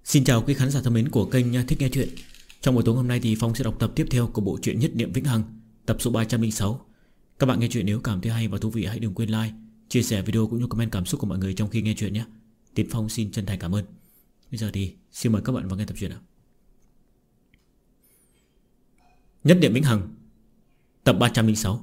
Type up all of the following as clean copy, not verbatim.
Xin chào quý khán giả thân mến của kênh Thích Nghe Chuyện. Trong buổi tối hôm nay thì Phong sẽ đọc tập tiếp theo của bộ truyện Nhất Niệm Vĩnh Hằng, tập số 306. Các bạn nghe chuyện nếu cảm thấy hay và thú vị hãy đừng quên like, chia sẻ video cũng như comment cảm xúc của mọi người trong khi nghe chuyện nhé. Tiến Phong xin chân thành cảm ơn. Bây giờ thì xin mời các bạn vào nghe tập truyện nào. Nhất Niệm Vĩnh Hằng, tập 306.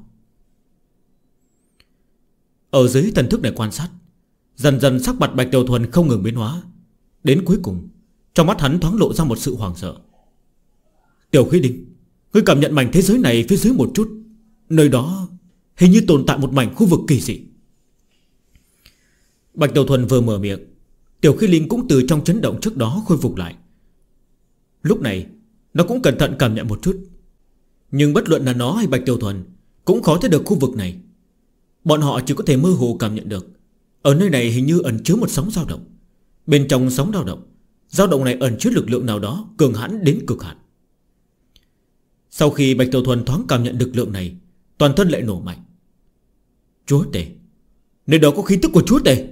Ở dưới thần thức này quan sát, dần dần sắc mặt Bạch Tiểu Thuần không ngừng biến hóa. Đến cuối cùng, trong mắt hắn thoáng lộ ra một sự hoảng sợ. Tiểu Khí Linh, ngươi cảm nhận mảnh thế giới này phía dưới một chút. Nơi đó hình như tồn tại một mảnh khu vực kỳ dị. Bạch Tiểu Thuần vừa mở miệng, Tiểu Khí Linh cũng từ trong chấn động trước đó khôi phục lại. Lúc này nó cũng cẩn thận cảm nhận một chút. Nhưng bất luận là nó hay Bạch Tiểu Thuần cũng khó thấy được khu vực này. Bọn họ chỉ có thể mơ hồ cảm nhận được ở nơi này hình như ẩn chứa một sóng dao động. Bên trong sóng dao động này ẩn chứa lực lượng nào đó cường hãn đến cực hạn. Sau khi Bạch Tiểu Thuần thoáng cảm nhận lực lượng này, toàn thân lại nổ mạnh. Chúa tể, nơi đó có khí tức của Chúa tể.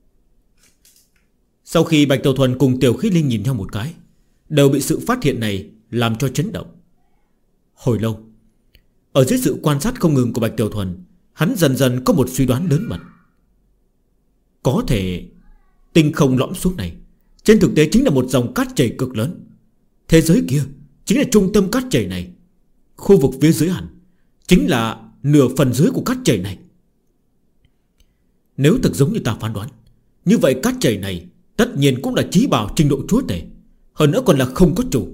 Sau khi Bạch Tiểu Thuần cùng Tiểu Khí Linh nhìn nhau một cái, đều bị sự phát hiện này làm cho chấn động. Hồi lâu, ở dưới sự quan sát không ngừng của Bạch Tiểu Thuần, hắn dần dần có một suy đoán lớn mật. Có thể tinh không lõm xuống này trên thực tế chính là một dòng cát chảy cực lớn. Thế giới kia chính là trung tâm cát chảy này. Khu vực phía dưới hẳn chính là nửa phần dưới của cát chảy này. Nếu thực giống như ta phán đoán, như vậy cát chảy này tất nhiên cũng là chí bảo trình độ chúa tể, hơn nữa còn là không có chủ.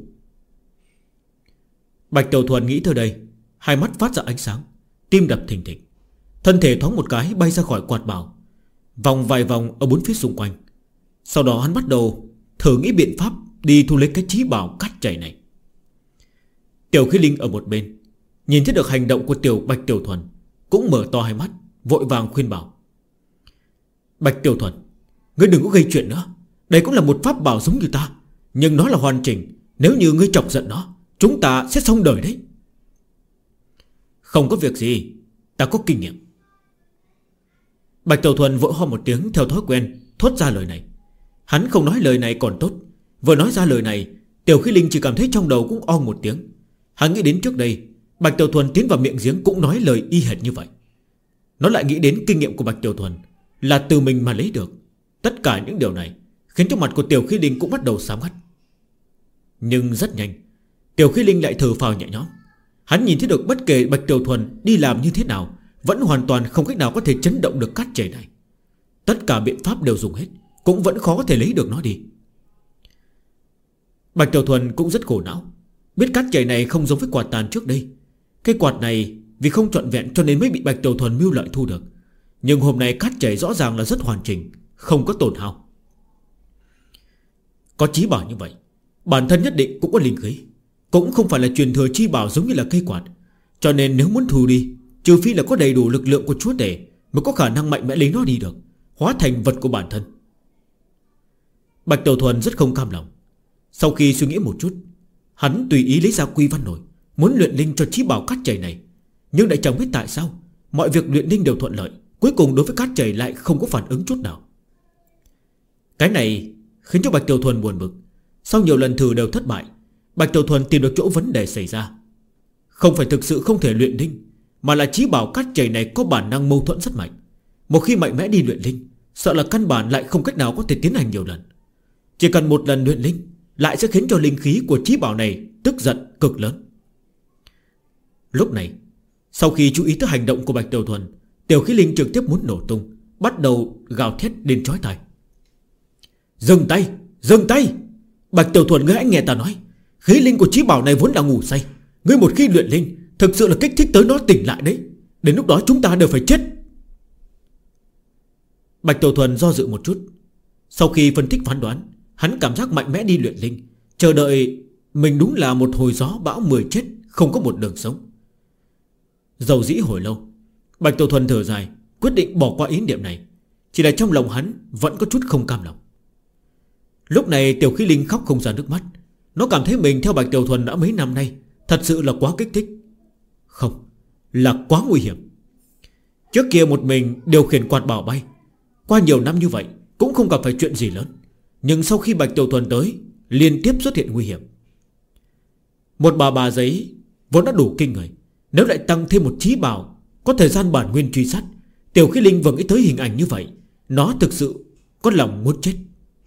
Bạch Tiểu Thuần nghĩ tới đây, hai mắt phát ra ánh sáng, tim đập thình thịch, thân thể thoáng một cái bay ra khỏi quạt bảo, vòng vài vòng ở bốn phía xung quanh. Sau đó hắn bắt đầu thử nghĩ biện pháp đi thu lấy cái chí bảo cát chảy này. Tiểu Khí Linh ở một bên nhìn thấy được hành động của Bạch Tiểu Thuần, cũng mở to hai mắt, vội vàng khuyên bảo. Bạch Tiểu Thuần, ngươi đừng có gây chuyện nữa. Đây cũng là một pháp bảo giống như ta, nhưng nó là hoàn chỉnh. Nếu như ngươi chọc giận nó, chúng ta sẽ xong đời đấy. Không có việc gì, ta có kinh nghiệm. Bạch Tiểu Thuần vội ho một tiếng theo thói quen thốt ra lời này. Hắn không nói lời này còn tốt, vừa nói ra lời này, Tiểu Khí Linh chỉ cảm thấy trong đầu cũng ong một tiếng. Hắn nghĩ đến trước đây Bạch Tiểu Thuần tiến vào miệng giếng cũng nói lời y hệt như vậy. Nó lại nghĩ đến kinh nghiệm của Bạch Tiểu Thuần là từ mình mà lấy được. Tất cả những điều này khiến cho mặt của Tiểu Khí Linh cũng bắt đầu sáng ngắt. Nhưng rất nhanh, Tiểu Khí Linh lại thở phào nhẹ nhõm. Hắn nhìn thấy được bất kể Bạch Tiểu Thuần đi làm như thế nào, vẫn hoàn toàn không cách nào có thể chấn động được cát chảy này. Tất cả biện pháp đều dùng hết, cũng vẫn khó có thể lấy được nó đi. Bạch Tiểu Thuần cũng rất khổ não. Biết cát chảy này không giống với quạt tàn trước đây. Cái quạt này vì không trọn vẹn cho nên mới bị Bạch Tiểu Thuần mưu lợi thu được. Nhưng hôm nay cát chảy rõ ràng là rất hoàn chỉnh, không có tổn hao. Có chí bảo như vậy, bản thân nhất định cũng có linh khí, cũng không phải là truyền thừa chi bảo giống như là cây quạt. Cho nên nếu muốn thu đi, trừ phi là có đầy đủ lực lượng của chúa tể mới có khả năng mạnh mẽ lấy nó đi được, hóa thành vật của bản thân. Bạch Tiểu Thuần rất không cam lòng. Sau khi suy nghĩ một chút, hắn tùy ý lấy ra quy văn nổi, muốn luyện linh cho chí bảo cát chảy này. Nhưng lại chẳng biết tại sao mọi việc luyện linh đều thuận lợi, cuối cùng đối với cát chảy lại không có phản ứng chút nào. Cái này khiến cho Bạch Tiểu Thuần buồn bực. Sau nhiều lần thử đều thất bại, Bạch Tiểu Thuần tìm được chỗ vấn đề xảy ra. Không phải thực sự không thể luyện linh, mà là chí bảo cát chảy này có bản năng mâu thuẫn rất mạnh. Một khi mạnh mẽ đi luyện linh, sợ là căn bản lại không cách nào có thể tiến hành nhiều lần. Chỉ cần một lần luyện linh lại sẽ khiến cho linh khí của chí bảo này tức giận cực lớn. Lúc này, sau khi chú ý tới hành động của Bạch Tiểu Thuần, Tiểu Khí Linh trực tiếp muốn nổ tung, bắt đầu gào thét đến chói tai. Dừng tay, dừng tay. Bạch Tiểu Thuần, ngươi hãy nghe ta nói. Khí linh của chí bảo này vốn là ngủ say. Ngươi một khi luyện linh, thực sự là kích thích tới nó tỉnh lại đấy. Đến lúc đó chúng ta đều phải chết. Bạch Tiểu Thuần do dự một chút. Sau khi phân tích phán đoán, hắn cảm giác mạnh mẽ đi luyện linh, chờ đợi mình đúng là một hồi gió bão 10 chết, không có một đường sống. Dầu dĩ hồi lâu, Bạch Tiểu Thuần thở dài, quyết định bỏ qua ý niệm này. Chỉ là trong lòng hắn vẫn có chút không cam lòng. Lúc này Tiểu Khí Linh khóc không ra nước mắt. Nó cảm thấy mình theo Bạch Tiểu Thuần đã mấy năm nay thật sự là quá kích thích. Không, là quá nguy hiểm. Trước kia một mình điều khiển quạt bảo bay, qua nhiều năm như vậy cũng không gặp phải chuyện gì lớn. Nhưng sau khi Bạch Tiểu Thuần tới, liên tiếp xuất hiện nguy hiểm. Một bà giấy vốn đã đủ kinh người, nếu lại tăng thêm một chí bảo có thời gian bản nguyên truy sát, Tiểu Khí Linh vừa nghĩ tới hình ảnh như vậy, nó thực sự có lòng muốn chết.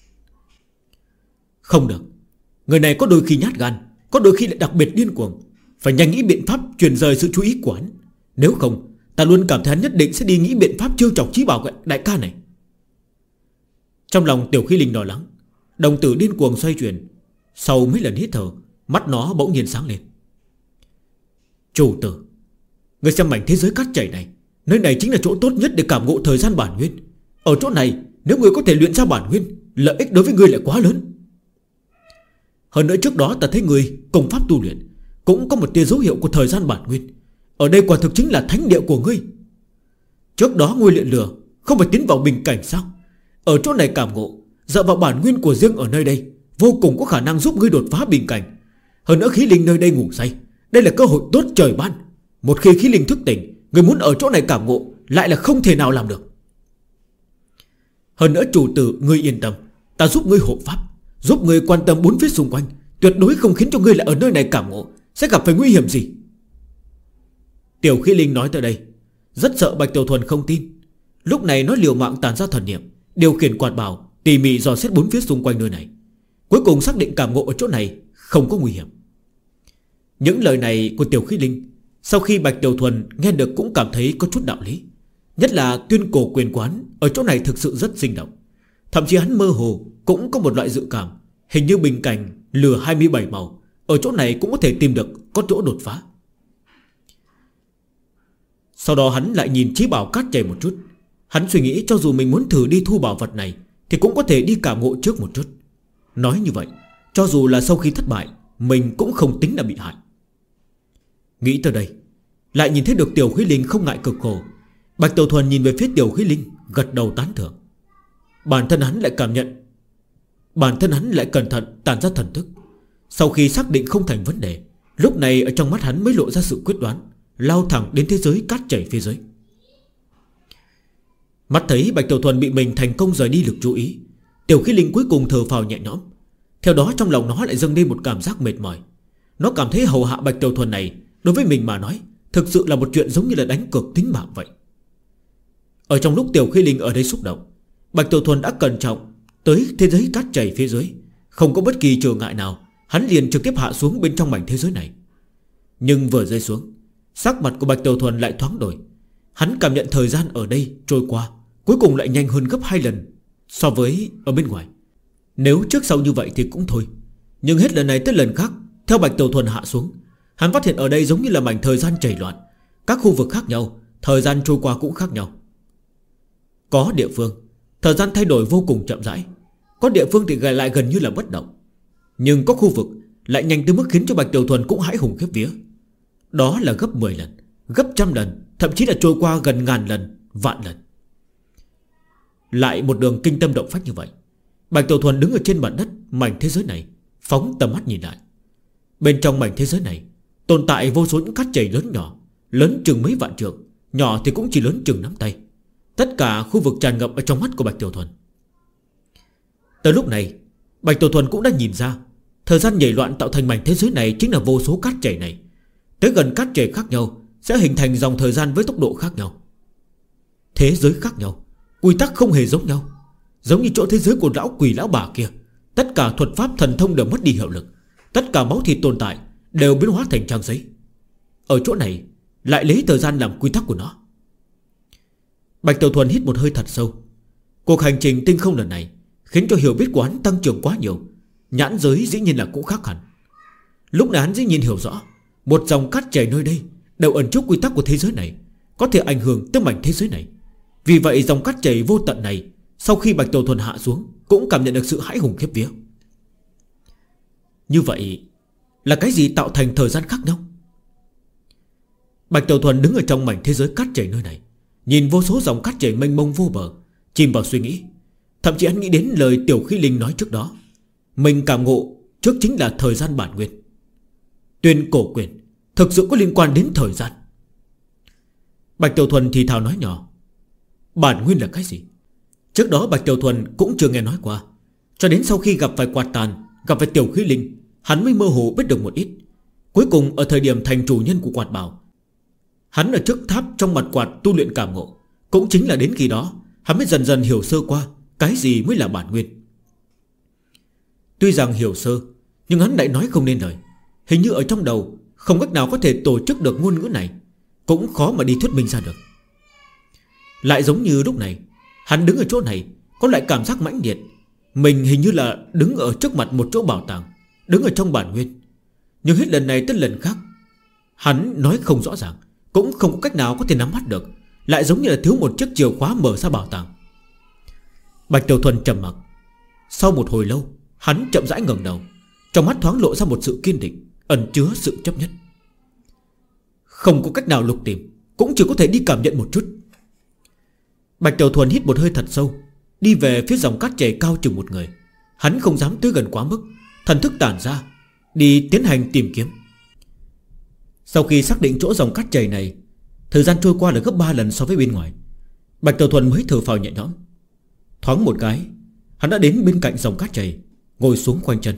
Không được, người này có đôi khi nhát gan, có đôi khi lại đặc biệt điên cuồng, phải nhanh nghĩ biện pháp truyền rời sự chú ý của hắn. Nếu không, ta luôn cảm thấy hắn nhất định sẽ đi nghĩ biện pháp trêu chọc chí bảo đại ca này. Trong lòng Tiểu Khí Linh lo lắng, đồng tử điên cuồng xoay chuyển. Sau mấy lần hít thở, mắt nó bỗng nhiên sáng lên. Chủ tử, người xem mảnh thế giới cát chảy này, nơi này chính là chỗ tốt nhất để cảm ngộ thời gian bản nguyên. Ở chỗ này, nếu người có thể luyện ra bản nguyên, lợi ích đối với người lại quá lớn. Hơn nữa trước đó ta thấy người công pháp tu luyện cũng có một tia dấu hiệu của thời gian bản nguyên. Ở đây quả thực chính là thánh địa của ngươi. Trước đó ngươi luyện lửa không phải tiến vào bình cảnh sao? Ở chỗ này cảm ngộ, dựa vào bản nguyên của riêng ở nơi đây, vô cùng có khả năng giúp ngươi đột phá bình cảnh. Hơn nữa khí linh nơi đây ngủ say, đây là cơ hội tốt trời ban. Một khi khí linh thức tỉnh, người muốn ở chỗ này cảm ngộ lại là không thể nào làm được. Hơn nữa chủ tử, ngươi yên tâm, ta giúp ngươi hộ pháp, giúp ngươi quan tâm bốn phía xung quanh, tuyệt đối không khiến cho ngươi lại ở nơi này cảm ngộ sẽ gặp phải nguy hiểm gì. Tiểu Khí Linh nói tới đây, rất sợ Bạch Tiểu Thuần không tin. Lúc này nó liều mạng tàn ra thần niệm, điều khiển quạt bảo, tỉ mỉ dò xét bốn phía xung quanh nơi này, cuối cùng xác định cảm ngộ ở chỗ này không có nguy hiểm. Những lời này của Tiểu Khí Linh, sau khi Bạch Tiểu Thuần nghe được cũng cảm thấy có chút đạo lý. Nhất là tuyên cổ quyền quán ở chỗ này thực sự rất sinh động. Thậm chí hắn mơ hồ cũng có một loại dự cảm, hình như bình cảnh lửa 27 màu ở chỗ này cũng có thể tìm được có chỗ đột phá. Sau đó hắn lại nhìn chí bảo cát chảy một chút. Hắn suy nghĩ cho dù mình muốn thử đi thu bảo vật này thì cũng có thể đi cảm ngộ trước một chút. Nói như vậy, cho dù là sau khi thất bại, mình cũng không tính là bị hại. Nghĩ tới đây, lại nhìn thấy được Tiểu Khí Linh không ngại cực khổ. Bạch Tiểu Thuần nhìn về phía Tiểu Khí Linh, gật đầu tán thưởng. Bản thân hắn lại cẩn thận tản ra thần thức. Sau khi xác định không thành vấn đề, lúc này ở trong mắt hắn mới lộ ra sự quyết đoán, lao thẳng đến thế giới cát chảy phía dưới. Mắt thấy Bạch Tiểu Thuần bị mình thành công rời đi lực chú ý, Tiểu Khí Linh cuối cùng thở phào nhẹ nhõm. Theo đó trong lòng nó lại dâng lên một cảm giác mệt mỏi. Nó cảm thấy hầu hạ Bạch Tiểu Thuần này đối với mình mà nói thực sự là một chuyện giống như là đánh cược tính mạng vậy. Ở trong lúc Tiểu Khí Linh ở đây xúc động, Bạch Tiểu Thuần đã cẩn trọng tới thế giới cát chảy phía dưới. Không có bất kỳ trở ngại nào, hắn liền trực tiếp hạ xuống bên trong mảnh thế giới này. Nhưng vừa rơi xuống, sắc mặt của Bạch Tiểu Thuần lại thoáng đổi. Hắn cảm nhận thời gian ở đây trôi qua cuối cùng lại nhanh hơn gấp 2 lần so với ở bên ngoài. Nếu trước sau như vậy thì cũng thôi, nhưng hết lần này tới lần khác, theo Bạch Tiểu Thuần hạ xuống, hắn phát hiện ở đây giống như là mảnh thời gian chảy loạn. Các khu vực khác nhau, thời gian trôi qua cũng khác nhau. Có địa phương thời gian thay đổi vô cùng chậm rãi, có địa phương thì lại gần như là bất động. Nhưng có khu vực lại nhanh tới mức khiến cho Bạch Tiểu Thuần cũng hãi hùng khiếp vía. Đó là gấp 10 lần, gấp 100 lần, thậm chí là trôi qua gần ngàn lần, vạn lần. Lại một đường kinh tâm động phách như vậy, Bạch Tiểu Thuần đứng ở trên mặt đất mảnh thế giới này, phóng tầm mắt nhìn lại. Bên trong mảnh thế giới này tồn tại vô số những cát chảy lớn nhỏ, lớn chừng mấy vạn trượng, nhỏ thì cũng chỉ lớn chừng nắm tay. Tất cả khu vực tràn ngập ở trong mắt của Bạch Tiểu Thuần. Tới lúc này Bạch Tiểu Thuần cũng đã nhìn ra, thời gian nhảy loạn tạo thành mảnh thế giới này chính là vô số cát chảy này. Tới gần cát chảy khác nhau sẽ hình thành dòng thời gian với tốc độ khác nhau. Thế giới khác nhau, quy tắc không hề giống nhau. Giống như chỗ thế giới của lão quỷ lão bà kia, tất cả thuật pháp thần thông đều mất đi hiệu lực, tất cả máu thịt tồn tại đều biến hóa thành trang giấy. Ở chỗ này lại lấy thời gian làm quy tắc của nó. Bạch Tiểu Thuần hít một hơi thật sâu. Cuộc hành trình tinh không lần này khiến cho hiểu biết của hắn tăng trưởng quá nhiều. Nhãn giới dĩ nhiên là cũng khác hẳn. Lúc này hắn dĩ nhiên hiểu rõ, một dòng cát chảy nơi đây đều ẩn chứa quy tắc của thế giới này, có thể ảnh hưởng tới mảnh thế giới này. Vì vậy dòng cát chảy vô tận này, sau khi Bạch Tiểu Thuần hạ xuống, cũng cảm nhận được sự hãi hùng khiếp vía. Như vậy là cái gì tạo thành thời gian khác nhau? Bạch Tiểu Thuần đứng ở trong mảnh thế giới cát chảy nơi này, nhìn vô số dòng cát chảy mênh mông vô bờ, chìm vào suy nghĩ. Thậm chí hắn nghĩ đến lời Tiểu Khí Linh nói trước đó, mình cảm ngộ trước chính là thời gian bản nguyên. Tuyên cổ quyền thực sự có liên quan đến thời gian. Bạch Tiểu Thuần thì thào nói nhỏ, bản nguyên là cái gì? Trước đó Bạch Tiểu Thuần cũng chưa nghe nói qua, cho đến sau khi gặp phải quạt tàn gặp phải tiểu khí linh, hắn mới mơ hồ biết được một ít. Cuối cùng ở thời điểm thành chủ nhân của quạt bảo, hắn ở trước tháp trong mặt quạt tu luyện cảm ngộ. Cũng chính là đến khi đó hắn mới dần dần hiểu sơ qua cái gì mới là bản nguyên. Tuy rằng hiểu sơ, nhưng hắn lại nói không nên lời. Hình như ở trong đầu không cách nào có thể tổ chức được ngôn ngữ này, cũng khó mà đi thuyết minh ra được. Lại giống như lúc này hắn đứng ở chỗ này, có loại cảm giác mãnh liệt. Mình hình như là đứng ở trước mặt một chỗ bảo tàng, đứng ở trong bản nguyên. Nhưng hết lần này tới lần khác, hắn nói không rõ ràng, cũng không có cách nào có thể nắm bắt được. Lại giống như là thiếu một chiếc chìa khóa mở ra bảo tàng. Bạch Tiểu Thuần trầm mặc. Sau một hồi lâu, hắn chậm rãi ngẩng đầu, trong mắt thoáng lộ ra một sự kiên định, ẩn chứa sự chấp nhất. Không có cách nào lục tìm, cũng chỉ có thể đi cảm nhận một chút. Bạch Tiểu Thuần hít một hơi thật sâu, đi về phía dòng cát chảy cao chừng một người. Hắn không dám tới gần quá mức, thần thức tản ra, đi tiến hành tìm kiếm. Sau khi xác định chỗ dòng cát chảy này, thời gian trôi qua là gấp 3 lần so với bên ngoài. Bạch Tiểu Thuần mới thở phào nhẹ nhõm. Thoáng một cái, hắn đã đến bên cạnh dòng cát chảy, ngồi xuống khoanh chân.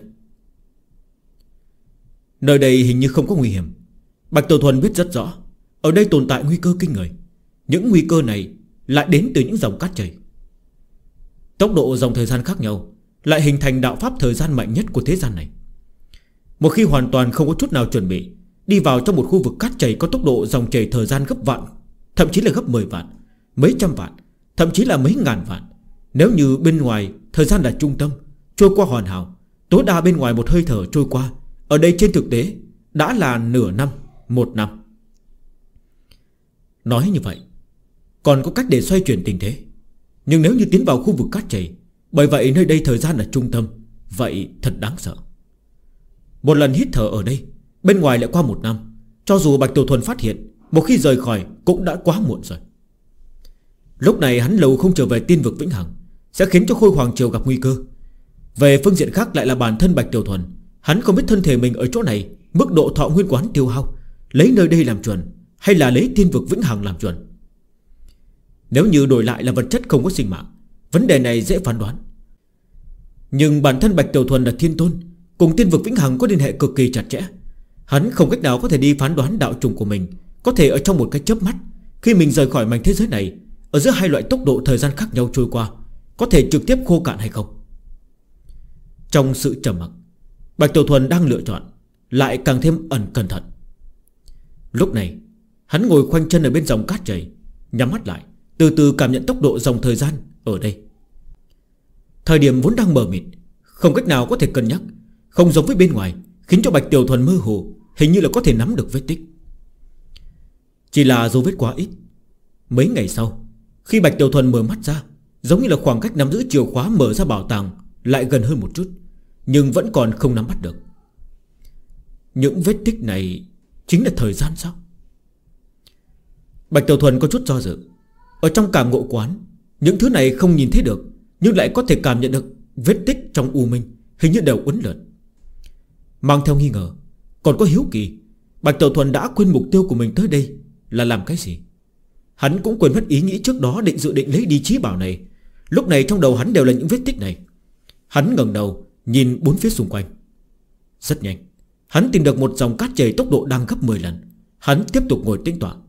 Nơi đây hình như không có nguy hiểm. Bạch Tiểu Thuần biết rất rõ, ở đây tồn tại nguy cơ kinh người. Những nguy cơ này lại đến từ những dòng cát chảy. Tốc độ dòng thời gian khác nhau lại hình thành đạo pháp thời gian mạnh nhất của thế gian này. Một khi hoàn toàn không có chút nào chuẩn bị, đi vào trong một khu vực cát chảy có tốc độ dòng chảy thời gian gấp vạn, thậm chí là gấp 10 vạn, mấy trăm vạn, thậm chí là mấy ngàn vạn. Nếu như bên ngoài thời gian là trung tâm, trôi qua hoàn hảo, tối đa bên ngoài một hơi thở trôi qua, ở đây trên thực tế đã là nửa năm, một năm. Nói như vậy, còn có cách để xoay chuyển tình thế. Nhưng nếu như tiến vào khu vực cát chảy, bởi vậy nơi đây thời gian là trung tâm, vậy thật đáng sợ. Một lần hít thở ở đây, bên ngoài lại qua một năm. Cho dù Bạch Tiểu Thuần phát hiện, một khi rời khỏi cũng đã quá muộn rồi. Lúc này hắn lâu không trở về tiên vực vĩnh hằng, sẽ khiến cho Khôi Hoàng Triều gặp nguy cơ. Về phương diện khác lại là bản thân Bạch Tiểu Thuần, hắn không biết thân thể mình ở chỗ này mức độ thọ nguyên quán tiêu hao, lấy nơi đây làm chuẩn hay là lấy tiên vực vĩnh hằng làm chuẩn. Nếu như đổi lại là vật chất không có sinh mạng, vấn đề này dễ phán đoán. Nhưng bản thân Bạch Tiểu Thuần là thiên tôn, cùng tiên vực vĩnh hằng có liên hệ cực kỳ chặt chẽ. Hắn không cách nào có thể đi phán đoán đạo trùng của mình có thể ở trong một cái chớp mắt, khi mình rời khỏi mảnh thế giới này, ở giữa hai loại tốc độ thời gian khác nhau trôi qua, có thể trực tiếp khô cạn hay không. Trong sự trầm mặc, Bạch Tiểu Thuần đang lựa chọn, lại càng thêm ẩn cẩn thận. Lúc này hắn ngồi khoanh chân ở bên dòng cát chảy, nhắm mắt lại, từ từ cảm nhận tốc độ dòng thời gian ở đây. Thời điểm vốn đang mờ mịt, không cách nào có thể cân nhắc, không giống với bên ngoài, khiến cho Bạch Tiểu Thuần mơ hồ, hình như là có thể nắm được vết tích. Chỉ là dấu vết quá ít. Mấy ngày sau, khi Bạch Tiểu Thuần mở mắt ra, giống như là khoảng cách nắm giữ chìa khóa mở ra bảo tàng lại gần hơn một chút, nhưng vẫn còn không nắm bắt được. Những vết tích này chính là thời gian sao? Bạch Tiểu Thuần có chút do dự. Ở trong cảm ngộ quán, những thứ này không nhìn thấy được, nhưng lại có thể cảm nhận được vết tích trong u minh, hình như đều uốn lượn. Mang theo nghi ngờ, còn có hiếu kỳ, Bạch Tiểu Thuần đã quên mục tiêu của mình tới đây là làm cái gì. Hắn cũng quên mất ý nghĩ trước đó dự định lấy đi trí bảo này. Lúc này trong đầu hắn đều là những vết tích này. Hắn ngẩng đầu nhìn bốn phía xung quanh. Rất nhanh, hắn tìm được một dòng cát chảy tốc độ đang gấp 10 lần. Hắn tiếp tục ngồi tĩnh tọa.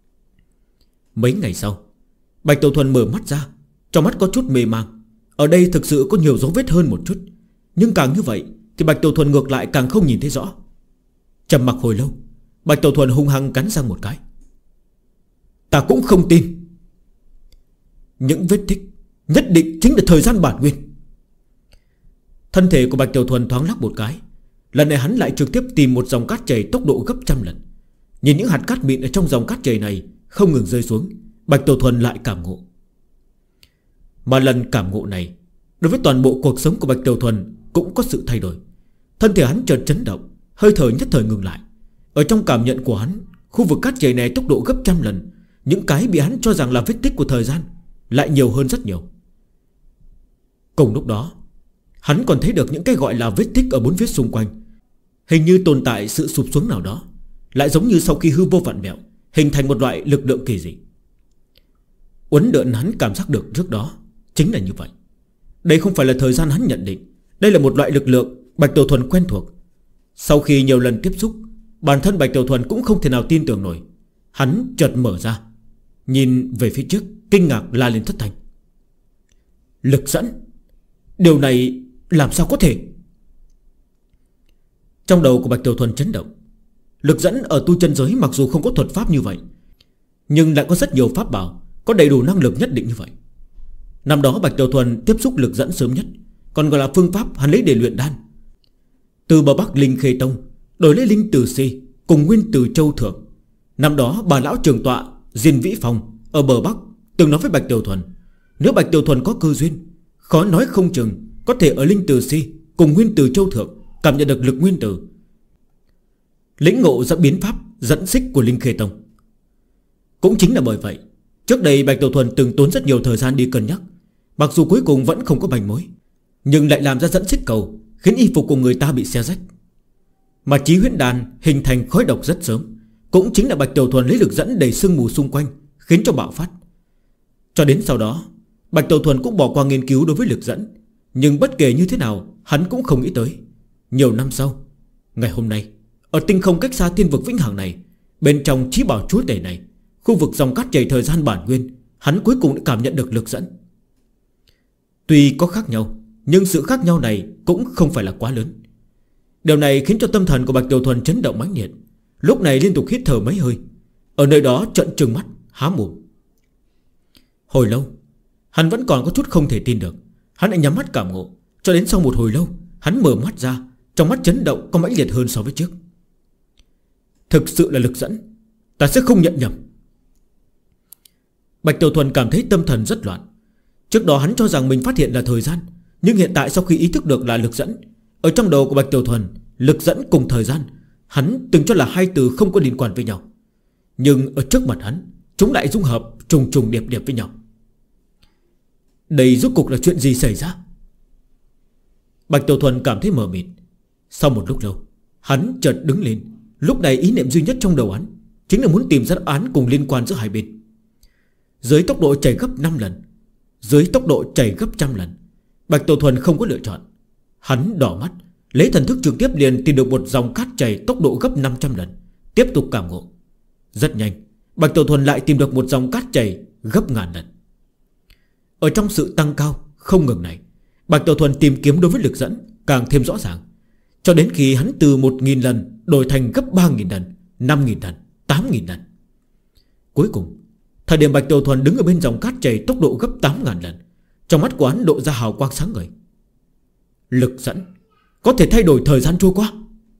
Mấy ngày sau, Bạch Tiểu Thuần mở mắt ra, trong mắt có chút mê mang. Ở đây thực sự có nhiều dấu vết hơn một chút, nhưng càng như vậy thì Bạch Tiểu Thuần ngược lại càng không nhìn thấy rõ. Trầm mặc hồi lâu, Bạch Tiểu Thuần hung hăng cắn răng một cái. Ta cũng không tin. Những vết tích nhất định chính là thời gian bản nguyên. Thân thể của Bạch Tiểu Thuần thoáng lắc một cái. Lần này hắn lại trực tiếp tìm một dòng cát chảy tốc độ gấp trăm lần. Nhìn những hạt cát mịn ở trong dòng cát chảy này không ngừng rơi xuống, Bạch Tiểu Thuần lại cảm ngộ. Mà lần cảm ngộ này, đối với toàn bộ cuộc sống của Bạch Tiểu Thuần cũng có sự thay đổi. Thân thể hắn chợt chấn động, hơi thở nhất thời ngừng lại. Ở trong cảm nhận của hắn, khu vực cát chảy này tốc độ gấp trăm lần. Những cái bị hắn cho rằng là vết tích của thời gian lại nhiều hơn rất nhiều. Cùng lúc đó, hắn còn thấy được những cái gọi là vết tích ở bốn phía xung quanh. Hình như tồn tại sự sụp xuống nào đó, lại giống như sau khi hư vô vặn vẹo, hình thành một loại lực lượng kỳ dị. Uốn lượn hắn cảm giác được trước đó chính là như vậy. Đây không phải là thời gian hắn nhận định, đây là một loại lực lượng Bạch Tiểu Thuần quen thuộc. Sau khi nhiều lần tiếp xúc, bản thân Bạch Tiểu Thuần cũng không thể nào tin tưởng nổi. Hắn chợt mở ra, nhìn về phía trước, kinh ngạc la lên thất thanh. Lực dẫn? Điều này làm sao có thể? Trong đầu của Bạch Tiểu Thuần chấn động. Lực dẫn ở tu chân giới mặc dù không có thuật pháp như vậy, nhưng lại có rất nhiều pháp bảo có đầy đủ năng lực nhất định như vậy. Năm đó Bạch Tiểu Thuần tiếp xúc lực dẫn sớm nhất, còn gọi là phương pháp hắn lấy để luyện đan. Từ bờ Bắc Linh Khê Tông đổi lấy Linh Từ Si cùng Nguyên Từ Châu Thượng. Năm đó bà lão trường tọa Diên Vĩ Phong ở bờ Bắc từng nói với Bạch Tiểu Thuần, nếu Bạch Tiểu Thuần có cơ duyên, khó nói không chừng có thể ở Linh Từ Si cùng Nguyên Từ Châu Thượng cảm nhận được lực nguyên tử, lĩnh ngộ ra biến pháp dẫn xích của Linh Khê Tông. Cũng chính là bởi vậy, trước đây Bạch Tiểu Thuần từng tốn rất nhiều thời gian đi cân nhắc. Mặc dù cuối cùng vẫn không có manh mối, nhưng lại làm ra dẫn xích cầu, khiến y phục của người ta bị xé rách. Mà Chí Huyễn Đan hình thành khói độc rất sớm, cũng chính là Bạch Tiểu Thuần lấy lực dẫn đầy sương mù xung quanh, khiến cho bạo phát. Cho đến sau đó, Bạch Tiểu Thuần cũng bỏ qua nghiên cứu đối với lực dẫn. Nhưng bất kể như thế nào, hắn cũng không nghĩ tới, nhiều năm sau, ngày hôm nay, ở tinh không cách xa thiên vực vĩnh hằng này, bên trong chí bảo chúa tể này, khu vực dòng cát chảy thời gian bản nguyên, hắn cuối cùng đã cảm nhận được lực dẫn. Tuy có khác nhau, nhưng sự khác nhau này cũng không phải là quá lớn. Điều này khiến cho tâm thần của Bạch Tiểu Thuần chấn động mãnh liệt. Lúc này liên tục hít thở mấy hơi, ở nơi đó trợn trừng mắt há mồm. Hồi lâu hắn vẫn còn có chút không thể tin được. Hắn lại nhắm mắt cảm ngộ. Cho đến sau một hồi lâu, hắn mở mắt ra, trong mắt chấn động có mãnh liệt hơn so với trước. Thực sự là lực dẫn, ta sẽ không nhận nhầm. Bạch Tiểu Thuần cảm thấy tâm thần rất loạn. Trước đó hắn cho rằng mình phát hiện là thời gian, nhưng hiện tại sau khi ý thức được là lực dẫn, ở trong đầu của Bạch Tiểu Thuần, lực dẫn cùng thời gian, hắn từng cho là hai từ không có liên quan với nhau. Nhưng ở trước mặt hắn, chúng lại dung hợp trùng trùng điệp điệp với nhau. Đây rốt cuộc là chuyện gì xảy ra? Bạch Tiểu Thuần cảm thấy mờ mịt. Sau một lúc lâu, hắn chợt đứng lên. Lúc này ý niệm duy nhất trong đầu hắn chính là muốn tìm ra đáp án cùng liên quan giữa hai bên. Dưới tốc độ chảy gấp 5 lần, dưới tốc độ chảy gấp 100 lần, Bạch Tiểu Thuần không có lựa chọn. Hắn đỏ mắt, lấy thần thức trực tiếp liền tìm được một dòng cát chảy tốc độ gấp 500 lần. Tiếp tục cảm ngộ. Rất nhanh, Bạch Tiểu Thuần lại tìm được một dòng cát chảy gấp 1000 lần. Ở trong sự tăng cao không ngừng này, Bạch Tiểu Thuần tìm kiếm đối với lực dẫn càng thêm rõ ràng, cho đến khi hắn từ 1000 lần đổi thành gấp 3000 lần, 5000 lần, 8000 lần. Cuối cùng, thời điểm Bạch Tiểu Thuần đứng ở bên dòng cát chảy tốc độ gấp 8000 lần, trong mắt của hắn độ ra hào quang sáng ngời. Lực dẫn có thể thay đổi thời gian trôi qua.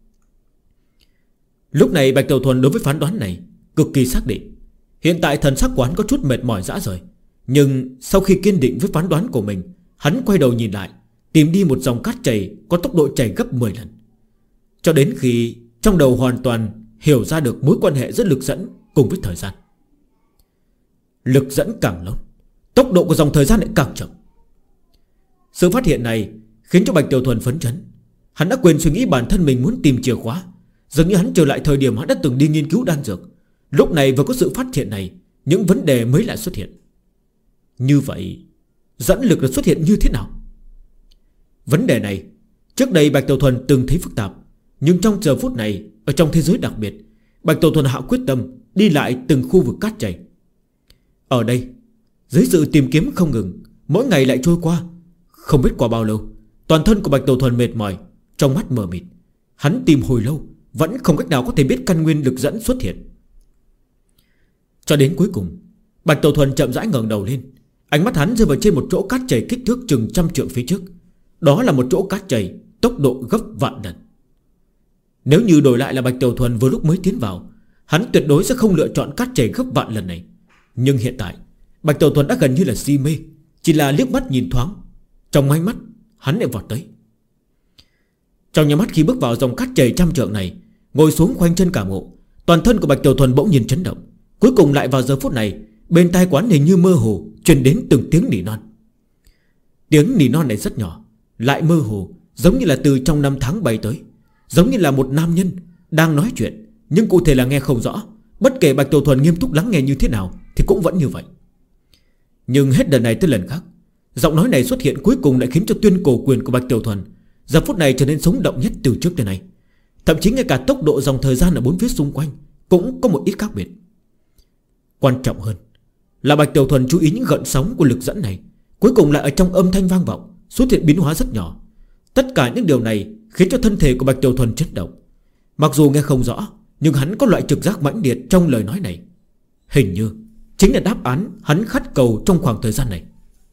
Lúc này Bạch Tiểu Thuần đối với phán đoán này cực kỳ xác định. Hiện tại thần sắc của hắn có chút mệt mỏi rã rời, nhưng sau khi kiên định với phán đoán của mình, hắn quay đầu nhìn lại, tìm đi một dòng cát chảy có tốc độ chảy gấp 10 lần. Cho đến khi trong đầu hoàn toàn hiểu ra được mối quan hệ giữa lực dẫn cùng với thời gian. Lực dẫn càng lớn, tốc độ của dòng thời gian lại càng chậm. Sự phát hiện này khiến cho Bạch Tiểu Thuần phấn chấn. Hắn đã quên suy nghĩ bản thân mình muốn tìm chìa khóa. Dường như hắn trở lại thời điểm hắn đã từng đi nghiên cứu đan dược. Lúc này vừa có sự phát hiện này, những vấn đề mới lại xuất hiện. Như vậy, dẫn lực được xuất hiện như thế nào? Vấn đề này trước đây Bạch Tiểu Thuần từng thấy phức tạp, nhưng trong giờ phút này, ở trong thế giới đặc biệt, Bạch Tiểu Thuần hạ quyết tâm đi lại từng khu vực cát chảy. Ở đây, dưới sự tìm kiếm không ngừng, mỗi ngày lại trôi qua, không biết qua bao lâu, toàn thân của Bạch Tiểu Thuần mệt mỏi, trong mắt mờ mịt. Hắn tìm hồi lâu, vẫn không cách nào có thể biết căn nguyên lực dẫn xuất hiện. Cho đến cuối cùng, Bạch Tiểu Thuần chậm rãi ngẩng đầu lên. Ánh mắt hắn rơi vào trên một chỗ cát chảy kích thước chừng 100 trượng phía trước. Đó là một chỗ cát chảy tốc độ gấp vạn lần. Nếu như đổi lại là Bạch Tiểu Thuần vừa lúc mới tiến vào, hắn tuyệt đối sẽ không lựa chọn cát chảy gấp vạn lần này. Nhưng hiện tại Bạch Tiểu Thuần đã gần như là si mê, chỉ là liếc mắt nhìn thoáng, trong ánh mắt hắn lại vọt tới. Trong nhà mắt khi bước vào dòng cát chảy 100 trượng này, ngồi xuống khoanh chân cảm ngộ, toàn thân của Bạch Tiểu Thuần bỗng nhiên chấn động. Cuối cùng lại vào giờ phút này, bên tai quán hình như mơ hồ truyền đến từng tiếng nỉ non. Tiếng nỉ non này rất nhỏ, lại mơ hồ, giống như là từ trong năm tháng bay tới, giống như là một nam nhân đang nói chuyện, nhưng cụ thể là nghe không rõ. Bất kể Bạch Tiểu Thuần nghiêm túc lắng nghe như thế nào thì cũng vẫn như vậy. Nhưng hết lần này tới lần khác, giọng nói này xuất hiện cuối cùng lại khiến cho tuyên cổ quyền của Bạch Tiểu Thuần giờ phút này trở nên sống động nhất từ trước đến nay. Thậm chí ngay cả tốc độ dòng thời gian ở bốn phía xung quanh cũng có một ít khác biệt. Quan trọng hơn là Bạch Tiểu Thuần chú ý những gợn sóng của lực dẫn này, cuối cùng lại ở trong âm thanh vang vọng xuất hiện biến hóa rất nhỏ. Tất cả những điều này khiến cho thân thể của Bạch Tiểu Thuần chấn động. Mặc dù nghe không rõ, nhưng hắn có loại trực giác mãnh liệt trong lời nói này. Hình như chính là đáp án hắn khát cầu trong khoảng thời gian này.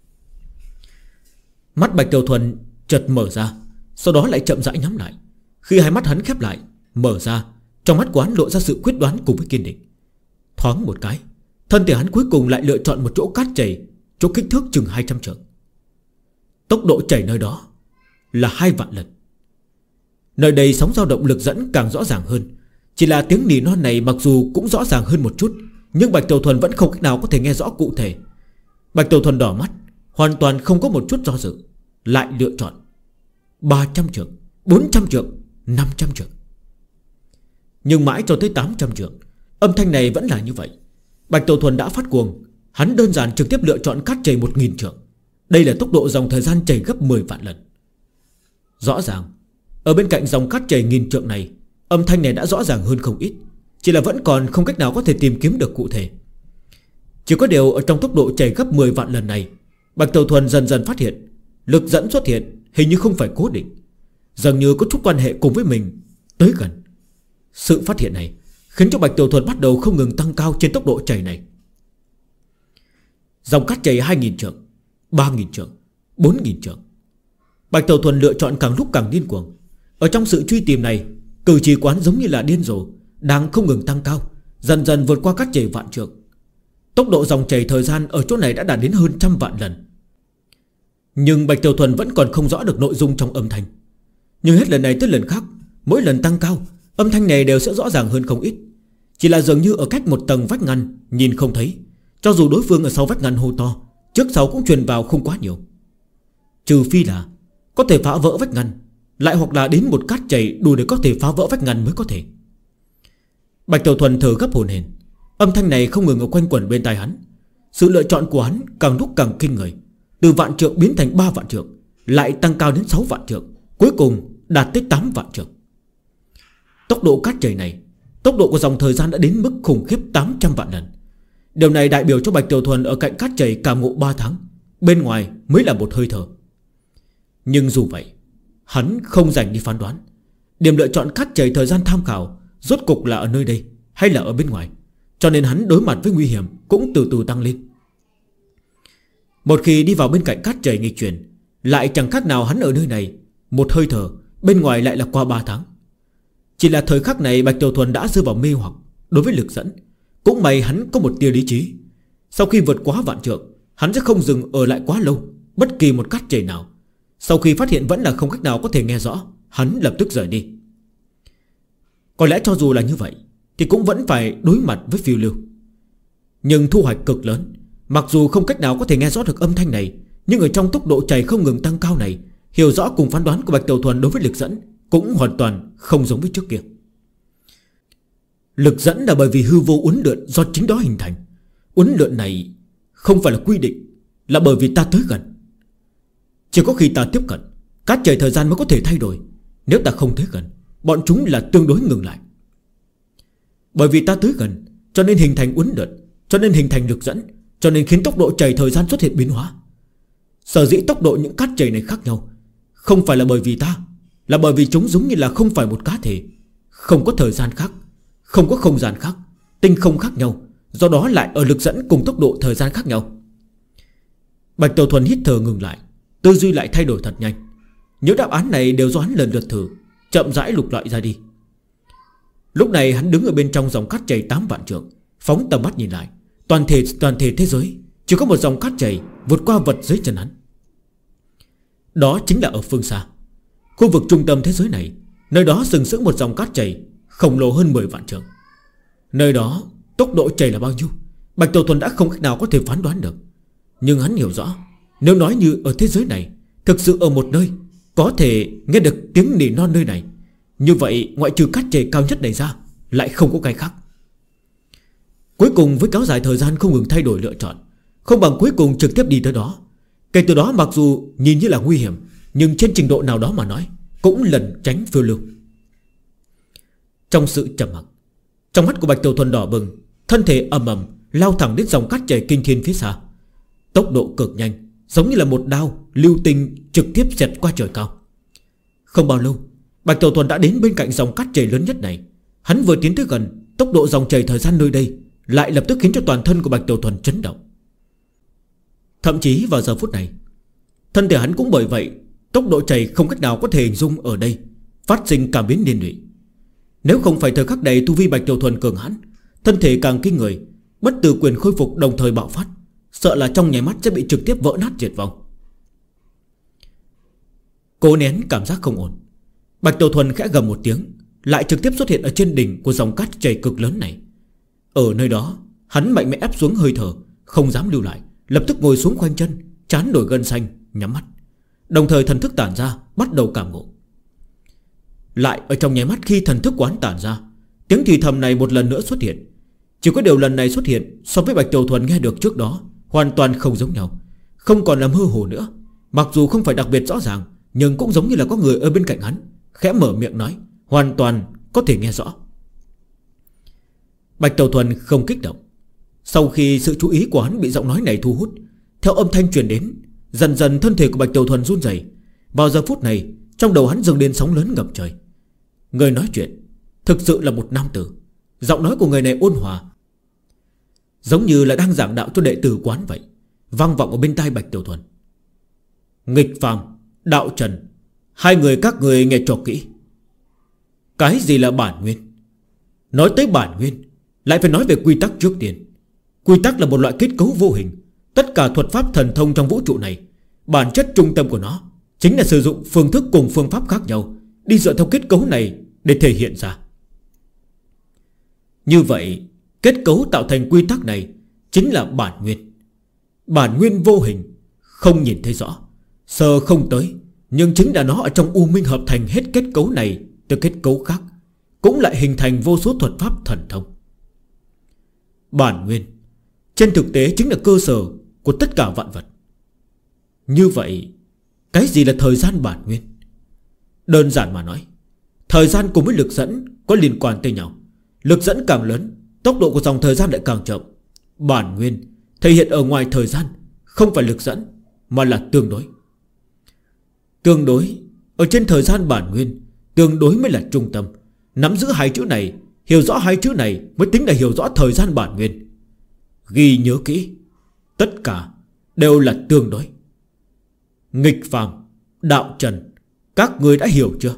Mắt Bạch Tiểu Thuần chợt mở ra, sau đó lại chậm rãi nhắm lại. Khi hai mắt hắn khép lại, mở ra, trong mắt của hắn lộ ra sự quyết đoán cùng với kiên định. Thoáng một cái, thân thể hắn cuối cùng lại lựa chọn một chỗ cát chảy, chỗ kích thước chừng 200 trượng. Tốc độ chảy nơi đó là 2 vạn lần. Nơi đây sóng dao động lực dẫn càng rõ ràng hơn. Chỉ là tiếng nỉ non này mặc dù cũng rõ ràng hơn một chút, nhưng Bạch Tiểu Thuần vẫn không cách nào có thể nghe rõ cụ thể. Bạch Tiểu Thuần đỏ mắt, hoàn toàn không có một chút do dự, lại lựa chọn 300 trượng, 400 trượng, 500 trượng. Nhưng mãi cho tới 800 trượng, âm thanh này vẫn là như vậy. Bạch Tiểu Thuần đã phát cuồng. Hắn đơn giản trực tiếp lựa chọn cát chảy 1000 trượng. Đây là tốc độ dòng thời gian chảy gấp 10 vạn lần. Rõ ràng ở bên cạnh dòng cát chảy 1000 trượng này, âm thanh này đã rõ ràng hơn không ít. Chỉ là vẫn còn không cách nào có thể tìm kiếm được cụ thể. Chỉ có điều ở trong tốc độ chảy gấp 10 vạn lần này, Bạch Tiểu Thuần dần dần phát hiện lực dẫn xuất hiện hình như không phải cố định, dường như có chút quan hệ cùng với mình tới gần. Sự phát hiện này khiến cho Bạch Tiểu Thuần bắt đầu không ngừng tăng cao trên tốc độ chảy này. Dòng cát chảy 2000 trượng, 3000 trượng, 4000 trượng. Bạch Tiểu Thuần lựa chọn càng lúc càng điên cuồng. Ở trong sự truy tìm này, cử chỉ quán giống như là điên rồ, đang không ngừng tăng cao, dần dần vượt qua cát chảy vạn trượng. Tốc độ dòng chảy thời gian ở chỗ này đã đạt đến hơn 100 vạn lần. Nhưng Bạch Tiểu Thuần vẫn còn không rõ được nội dung trong âm thanh. Nhưng hết lần này tới lần khác, mỗi lần tăng cao, âm thanh này đều sẽ rõ ràng hơn không ít. Chỉ là dường như ở cách một tầng vách ngăn nhìn không thấy. Cho dù đối phương ở sau vách ngăn hô to, trước sau cũng truyền vào không quá nhiều. Trừ phi là có thể phá vỡ vách ngăn, lại hoặc là đến một cát chảy đủ để có thể phá vỡ vách ngăn mới có thể. Bạch Tiểu Thuần thở gấp hồn hển. Âm thanh này không ngừng ở quanh quẩn bên tai hắn. Sự lựa chọn của hắn càng lúc càng kinh người. Từ vạn trượng biến thành 3 vạn trượng, lại tăng cao đến 6 vạn trượng, cuối cùng đạt tới 8 vạn trượng. Tốc độ cát chảy này, tốc độ của dòng thời gian đã đến mức khủng khiếp 800 vạn lần. Điều này đại biểu cho Bạch Tiểu Thuần ở cạnh cát chảy cảm ngộ 3 tháng, bên ngoài mới là một hơi thở. Nhưng dù vậy, hắn không dành đi phán đoán điểm lựa chọn cát chảy thời gian tham khảo rốt cục là ở nơi đây hay là ở bên ngoài. Cho nên hắn đối mặt với nguy hiểm cũng từ từ tăng lên. Một khi đi vào bên cạnh cát chảy nghịch chuyển, lại chẳng khác nào hắn ở nơi này một hơi thở, bên ngoài lại là qua 3 tháng. Chỉ là thời khắc này Bạch Tiểu Thuần đã rơi vào mê hoặc đối với lực dẫn. Cũng may hắn có một tia lý trí. Sau khi vượt quá vạn trượng, hắn sẽ không dừng ở lại quá lâu bất kỳ một cát chảy nào. Sau khi phát hiện vẫn là không cách nào có thể nghe rõ, hắn lập tức rời đi. Có lẽ cho dù là như vậy thì cũng vẫn phải đối mặt với phiêu lưu. Nhưng thu hoạch cực lớn. Mặc dù không cách nào có thể nghe rõ được âm thanh này, nhưng ở trong tốc độ chảy không ngừng tăng cao này, hiểu rõ cùng phán đoán của Bạch Tiểu Thuần đối với lực dẫn cũng hoàn toàn không giống với trước kia. Lực dẫn là bởi vì hư vô uốn lượn do chính đó hình thành. Uốn lượn này không phải là quy định, là bởi vì ta tới gần. Chỉ có khi ta tiếp cận, cát chảy thời gian mới có thể thay đổi. Nếu ta không tới gần, bọn chúng là tương đối ngừng lại. Bởi vì ta tới gần, cho nên hình thành uốn lượn, cho nên hình thành lực dẫn, cho nên khiến tốc độ chảy thời gian xuất hiện biến hóa. Sở dĩ tốc độ những cát chảy này khác nhau, không phải là bởi vì ta, là bởi vì chúng giống như là không phải một cá thể, không có thời gian khác, không có không gian khác, tinh không khác nhau, do đó lại ở lực dẫn cùng tốc độ thời gian khác nhau. Bạch Tiểu Thuần hít thở ngừng lại, tư duy lại thay đổi thật nhanh. Những đáp án này đều do hắn lần lượt thử, chậm rãi lục loại ra đi. Lúc này hắn đứng ở bên trong dòng cát chảy 8 vạn trượng, phóng tầm mắt nhìn lại, toàn thể thế giới chỉ có một dòng cát chảy vượt qua vật dưới chân hắn. Đó chính là ở phương xa, khu vực trung tâm thế giới này. Nơi đó sừng sững một dòng cát chảy khổng lồ hơn 10 vạn trượng. Nơi đó tốc độ chảy là bao nhiêu, Bạch Tiểu Thuần đã không cách nào có thể phán đoán được. Nhưng hắn hiểu rõ, nếu nói như ở thế giới này thực sự ở một nơi có thể nghe được tiếng nỉ non nơi này, như vậy ngoại trừ cát chảy cao nhất này ra, lại không có cái khác. Cuối cùng với kéo dài thời gian không ngừng thay đổi lựa chọn, không bằng cuối cùng trực tiếp đi tới đó. Kể từ đó mặc dù nhìn như là nguy hiểm, nhưng trên trình độ nào đó mà nói, cũng lần tránh phiêu lưu. Trong sự trầm mặc, trong mắt của Bạch Tiểu Thuần đỏ bừng, thân thể ầm ầm lao thẳng đến dòng cát chảy kinh thiên phía xa. Tốc độ cực nhanh, giống như là một đao lưu tinh trực tiếp xẹt qua trời cao. Không bao lâu, Bạch Tiểu Thuần đã đến bên cạnh dòng cát chảy lớn nhất này. Hắn vừa tiến tới gần, tốc độ dòng chảy thời gian nơi đây lại lập tức khiến cho toàn thân của Bạch Tiểu Thuần chấn động. Thậm chí vào giờ phút này, thân thể hắn cũng bởi vậy tốc độ chảy không cách nào có thể hình dung ở đây phát sinh cảm biến liên lụy. Nếu không phải thời khắc này tu vi Bạch Tiểu Thuần cường hãn, thân thể càng kinh người, bất tử quyền khôi phục đồng thời bạo phát, sợ là trong nháy mắt sẽ bị trực tiếp vỡ nát diệt vong. Cố nén cảm giác không ổn, Bạch Tiểu Thuần khẽ gầm một tiếng, lại trực tiếp xuất hiện ở trên đỉnh của dòng cát chảy cực lớn này. Ở nơi đó, hắn mạnh mẽ ép xuống hơi thở, không dám lưu lại, lập tức ngồi xuống khoanh chân, trán nổi gân xanh, nhắm mắt, đồng thời thần thức tản ra, bắt đầu cảm ngộ. Lại ở trong nháy mắt khi thần thức quán tản ra, tiếng thì thầm này một lần nữa xuất hiện. Chỉ có điều lần này xuất hiện so với Bạch Tiểu Thuần nghe được trước đó hoàn toàn không giống nhau, không còn là mơ hồ nữa. Mặc dù không phải đặc biệt rõ ràng, nhưng cũng giống như là có người ở bên cạnh hắn khẽ mở miệng nói, hoàn toàn có thể nghe rõ. Bạch Tiểu Thuần không kích động. Sau khi sự chú ý của hắn bị giọng nói này thu hút, theo âm thanh truyền đến, dần dần thân thể của Bạch Tiểu Thuần run rẩy. Vào giờ phút này, trong đầu hắn dâng lên sóng lớn ngập trời. Người nói chuyện thực sự là một nam tử. Giọng nói của người này ôn hòa, giống như là đang giảng đạo cho đệ tử quán vậy, vang vọng ở bên tai Bạch Tiểu Thuần. Nghịch phàm, đạo trần, hai người các người nghe cho kỹ. Cái gì là bản nguyên? Nói tới bản nguyên, lại phải nói về quy tắc trước tiên. Quy tắc là một loại kết cấu vô hình. Tất cả thuật pháp thần thông trong vũ trụ này, bản chất trung tâm của nó chính là sử dụng phương thức cùng phương pháp khác nhau, đi dựa theo kết cấu này để thể hiện ra. Như vậy, kết cấu tạo thành quy tắc này chính là bản nguyên. Bản nguyên vô hình, không nhìn thấy rõ, sờ không tới, nhưng chính là nó ở trong u minh hợp thành hết kết cấu này từ kết cấu khác, cũng lại hình thành vô số thuật pháp thần thông. Bản nguyên trên thực tế chính là cơ sở của tất cả vạn vật. Như vậy, cái gì là thời gian bản nguyên? Đơn giản mà nói, thời gian cùng với lực dẫn có liên quan tới nhau. Lực dẫn càng lớn, tốc độ của dòng thời gian lại càng chậm. Bản nguyên thể hiện ở ngoài thời gian, không phải lực dẫn, mà là tương đối. Tương đối ở trên thời gian bản nguyên, tương đối mới là trung tâm. Nắm giữ hai chữ này, hiểu rõ hai chữ này mới tính là hiểu rõ thời gian bản nguyên. Ghi nhớ kỹ, tất cả đều là tương đối. Nghịch phàm, đạo trần, các người đã hiểu chưa?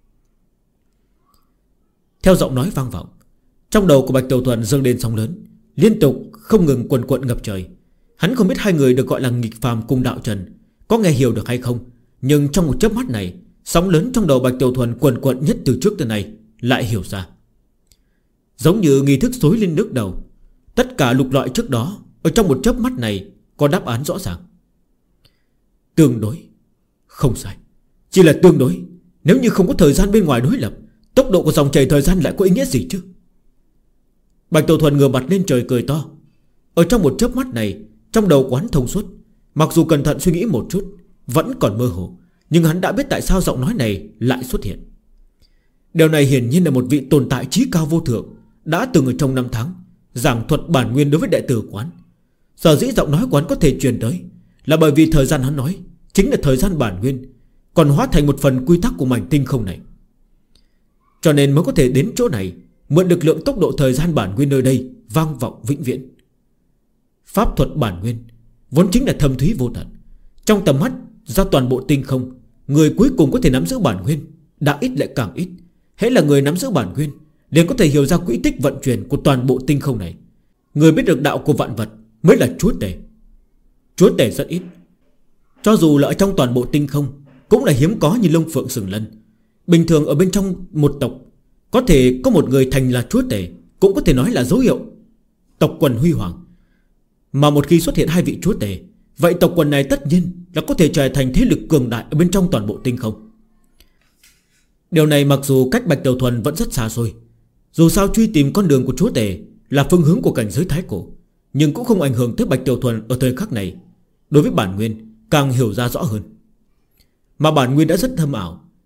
Theo giọng nói vang vọng, trong đầu của Bạch Tiểu Thuần dâng lên sóng lớn, liên tục không ngừng quần quận ngập trời. Hắn không biết hai người được gọi là nghịch phàm cùng đạo trần có nghe hiểu được hay không, nhưng trong một chớp mắt này, sóng lớn trong đầu Bạch Tiểu Thuần quần quận nhất từ trước tới nay lại hiểu ra. Giống như nghi thức xối lên nước đầu, tất cả lục loại trước đó ở trong một chớp mắt này có đáp án rõ ràng. Tương đối, không sai, chỉ là tương đối. Nếu như không có thời gian bên ngoài đối lập, tốc độ của dòng chảy thời gian lại có ý nghĩa gì chứ? Bạch Tiểu Thuần ngửa mặt lên trời cười to. Ở trong một chớp mắt này, trong đầu quán thông suốt. Mặc dù cẩn thận suy nghĩ một chút, vẫn còn mơ hồ, nhưng hắn đã biết tại sao giọng nói này lại xuất hiện. Điều này hiển nhiên là một vị tồn tại trí cao vô thượng đã từng ở trong năm tháng giảng thuật bản nguyên đối với đệ tử quán. Sở dĩ giọng nói quán có thể truyền tới là bởi vì thời gian hắn nói chính là thời gian bản nguyên, còn hóa thành một phần quy tắc của mảnh tinh không này. Cho nên mới có thể đến chỗ này, mượn lực lượng tốc độ thời gian bản nguyên nơi đây vang vọng vĩnh viễn. Pháp thuật bản nguyên vốn chính là thâm thúy vô tận. Trong tầm mắt ra toàn bộ tinh không, người cuối cùng có thể nắm giữ bản nguyên đã ít lại càng ít. Hễ là người nắm giữ bản nguyên liền có thể hiểu ra quỹ tích vận chuyển của toàn bộ tinh không này. Người biết được đạo của vạn vật mới là chúa tể. Chúa tể rất ít, cho dù là ở trong toàn bộ tinh không cũng là hiếm có như lông phượng sừng lân. Bình thường ở bên trong một tộc có thể có một người thành là chúa tể, cũng có thể nói là dấu hiệu tộc quần huy hoàng. Mà một khi xuất hiện hai vị chúa tể, vậy tộc quần này tất nhiên là có thể trở thành thế lực cường đại ở bên trong toàn bộ tinh không. Điều này mặc dù cách Bạch Tiểu Thuần vẫn rất xa xôi, dù sao truy tìm con đường của chúa tể là phương hướng của cảnh giới thái cổ, nhưng cũng không ảnh hưởng tới Bạch Tiểu Thuần ở thời khắc này. Đối với bản nguyên càng hiểu ra rõ hơn. Mà bản nguyên đã rất thâm ảo,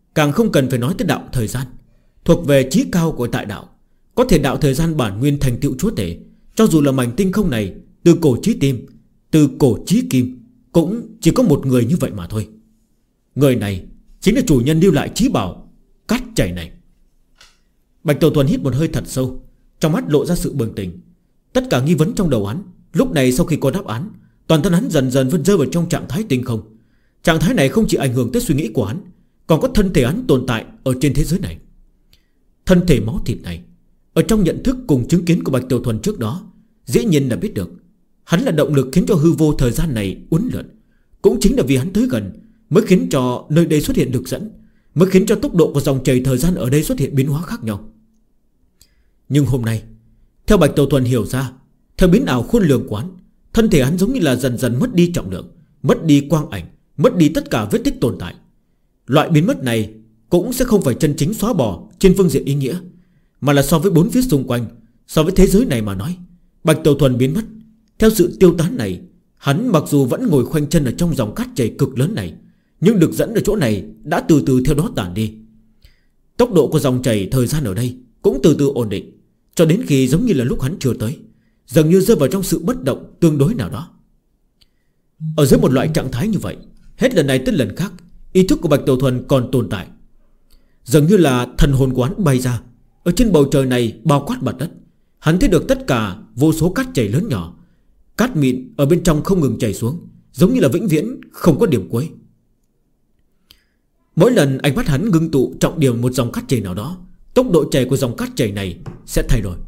càng không cần phải nói tới đạo thời gian, thuộc về chí cao của tại đạo. Có thể đạo thời gian bản nguyên thành tựu chúa tể. Cho dù là mảnh tinh không này, từ cổ chí tim, từ cổ chí kim, cũng chỉ có một người như vậy mà thôi. Người này chính là chủ nhân lưu lại chí bảo cát chảy này. Bạch Tiểu Thuần hít một hơi thật sâu, trong mắt lộ ra sự bừng tỉnh. Tất cả nghi vấn trong đầu hắn lúc này sau khi có đáp án, toàn thân hắn dần dần rơi vào trong trạng thái tinh không. Trạng thái này không chỉ ảnh hưởng tới suy nghĩ của hắn, còn có thân thể hắn tồn tại ở trên thế giới này. Thân thể máu thịt này, ở trong nhận thức cùng chứng kiến của Bạch Tiểu Thuần trước đó, dĩ nhiên là biết được hắn là động lực khiến cho hư vô thời gian này uốn lượn. Cũng chính là vì hắn tới gần mới khiến cho nơi đây xuất hiện lực dẫn, mới khiến cho tốc độ của dòng chảy thời gian ở đây xuất hiện biến hóa khác nhau. Nhưng hôm nay, theo Bạch Tiểu Thuần hiểu ra, theo biến ảo khôn lường quán, thân thể hắn giống như là dần dần mất đi trọng lượng, mất đi quang ảnh, mất đi tất cả vết tích tồn tại. Loại biến mất này cũng sẽ không phải chân chính xóa bỏ trên phương diện ý nghĩa, mà là so với bốn phía xung quanh, so với thế giới này mà nói, Bạch Tiểu Thuần biến mất. Theo sự tiêu tán này, hắn mặc dù vẫn ngồi khoanh chân ở trong dòng cát chảy cực lớn này, nhưng lực dẫn ở chỗ này đã từ từ theo đó tản đi. Tốc độ của dòng chảy thời gian ở đây cũng từ từ ổn định, cho đến khi giống như là lúc hắn chưa tới, dường như rơi vào trong sự bất động tương đối nào đó. Ở dưới một loại trạng thái như vậy, hết lần này tới lần khác, ý thức của Bạch Tiểu Thuần còn tồn tại. Dường như là thần hồn của hắn bay ra, ở trên bầu trời này bao quát mặt đất. Hắn thấy được tất cả vô số cát chảy lớn nhỏ, cát mịn ở bên trong không ngừng chảy xuống, giống như là vĩnh viễn không có điểm cuối. Mỗi lần ánh mắt hắn ngưng tụ trọng điểm một dòng cát chảy nào đó, tốc độ chảy của dòng cát chảy này sẽ thay đổi.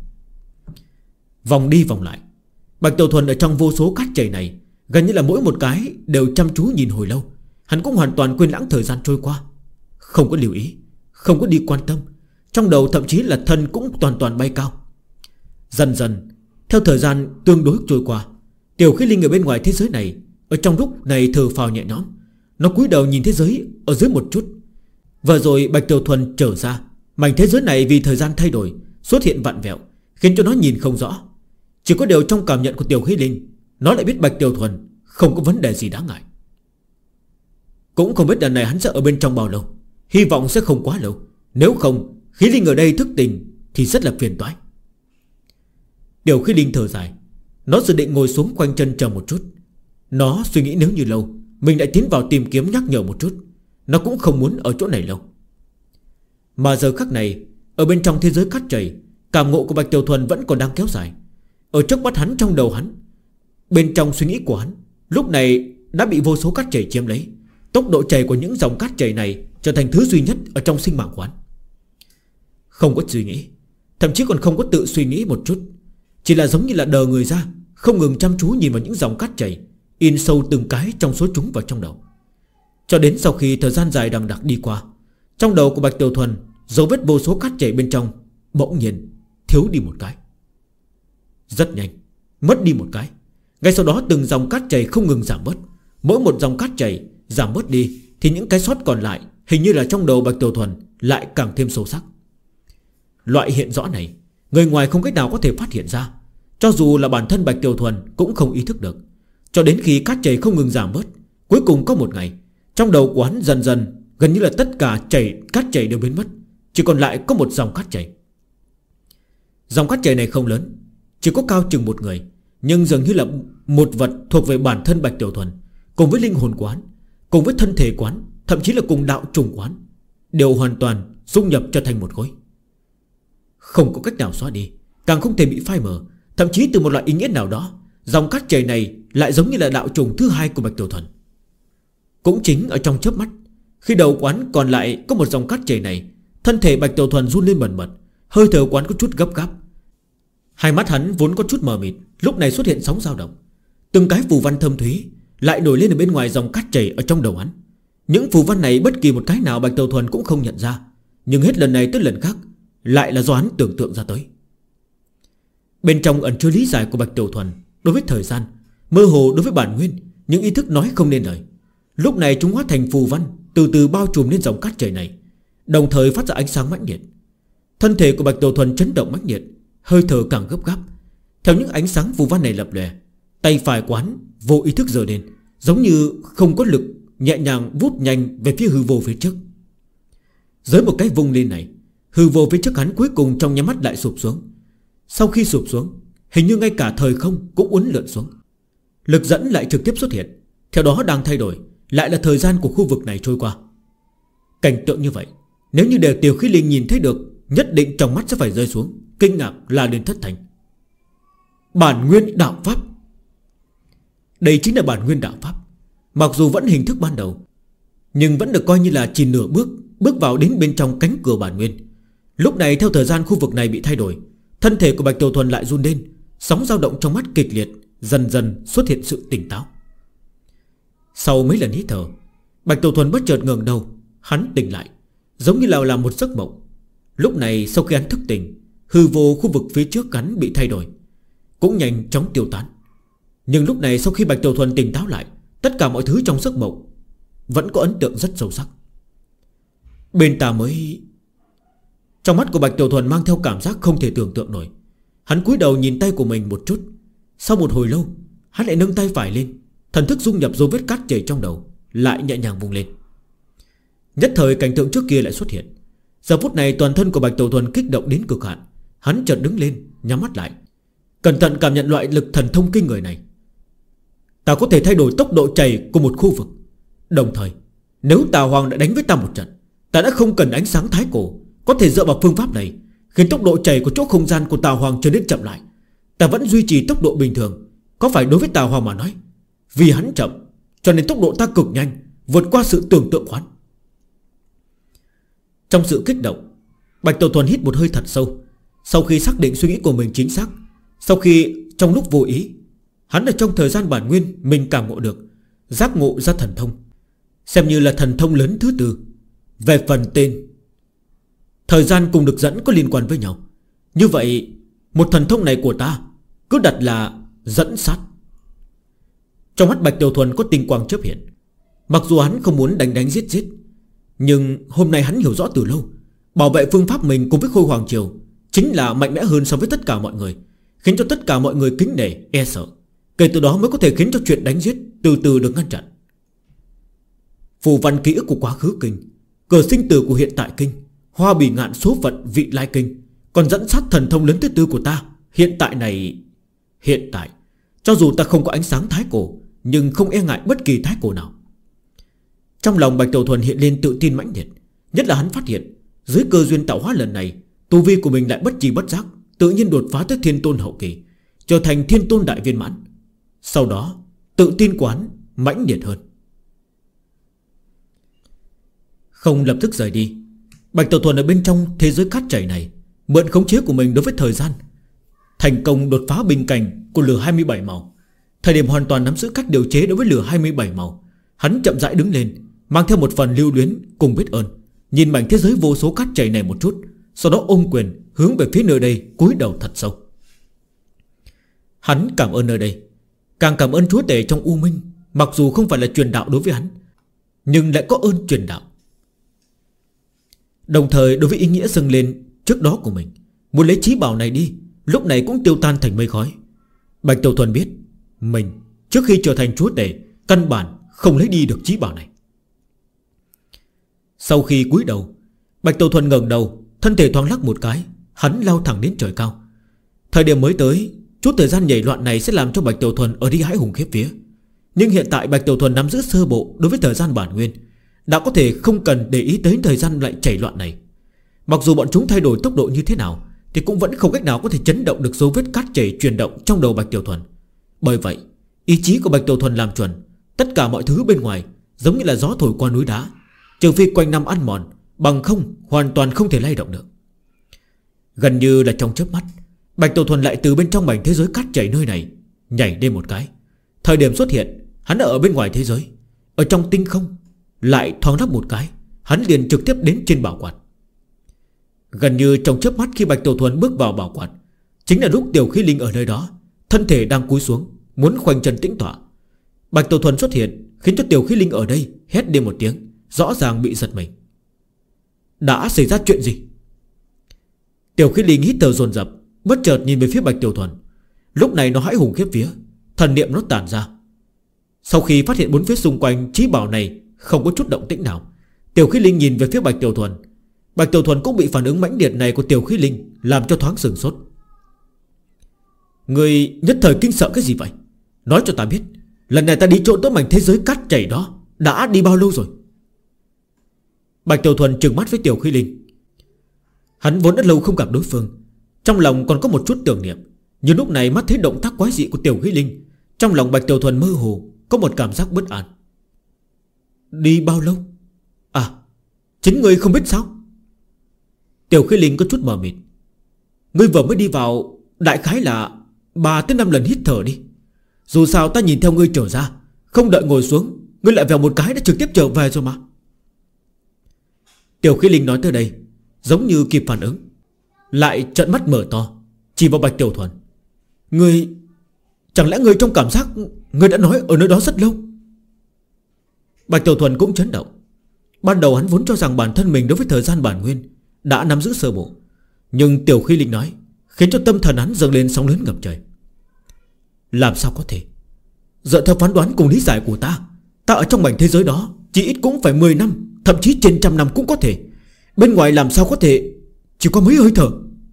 Vòng đi vòng lại, Bạch Tiểu Thuần ở trong vô số cát chảy này, gần như là mỗi một cái đều chăm chú nhìn hồi lâu. Hắn cũng hoàn toàn quên lãng thời gian trôi qua, không có lưu ý, không có đi quan tâm. Trong đầu thậm chí là thân cũng toàn toàn bay cao. Dần dần, theo thời gian tương đối trôi qua, Tiểu Khí Linh ở bên ngoài thế giới này, ở trong lúc này thở phào nhẹ nhõm. Nó cúi đầu nhìn thế giới ở dưới một chút. Vừa rồi Bạch Tiểu Thuần trở ra, mảnh thế giới này vì thời gian thay đổi, xuất hiện vặn vẹo, khiến cho nó nhìn không rõ. Chỉ có điều trong cảm nhận của Tiểu Khí Linh, nó lại biết Bạch Tiểu Thuần không có vấn đề gì đáng ngại. Cũng không biết lần này hắn sẽ ở bên trong bao lâu, hy vọng sẽ không quá lâu. Nếu không, Khí Linh ở đây thức tỉnh thì rất là phiền toái. Tiểu Khí Linh thở dài, nó dự định ngồi xuống quanh chân chờ một chút. Nó suy nghĩ nếu như lâu mình lại tiến vào tìm kiếm nhắc nhở một chút, nó cũng không muốn ở chỗ này lâu. Mà giờ khắc này, ở bên trong thế giới cát chảy, cảm ngộ của Bạch Tiểu Thuần vẫn còn đang kéo dài. Ở trước mắt hắn, trong đầu hắn, bên trong suy nghĩ của hắn, lúc này đã bị vô số cát chảy chiếm lấy. Tốc độ chảy của những dòng cát chảy này trở thành thứ duy nhất ở trong sinh mạng của hắn. Không có suy nghĩ, thậm chí còn không có tự suy nghĩ một chút, chỉ là giống như là đờ người ra, không ngừng chăm chú nhìn vào những dòng cát chảy, in sâu từng cái trong số chúng vào trong đầu. Cho đến sau khi thời gian dài đằng đẵng đi qua, trong đầu của Bạch Tiểu Thuần, dấu vết vô số cát chảy bên trong bỗng nhiên thiếu đi một cái. Rất nhanh, mất đi một cái. Ngay sau đó từng dòng cát chảy không ngừng giảm bớt. Mỗi một dòng cát chảy giảm bớt đi, thì những cái sót còn lại hình như là trong đầu Bạch Tiểu Thuần lại càng thêm sâu sắc. Loại hiện rõ này, người ngoài không cách nào có thể phát hiện ra. Cho dù là bản thân Bạch Tiểu Thuần cũng không ý thức được. Cho đến khi cát chảy không ngừng giảm bớt, cuối cùng có một ngày, trong đầu của hắn dần dần, gần như là tất cả cát chảy đều biến mất, chỉ còn lại có một dòng cát chảy. Dòng cát chảy này không lớn, chỉ có cao chừng một người, nhưng dường như là một vật thuộc về bản thân Bạch Tiểu Thuần, cùng với linh hồn quán, cùng với thân thể quán, thậm chí là cùng đạo trùng quán, đều hoàn toàn dung nhập trở thành một khối. Không có cách nào xóa đi, càng không thể bị phai mờ. Thậm chí từ một loại ý nghĩa nào đó, dòng cát chảy này lại giống như là đạo trùng thứ hai của Bạch Tiểu Thuần. Cũng chính ở trong chớp mắt, khi đầu quán còn lại có một dòng cát chảy này, thân thể Bạch Tiểu Thuần run lên bần bật, hơi thở quán có chút gấp gáp. Hai mắt hắn vốn có chút mờ mịt, lúc này xuất hiện sóng dao động. Từng cái phù văn thâm thúy lại nổi lên ở bên ngoài dòng cát chảy ở trong đầu hắn. Những phù văn này bất kỳ một cái nào Bạch Tiểu Thuần cũng không nhận ra, nhưng hết lần này tới lần khác lại là do hắn tưởng tượng ra tới. Bên trong ẩn chứa lý giải của Bạch Tiểu Thuần đối với thời gian, mơ hồ đối với bản nguyên, những ý thức nói không nên lời. Lúc này chúng hóa thành phù văn, từ từ bao trùm lên dòng cát chảy này, đồng thời phát ra ánh sáng mãnh liệt. Thân thể của Bạch Tiểu Thuần chấn động mãnh liệt, hơi thở càng gấp gáp. Theo những ánh sáng phù văn này lập lòe, tay phải quán vô ý thức giơ lên, giống như không có lực, nhẹ nhàng vút nhanh về phía hư vô phía trước. Dưới một cái vung lên này, hư vô phía trước hắn cuối cùng trong nháy mắt lại sụp xuống. Sau khi sụp xuống, hình như ngay cả thời không cũng uốn lượn xuống. Lực dẫn lại trực tiếp xuất hiện. Theo đó đang thay đổi, lại là thời gian của khu vực này trôi qua. Cảnh tượng như vậy, nếu như đều Tiểu Khí Linh nhìn thấy được, nhất định trong mắt sẽ phải rơi xuống, kinh ngạc la lên thất thành. Bản nguyên đạo pháp. Đây chính là bản nguyên đạo pháp. Mặc dù vẫn hình thức ban đầu, nhưng vẫn được coi như là chỉ nửa bước vào đến bên trong cánh cửa bản nguyên. Lúc này theo thời gian khu vực này bị thay đổi, thân thể của Bạch Tiểu Thuần lại run lên, sóng dao động trong mắt kịch liệt, dần dần xuất hiện sự tỉnh táo. Sau mấy lần hít thở, Bạch Tiểu Thuần bất chợt ngẩng đầu. Hắn tỉnh lại, giống như là một giấc mộng. Lúc này sau khi hắn thức tỉnh, hư vô khu vực phía trước hắn bị thay đổi, cũng nhanh chóng tiêu tán. Nhưng lúc này sau khi Bạch Tiểu Thuần tỉnh táo lại, tất cả mọi thứ trong giấc mộng vẫn có ấn tượng rất sâu sắc. Bên ta mới... Trong mắt của Bạch Tiểu Thuần mang theo cảm giác không thể tưởng tượng nổi. Hắn cúi đầu nhìn tay của mình một chút. Sau một hồi lâu, hắn lại nâng tay phải lên, thần thức dung nhập dấu vết cát chảy trong đầu, lại nhẹ nhàng vung lên. Nhất thời cảnh tượng trước kia lại xuất hiện. Giờ phút này toàn thân của Bạch Tiểu Thuần kích động đến cực hạn. Hắn chợt đứng lên, nhắm mắt lại, cẩn thận cảm nhận loại lực thần thông kinh người này. Ta có thể thay đổi tốc độ chảy của một khu vực. Đồng thời, nếu Tà Hoàng đã đánh với ta một trận, ta đã không cần ánh sáng thái cổ, có thể dựa vào phương pháp này khiến tốc độ chảy của chỗ không gian của Tà Hoàng trở nên chậm lại. Ta vẫn duy trì tốc độ bình thường. Có phải đối với Tà Hoàng mà nói, vì hắn chậm cho nên tốc độ ta cực nhanh, vượt qua sự tưởng tượng của hắn. Trong sự kích động, Bạch Tiểu Thuần hít một hơi thật sâu. Sau khi xác định suy nghĩ của mình chính xác, sau khi trong lúc vô ý, hắn ở trong thời gian bản nguyên mình cảm ngộ được, giác ngộ ra thần thông, xem như là thần thông lớn thứ tư. Về phần tên, thời gian cùng lực dẫn có liên quan với nhau. Như vậy một thần thông này của ta cứ đặt là dẫn sát. Trong mắt Bạch Tiểu Thuần có tinh quang chớp hiện. Mặc dù hắn không muốn đánh giết, nhưng hôm nay hắn hiểu rõ từ lâu, bảo vệ phương pháp mình cùng với Khôi Hoàng Triều chính là mạnh mẽ hơn so với tất cả mọi người, khiến cho tất cả mọi người kính nể e sợ. Kể từ đó mới có thể khiến cho chuyện đánh giết từ từ được ngăn chặn. Phù văn ký ức của quá khứ kinh, cờ sinh tử của hiện tại kinh, hoa bỉ ngạn số phận vị lai kinh, còn dẫn sát thần thông lớn thứ tư của ta hiện tại này. Hiện tại cho dù ta không có ánh sáng thái cổ, nhưng không e ngại bất kỳ thái cổ nào. Trong lòng Bạch Tiểu Thuần hiện lên tự tin mãnh liệt. Nhất là hắn phát hiện dưới cơ duyên tạo hóa lần này, tu vi của mình lại bất chi bất giác tự nhiên đột phá tới thiên tôn hậu kỳ, trở thành thiên tôn đại viên mãn. Sau đó tự tin của hắn mãnh liệt hơn. Không lập tức rời đi, Bạch Tiểu Thuần ở bên trong thế giới cát chảy này mượn khống chế của mình đối với thời gian, thành công đột phá bình cảnh của lửa 27 màu. Thời điểm hoàn toàn nắm giữ cách điều chế đối với lửa 27 màu, hắn chậm rãi đứng lên, mang theo một phần lưu luyến cùng biết ơn, nhìn mảnh thế giới vô số cát chảy này một chút, sau đó ôm quyền hướng về phía nơi đây, cúi đầu thật sâu. Hắn cảm ơn nơi đây, càng cảm ơn chúa tể trong U Minh. Mặc dù không phải là truyền đạo đối với hắn, nhưng lại có ơn truyền đạo. Đồng thời đối với ý nghĩa dâng lên trước đó của mình, muốn lấy chí bảo này đi, lúc này cũng tiêu tan thành mây khói. Bạch Tiểu Thuần biết mình trước khi trở thành chúa tể căn bản không lấy đi được chí bảo này. Sau khi cúi đầu, Bạch Tiểu Thuần ngẩng đầu, thân thể thoáng lắc một cái, hắn lao thẳng đến trời cao. Thời điểm mới tới, chút thời gian nhảy loạn này sẽ làm cho Bạch Tiểu Thuần ở đi hãi hùng khiếp vía. Nhưng hiện tại Bạch Tiểu Thuần nắm giữ sơ bộ đối với thời gian bản nguyên, đã có thể không cần để ý tới thời gian lại chảy loạn này. Mặc dù bọn chúng thay đổi tốc độ như thế nào, thì cũng vẫn không cách nào có thể chấn động được dấu vết cát chảy chuyển động trong đầu Bạch Tiểu Thuần. Bởi vậy ý chí của Bạch Tiểu Thuần làm chuẩn, tất cả mọi thứ bên ngoài giống như là gió thổi qua núi đá, trừ phi quanh năm ăn mòn, bằng không hoàn toàn không thể lay động được. Gần như là trong chớp mắt, Bạch Tiểu Thuần lại từ bên trong mảnh thế giới cát chảy nơi này nhảy lên một cái. Thời điểm xuất hiện, hắn ở bên ngoài thế giới, ở trong tinh không, lại thoáng đắp một cái, hắn liền trực tiếp đến trên bảo quạt. Gần như trong chớp mắt khi Bạch Tiểu Thuần bước vào bảo quạt, chính là lúc Tiểu Khí Linh ở nơi đó, thân thể đang cúi xuống, muốn khoanh chân tĩnh tọa. Bạch Tiểu Thuần xuất hiện khiến cho Tiểu Khí Linh ở đây hét lên một tiếng, rõ ràng bị giật mình. Đã xảy ra chuyện gì? Tiểu Khí Linh hít thở dồn dập, bất chợt nhìn về phía Bạch Tiểu Thuần. Lúc này nó hãi hùng khiếp vía, thần niệm nó tản ra. Sau khi phát hiện bốn phía xung quanh chí bảo này không có chút động tĩnh nào, Tiểu Khí Linh nhìn về phía Bạch Tiểu Thuần. Bạch Tiểu Thuần cũng bị phản ứng mãnh liệt này của Tiểu Khí Linh làm cho thoáng sửng sốt. Người nhất thời kinh sợ cái gì vậy? Nói cho ta biết, lần này ta đi trộn tới mảnh thế giới cát chảy đó đã đi bao lâu rồi? Bạch Tiểu Thuần trừng mắt với Tiểu Khí Linh. Hắn vốn đã lâu không gặp đối phương, trong lòng còn có một chút tưởng niệm. Nhưng lúc này mắt thấy động tác quái dị của Tiểu Khí Linh, trong lòng Bạch Tiểu Thuần mơ hồ có một cảm giác bất an. Đi bao lâu? À, chính ngươi không biết sao? Tiểu Khí Linh có chút mờ mịt. Ngươi vừa mới đi vào đại khái là 3-5 lần hít thở đi. Dù sao ta nhìn theo ngươi trở ra, không đợi ngồi xuống, ngươi lại vào một cái đã trực tiếp trở về rồi mà. Tiểu Khí Linh nói tới đây giống như kịp phản ứng, lại trợn mắt mở to, chỉ vào Bạch Tiểu Thuần. Ngươi, chẳng lẽ ngươi trong cảm giác ngươi đã nói ở nơi đó rất lâu? Bạch Tiểu Thuần cũng chấn động. Ban đầu hắn vốn cho rằng bản thân mình đối với thời gian bản nguyên đã nắm giữ sơ bộ, nhưng Tiểu Khí Linh nói khiến cho tâm thần hắn dâng lên sóng lớn ngập trời. Làm sao có thể? Dựa theo phán đoán cùng lý giải của ta, ta ở trong mảnh thế giới đó chỉ ít cũng phải 10 năm, thậm chí trên 100 năm cũng có thể. Bên ngoài làm sao có thể chỉ có mấy hơi thở?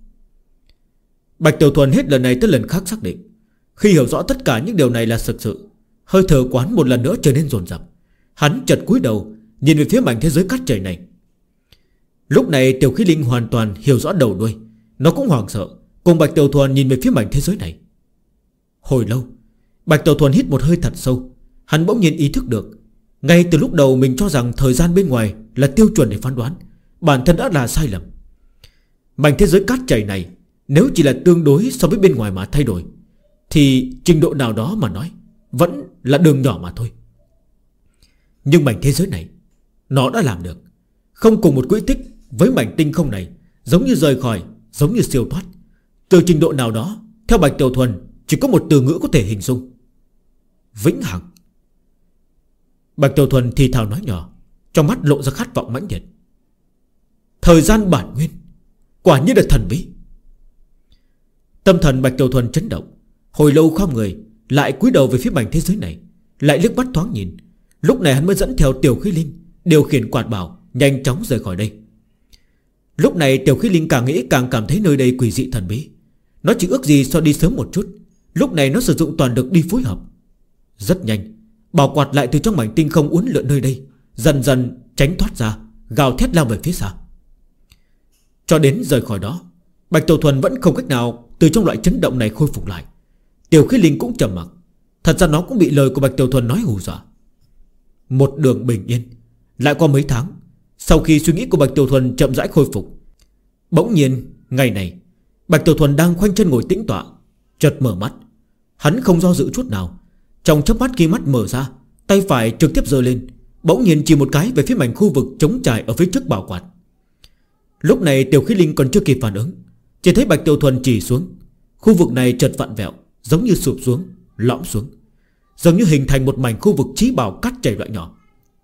Bạch Tiểu Thuần hết lần này tới lần khác xác định, khi hiểu rõ tất cả những điều này là thực sự, hơi thở quán một lần nữa trở nên dồn dập. Hắn chợt cúi đầu nhìn về phía mảnh thế giới cát chảy này. Lúc này Tiểu Khí Linh hoàn toàn hiểu rõ đầu đuôi, nó cũng hoảng sợ cùng Bạch Tiểu Thuần nhìn về phía mảnh thế giới này. Hồi lâu, Bạch Tiểu Thuần hít một hơi thật sâu. Hắn bỗng nhiên ý thức được, ngay từ lúc đầu mình cho rằng thời gian bên ngoài là tiêu chuẩn để phán đoán, bản thân đã là sai lầm. Mảnh thế giới cát chảy này nếu chỉ là tương đối so với bên ngoài mà thay đổi, thì trình độ nào đó mà nói vẫn là đường nhỏ mà thôi. Nhưng mảnh thế giới này nó đã làm được, không cùng một quỹ tích với mảnh tinh không này, giống như rời khỏi, giống như siêu thoát. Từ trình độ nào đó, theo Bạch Tiểu Thuần chỉ có một từ ngữ có thể hình dung: vĩnh hằng. Bạch Tiểu Thuần thì thào nói nhỏ, trong mắt lộ ra khát vọng mãnh liệt. Thời gian bản nguyên quả nhiên là thần bí. Tâm thần Bạch Tiểu Thuần chấn động, hồi lâu khom người, lại cúi đầu về phía mảnh thế giới này, lại liếc mắt thoáng nhìn. Lúc này hắn mới dẫn theo Tiểu Khí Linh điều khiển quạt bảo nhanh chóng rời khỏi đây. Lúc này Tiểu Khí Linh càng nghĩ càng cảm thấy nơi đây quỷ dị thần bí. Nó chỉ ước gì so đi sớm một chút. Lúc này nó sử dụng toàn lực đi phối hợp. Rất nhanh, bảo quạt lại từ trong mảnh tinh không uốn lượn nơi đây, dần dần tránh thoát ra, gào thét lao về phía xa. Cho đến rời khỏi đó, Bạch Tiểu Thuần vẫn không cách nào từ trong loại chấn động này khôi phục lại. Tiểu Khí Linh cũng trầm mặc. Thật ra nó cũng bị lời của Bạch Tiểu Thuần nói hù dọa. Một đường bình yên. Lại qua mấy tháng, sau khi suy nghĩ của Bạch Tiểu Thuần chậm rãi khôi phục, bỗng nhiên ngày này Bạch Tiểu Thuần đang khoanh chân ngồi tĩnh tọa, chợt mở mắt. Hắn không do dự chút nào, trong chớp mắt khi mắt mở ra, tay phải trực tiếp giơ lên, bỗng nhiên chỉ một cái về phía mảnh khu vực trống trải ở phía trước bảo quạt. Lúc này Tiểu Khí Linh còn chưa kịp phản ứng, chỉ thấy Bạch Tiểu Thuần chỉ xuống. Khu vực này chợt vặn vẹo, giống như sụp xuống, lõm xuống, giống như hình thành một mảnh khu vực trí bảo cát chảy loại nhỏ.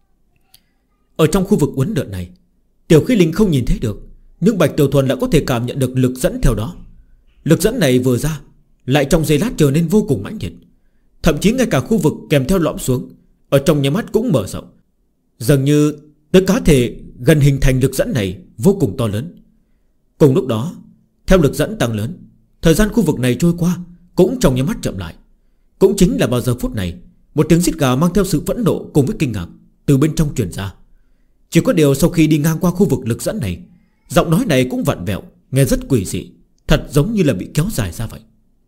Ở trong khu vực uốn lượn này, Tiểu Khí Linh không nhìn thấy được, nhưng Bạch Tiểu Thuần đã có thể cảm nhận được lực dẫn theo đó. Lực dẫn này vừa ra, lại trong giây lát trở nên vô cùng mãnh liệt. Thậm chí ngay cả khu vực kèm theo lõm xuống, ở trong nháy mắt cũng mở rộng, dường như tới cá thể gần hình thành lực dẫn này vô cùng to lớn. Cùng lúc đó, theo lực dẫn tăng lớn, thời gian khu vực này trôi qua cũng trong nháy mắt chậm lại. Cũng chính là vào giờ phút này, một tiếng rít gào mang theo sự phẫn nộ cùng với kinh ngạc từ bên trong truyền ra. Chỉ có điều sau khi đi ngang qua khu vực lực dẫn này, giọng nói này cũng vặn vẹo, nghe rất quỷ dị, thật giống như là bị kéo dài ra vậy.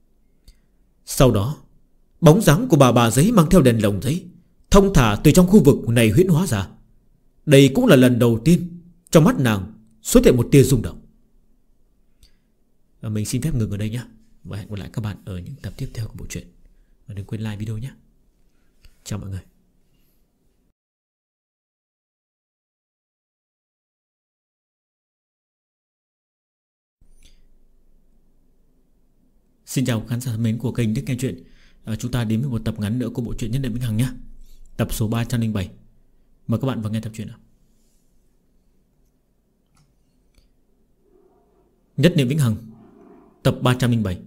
Sau đó, bóng dáng của bà giấy mang theo đèn lồng giấy thông thả từ trong khu vực này huyễn hóa ra. Đây cũng là lần đầu tiên trong mắt nàng xuất hiện một tia rung động. Mình xin phép ngừng ở đây nhé, và hẹn gặp lại các bạn ở những tập tiếp theo của bộ truyện. Và đừng quên like video nhé. Chào mọi người. Xin chào khán giả thân mến của kênh Đức Nghe Chuyện. Chúng ta đến với một tập ngắn nữa của bộ truyện Nhất Niệm Vĩnh Hằng nhé. Tập số 307. Mời các bạn vào nghe tập truyện nào. Nhất Niệm Vĩnh Hằng, tập 307.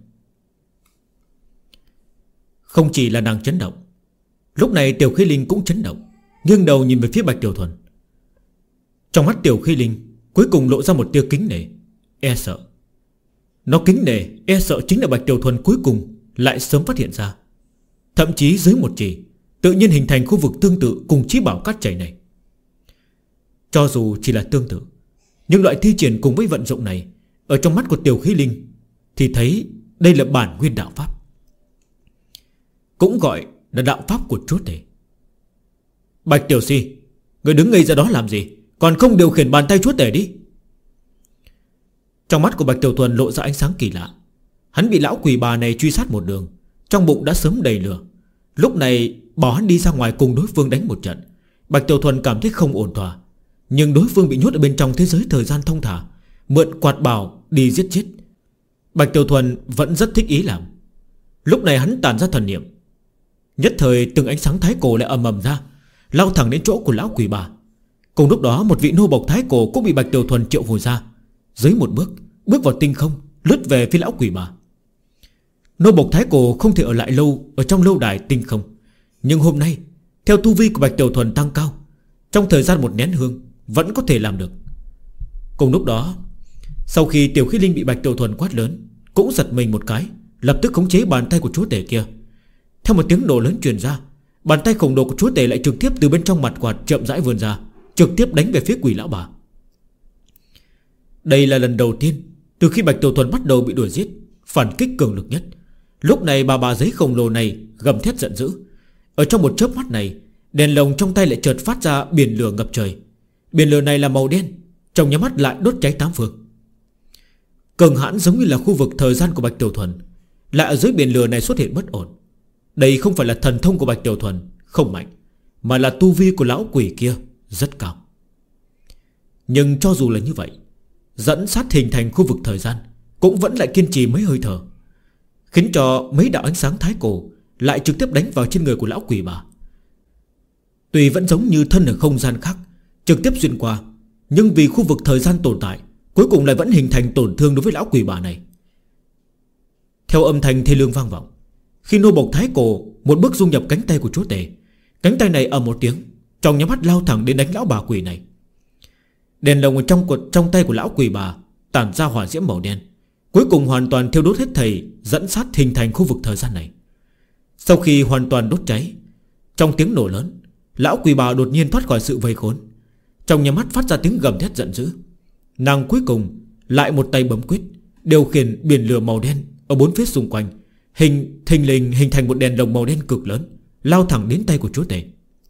Không chỉ là nàng chấn động, lúc này Tiểu Khí Linh cũng chấn động, nghiêng đầu nhìn về phía Bạch Tiểu Thuần. Trong mắt Tiểu Khí Linh cuối cùng lộ ra một tia kính nể, e sợ. Nó kính nể, e sợ chính là Bạch Tiểu Thuần cuối cùng lại sớm phát hiện ra. Thậm chí dưới một chỉ tự nhiên hình thành khu vực tương tự cùng Chí Bảo cát chảy này. Cho dù chỉ là tương tự, nhưng loại thi triển cùng với vận dụng này ở trong mắt của Tiểu Khí Linh thì thấy đây là bản nguyên đạo pháp, cũng gọi là đạo pháp của Chúa Tể. Bạch Tiểu Si, người đứng ngây ra đó làm gì, còn không điều khiển bàn tay Chúa Tể đi. Trong mắt của Bạch Tiểu Thuần lộ ra ánh sáng kỳ lạ. Hắn bị lão quỷ bà này truy sát một đường, trong bụng đã sớm đầy lửa. Lúc này bỏ hắn đi ra ngoài cùng đối phương đánh một trận, Bạch Tiểu Thuần cảm thấy không ổn thỏa. Nhưng đối phương bị nhốt ở bên trong thế giới thời gian thông thả, mượn quạt bảo đi giết chết. Bạch Tiểu Thuần vẫn rất thích ý làm. Lúc này hắn tản ra thần niệm, nhất thời từng ánh sáng thái cổ lại ầm ầm ra, lao thẳng đến chỗ của lão quỷ bà. Cùng lúc đó một vị nô bộc thái cổ cũng bị Bạch Tiểu Thuần triệu hồi ra, dưới một bước vào tinh không, lướt về phía lão quỷ bà. Nô bộc thái cổ không thể ở lại lâu ở trong lâu đài tinh không, nhưng hôm nay theo tu vi của Bạch Tiểu Thuần tăng cao, trong thời gian một nén hương vẫn có thể làm được. Cùng lúc đó, sau khi Tiểu Khí Linh bị Bạch Tiểu Thuần quát lớn, cũng giật mình một cái, lập tức khống chế bàn tay của Chúa Tể kia. Theo một tiếng nổ lớn truyền ra, bàn tay khổng lồ của Chúa Tể lại trực tiếp từ bên trong mặt quạt chậm rãi vươn ra, trực tiếp đánh về phía quỷ lão bà. Đây là lần đầu tiên từ khi Bạch Tiểu Thuần bắt đầu bị đuổi giết, phản kích cường lực nhất. Lúc này bà giấy khổng lồ này gầm thét giận dữ. Ở trong một chớp mắt này, đèn lồng trong tay lại chợt phát ra biển lửa ngập trời. Biển lửa này là màu đen, trong nhắm mắt lại đốt cháy tám phương. Cường hãn giống như là khu vực thời gian của Bạch Tiểu Thuần, lại ở dưới biển lửa này xuất hiện bất ổn. Đây không phải là thần thông của Bạch Tiểu Thuần không mạnh, mà là tu vi của lão quỷ kia rất cao. Nhưng cho dù là như vậy, dẫn sát hình thành khu vực thời gian cũng vẫn lại kiên trì mấy hơi thở, khiến cho mấy đạo ánh sáng thái cổ lại trực tiếp đánh vào trên người của lão quỷ bà. Tuy vẫn giống như thân ở không gian khác, trực tiếp xuyên qua, nhưng vì khu vực thời gian tồn tại, cuối cùng lại vẫn hình thành tổn thương đối với lão quỷ bà này. Theo âm thanh thê lương vang vọng, khi nô bộc thái cổ một bước dung nhập cánh tay của Chúa Tể, cánh tay này ầm một tiếng, trong nhắm mắt lao thẳng đến đánh lão bà quỷ này. Đèn lồng ở trong tay của lão quỷ bà tản ra hỏa diễm màu đen, cuối cùng hoàn toàn thiêu đốt hết thảy, dẫn sát hình thành khu vực thời gian này. Sau khi hoàn toàn đốt cháy, trong tiếng nổ lớn, lão quỷ bà đột nhiên thoát khỏi sự vây khốn, trong nhắm mắt phát ra tiếng gầm thét giận dữ. Nàng cuối cùng lại một tay bấm quyết, điều khiển biển lửa màu đen ở bốn phía xung quanh, thình lình hình thành một đèn lồng màu đen cực lớn, lao thẳng đến tay của Chúa Tể.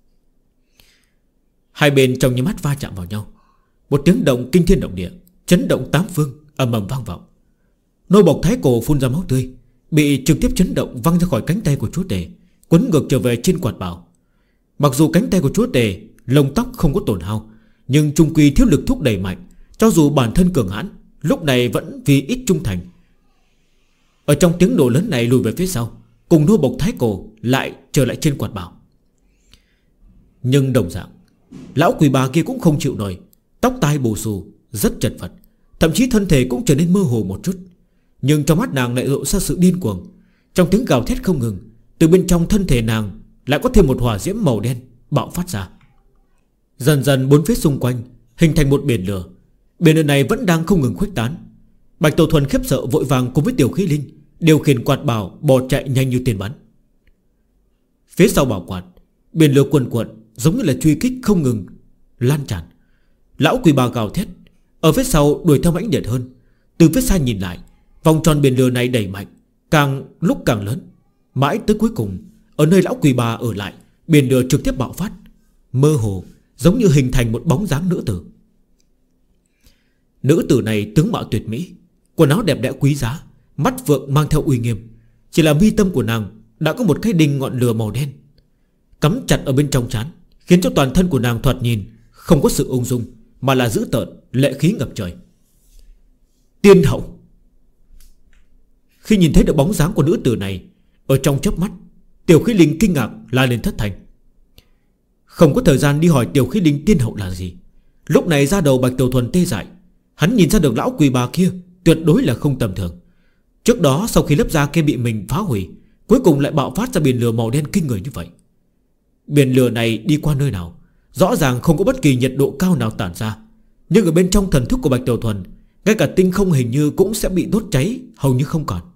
Hai bên trong nhắm mắt va chạm vào nhau, một tiếng động kinh thiên động địa, chấn động tám phương, ầm ầm vang vọng. Nô bộc thái cổ phun ra máu tươi, bị trực tiếp chấn động văng ra khỏi cánh tay của Chúa Tể, quấn ngược trở về trên quạt bảo. Mặc dù cánh tay của Chúa Tể lông tóc không có tổn hao, nhưng trung quy thiếu lực thúc đẩy mạnh, cho dù bản thân cường hãn, lúc này vẫn vì ít trung thành. Ở trong tiếng nổ lớn này lùi về phía sau, cùng nô bộc thái cổ lại trở lại trên quạt bảo. Nhưng đồng dạng, lão quỷ bà kia cũng không chịu nổi, tóc tai bù xù, rất chật vật, thậm chí thân thể cũng trở nên mơ hồ một chút. Nhưng trong mắt nàng lại lộ ra sự điên cuồng. Trong tiếng gào thét không ngừng, từ bên trong thân thể nàng lại có thêm một hỏa diễm màu đen bạo phát ra. Dần dần bốn phía xung quanh hình thành một biển lửa. Biển lửa này vẫn đang không ngừng khuếch tán. Bạch Tiểu Thuần khiếp sợ vội vàng cùng với Tiểu Khí Linh điều khiển quạt bảo bỏ chạy nhanh như tiền bắn. Phía sau bảo quạt, biển lửa cuồn cuộn giống như là truy kích không ngừng lan tràn. Lão quỷ bà gào thét, ở phía sau đuổi theo mãnh liệt hơn. Từ phía xa nhìn lại, vòng tròn biển lửa này đẩy mạnh, càng lúc càng lớn, mãi tới cuối cùng, ở nơi lão quỷ bà ở lại, biển lửa trực tiếp bạo phát, mơ hồ giống như hình thành một bóng dáng nữ tử. Nữ tử này tướng mạo tuyệt mỹ, quần áo đẹp đẽ quý giá, mắt phượng mang theo uy nghiêm. Chỉ là mi tâm của nàng đã có một cái đinh ngọn lửa màu đen cắm chặt ở bên trong trán, khiến cho toàn thân của nàng thoạt nhìn không có sự ung dung, mà là dữ tợn, lệ khí ngập trời. Tiên hậu. Khi nhìn thấy được bóng dáng của nữ tử này, ở trong chớp mắt, Tiểu Khí Linh kinh ngạc la lên thất thanh. Không có thời gian đi hỏi Tiểu Khí Linh tiên hậu là gì. Lúc này ra đầu Bạch Tiểu Thuần tê dại. Hắn nhìn ra được lão quỷ bà kia tuyệt đối là không tầm thường. Trước đó sau khi lớp da kia bị mình phá hủy, cuối cùng lại bạo phát ra biển lửa màu đen kinh người như vậy. Biển lửa này đi qua nơi nào, rõ ràng không có bất kỳ nhiệt độ cao nào tản ra, Nhưng ở bên trong thần thức của Bạch Tiểu Thuần, ngay cả tinh không hình như cũng sẽ bị đốt cháy, hầu như không còn.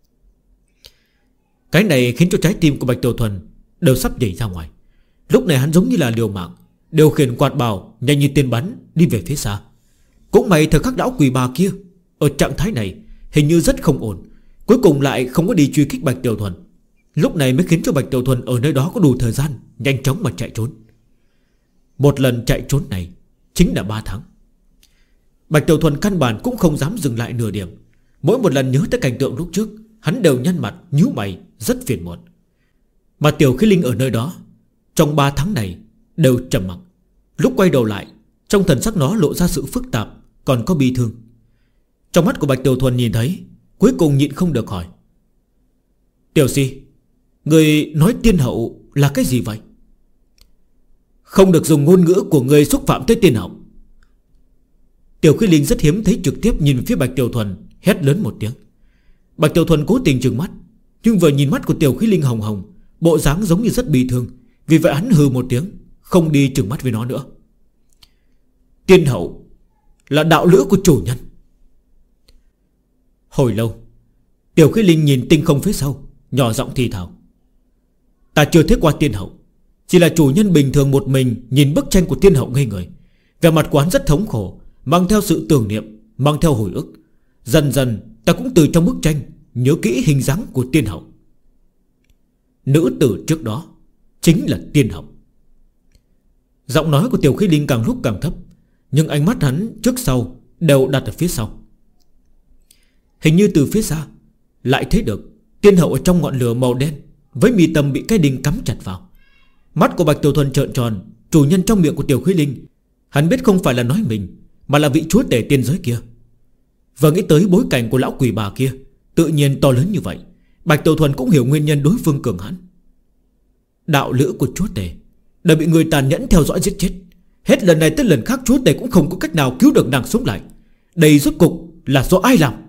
Cái này khiến cho trái tim của Bạch Tiểu Thuần đều sắp nhảy ra ngoài. Lúc này hắn giống như là liều mạng, điều khiển quạt bào nhanh như tên bắn đi về phía xa. Cũng may thời khắc lão quỷ bà kia ở trạng thái này hình như rất không ổn, cuối cùng lại không có đi truy kích Bạch Tiểu Thuần. Lúc này mới khiến cho Bạch Tiểu Thuần ở nơi đó có đủ thời gian nhanh chóng mà chạy trốn. Một lần chạy trốn này chính là 3 tháng. Bạch Tiểu Thuần căn bản cũng không dám dừng lại nửa điểm. Mỗi một lần nhớ tới cảnh tượng lúc trước, hắn đều nhăn mặt nhíu mày rất phiền muộn. Mà Tiểu Khí Linh ở nơi đó trong 3 tháng này đều trầm mặc. Lúc quay đầu lại, trong thần sắc nó lộ ra sự phức tạp, còn có bi thương. Trong mắt của Bạch Tiểu Thuần nhìn thấy, cuối cùng nhịn không được hỏi: Tiểu Si, người nói tiên hậu là cái gì vậy? Không được dùng ngôn ngữ của người xúc phạm tới tiên hậu. Tiểu Khí Linh rất hiếm thấy trực tiếp nhìn phía Bạch Tiểu Thuần, hét lớn một tiếng. Bạch Tiểu Thuần cố tình trừng mắt, nhưng vừa nhìn mắt của Tiểu Khí Linh hồng hồng, bộ dáng giống như rất bi thương. Vì vậy hắn hừ một tiếng, không đi trừng mắt với nó nữa. Tiên hậu là đạo lữ của chủ nhân. Hồi lâu, Tiểu Khí Linh nhìn tinh không phía sau, nhỏ giọng thì thào: Ta chưa thấy qua tiên hậu, chỉ là chủ nhân bình thường một mình nhìn bức tranh của tiên hậu ngây người. Vẻ mặt của hắn rất thống khổ, mang theo sự tưởng niệm, mang theo hồi ức. Dần dần ta cũng từ trong bức tranh nhớ kỹ hình dáng của tiên hậu. Nữ tử trước đó chính là tiên hậu. Giọng nói của Tiểu Khí Linh càng lúc càng thấp, nhưng ánh mắt hắn trước sau đều đặt ở phía sau. Hình như từ phía xa lại thấy được tiên hậu ở trong ngọn lửa màu đen, với mi tâm bị cái đinh cắm chặt vào. Mắt của Bạch Tiểu Thuần trợn tròn. Chủ nhân trong miệng của Tiểu Khí Linh, hắn biết không phải là nói mình, mà là vị chúa tể tiên giới kia. Vừa nghĩ tới bối cảnh của lão quỷ bà kia tự nhiên to lớn như vậy, Bạch Tiểu Thuần cũng hiểu nguyên nhân đối phương cường hãn. Đạo lữ của chúa tể đã bị người tàn nhẫn theo dõi giết chết. Hết lần này tới lần khác chúa tể cũng không có cách nào cứu được nàng sống lại. Đây rốt cục là do ai làm?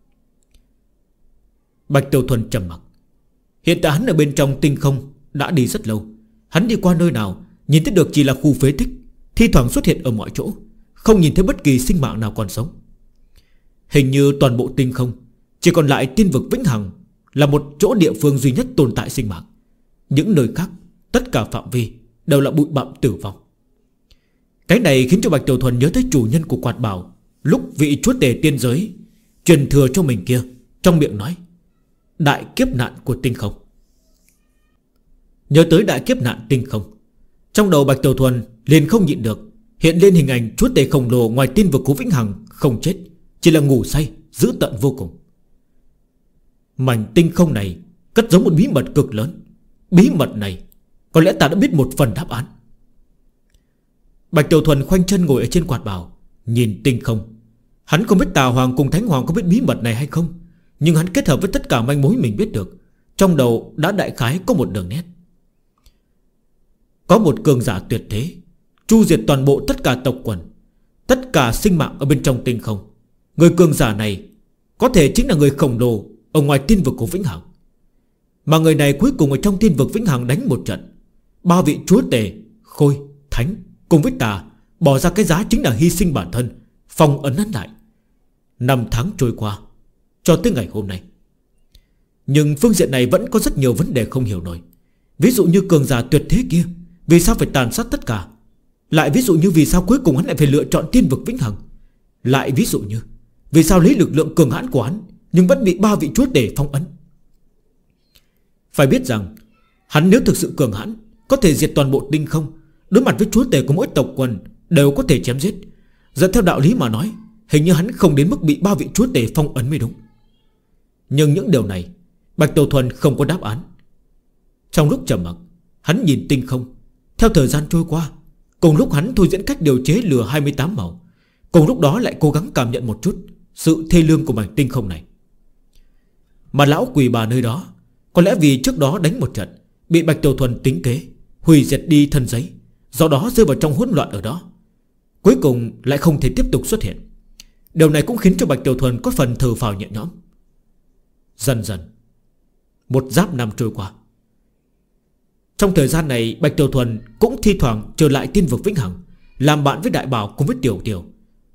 Bạch Tiểu Thuần trầm mặc. Hiện tại hắn ở bên trong tinh không đã đi rất lâu. Hắn đi qua nơi nào nhìn thấy được chỉ là khu phế tích, thi thoảng xuất hiện ở mọi chỗ, không nhìn thấy bất kỳ sinh mạng nào còn sống. Hình như toàn bộ tinh không chỉ còn lại tiên vực vĩnh hằng là một chỗ địa phương duy nhất tồn tại sinh mạng. Những nơi khác, tất cả phạm vi đều là bụi bặm tử vong. Cái này khiến cho Bạch Tiểu Thuần nhớ tới chủ nhân của quạt bảo, lúc vị chúa tể tiên giới truyền thừa cho mình kia, trong miệng nói đại kiếp nạn của tinh không. Nhớ tới đại kiếp nạn tinh không, trong đầu Bạch Tiểu Thuần liền không nhịn được hiện lên hình ảnh chúa tể khổng lồ ngoài tiên vực của vĩnh hằng không chết, chỉ là ngủ say, dữ tợn vô cùng. Mảnh tinh không này cất giấu một bí mật cực lớn. Bí mật này có lẽ ta đã biết một phần đáp án. Bạch Tiểu Thuần khoanh chân ngồi ở trên quạt bào, nhìn tinh không. Hắn không biết Tà Hoàng cùng Thánh Hoàng có biết bí mật này hay không, nhưng hắn kết hợp với tất cả manh mối mình biết được, trong đầu đã đại khái có một đường nét. Có một cường giả tuyệt thế chu diệt toàn bộ tất cả tộc quần, tất cả sinh mạng ở bên trong tinh không. Người cường giả này có thể chính là người khổng lồ ở ngoài tiên vực của vĩnh hằng. Mà người này cuối cùng ở trong tiên vực vĩnh hằng đánh một trận, 3 vị chúa tể Khôi, Thánh cùng với Tà bỏ ra cái giá chính là hy sinh bản thân, phong ấn hắn lại. 5 tháng trôi qua cho tới ngày hôm nay. Nhưng phương diện này vẫn có rất nhiều vấn đề không hiểu nổi. Ví dụ như cường giả tuyệt thế kia vì sao phải tàn sát tất cả. Lại ví dụ như vì sao cuối cùng hắn lại phải lựa chọn tiên vực vĩnh hằng. Lại ví dụ như vì sao lấy lực lượng cường hãn của hắn nhưng vẫn bị 3 vị chúa tể phong ấn. Phải biết rằng hắn nếu thực sự cường hãn, có thể diệt toàn bộ tinh không, đối mặt với chúa tể của mỗi tộc quần đều có thể chém giết. Dẫn theo đạo lý mà nói, hình như hắn không đến mức bị 3 vị chúa tể phong ấn mới đúng. Nhưng những điều này Bạch Tiểu Thuần không có đáp án. Trong lúc trầm mặc, hắn nhìn tinh không. Theo thời gian trôi qua, cùng lúc hắn thôi diễn cách điều chế lửa 28 màu, cùng lúc đó lại cố gắng cảm nhận một chút sự thê lương của mảnh tinh không này. Mà lão quỷ bà nơi đó có lẽ vì trước đó đánh một trận bị Bạch Tiểu Thuần tính kế, hủy diệt đi thân giấy, do đó rơi vào trong hỗn loạn ở đó, cuối cùng lại không thể tiếp tục xuất hiện. Điều này cũng khiến cho Bạch Tiểu Thuần có phần thở phào nhẹ nhõm. Dần dần một giáp năm trôi qua. Trong thời gian này Bạch Tiểu Thuần cũng thi thoảng trở lại tiên vực vĩnh hằng, làm bạn với Đại Bảo cùng với Tiểu Tiểu,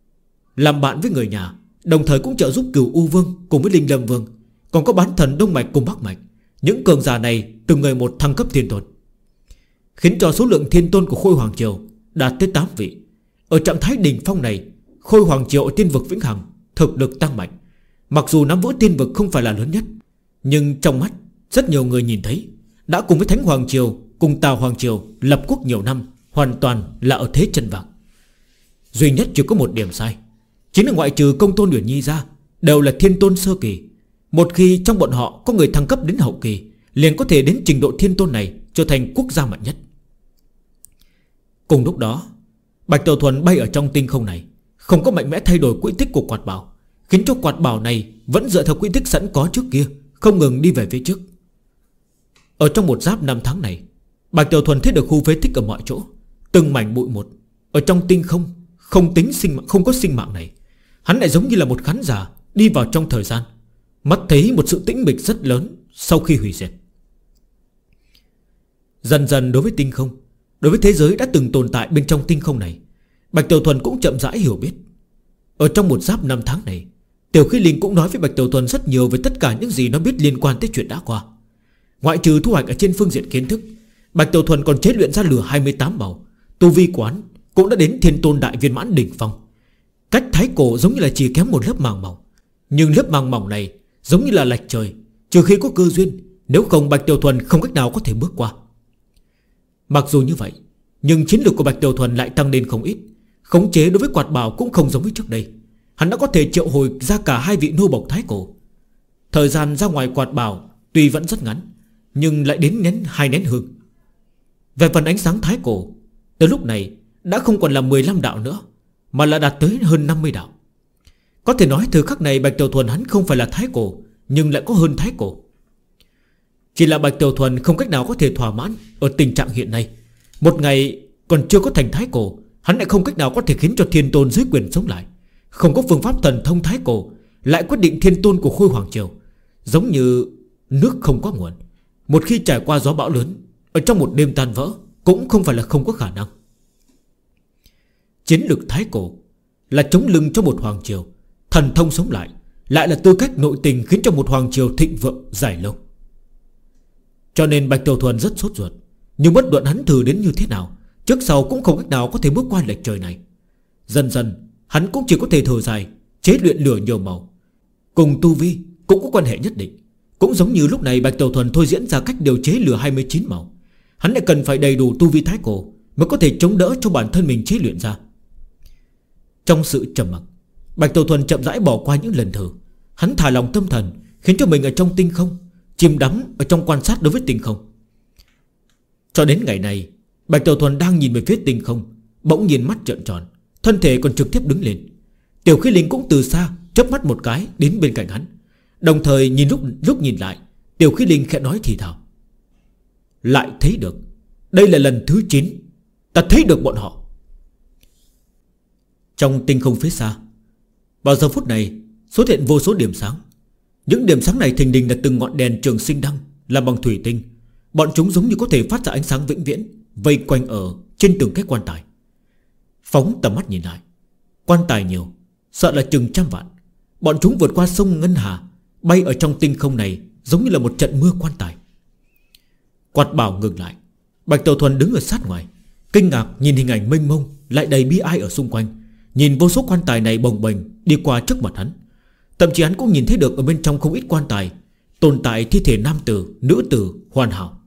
làm bạn với người nhà, đồng thời cũng trợ giúp Cửu U Vương cùng với Linh Lâm Vương, còn có bán thần Đông Mạch cùng Bắc Mạch. Những cường giả này từng người một thăng cấp thiên tôn, khiến cho số lượng thiên tôn của Khôi Hoàng Triều đạt tới 8 vị. Ở trạng thái đỉnh phong này, Khôi Hoàng Triều ở tiên vực vĩnh hằng thực lực tăng mạnh. Mặc dù nắm vỡ tiên vực không phải là lớn nhất, nhưng trong mắt rất nhiều người nhìn thấy, đã cùng với Thánh Hoàng Triều cùng Tào Hoàng Triều lập quốc nhiều năm, hoàn toàn là ở thế chân vạc. Duy nhất chỉ có một điểm sai, chính là ngoại trừ Công Tôn Uyển Nhi ra, đều là thiên tôn sơ kỳ. Một khi trong bọn họ có người thăng cấp đến hậu kỳ, liền có thể đến trình độ thiên tôn này, trở thành quốc gia mạnh nhất. Cùng lúc đó, Bạch Tiểu Thuần bay ở trong tinh không này, không có mạnh mẽ thay đổi quỹ tích của quạt bảo, khiến cho quạt bảo này vẫn dựa theo quỹ tích sẵn có trước kia, không ngừng đi về phía trước. Ở trong một giáp năm tháng này, Bạch Tiểu Thuần thấy được khu phế tích ở mọi chỗ, từng mảnh bụi một. Ở trong tinh không không có sinh mạng này, hắn lại giống như là một khán giả đi vào trong thời gian, mắt thấy một sự tĩnh mịch rất lớn sau khi hủy diệt. Dần dần đối với tinh không, đối với thế giới đã từng tồn tại bên trong tinh không này, Bạch Tiểu Thuần cũng chậm rãi hiểu biết. Ở trong một giáp năm tháng này, Tiểu Khí Linh cũng nói với Bạch Tiểu Thuần rất nhiều về tất cả những gì nó biết liên quan tới chuyện đã qua. Ngoại trừ thu hoạch ở trên phương diện kiến thức, Bạch Tiểu Thuần còn chế luyện ra lửa 28 bào. Tu vi quán cũng đã đến thiên tôn đại viên mãn đỉnh phong. Cách thái cổ giống như là chỉ kém một lớp màng mỏng, nhưng lớp màng mỏng này giống như là lệch trời, trừ khi có cơ duyên, nếu không Bạch Tiểu Thuần không cách nào có thể bước qua. Mặc dù như vậy, nhưng chiến lược của Bạch Tiểu Thuần lại tăng lên không ít. Khống chế đối với quạt bảo cũng không giống với trước đây. Hắn đã có thể triệu hồi ra cả hai vị nô bộc thái cổ. Thời gian ra ngoài quạt bảo tuy vẫn rất ngắn, nhưng lại đến 2 nén hương. Về phần ánh sáng thái cổ, tới lúc này đã không còn là 15 đạo nữa, mà là đạt tới hơn 50 đạo. Có thể nói thời khắc này Bạch Tiểu Thuần hắn không phải là thái cổ, nhưng lại có hơn thái cổ. Chỉ là Bạch Tiểu Thuần không cách nào có thể thỏa mãn ở tình trạng hiện nay. Một ngày còn chưa có thành thái cổ, hắn lại không cách nào có thể khiến cho thiên tôn dưới quyền sống lại. Không có phương pháp thần thông thái cổ, lại quyết định thiên tôn của Khôi Hoàng Triều. Giống như nước không có nguồn, một khi trải qua gió bão lớn, ở trong một đêm tan vỡ cũng không phải là không có khả năng. Chiến lược thái cổ là chống lưng cho một hoàng triều, thần thông sống lại lại là tư cách nội tình khiến cho một hoàng triều thịnh vượng dài lâu. Cho nên Bạch Tiểu Thuần rất sốt ruột, nhưng bất luận hắn thử đến như thế nào, trước sau cũng không cách nào có thể bước qua lệch trời này. Dần dần hắn cũng chỉ có thể thở dài, chế luyện lửa nhiều màu. Cùng tu vi cũng có quan hệ nhất định. Cũng giống như lúc này Bạch Tiểu Thuần thôi diễn ra cách điều chế lửa 29 màu, hắn lại cần phải đầy đủ tu vi thái cổ mới có thể chống đỡ cho bản thân mình chế luyện ra. Trong sự trầm mặc, Bạch Tiểu Thuần chậm rãi bỏ qua những lần thử. Hắn thả lòng tâm thần, khiến cho mình ở trong tinh không, chìm đắm ở trong quan sát đối với tinh không. Cho đến ngày này, Bạch Tiểu Thuần đang nhìn về phía tinh không, bỗng nhiên mắt trợn tròn, thân thể còn trực tiếp đứng lên. Tiểu Khí Linh cũng từ xa chớp mắt một cái đến bên cạnh hắn. Đồng thời nhìn lúc nhìn lại, Tiểu Khí Linh khẽ nói thì thào: lại thấy được, đây là lần thứ 9 ta thấy được bọn họ. Trong tinh không phía xa, vào giờ phút này xuất hiện vô số điểm sáng. Những điểm sáng này thình lình là từng ngọn đèn trường sinh đăng làm bằng thủy tinh. Bọn chúng giống như có thể phát ra ánh sáng vĩnh viễn, vây quanh ở trên từng cái quan tài. Phóng tầm mắt nhìn lại, quan tài nhiều, sợ là chừng trăm vạn. Bọn chúng vượt qua sông Ngân Hà, bay ở trong tinh không này giống như là một trận mưa quan tài. Quạt bảo ngừng lại. Bạch Tiểu Thuần đứng ở sát ngoài, kinh ngạc nhìn hình ảnh mênh mông lại đầy bi ai ở xung quanh, nhìn vô số quan tài này bồng bềnh đi qua trước mặt hắn. Thậm chí hắn cũng nhìn thấy được ở bên trong không ít quan tài tồn tại thi thể nam tử, nữ tử hoàn hảo.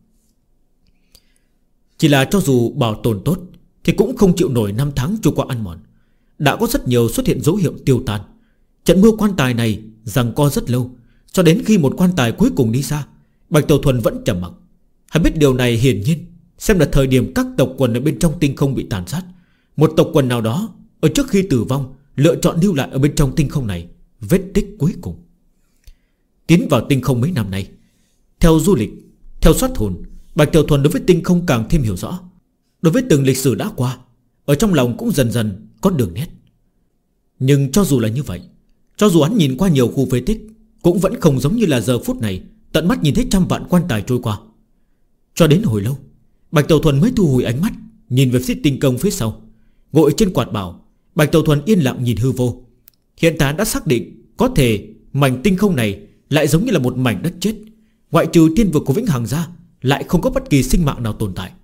Chỉ là cho dù bảo tồn tốt thì cũng không chịu nổi năm tháng trôi qua ăn mòn. Đã có rất nhiều xuất hiện dấu hiệu tiêu tan. Trận mưa quan tài này giằng co rất lâu, cho đến khi một quan tài cuối cùng đi xa, Bạch Tiểu Thuần vẫn trầm mặc. Hắn biết điều này hiển nhiên xem là thời điểm các tộc quần ở bên trong tinh không bị tàn sát. Một tộc quần nào đó ở trước khi tử vong lựa chọn lưu lại ở bên trong tinh không này vết tích cuối cùng. Tiến vào tinh không mấy năm nay, theo du lịch, theo soát hồn, Bạch Tiểu Thuần đối với tinh không càng thêm hiểu rõ. Đối với từng lịch sử đã qua, ở trong lòng cũng dần dần có đường nét. Nhưng cho dù là như vậy, cho dù hắn nhìn qua nhiều khu phế tích, cũng vẫn không giống như là giờ phút này tận mắt nhìn thấy trăm vạn quan tài trôi qua. Cho đến hồi lâu, Bạch Tiểu Thuần mới thu hồi ánh mắt, nhìn về phía tinh không phía sau. Ngồi trên quạt bảo, Bạch Tiểu Thuần yên lặng nhìn hư vô, Hiện tại đã xác định có thể mảnh tinh không này lại giống như là một mảnh đất chết. Ngoại trừ tiên vực của Vĩnh Hằng ra, lại không có bất kỳ sinh mạng nào tồn tại.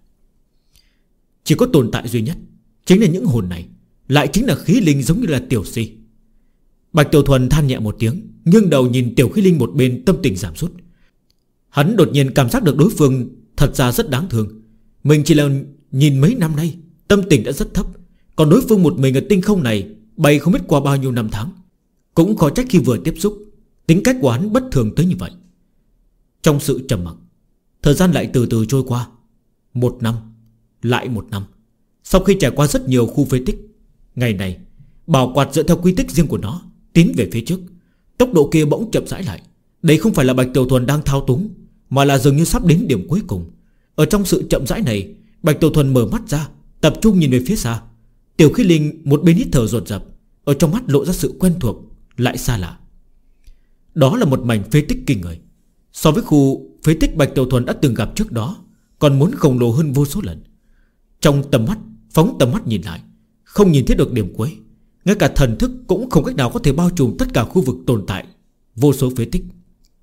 Chỉ có tồn tại duy nhất chính là những hồn này, lại chính là khí linh giống như là Tiểu Si. Bạch Tiểu Thuần than nhẹ một tiếng, nghiêng đầu nhìn Tiểu Khí Linh một bên, tâm tình giảm sút. Hắn đột nhiên cảm giác được đối phương thật ra rất đáng thương. Mình chỉ là nhìn mấy năm nay tâm tình đã rất thấp, còn đối phương một mình ở tinh không này bay không biết qua bao nhiêu năm tháng. Cũng khó trách khi vừa tiếp xúc, tính cách của hắn bất thường tới như vậy. Trong sự trầm mặc, thời gian lại từ từ trôi qua. Một năm, lại một năm. Sau khi trải qua rất nhiều khu phế tích, ngày này bảo quạt dựa theo quy tích riêng của nó tiến về phía trước. Tốc độ kia bỗng chậm rãi lại. Đây không phải là Bạch Tiểu Thuần đang thao túng, mà là dường như sắp đến điểm cuối cùng. Ở trong sự chậm rãi này, Bạch Tiểu Thuần mở mắt ra, tập trung nhìn về phía xa. Tiểu Khí Linh một bên hít thở dồn dập, ở trong mắt lộ ra sự quen thuộc lại xa lạ. Đó là một mảnh phế tích kinh người. So với khu phế tích Bạch Tiểu Thuần đã từng gặp trước đó, còn muốn khổng lồ hơn vô số lần. Trong tầm mắt, phóng tầm mắt nhìn lại, không nhìn thấy được điểm cuối. Ngay cả thần thức cũng không cách nào có thể bao trùm tất cả khu vực tồn tại vô số phế tích.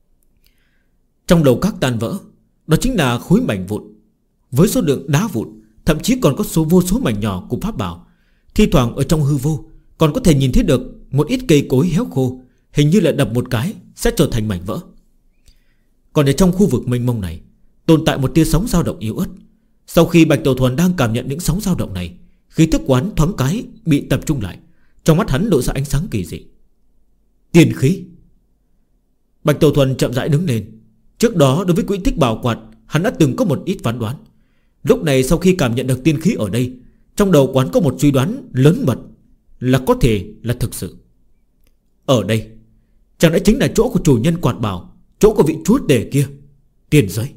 Trong lầu các tan vỡ, đó chính là khối mảnh vụn, với số lượng đá vụn, thậm chí còn có vô số mảnh nhỏ của pháp bảo. Thi thoảng ở trong hư vô còn có thể nhìn thấy được một ít cây cối héo khô, hình như là đập một cái sẽ trở thành mảnh vỡ. Còn ở trong khu vực mênh mông này tồn tại một tia sóng dao động yếu ớt. Sau khi Bạch Tiểu Thuần đang cảm nhận những sóng dao động này, khí tức quán thoáng cái bị tập trung lại. Trong mắt hắn lộ ra ánh sáng kỳ dị. Tiên khí. Bạch Tiểu Thuần chậm rãi đứng lên. Trước đó đối với quỹ tích bảo quạt, hắn đã từng có một ít phán đoán. Lúc này sau khi cảm nhận được tiên khí ở đây, trong đầu quán có một suy đoán lớn mật, là có thể là thực sự. Ở đây chẳng lẽ chính là chỗ của chủ nhân quạt bảo, chỗ của vị chúa tể kia, tiên giới.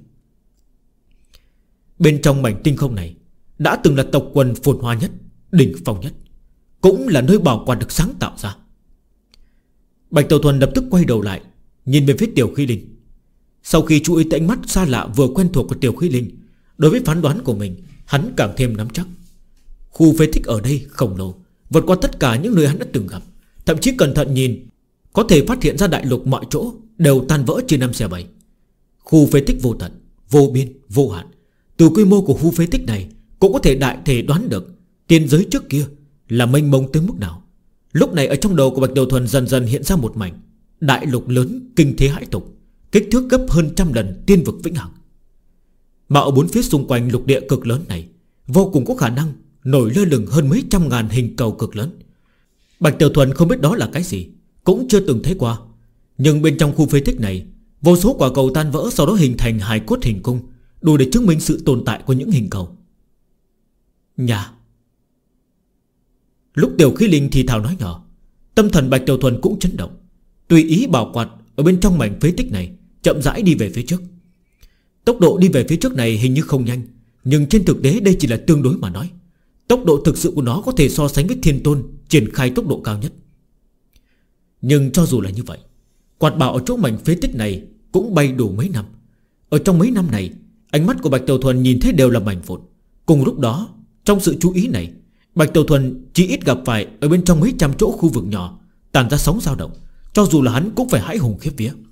Bên trong mảnh tinh không này đã từng là tộc quần phồn hoa nhất, đỉnh phong nhất, cũng là nơi bảo quạt được sáng tạo ra. Bạch Tiểu Thuần lập tức quay đầu lại, nhìn về phía Tiểu Khí Linh. Sau khi chú ý tới ánh mắt xa lạ vừa quen thuộc của Tiểu Khí Linh, đối với phán đoán của mình, hắn càng thêm nắm chắc. Khu phế tích ở đây khổng lồ, vượt qua tất cả những nơi hắn đã từng gặp. Thậm chí cẩn thận nhìn, có thể phát hiện ra đại lục mọi chỗ đều tan vỡ chia 5 xẻ 7. Khu phế tích vô tận, vô biên, vô hạn. Từ quy mô của khu phế tích này cũng có thể đại thể đoán được tiên giới trước kia là mênh mông tới mức nào. Lúc này ở trong đầu của Bạch Tiểu Thuần dần dần hiện ra một mảnh đại lục lớn kinh thế hãi tục, kích thước gấp hơn 100 lần tiên vực Vĩnh Hằng. Mà ở bốn phía xung quanh lục địa cực lớn này vô cùng có khả năng nổi lơ lửng hơn mấy trăm ngàn hình cầu cực lớn. Bạch Tiểu Thuần không biết đó là cái gì, cũng chưa từng thấy qua. Nhưng bên trong khu phế tích này, vô số quả cầu tan vỡ sau đó hình thành hài cốt hình cung, đủ để chứng minh sự tồn tại của những hình cầu. Nhà. Lúc Tiểu Khí Linh thì thào nói nhỏ, tâm thần Bạch Tiểu Thuần cũng chấn động. Tùy ý bảo quạt ở bên trong mảnh phế tích này chậm rãi đi về phía trước. Tốc độ đi về phía trước này hình như không nhanh, nhưng trên thực tế đây chỉ là tương đối mà nói. Tốc độ thực sự của nó có thể so sánh với Thiên Tôn triển khai tốc độ cao nhất. Nhưng cho dù là như vậy, quạt bảo ở chỗ mảnh phế tích này cũng bay đủ mấy năm. Ở trong mấy năm này, ánh mắt của Bạch Tiểu Thuần nhìn thấy đều là mảnh vụn. Cùng lúc đó, trong sự chú ý này, Bạch Tiểu Thuần chỉ ít gặp phải ở bên trong mấy trăm chỗ khu vực nhỏ tản ra sóng dao động. Cho dù là hắn cũng phải hãi hùng khiếp vía.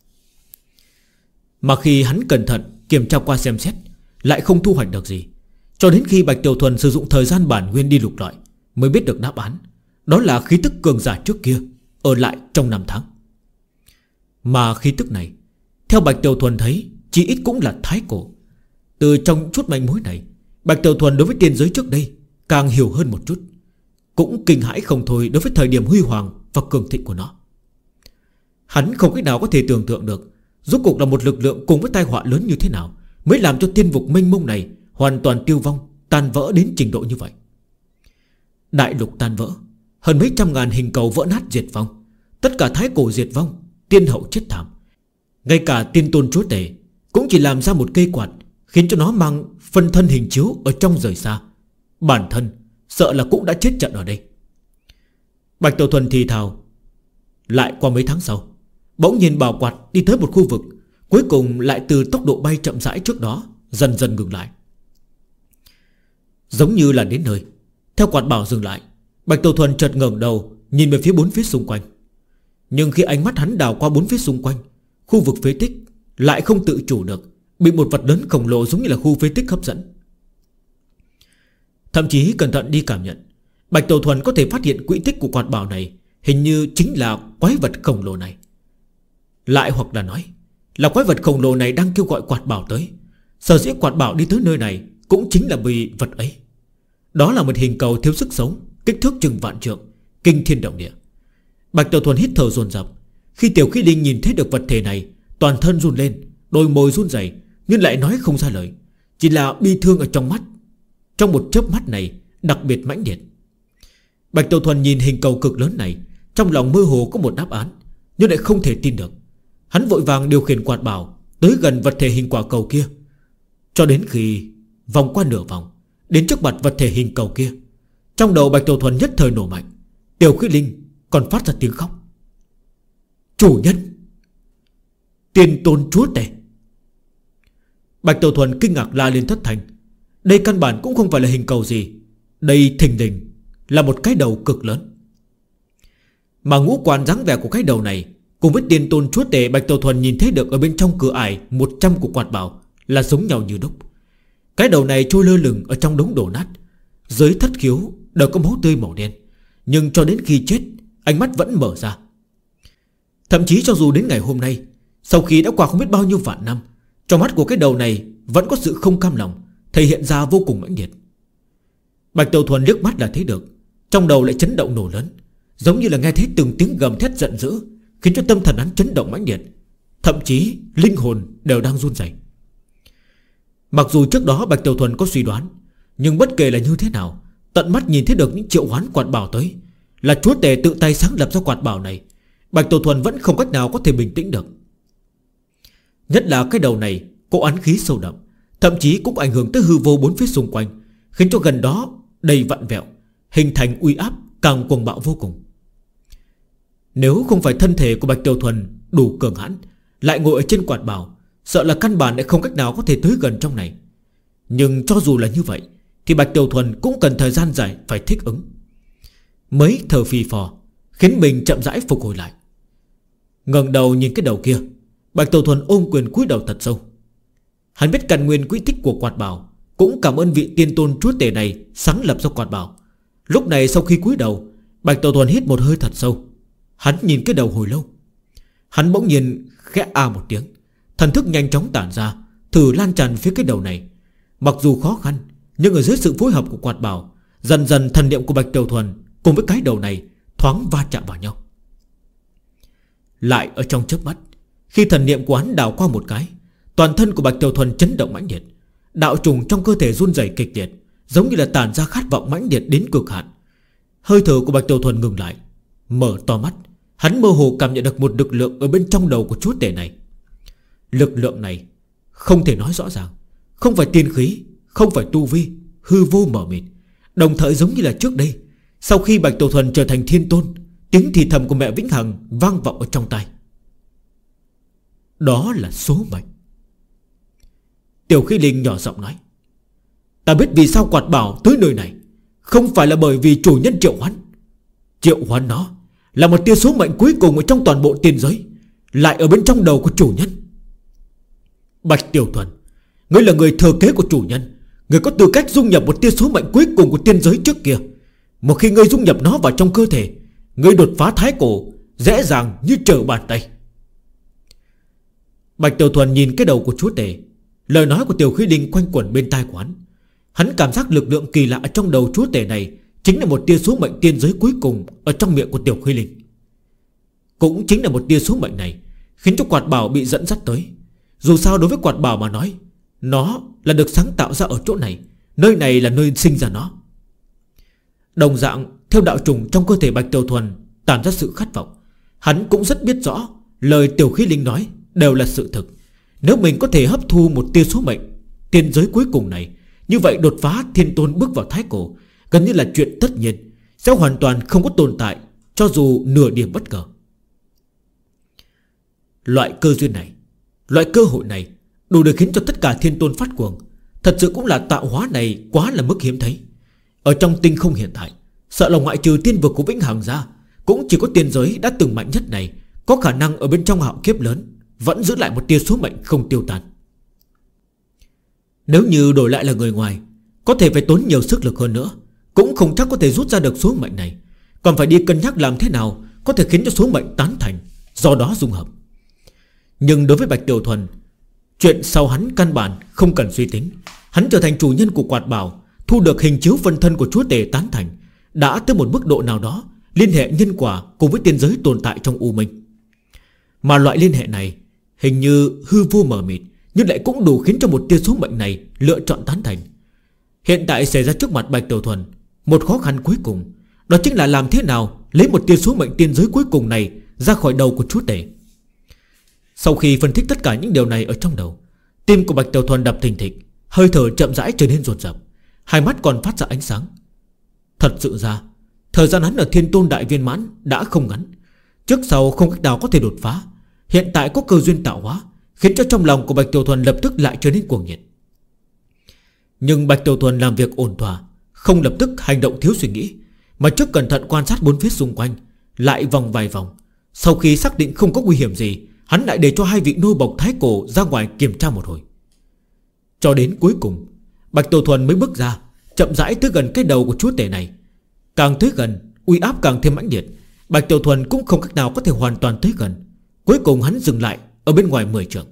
Mà khi hắn cẩn thận kiểm tra qua xem xét, lại không thu hoạch được gì. Cho đến khi Bạch Tiểu Thuần sử dụng thời gian bản nguyên đi lục lọi, mới biết được đáp án. Đó là khí tức cường giả trước kia ở lại trong năm tháng. Mà khí tức này, theo Bạch Tiểu Thuần thấy, chỉ ít cũng là thái cổ. Từ trong chút manh mối này, Bạch Tiểu Thuần đối với tiên giới trước đây càng hiểu hơn một chút, cũng kinh hãi không thôi đối với thời điểm huy hoàng và cường thịnh của nó. Hắn không cách nào có thể tưởng tượng được rốt cuộc là một lực lượng cùng với tai họa lớn như thế nào mới làm cho tiên vực mênh mông này hoàn toàn tiêu vong, tan vỡ đến trình độ như vậy. Đại lục tan vỡ, hơn mấy trăm ngàn hình cầu vỡ nát diệt vong, tất cả thái cổ diệt vong, tiên hậu chết thảm. Ngay cả tiên tôn chúa tể cũng chỉ làm ra một cây quạt, khiến cho nó mang phân thân hình chiếu ở trong rời xa. Bản thân sợ là cũng đã chết trận ở đây. Bạch Tiểu Thuần thì thào. Lại qua mấy tháng sau, bỗng nhìn bảo quạt đi tới một khu vực, cuối cùng lại từ tốc độ bay chậm rãi trước đó dần dần ngừng lại. Giống như là đến nơi. Theo quạt bảo dừng lại, Bạch Tiểu Thuần chợt ngẩng đầu, nhìn về phía bốn phía xung quanh. Nhưng khi ánh mắt hắn đào qua bốn phía xung quanh, khu vực phế tích lại không tự chủ được bị một vật lớn khổng lồ giống như là khu phế tích hấp dẫn. Thậm chí cẩn thận đi cảm nhận, Bạch Tiểu Thuần có thể phát hiện quỹ tích của quạt bảo này hình như chính là quái vật khổng lồ này. Lại hoặc là nói là quái vật khổng lồ này đang kêu gọi quạt bảo tới. Sở dĩ quạt bảo đi tới nơi này cũng chính là vì vật ấy. Đó là một hình cầu thiếu sức sống, kích thước chừng vạn trượng, kinh thiên động địa. Bạch Tiểu Thuần hít thở dồn dập. Khi Tiểu Khí Linh nhìn thấy được vật thể này, toàn thân run lên, đôi môi run rẩy, nhưng lại nói không ra lời, chỉ là bi thương ở trong mắt. Trong một chớp mắt này đặc biệt mãnh liệt. Bạch Tiểu Thuần nhìn hình cầu cực lớn này, trong lòng mơ hồ có một đáp án, nhưng lại không thể tin được. Hắn vội vàng điều khiển quạt bảo tới gần vật thể hình quả cầu kia, cho đến khi vòng qua nửa vòng, đến trước mặt vật thể hình cầu kia. Trong đầu Bạch Tiểu Thuần nhất thời nổ mạnh. Tiểu Khí Linh còn phát ra tiếng khóc. Chủ nhân, Tiên Tôn Chúa Tể. Bạch Tiểu Thuần kinh ngạc la lên thất thanh. Đây căn bản cũng không phải là hình cầu gì, đây thình lình là một cái đầu cực lớn. Mà ngũ quan dáng vẻ của cái đầu này cùng với Tiên Tôn Chúa Tể Bạch Tiểu Thuần nhìn thấy được ở bên trong cửa ải 100 của quạt bảo là giống nhau như đúc. Cái đầu này trôi lơ lửng ở trong đống đổ nát, dưới thất khiếu đều có máu tươi màu đen, nhưng cho đến khi chết ánh mắt vẫn mở ra. Thậm chí cho dù đến ngày hôm nay, sau khi đã qua không biết bao nhiêu vạn năm, trong mắt của cái đầu này vẫn có sự không cam lòng thể hiện ra vô cùng mãnh liệt. Bạch Tiểu Thuần liếc mắt là thấy được, trong đầu lại chấn động nổ lớn, giống như là nghe thấy từng tiếng gầm thét giận dữ, khiến cho tâm thần hắn chấn động mãnh liệt, thậm chí linh hồn đều đang run rẩy. Mặc dù trước đó Bạch Tiểu Thuần có suy đoán, nhưng bất kể là như thế nào, tận mắt nhìn thấy được những triệu hoán quạt bảo tới, là Chúa Tể tự tay sáng lập ra quạt bảo này, Bạch Tiểu Thuần vẫn không cách nào có thể bình tĩnh được. Nhất là cái đầu này có oán khí sâu đậm, thậm chí cũng ảnh hưởng tới hư vô bốn phía xung quanh, khiến cho gần đó đầy vặn vẹo, hình thành uy áp càng cuồng bạo vô cùng. Nếu không phải thân thể của Bạch Tiểu Thuần đủ cường hãn, lại ngồi ở trên quạt bảo, sợ là căn bản lại không cách nào có thể tới gần trong này. Nhưng cho dù là như vậy thì Bạch Tiểu Thuần cũng cần thời gian dài phải thích ứng. Mấy thở phì phò khiến mình chậm rãi phục hồi lại. Ngẩng đầu nhìn cái đầu kia, Bạch Tiểu Thuần ôm quyền cúi đầu thật sâu. Hắn biết căn nguyên quỹ tích của quạt bảo, cũng cảm ơn vị Tiên Tôn Chúa Tể này sáng lập ra quạt bảo. Lúc này sau khi cúi đầu, Bạch Tiểu Thuần hít một hơi thật sâu. Hắn nhìn cái đầu hồi lâu. Hắn bỗng nhiên khẽ a một tiếng, thần thức nhanh chóng tản ra, thử lan tràn phía cái đầu này. Mặc dù khó khăn, nhưng ở dưới sự phối hợp của quạt bảo, dần dần thần niệm của Bạch Tiểu Thuần cùng với cái đầu này thoáng va chạm vào nhau. Lại ở trong chớp mắt, khi thần niệm của hắn đảo qua một cái, toàn thân của Bạch Tiểu Thuần chấn động mãnh liệt. Đạo trùng trong cơ thể run rẩy kịch liệt, giống như là tản ra khát vọng mãnh liệt đến cực hạn. Hơi thở của Bạch Tiểu Thuần ngừng lại, mở to mắt. Hắn mơ hồ cảm nhận được một lực lượng ở bên trong đầu của Chúa Tể này. Lực lượng này không thể nói rõ ràng, không phải tiên khí, không phải tu vi, hư vô mờ mịt. Đồng thời giống như là trước đây, sau khi Bạch Tiểu Thuần trở thành thiên tôn, tiếng thì thầm của mẹ Vĩnh Hằng vang vọng ở trong tai. Đó là số mệnh. Tiểu Khí Linh nhỏ giọng nói, ta biết vì sao quạt bảo tới nơi này, không phải là bởi vì chủ nhân triệu hoán. Triệu hoán nó là một tia số mệnh cuối cùng ở trong toàn bộ tiên giới, lại ở bên trong đầu của chủ nhân. Bạch Tiểu Thuần, ngươi là người thừa kế của chủ nhân, ngươi có tư cách dung nhập một tia số mệnh cuối cùng của tiên giới trước kia. Một khi ngươi dung nhập nó vào trong cơ thể, ngươi đột phá thái cổ dễ dàng như trở bàn tay. Bạch Tiểu Thuần nhìn cái đầu của Chúa Tể, lời nói của Tiểu Khí Linh quanh quẩn bên tai của hắn. Hắn cảm giác lực lượng kỳ lạ trong đầu Chúa Tể này chính là một tia số mệnh tiên giới cuối cùng ở trong miệng của Tiểu Khí Linh. Cũng chính là một tia số mệnh này khiến cho quạt bảo bị dẫn dắt tới. Dù sao đối với quạt bảo mà nói, nó là được sáng tạo ra ở chỗ này, nơi này là nơi sinh ra nó. Đồng dạng theo đạo trùng trong cơ thể Bạch Tiểu Thuần tản ra sự khát vọng. Hắn cũng rất biết rõ lời Tiểu Khí Linh nói đều là sự thực. Nếu mình có thể hấp thu một tia số mệnh tiên giới cuối cùng này, như vậy đột phá thiên tôn bước vào thái cổ gần như là chuyện tất nhiên, sẽ hoàn toàn không có tồn tại cho dù nửa điểm bất ngờ. Loại cơ duyên này, loại cơ hội này đủ để khiến cho tất cả thiên tôn phát cuồng. Thật sự cũng là tạo hóa này quá là mức hiếm thấy. Ở trong tinh không hiện tại, sợ là ngoại trừ tiên vực của Vĩnh Hằng ra, cũng chỉ có tiên giới đã từng mạnh nhất này có khả năng ở bên trong hạo kiếp lớn vẫn giữ lại một tia số mệnh không tiêu tan. Nếu như đổi lại là người ngoài, có thể phải tốn nhiều sức lực hơn nữa, cũng không chắc có thể rút ra được số mệnh này, còn phải đi cân nhắc làm thế nào có thể khiến cho số mệnh tán thành, do đó dung hợp. Nhưng đối với Bạch Tiểu Thuần, chuyện sau hắn căn bản không cần suy tính. Hắn trở thành chủ nhân của quạt bảo, thu được hình chiếu phân thân của chúa tể tán thành, đã tới một mức độ nào đó liên hệ nhân quả cùng với tiên giới tồn tại trong u minh. Mà loại liên hệ này hình như hư vô mờ mịt, nhưng lại cũng đủ khiến cho một tia số mệnh này lựa chọn tán thành. Hiện tại xảy ra trước mặt Bạch Tiểu Thuần một khó khăn cuối cùng, đó chính là làm thế nào lấy một tia số mệnh tiên giới cuối cùng này ra khỏi đầu của chúa tể. Sau khi phân tích tất cả những điều này ở trong đầu, tim của Bạch Tiểu Thuần đập thình thịch, hơi thở chậm rãi trở nên dồn dập, hai mắt còn phát ra ánh sáng. Thật sự ra thời gian hắn ở Thiên Tôn Đại Viên Mãn đã không ngắn, trước sau không cách nào có thể đột phá. Hiện tại có cơ duyên tạo hóa, khiến cho trong lòng của Bạch Tiểu Thuần lập tức lại trở nên cuồng nhiệt. Nhưng Bạch Tiểu Thuần làm việc ổn thỏa, không lập tức hành động thiếu suy nghĩ, mà trước cẩn thận quan sát bốn phía xung quanh, lại vòng vài vòng. Sau khi xác định không có nguy hiểm gì, hắn lại để cho hai vị nô bộc thái cổ ra ngoài kiểm tra một hồi. Cho đến cuối cùng Bạch Tiểu Thuần mới bước ra, chậm rãi tới gần cái đầu của chúa tể này. Càng tới gần, uy áp càng thêm mãnh liệt. Bạch Tiểu Thuần cũng không cách nào có thể hoàn toàn tới gần. Cuối cùng hắn dừng lại ở bên ngoài 10 trượng.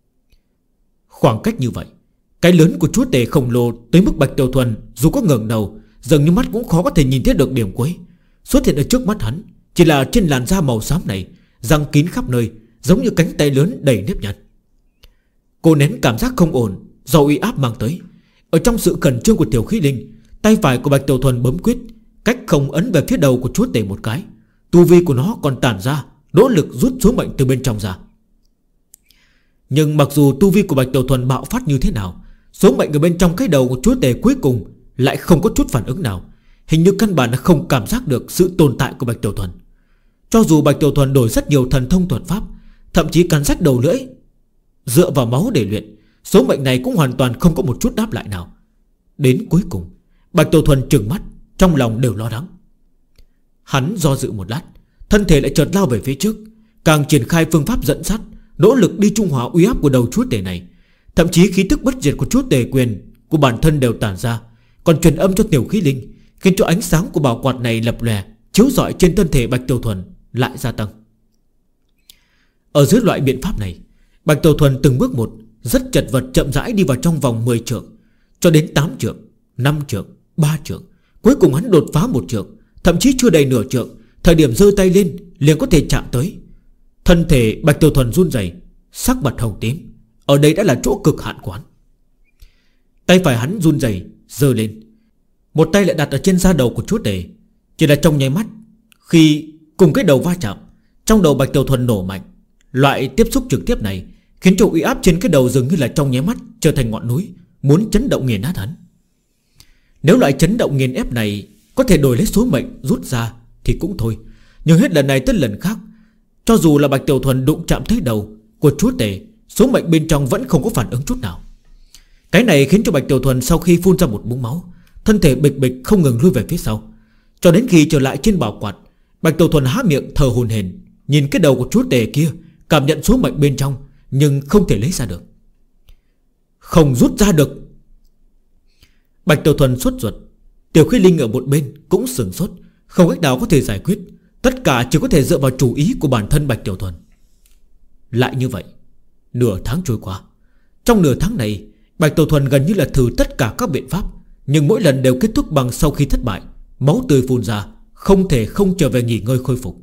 Khoảng cách như vậy, cái lớn của chúa tể khổng lồ tới mức Bạch Tiểu Thuần dù có ngẩng đầu, dường như mắt cũng khó có thể nhìn thấy được điểm cuối. Xuất hiện ở trước mắt hắn chỉ là trên làn da màu xám này, răng kín khắp nơi, giống như cánh tay lớn đầy nếp nhăn. Cô nén cảm giác không ổn do uy áp mang tới. Ở trong sự khẩn trương của Tiểu Khí Linh, tay phải của Bạch Tiểu Thuần bấm quyết, cách không ấn về phía đầu của chúa tể một cái. Tu vi của nó còn tản ra, nỗ lực rút số mệnh từ bên trong ra. Nhưng mặc dù tu vi của Bạch Tiểu Thuần bạo phát như thế nào, số mệnh ở bên trong cái đầu của chúa tể cuối cùng lại không có chút phản ứng nào. Hình như căn bản là không cảm giác được sự tồn tại của Bạch Tiểu Thuần. Cho dù Bạch Tiểu Thuần đổi rất nhiều thần thông thuật pháp, thậm chí cắn rách đầu lưỡi, dựa vào máu để luyện, số mệnh này cũng hoàn toàn không có một chút đáp lại nào. Đến cuối cùng Bạch Tiểu Thuần trừng mắt, trong lòng đều lo lắng. Hắn do dự một lát, thân thể lại chợt lao về phía trước, càng triển khai phương pháp dẫn dắt, nỗ lực đi trung hòa uy áp của đầu chúa tể này. Thậm chí khí tức bất diệt của chúa tể quyền của bản thân đều tản ra, còn truyền âm cho Tiểu Khí Linh, khiến cho ánh sáng của bảo quạt này lập lòe, chiếu rọi trên thân thể Bạch Tiểu Thuần lại gia tăng. Ở dưới loại biện pháp này, Bạch Tiểu Thuần từng bước một, rất chật vật chậm rãi đi vào trong vòng 10 trượng, cho đến 8 trượng, 5 trượng, 3 trượng. Cuối cùng hắn đột phá 1 trượng, thậm chí chưa đầy nửa trượng, thời điểm giơ tay lên liền có thể chạm tới. Thân thể Bạch Tiểu Thuần run rẩy, sắc mặt hồng tím. Ở đây đã là chỗ cực hạn của hắn. Tay phải hắn run rẩy giơ lên, một tay lại đặt ở trên da đầu của chúa tể. Chỉ là trong nháy mắt, khi cùng cái đầu va chạm, trong đầu Bạch Tiểu Thuần nổ mạnh. Loại tiếp xúc trực tiếp này khiến cho uy áp trên cái đầu dường như là trong nháy mắt trở thành ngọn núi, muốn chấn động nghiền nát hắn. Nếu loại chấn động nghiền ép này có thể đổi lấy số mệnh rút ra thì cũng thôi, nhưng hết lần này tới lần khác, cho dù là Bạch Tiểu Thuần đụng chạm tới đầu của chúa tể, số mệnh bên trong vẫn không có phản ứng chút nào. Cái này khiến cho Bạch Tiểu Thuần sau khi phun ra một búng máu, thân thể bịch bịch không ngừng lui về phía sau. Cho đến khi trở lại trên bảo quạt, Bạch Tiểu Thuần há miệng thở hổn hển, nhìn cái đầu của chúa tể kia, cảm nhận số mệnh bên trong, nhưng không thể lấy ra được. Không rút ra được. Bạch Tiểu Thuần sốt ruột. Tiểu Khí Linh ở một bên cũng sửng sốt, không cách nào có thể giải quyết. Tất cả chỉ có thể dựa vào chủ ý của bản thân Bạch Tiểu Thuần. Lại như vậy, nửa tháng trôi qua. Trong nửa tháng này, Bạch Tiểu Thuần gần như là thử tất cả các biện pháp, nhưng mỗi lần đều kết thúc bằng sau khi thất bại, máu tươi phun ra, không thể không trở về nghỉ ngơi khôi phục.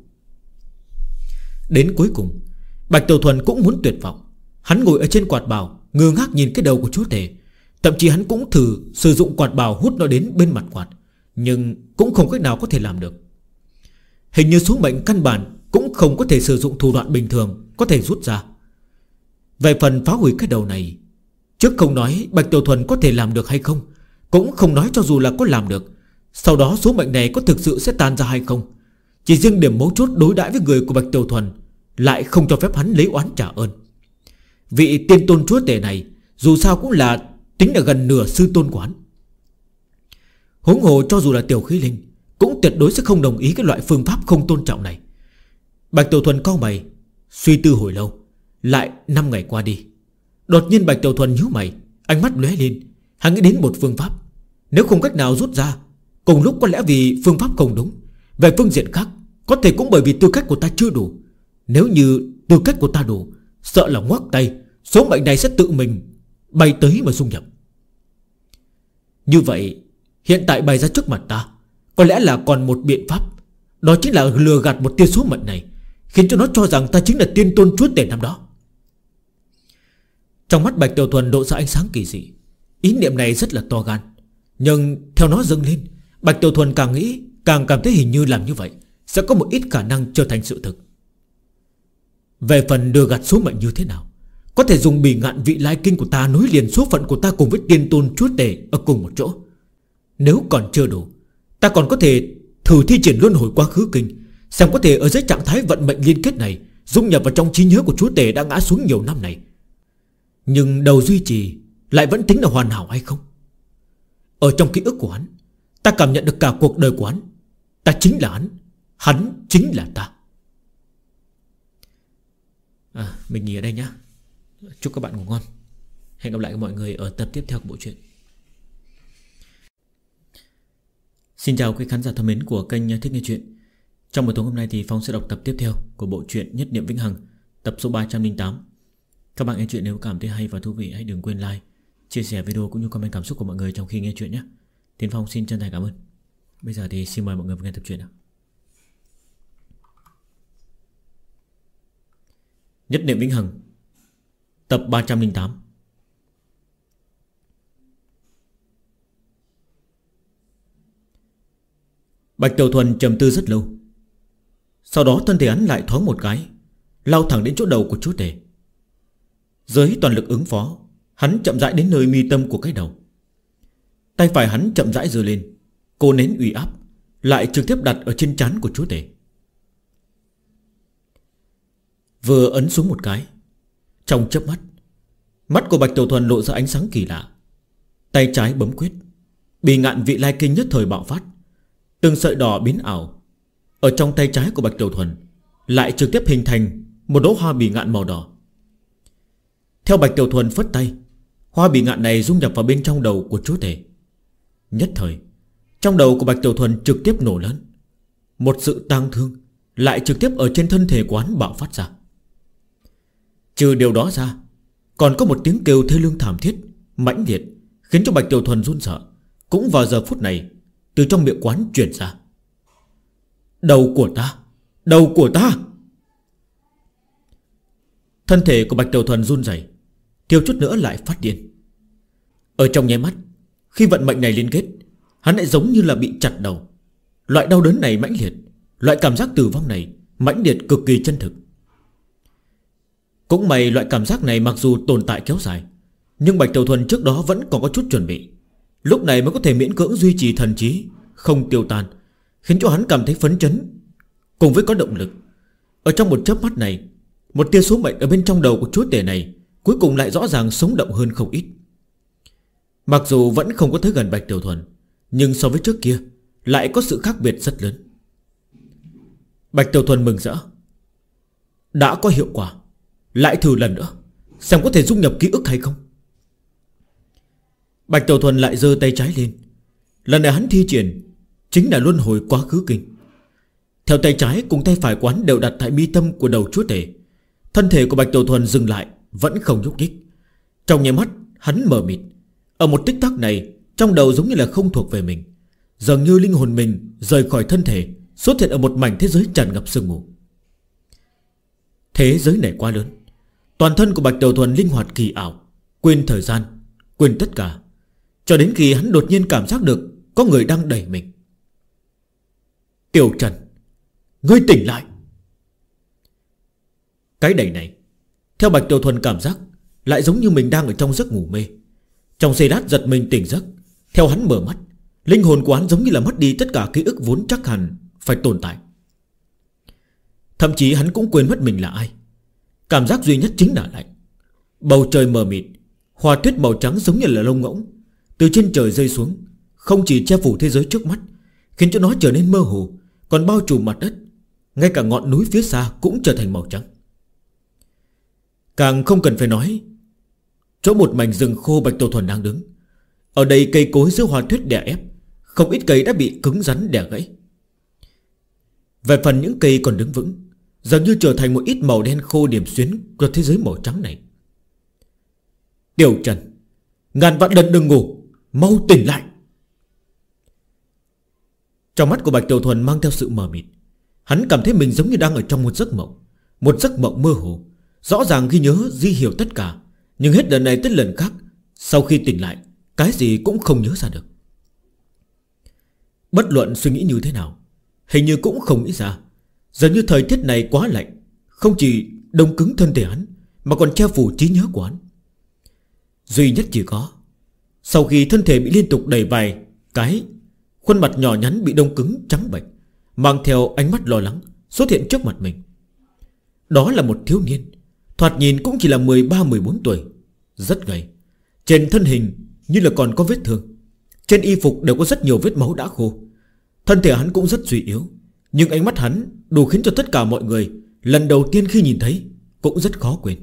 Đến cuối cùng, Bạch Tiểu Thuần cũng muốn tuyệt vọng. Hắn ngồi ở trên quạt bào, ngơ ngác nhìn cái đầu của chúa tể. Thậm chí hắn cũng thử sử dụng quạt bào hút nó đến bên mặt quạt, nhưng cũng không cách nào có thể làm được. Hình như số mệnh căn bản cũng không có thể sử dụng thủ đoạn bình thường có thể rút ra. Về phần phá hủy cái đầu này, trước không nói Bạch Tiểu Thuần có thể làm được hay không, cũng không nói cho dù là có làm được, sau đó số mệnh này có thực sự sẽ tan ra hay không. Chỉ riêng điểm mấu chốt đối đãi với người của Bạch Tiểu Thuần lại không cho phép hắn lấy oán trả ơn. Vị tiên tôn chúa tể này dù sao cũng là tính là gần nửa sư tôn quán. Huống hồ cho dù là Tiểu Khí Linh cũng tuyệt đối sẽ không đồng ý cái loại phương pháp không tôn trọng này. Bạch Tiểu Thuần cau mày, suy tư hồi lâu. Lại 5 ngày qua đi. Đột nhiên Bạch Tiểu Thuần nhíu mày, ánh mắt lóe lên. Hắn nghĩ đến một phương pháp. Nếu không cách nào rút ra, cùng lúc có lẽ vì phương pháp không đúng, về phương diện khác có thể cũng bởi vì tư cách của ta chưa đủ. Nếu như tư cách của ta đủ, sợ là ngoắc tay, số mệnh này sẽ tự mình bay tới mà dung nhập. Như vậy hiện tại bày ra trước mặt ta, có lẽ là còn một biện pháp. Đó chính là lừa gạt một tia số mệnh này, khiến cho nó cho rằng ta chính là tiên tôn chúa tể năm đó. Trong mắt Bạch Tiểu Thuần độ ra ánh sáng kỳ dị. Ý niệm này rất là to gan, nhưng theo nó dâng lên, Bạch Tiểu Thuần càng nghĩ càng cảm thấy hình như làm như vậy sẽ có một ít khả năng trở thành sự thực. Về phần lừa gạt số mệnh như thế nào, có thể dùng bỉ ngạn vị lai kinh của ta nối liền số phận của ta cùng với tiên tôn chúa tể ở cùng một chỗ. Nếu còn chưa đủ, ta còn có thể thử thi triển luân hồi quá khứ kinh, xem có thể ở dưới trạng thái vận mệnh liên kết này dung nhập vào trong trí nhớ của chúa tể đã ngã xuống nhiều năm này. Nhưng đầu duy trì lại vẫn tính là hoàn hảo hay không? Ở trong ký ức của hắn, ta cảm nhận được cả cuộc đời của hắn. Ta chính là hắn, hắn chính là ta. Mình nghỉ ở đây nhé. Chúc các bạn ngủ ngon. Hẹn gặp lại mọi người ở tập tiếp theo của bộ truyện. Xin chào quý khán giả thân mến của kênh Thích Nghe Chuyện. Trong buổi tối hôm nay thì Phong sẽ đọc tập tiếp theo của bộ truyện Nhất Niệm Vĩnh Hằng, tập số 308. Các bạn nghe chuyện nếu cảm thấy hay và thú vị, hãy đừng quên like, chia sẻ video cũng như comment cảm xúc của mọi người trong khi nghe chuyện nhé. Tiến Phong xin chân thành cảm ơn. Bây giờ thì xin mời mọi người vào nghe tập truyện nào. Nhất Niệm Vĩnh Hằng, tập 308. Bạch Tiểu Thuần trầm tư rất lâu. Sau đó thân thể hắn lại thoáng một cái, lao thẳng đến chỗ đầu của chúa tể. Dưới toàn lực ứng phó, hắn chậm rãi đến nơi mi tâm của cái đầu. Tay phải hắn chậm rãi giơ lên, cố nén uy áp, lại trực tiếp đặt ở trên trán của chúa tể. Vừa ấn xuống một cái, trong chớp mắt, mắt của Bạch Tiểu Thuần lộ ra ánh sáng kỳ lạ. Tay trái bấm quyết, bì ngạn vị lai kinh nhất thời bạo phát. Từng sợi đỏ biến ảo. Ở trong tay trái của Bạch Tiểu Thuần lại trực tiếp hình thành một đóa hoa bì ngạn màu đỏ. Theo Bạch Tiểu Thuần phất tay, hoa bì ngạn này dung nhập vào bên trong đầu của chúa tể. Nhất thời, trong đầu của Bạch Tiểu Thuần trực tiếp nổ lớn. Một sự tang thương lại trực tiếp ở trên thân thể của hắn bạo phát ra. Trừ điều đó ra, còn có một tiếng kêu thê lương thảm thiết mãnh liệt, khiến cho Bạch Tiểu Thuần run sợ, cũng vào giờ phút này từ trong miệng quán truyền ra. Đầu của ta, đầu của ta. Thân thể của Bạch Tiểu Thuần run rẩy, thiếu chút nữa lại phát điên. Ở trong nháy mắt, khi vận mệnh này liên kết, hắn lại giống như là bị chặt đầu. Loại đau đớn này mãnh liệt, loại cảm giác tử vong này mãnh liệt cực kỳ chân thực. Cũng may loại cảm giác này mặc dù tồn tại kéo dài, nhưng Bạch Tiểu Thuần trước đó vẫn còn có chút chuẩn bị, lúc này mới có thể miễn cưỡng duy trì thần trí không tiêu tan, khiến cho hắn cảm thấy phấn chấn cùng với có động lực. Ở trong một chớp mắt này, một tia số mệnh ở bên trong đầu của chúa tể này cuối cùng lại rõ ràng sống động hơn không ít. Mặc dù vẫn không có tới gần Bạch Tiểu Thuần, nhưng so với trước kia lại có sự khác biệt rất lớn. Bạch Tiểu Thuần mừng rỡ. Đã có hiệu quả, lại thử lần nữa, xem có thể dung nhập ký ức hay không. Bạch Tiểu Thuần lại giơ tay trái lên. Lần này hắn thi triển chính là luân hồi quá khứ kinh. Theo tay trái cùng tay phải quán đều đặt tại mi tâm của đầu chúa tể. Thân thể của Bạch Tiểu Thuần dừng lại, vẫn không nhúc nhích. Trong nháy mắt hắn mờ mịt. Ở một tích tắc này, trong đầu giống như là không thuộc về mình, dường như linh hồn mình rời khỏi thân thể, xuất hiện ở một mảnh thế giới tràn ngập sương mù. Thế giới này quá lớn, toàn thân của Bạch Tiểu Thuần linh hoạt kỳ ảo, quên thời gian, quên tất cả, cho đến khi hắn đột nhiên cảm giác được có người đang đẩy mình. Tiểu Trần, ngươi tỉnh lại. Cái đẩy này, theo Bạch Tiểu Thuần cảm giác, lại giống như mình đang ở trong giấc ngủ mê. Trong giây lát giật mình tỉnh giấc, theo hắn mở mắt, linh hồn của hắn giống như là mất đi tất cả ký ức vốn chắc hẳn phải tồn tại. Thậm chí hắn cũng quên mất mình là ai. Cảm giác duy nhất chính là lạnh. Bầu trời mờ mịt, hoa tuyết màu trắng giống như là lông ngỗng từ trên trời rơi xuống, không chỉ che phủ thế giới trước mắt, khiến cho nó trở nên mơ hồ, còn bao trùm mặt đất. Ngay cả ngọn núi phía xa cũng trở thành màu trắng. Càng không cần phải nói, chỗ một mảnh rừng khô Bạch Tiểu Thuần đang đứng, ở đây cây cối dưới hoa tuyết đè ép, không ít cây đã bị cứng rắn đè gãy. Về phần những cây còn đứng vững, dường như trở thành một ít màu đen khô điểm xuyến của thế giới màu trắng này. Tiểu Trần, ngàn vạn lần đừng ngủ, mau tỉnh lại. Trong mắt của Bạch Tiểu Thuần mang theo sự mờ mịt. Hắn cảm thấy mình giống như đang ở trong một giấc mộng, một giấc mộng mơ hồ. Rõ ràng ghi nhớ di hiểu tất cả, nhưng hết lần này tới lần khác, sau khi tỉnh lại, cái gì cũng không nhớ ra được. Bất luận suy nghĩ như thế nào, hình như cũng không nghĩ ra, dường như thời tiết này quá lạnh, không chỉ đông cứng thân thể hắn, mà còn che phủ trí nhớ của hắn. Duy nhất chỉ có, sau khi thân thể bị liên tục đẩy vài cái, khuôn mặt nhỏ nhắn bị đông cứng trắng bệch, mang theo ánh mắt lo lắng xuất hiện trước mặt mình. Đó là một thiếu niên, thoạt nhìn cũng chỉ là 13-14 tuổi, rất gầy. Trên thân hình như là còn có vết thương, trên y phục đều có rất nhiều vết máu đã khô. Thân thể hắn cũng rất suy yếu, nhưng ánh mắt hắn đủ khiến cho tất cả mọi người lần đầu tiên khi nhìn thấy cũng rất khó quên.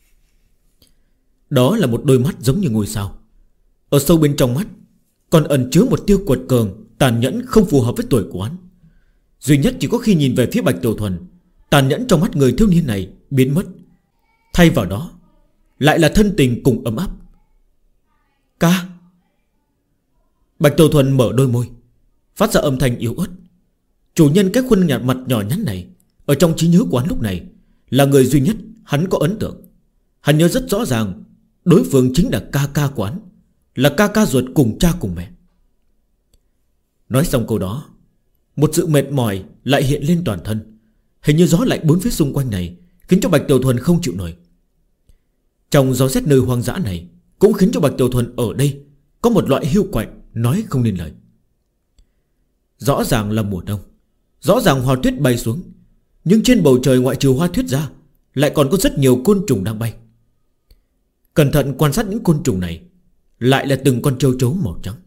Đó là một đôi mắt giống như ngôi sao. Ở sâu bên trong mắt còn ẩn chứa một tia quật cường, tàn nhẫn không phù hợp với tuổi của hắn. Duy nhất chỉ có khi nhìn về phía Bạch Tiểu Thuần, tàn nhẫn trong mắt người thiếu niên này biến mất, thay vào đó lại là thân tình cùng ấm áp. Ca. Bạch Tiểu Thuần mở đôi môi, phát ra âm thanh yếu ớt. Chủ nhân cái khuôn mặt nhỏ nhắn này, ở trong trí nhớ của hắn lúc này, là người duy nhất hắn có ấn tượng. Hắn nhớ rất rõ ràng, đối phương chính là ca ca của hắn, là ca ca ruột cùng cha cùng mẹ. Nói xong câu đó, một sự mệt mỏi lại hiện lên toàn thân. Hình như gió lạnh bốn phía xung quanh này khiến cho Bạch Tiểu Thuần không chịu nổi. Trong gió rét nơi hoang dã này cũng khiến cho Bạch Tiểu Thuần ở đây có một loại hiu quạnh nói không nên lời. Rõ ràng là mùa đông, rõ ràng hoa tuyết bay xuống, nhưng trên bầu trời ngoại trừ hoa tuyết ra, lại còn có rất nhiều côn trùng đang bay. Cẩn thận quan sát những côn trùng này, lại là từng con trâu trấu màu trắng.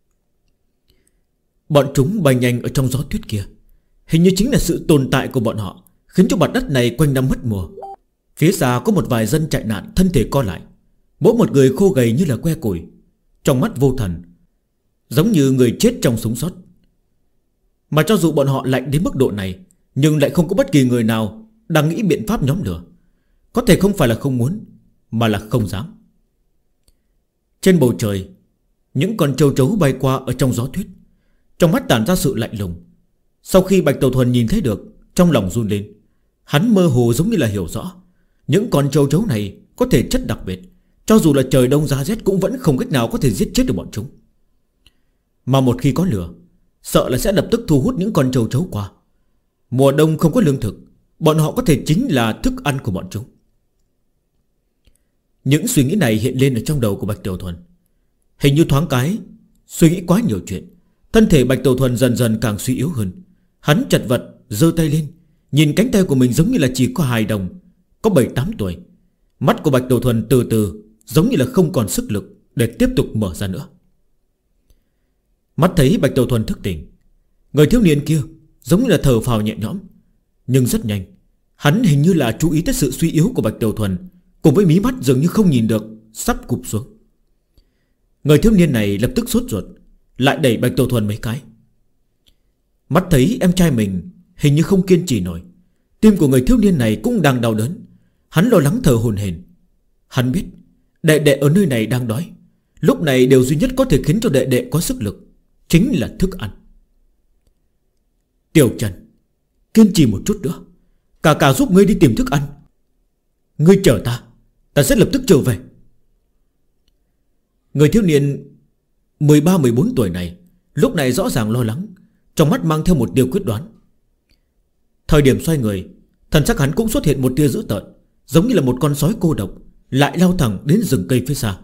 Bọn chúng bay nhanh ở trong gió tuyết kia, hình như chính là sự tồn tại của bọn họ khiến cho mặt đất này quanh năm mất mùa. Phía xa có một vài dân chạy nạn, thân thể co lại, mỗi một người khô gầy như là que củi, trong mắt vô thần, giống như người chết trong sống sót. Mà cho dù bọn họ lạnh đến mức độ này, nhưng lại không có bất kỳ người nào đang nghĩ biện pháp nhóm lửa. Có thể không phải là không muốn, mà là không dám. Trên bầu trời, những con trâu trấu bay qua ở trong gió tuyết, trong mắt tản ra sự lạnh lùng. Sau khi Bạch Tiểu Thuần nhìn thấy được, trong lòng run lên. Hắn mơ hồ giống như là hiểu rõ, những con trâu trấu này có thể chất đặc biệt, cho dù là trời đông giá rét cũng vẫn không cách nào có thể giết chết được bọn chúng. Mà một khi có lửa, sợ là sẽ lập tức thu hút những con trâu trấu qua. Mùa đông không có lương thực, bọn họ có thể chính là thức ăn của bọn chúng. Những suy nghĩ này hiện lên ở trong đầu của Bạch Tiểu Thuần. Hình như thoáng cái suy nghĩ quá nhiều chuyện, thân thể Bạch Tiểu Thuần dần dần càng suy yếu hơn. Hắn chật vật giơ tay lên, nhìn cánh tay của mình giống như là chỉ có hài đồng, có 7-8 tuổi. Mắt của Bạch Tiểu Thuần từ từ giống như là không còn sức lực để tiếp tục mở ra nữa. Mắt thấy Bạch Tiểu Thuần thức tỉnh, người thiếu niên kia giống như là thở phào nhẹ nhõm. Nhưng rất nhanh, hắn hình như là chú ý tới sự suy yếu của Bạch Tiểu Thuần, cùng với mí mắt dường như không nhìn được, sắp cụp xuống. Người thiếu niên này lập tức sốt ruột, lại đẩy Bạch Tiểu Thuần mấy cái. Mắt thấy em trai mình hình như không kiên trì nổi, tim của người thiếu niên này cũng đang đau đớn. Hắn lo lắng thở hổn hển. Hắn biết đệ đệ ở nơi này đang đói. Lúc này điều duy nhất có thể khiến cho đệ đệ có sức lực chính là thức ăn. Tiểu Trần, kiên trì một chút nữa, cả giúp ngươi đi tìm thức ăn. Ngươi chờ ta sẽ lập tức trở về. Người thiếu niên 13-14 tuổi này lúc này rõ ràng lo lắng, trong mắt mang theo một điều quyết đoán. Thời điểm xoay người, thần sắc hắn cũng xuất hiện một tia dữ tợn, giống như là một con sói cô độc, lại lao thẳng đến rừng cây phía xa.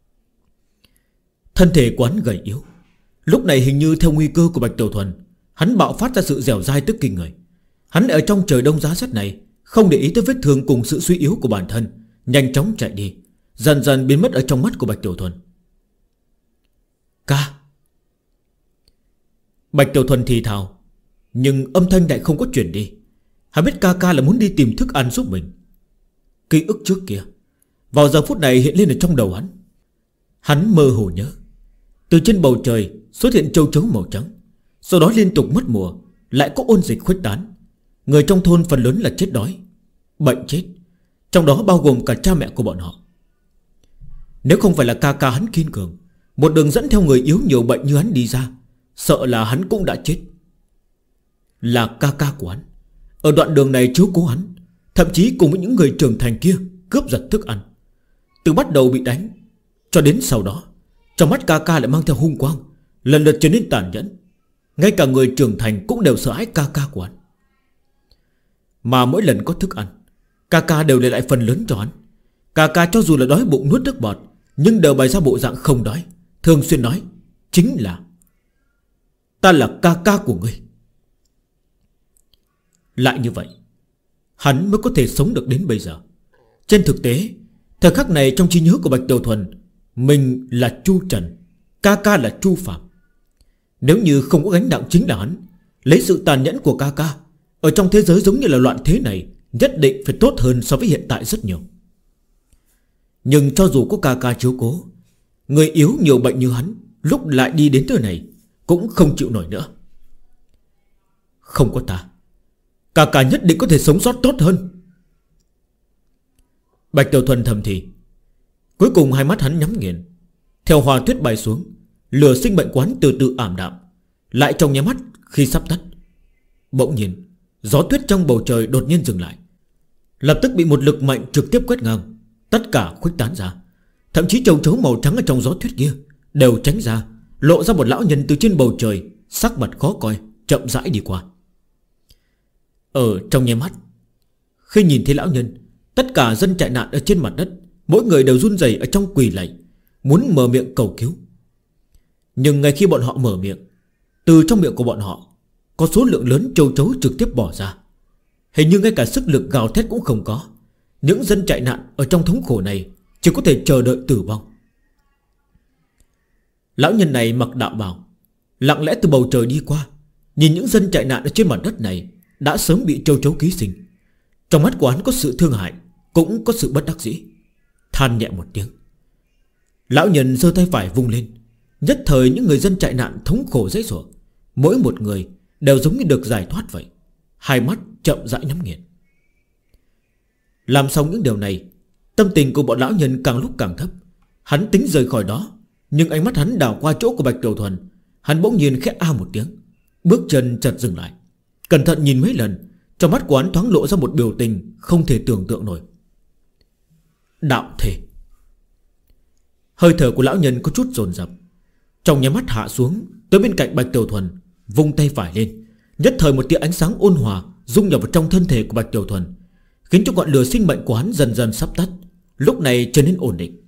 Thân thể của hắn gầy yếu, lúc này hình như theo nguy cơ của Bạch Tiểu Thuần, hắn bạo phát ra sự dẻo dai tức kinh người. Hắn ở trong trời đông giá rét này không để ý tới vết thương cùng sự suy yếu của bản thân, nhanh chóng chạy đi, dần dần biến mất ở trong mắt của Bạch Tiểu Thuần. Ca. Bạch Tiểu Thuần thì thào, nhưng âm thanh lại không có chuyển đi. Hắn biết ca ca là muốn đi tìm thức ăn giúp mình. Ký ức trước kia vào giờ phút này hiện lên ở trong đầu hắn. Hắn mơ hồ nhớ, từ trên bầu trời xuất hiện châu chấu màu trắng, sau đó liên tục mất mùa, lại có ôn dịch khuếch tán. Người trong thôn phần lớn là chết đói, bệnh chết, trong đó bao gồm cả cha mẹ của bọn họ. Nếu không phải là ca ca hắn kiên cường, một đường dẫn theo người yếu nhiều bệnh như hắn đi ra, sợ là hắn cũng đã chết. Là ca ca của hắn ở đoạn đường này chiếu cố hắn, thậm chí cùng với những người trưởng thành kia cướp giật thức ăn. Từ bắt đầu bị đánh cho đến sau đó, trong mắt ca ca lại mang theo hung quang, lần lượt trở nên tàn nhẫn. Ngay cả người trưởng thành cũng đều sợ hãi ca ca của hắn. Mà mỗi lần có thức ăn, ca ca đều để lại phần lớn cho hắn. Ca ca cho dù là đói bụng nuốt nước bọt, nhưng đều bày ra bộ dạng không đói, thường xuyên nói chính là: ta là ca ca của ngươi. Lại như vậy, hắn mới có thể sống được đến bây giờ. Trên thực tế, thời khắc này trong trí nhớ của Bạch Tiểu Thuần, mình là Chu Trần, ca ca là Chu Phạm. Nếu như không có gánh nặng chính là hắn, lấy sự tàn nhẫn của ca ca, ở trong thế giới giống như là loạn thế này, nhất định phải tốt hơn so với hiện tại rất nhiều. Nhưng cho dù có ca ca chiếu cố, người yếu nhiều bệnh như hắn lúc lại đi đến nơi này cũng không chịu nổi nữa. Không có ta, ca ca nhất định có thể sống sót tốt hơn. Bạch Tiểu Thuần thầm thì. Cuối cùng hai mắt hắn nhắm nghiền. Theo hoa tuyết bay xuống, lửa sinh mệnh quán từ từ ảm đạm. Lại trong nháy mắt khi sắp tắt, bỗng nhiên gió tuyết trong bầu trời đột nhiên dừng lại, lập tức bị một lực mạnh trực tiếp quét ngang, tất cả khuếch tán ra. Thậm chí châu chấu màu trắng ở trong gió tuyết kia đều tránh ra, lộ ra một lão nhân từ trên bầu trời, sắc mặt khó coi, chậm rãi đi qua. Ở trong nháy mắt, khi nhìn thấy lão nhân, tất cả dân chạy nạn ở trên mặt đất, mỗi người đều run rẩy ở trong quỳ lạy, muốn mở miệng cầu cứu. Nhưng ngay khi bọn họ mở miệng, từ trong miệng của bọn họ có số lượng lớn châu chấu trực tiếp bỏ ra. Hình như ngay cả sức lực gào thét cũng không có. Những dân chạy nạn ở trong thống khổ này chỉ có thể chờ đợi tử vong. Lão nhân này mặc đạo bào, lặng lẽ từ bầu trời đi qua, nhìn những dân chạy nạn ở trên mặt đất này đã sớm bị châu chấu ký sinh. Trong mắt của hắn có sự thương hại, cũng có sự bất đắc dĩ. Than nhẹ một tiếng, lão nhân giơ tay phải vung lên. Nhất thời những người dân chạy nạn thống khổ dễ dụa, mỗi một người đều giống như được giải thoát vậy, hai mắt chậm rãi nhắm nghiền. Làm xong những điều này, tâm tình của bọn lão nhân càng lúc càng thấp. Hắn tính rời khỏi đó, nhưng ánh mắt hắn đảo qua chỗ của Bạch Tiểu Thuần. Hắn bỗng nhiên khẽ a một tiếng, bước chân chợt dừng lại, cẩn thận nhìn mấy lần. Trong mắt của hắn thoáng lộ ra một biểu tình không thể tưởng tượng nổi. Đạo thể. Hơi thở của lão nhân có chút dồn dập, trong nháy mắt hạ xuống tới bên cạnh Bạch Tiểu Thuần, vung tay phải lên. Nhất thời một tia ánh sáng ôn hòa dung nhập vào trong thân thể của Bạch Tiểu Thuần, khiến cho ngọn lửa sinh mệnh của hắn dần dần sắp tắt, lúc này trở nên ổn định.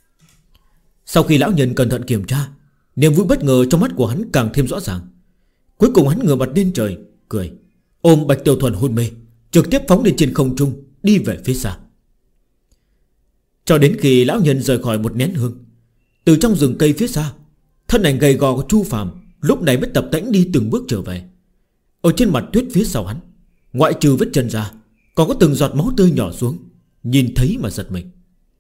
Sau khi lão nhân cẩn thận kiểm tra, niềm vui bất ngờ trong mắt của hắn càng thêm rõ ràng. Cuối cùng hắn ngửa mặt lên trời cười, ôm Bạch Tiểu Thuần hôn mê, trực tiếp phóng lên trên không trung, đi về phía xa. Cho đến khi lão nhân rời khỏi một nén hương, từ trong rừng cây phía xa, thân ảnh gầy gò của Chu Phàm lúc này mới tập tễnh đi từng bước trở về. Ở trên mặt tuyết phía sau hắn, ngoại trừ vết chân ra, còn có từng giọt máu tươi nhỏ xuống, nhìn thấy mà giật mình.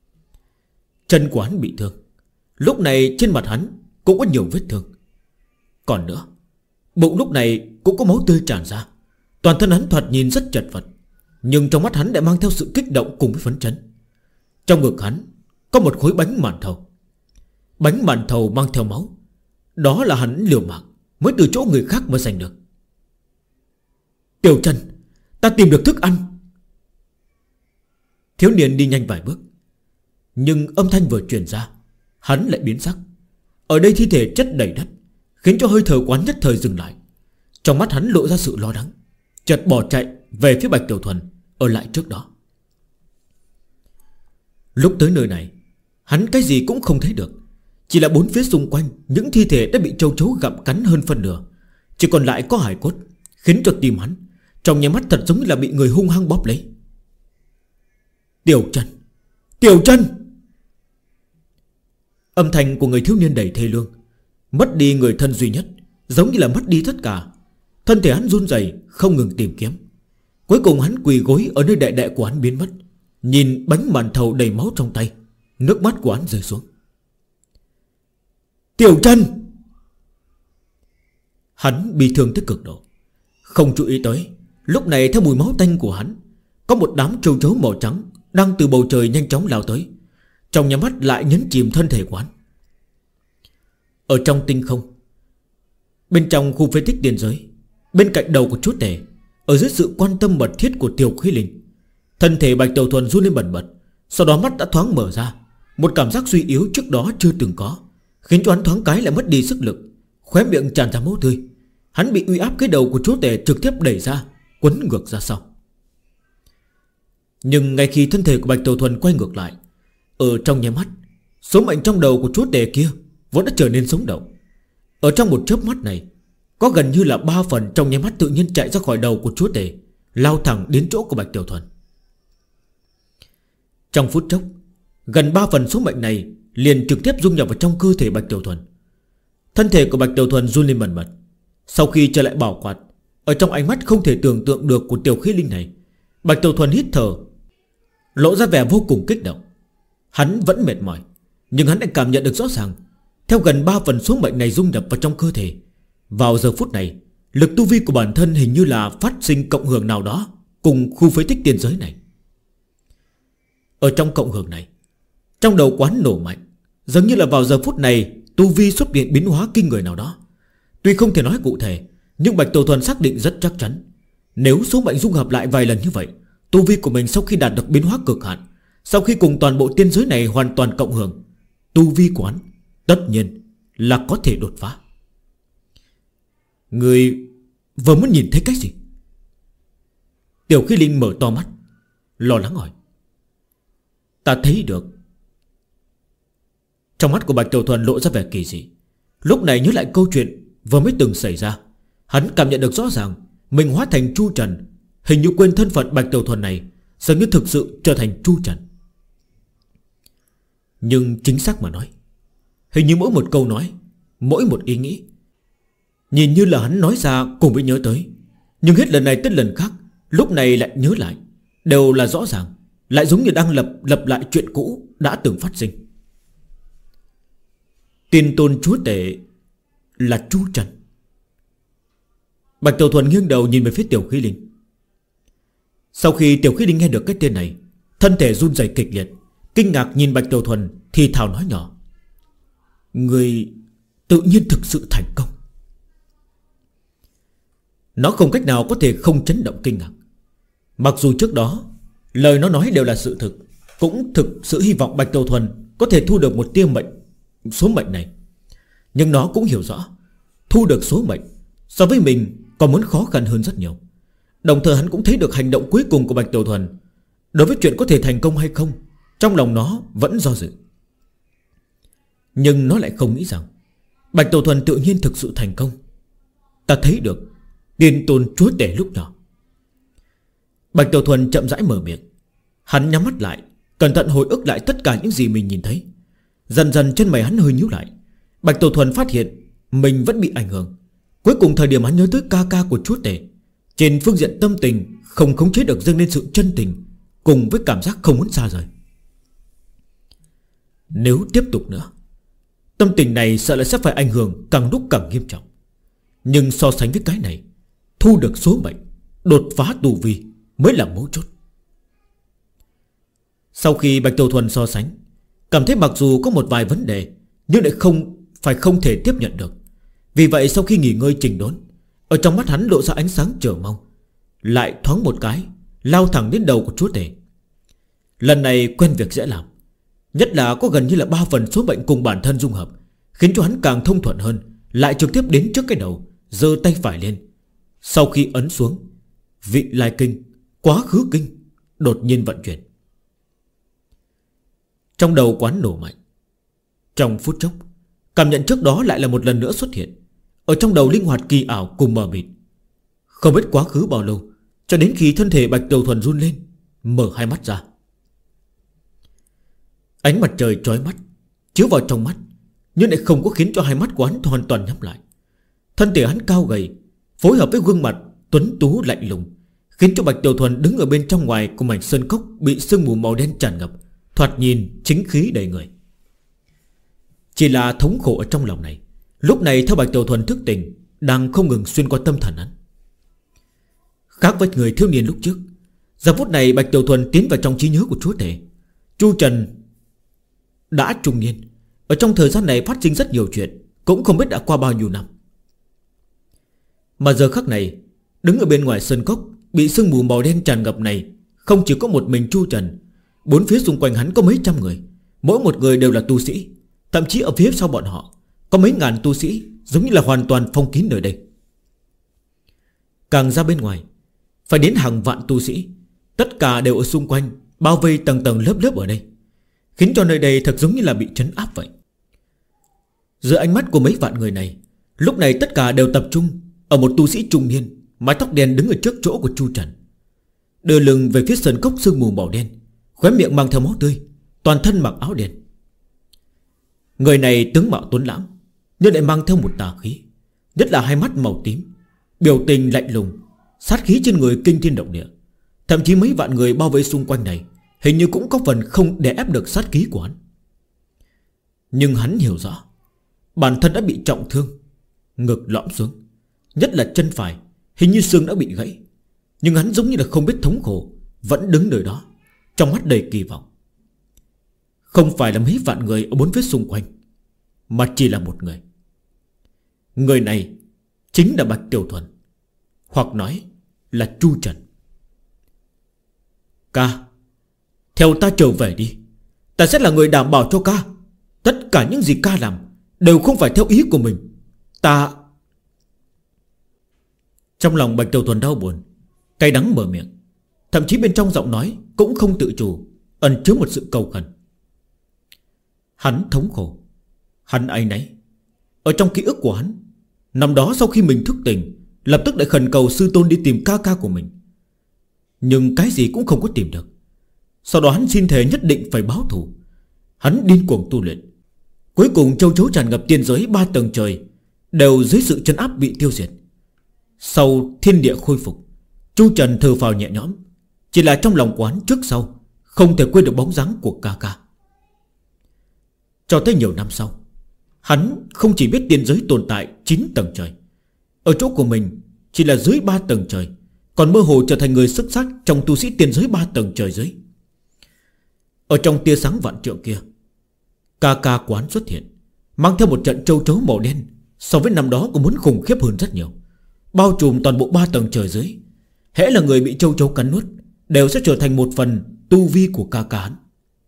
Chân của hắn bị thương, lúc này trên mặt hắn cũng có nhiều vết thương. Còn nữa, bụng lúc này cũng có máu tươi tràn ra. Toàn thân hắn thoạt nhìn rất chật vật, nhưng trong mắt hắn lại mang theo sự kích động cùng với phấn chấn. Trong ngực hắn có một khối bánh màn thầu. Bánh màn thầu mang theo máu, đó là hắn liều mạng mới từ chỗ người khác mà giành được. Tiểu Trần, ta tìm được thức ăn. Thiếu niên đi nhanh vài bước, nhưng âm thanh vừa truyền ra, hắn lại biến sắc. Ở đây thi thể chất đầy đất, khiến cho hơi thở quán nhất thời dừng lại. Trong mắt hắn lộ ra sự lo lắng, chợt bỏ chạy về phía Bạch Tiểu Thuần ở lại trước đó. Lúc tới nơi này, hắn cái gì cũng không thấy được, chỉ là bốn phía xung quanh những thi thể đã bị châu chấu gặm cắn hơn phân nửa, chỉ còn lại có hài cốt, khiến cho tim hắn trong nháy mắt thật giống như là bị người hung hăng bóp lấy. Tiểu Trần, Tiểu Trần! Âm thanh của người thiếu niên đầy thê lương, mất đi người thân duy nhất, giống như là mất đi tất cả. Thân thể hắn run rẩy không ngừng tìm kiếm. Cuối cùng hắn quỳ gối ở nơi đệ đệ của hắn biến mất, nhìn bánh màn thầu đầy máu trong tay. Nước mắt của hắn rơi xuống. Tiểu Trân! Hắn bị thương tới cực độ, không chú ý tới lúc này theo mùi máu tanh của hắn, có một đám châu chấu màu trắng đang từ bầu trời nhanh chóng lao tới, trong nhà mắt lại nhấn chìm thân thể của hắn. Ở trong tinh không, bên trong khu phế tích tiên giới, bên cạnh đầu của chúa tể, ở dưới sự quan tâm mật thiết của Tiểu Khí Linh, thân thể Bạch Tiểu Thuần run lên bần bật. Sau đó mắt đã thoáng mở ra. Một cảm giác suy yếu trước đó chưa từng có, khiến cho hắn thoáng cái lại mất đi sức lực. Khóe miệng tràn ra máu tươi. Hắn bị uy áp cái đầu của chúa tể trực tiếp đẩy ra, quấn ngược ra sau. Nhưng ngay khi thân thể của Bạch Tiểu Thuần quay ngược lại, ở trong nháy mắt, số mệnh trong đầu của chúa tể kia vốn đã trở nên sống động. Ở trong một chớp mắt này, có gần như là 3 phần trong nháy mắt tự nhiên chạy ra khỏi đầu của chúa tể, lao thẳng đến chỗ của Bạch Tiểu Thuần. Trong phút chốc, gần 3 phần số mệnh này liền trực tiếp dung nhập vào trong cơ thể Bạch Tiểu Thuần. Thân thể của Bạch Tiểu Thuần run lên bần bật. Sau khi trở lại bảo quạt, ở trong ánh mắt không thể tưởng tượng được của Tiểu Khí Linh này, Bạch Tiểu Thuần hít thở, lộ ra vẻ vô cùng kích động. Hắn vẫn mệt mỏi, nhưng hắn đã cảm nhận được rõ ràng, theo gần 3 phần số mệnh này dung nhập vào trong cơ thể, vào giờ phút này, lực tu vi của bản thân hình như là phát sinh cộng hưởng nào đó cùng khu phế tích tiên giới này. Ở trong cộng hưởng này, trong đầu quán nổ mạnh, giống như là vào giờ phút này tu vi xuất hiện biến hóa kinh người nào đó. Tuy không thể nói cụ thể, nhưng Bạch Tiểu Thuần xác định rất chắc chắn, nếu số mệnh dung hợp lại vài lần như vậy, tu vi của mình sau khi đạt được biến hóa cực hạn, sau khi cùng toàn bộ tiên giới này hoàn toàn cộng hưởng, tu vi của hắn tất nhiên là có thể đột phá. Người vừa muốn nhìn thấy cái gì? Tiểu Khí Linh mở to mắt, lo lắng hỏi. Ta thấy được. Trong mắt của Bạch Tiểu Thuần lộ ra vẻ kỳ dị. Lúc này nhớ lại câu chuyện vừa mới từng xảy ra, hắn cảm nhận được rõ ràng mình hóa thành Chu Trần. Hình như quên thân phận Bạch Tiểu Thuần này, dường như thực sự trở thành Chu Trần. Nhưng chính xác mà nói, hình như mỗi một câu nói, mỗi một ý nghĩ, nhìn như là hắn nói ra cùng với nhớ tới, nhưng hết lần này tới lần khác, lúc này lại nhớ lại, đều là rõ ràng, lại giống như đang lặp lại chuyện cũ đã từng phát sinh. Tiên tôn chúa tể là Chu Trần. Bạch Tiểu Thuần nghiêng đầu nhìn về phía Tiểu Khí Linh. Sau khi Tiểu Khí Linh nghe được cái tên này, thân thể run rẩy kịch liệt, kinh ngạc nhìn Bạch Tiểu Thuần, thì thào nói nhỏ. Người tự nhiên thực sự thành công. Nó không cách nào có thể không chấn động kinh ngạc. Mặc dù trước đó lời nó nói đều là sự thực, cũng thực sự hy vọng Bạch Tiểu Thuần có thể thu được một tia mệnh, số mệnh này, nhưng nó cũng hiểu rõ, thu được số mệnh so với mình còn muốn khó khăn hơn rất nhiều. Đồng thời hắn cũng thấy được hành động cuối cùng của Bạch Tiểu Thuần. Đối với chuyện có thể thành công hay không, trong lòng nó vẫn do dự. Nhưng nó lại không nghĩ rằng Bạch Tiểu Thuần tự nhiên thực sự thành công. Ta thấy được tiên tôn chúa tể lúc nhỏ. Bạch Tiểu Thuần chậm rãi mở miệng. Hắn nhắm mắt lại, cẩn thận hồi ức lại tất cả những gì mình nhìn thấy. Dần dần chân mày hắn hơi nhíu lại. Bạch Tiểu Thuần phát hiện mình vẫn bị ảnh hưởng. Cuối cùng thời điểm hắn nhớ tới ca ca của chúa tể, trên phương diện tâm tình không khống chế được dâng lên sự chân tình, cùng với cảm giác không muốn xa rời. Nếu tiếp tục nữa, tâm tình này sợ là sẽ phải ảnh hưởng càng lúc càng nghiêm trọng. Nhưng so sánh với cái này, thu được số mệnh, đột phá tu vi mới là mấu chốt. Sau khi Bạch Tiểu Thuần so sánh, cảm thấy mặc dù có một vài vấn đề, nhưng lại không thể tiếp nhận được. Vì vậy sau khi nghỉ ngơi chỉnh đốn, ở trong mắt hắn lộ ra ánh sáng chờ mong, lại thoáng một cái lao thẳng đến đầu của chúa tể. Lần này quen việc dễ làm, nhất là có gần như là 3 phần số mệnh cùng bản thân dung hợp, khiến cho hắn càng thông thuận hơn. Lại trực tiếp đến trước cái đầu, giơ tay phải lên. Sau khi ấn xuống, vị lai kinh, quá khứ kinh đột nhiên vận chuyển. Trong đầu quán nổ mạnh. Trong phút chốc, cảm nhận trước đó lại là một lần nữa xuất hiện. Ở trong đầu linh hoạt kỳ ảo cùng mờ mịt. Không biết quá khứ bao lâu, cho đến khi thân thể Bạch Tiểu Thuần run lên, mở hai mắt ra. Ánh mặt trời chói mắt chiếu vào trong mắt, nhưng lại không có khiến cho hai mắt quán hoàn toàn nhắm lại. Thân thể hắn cao gầy, phối hợp với gương mặt tuấn tú lạnh lùng, khiến cho Bạch Tiểu Thuần đứng ở bên trong ngoài của mảnh sơn cốc bị sương mù màu đen tràn ngập, thoạt nhìn chính khí đầy người. Chỉ là thống khổ ở trong lòng này, lúc này theo Bạch Tiểu Thuần thức tỉnh, đang không ngừng xuyên qua tâm thần hắn. Khác với người thiếu niên lúc trước, giờ phút này Bạch Tiểu Thuần tiến vào trong trí nhớ của chúa tể. Chu Trần đã trung niên, ở trong thời gian này phát sinh rất nhiều chuyện, cũng không biết đã qua bao nhiêu năm. Mà giờ khắc này, đứng ở bên ngoài sơn cốc bị sương mù màu đen tràn ngập này, không chỉ có một mình Chu Trần. Bốn phía xung quanh hắn có mấy trăm người, mỗi một người đều là tu sĩ. Thậm chí ở phía sau bọn họ có mấy ngàn tu sĩ, giống như là hoàn toàn phong kín nơi đây. Càng ra bên ngoài, phải đến hàng vạn tu sĩ, tất cả đều ở xung quanh, bao vây tầng tầng lớp lớp ở đây, khiến cho nơi đây thật giống như là bị trấn áp vậy. Giữa ánh mắt của mấy vạn người này, lúc này tất cả đều tập trung ở một tu sĩ trung niên, mái tóc đen đứng ở trước chỗ của Chu Trần, đưa lưng về phía sườn cốc sương mù màu đen, khóe miệng mang theo máu tươi, toàn thân mặc áo đen. Người này tướng mạo tuấn lãng, nhưng lại mang theo một tà khí, nhất là hai mắt màu tím, biểu tình lạnh lùng, sát khí trên người kinh thiên động địa. Thậm chí mấy vạn người bao vây xung quanh này hình như cũng có phần không đè ép được sát khí của hắn. Nhưng hắn hiểu rõ bản thân đã bị trọng thương, ngực lõm xuống, nhất là chân phải, hình như xương đã bị gãy. Nhưng hắn giống như là không biết thống khổ, vẫn đứng nơi đó, trong mắt đầy kỳ vọng. Không phải là mấy vạn người ở bốn phía xung quanh, mà chỉ là một người. Người này chính là Bạch Tiểu Thuần, hoặc nói là Chu Trần. Ca, theo ta trở về đi. Ta sẽ là người đảm bảo cho ca. Tất cả những gì ca làm đều không phải theo ý của mình. Ta... Trong lòng Bạch Tiểu Thuần đau buồn, cay đắng mở miệng, thậm chí bên trong giọng nói cũng không tự chủ, ẩn chứa một sự cầu khẩn. Hắn thống khổ, hắn áy náy. Ở trong ký ức của hắn, năm đó sau khi mình thức tỉnh, lập tức lại khẩn cầu sư tôn đi tìm ca ca của mình, nhưng cái gì cũng không có tìm được. Sau đó hắn xin thề nhất định phải báo thù. Hắn điên cuồng tu luyện. Cuối cùng châu chấu tràn ngập tiên giới 3 tầng trời đều dưới sự trấn áp bị tiêu diệt. Sau thiên địa khôi phục, Chu Trần thở phào nhẹ nhõm. Chỉ là trong lòng quán trước sau không thể quên được bóng dáng của ca ca. Cho tới nhiều năm sau, hắn không chỉ biết tiên giới tồn tại 9 tầng trời, ở chỗ của mình chỉ là dưới 3 tầng trời, còn mơ hồ trở thành người xuất sắc trong tu sĩ tiên giới 3 tầng trời dưới. Ở trong tia sáng vạn trượng kia, ca ca quán xuất hiện, mang theo một trận châu chấu màu đen, so với năm đó cũng muốn khủng khiếp hơn rất nhiều, bao trùm toàn bộ 3 tầng trời dưới. Hễ là người bị châu chấu cắn nuốt, đều sẽ trở thành một phần tu vi của ca ca hắn.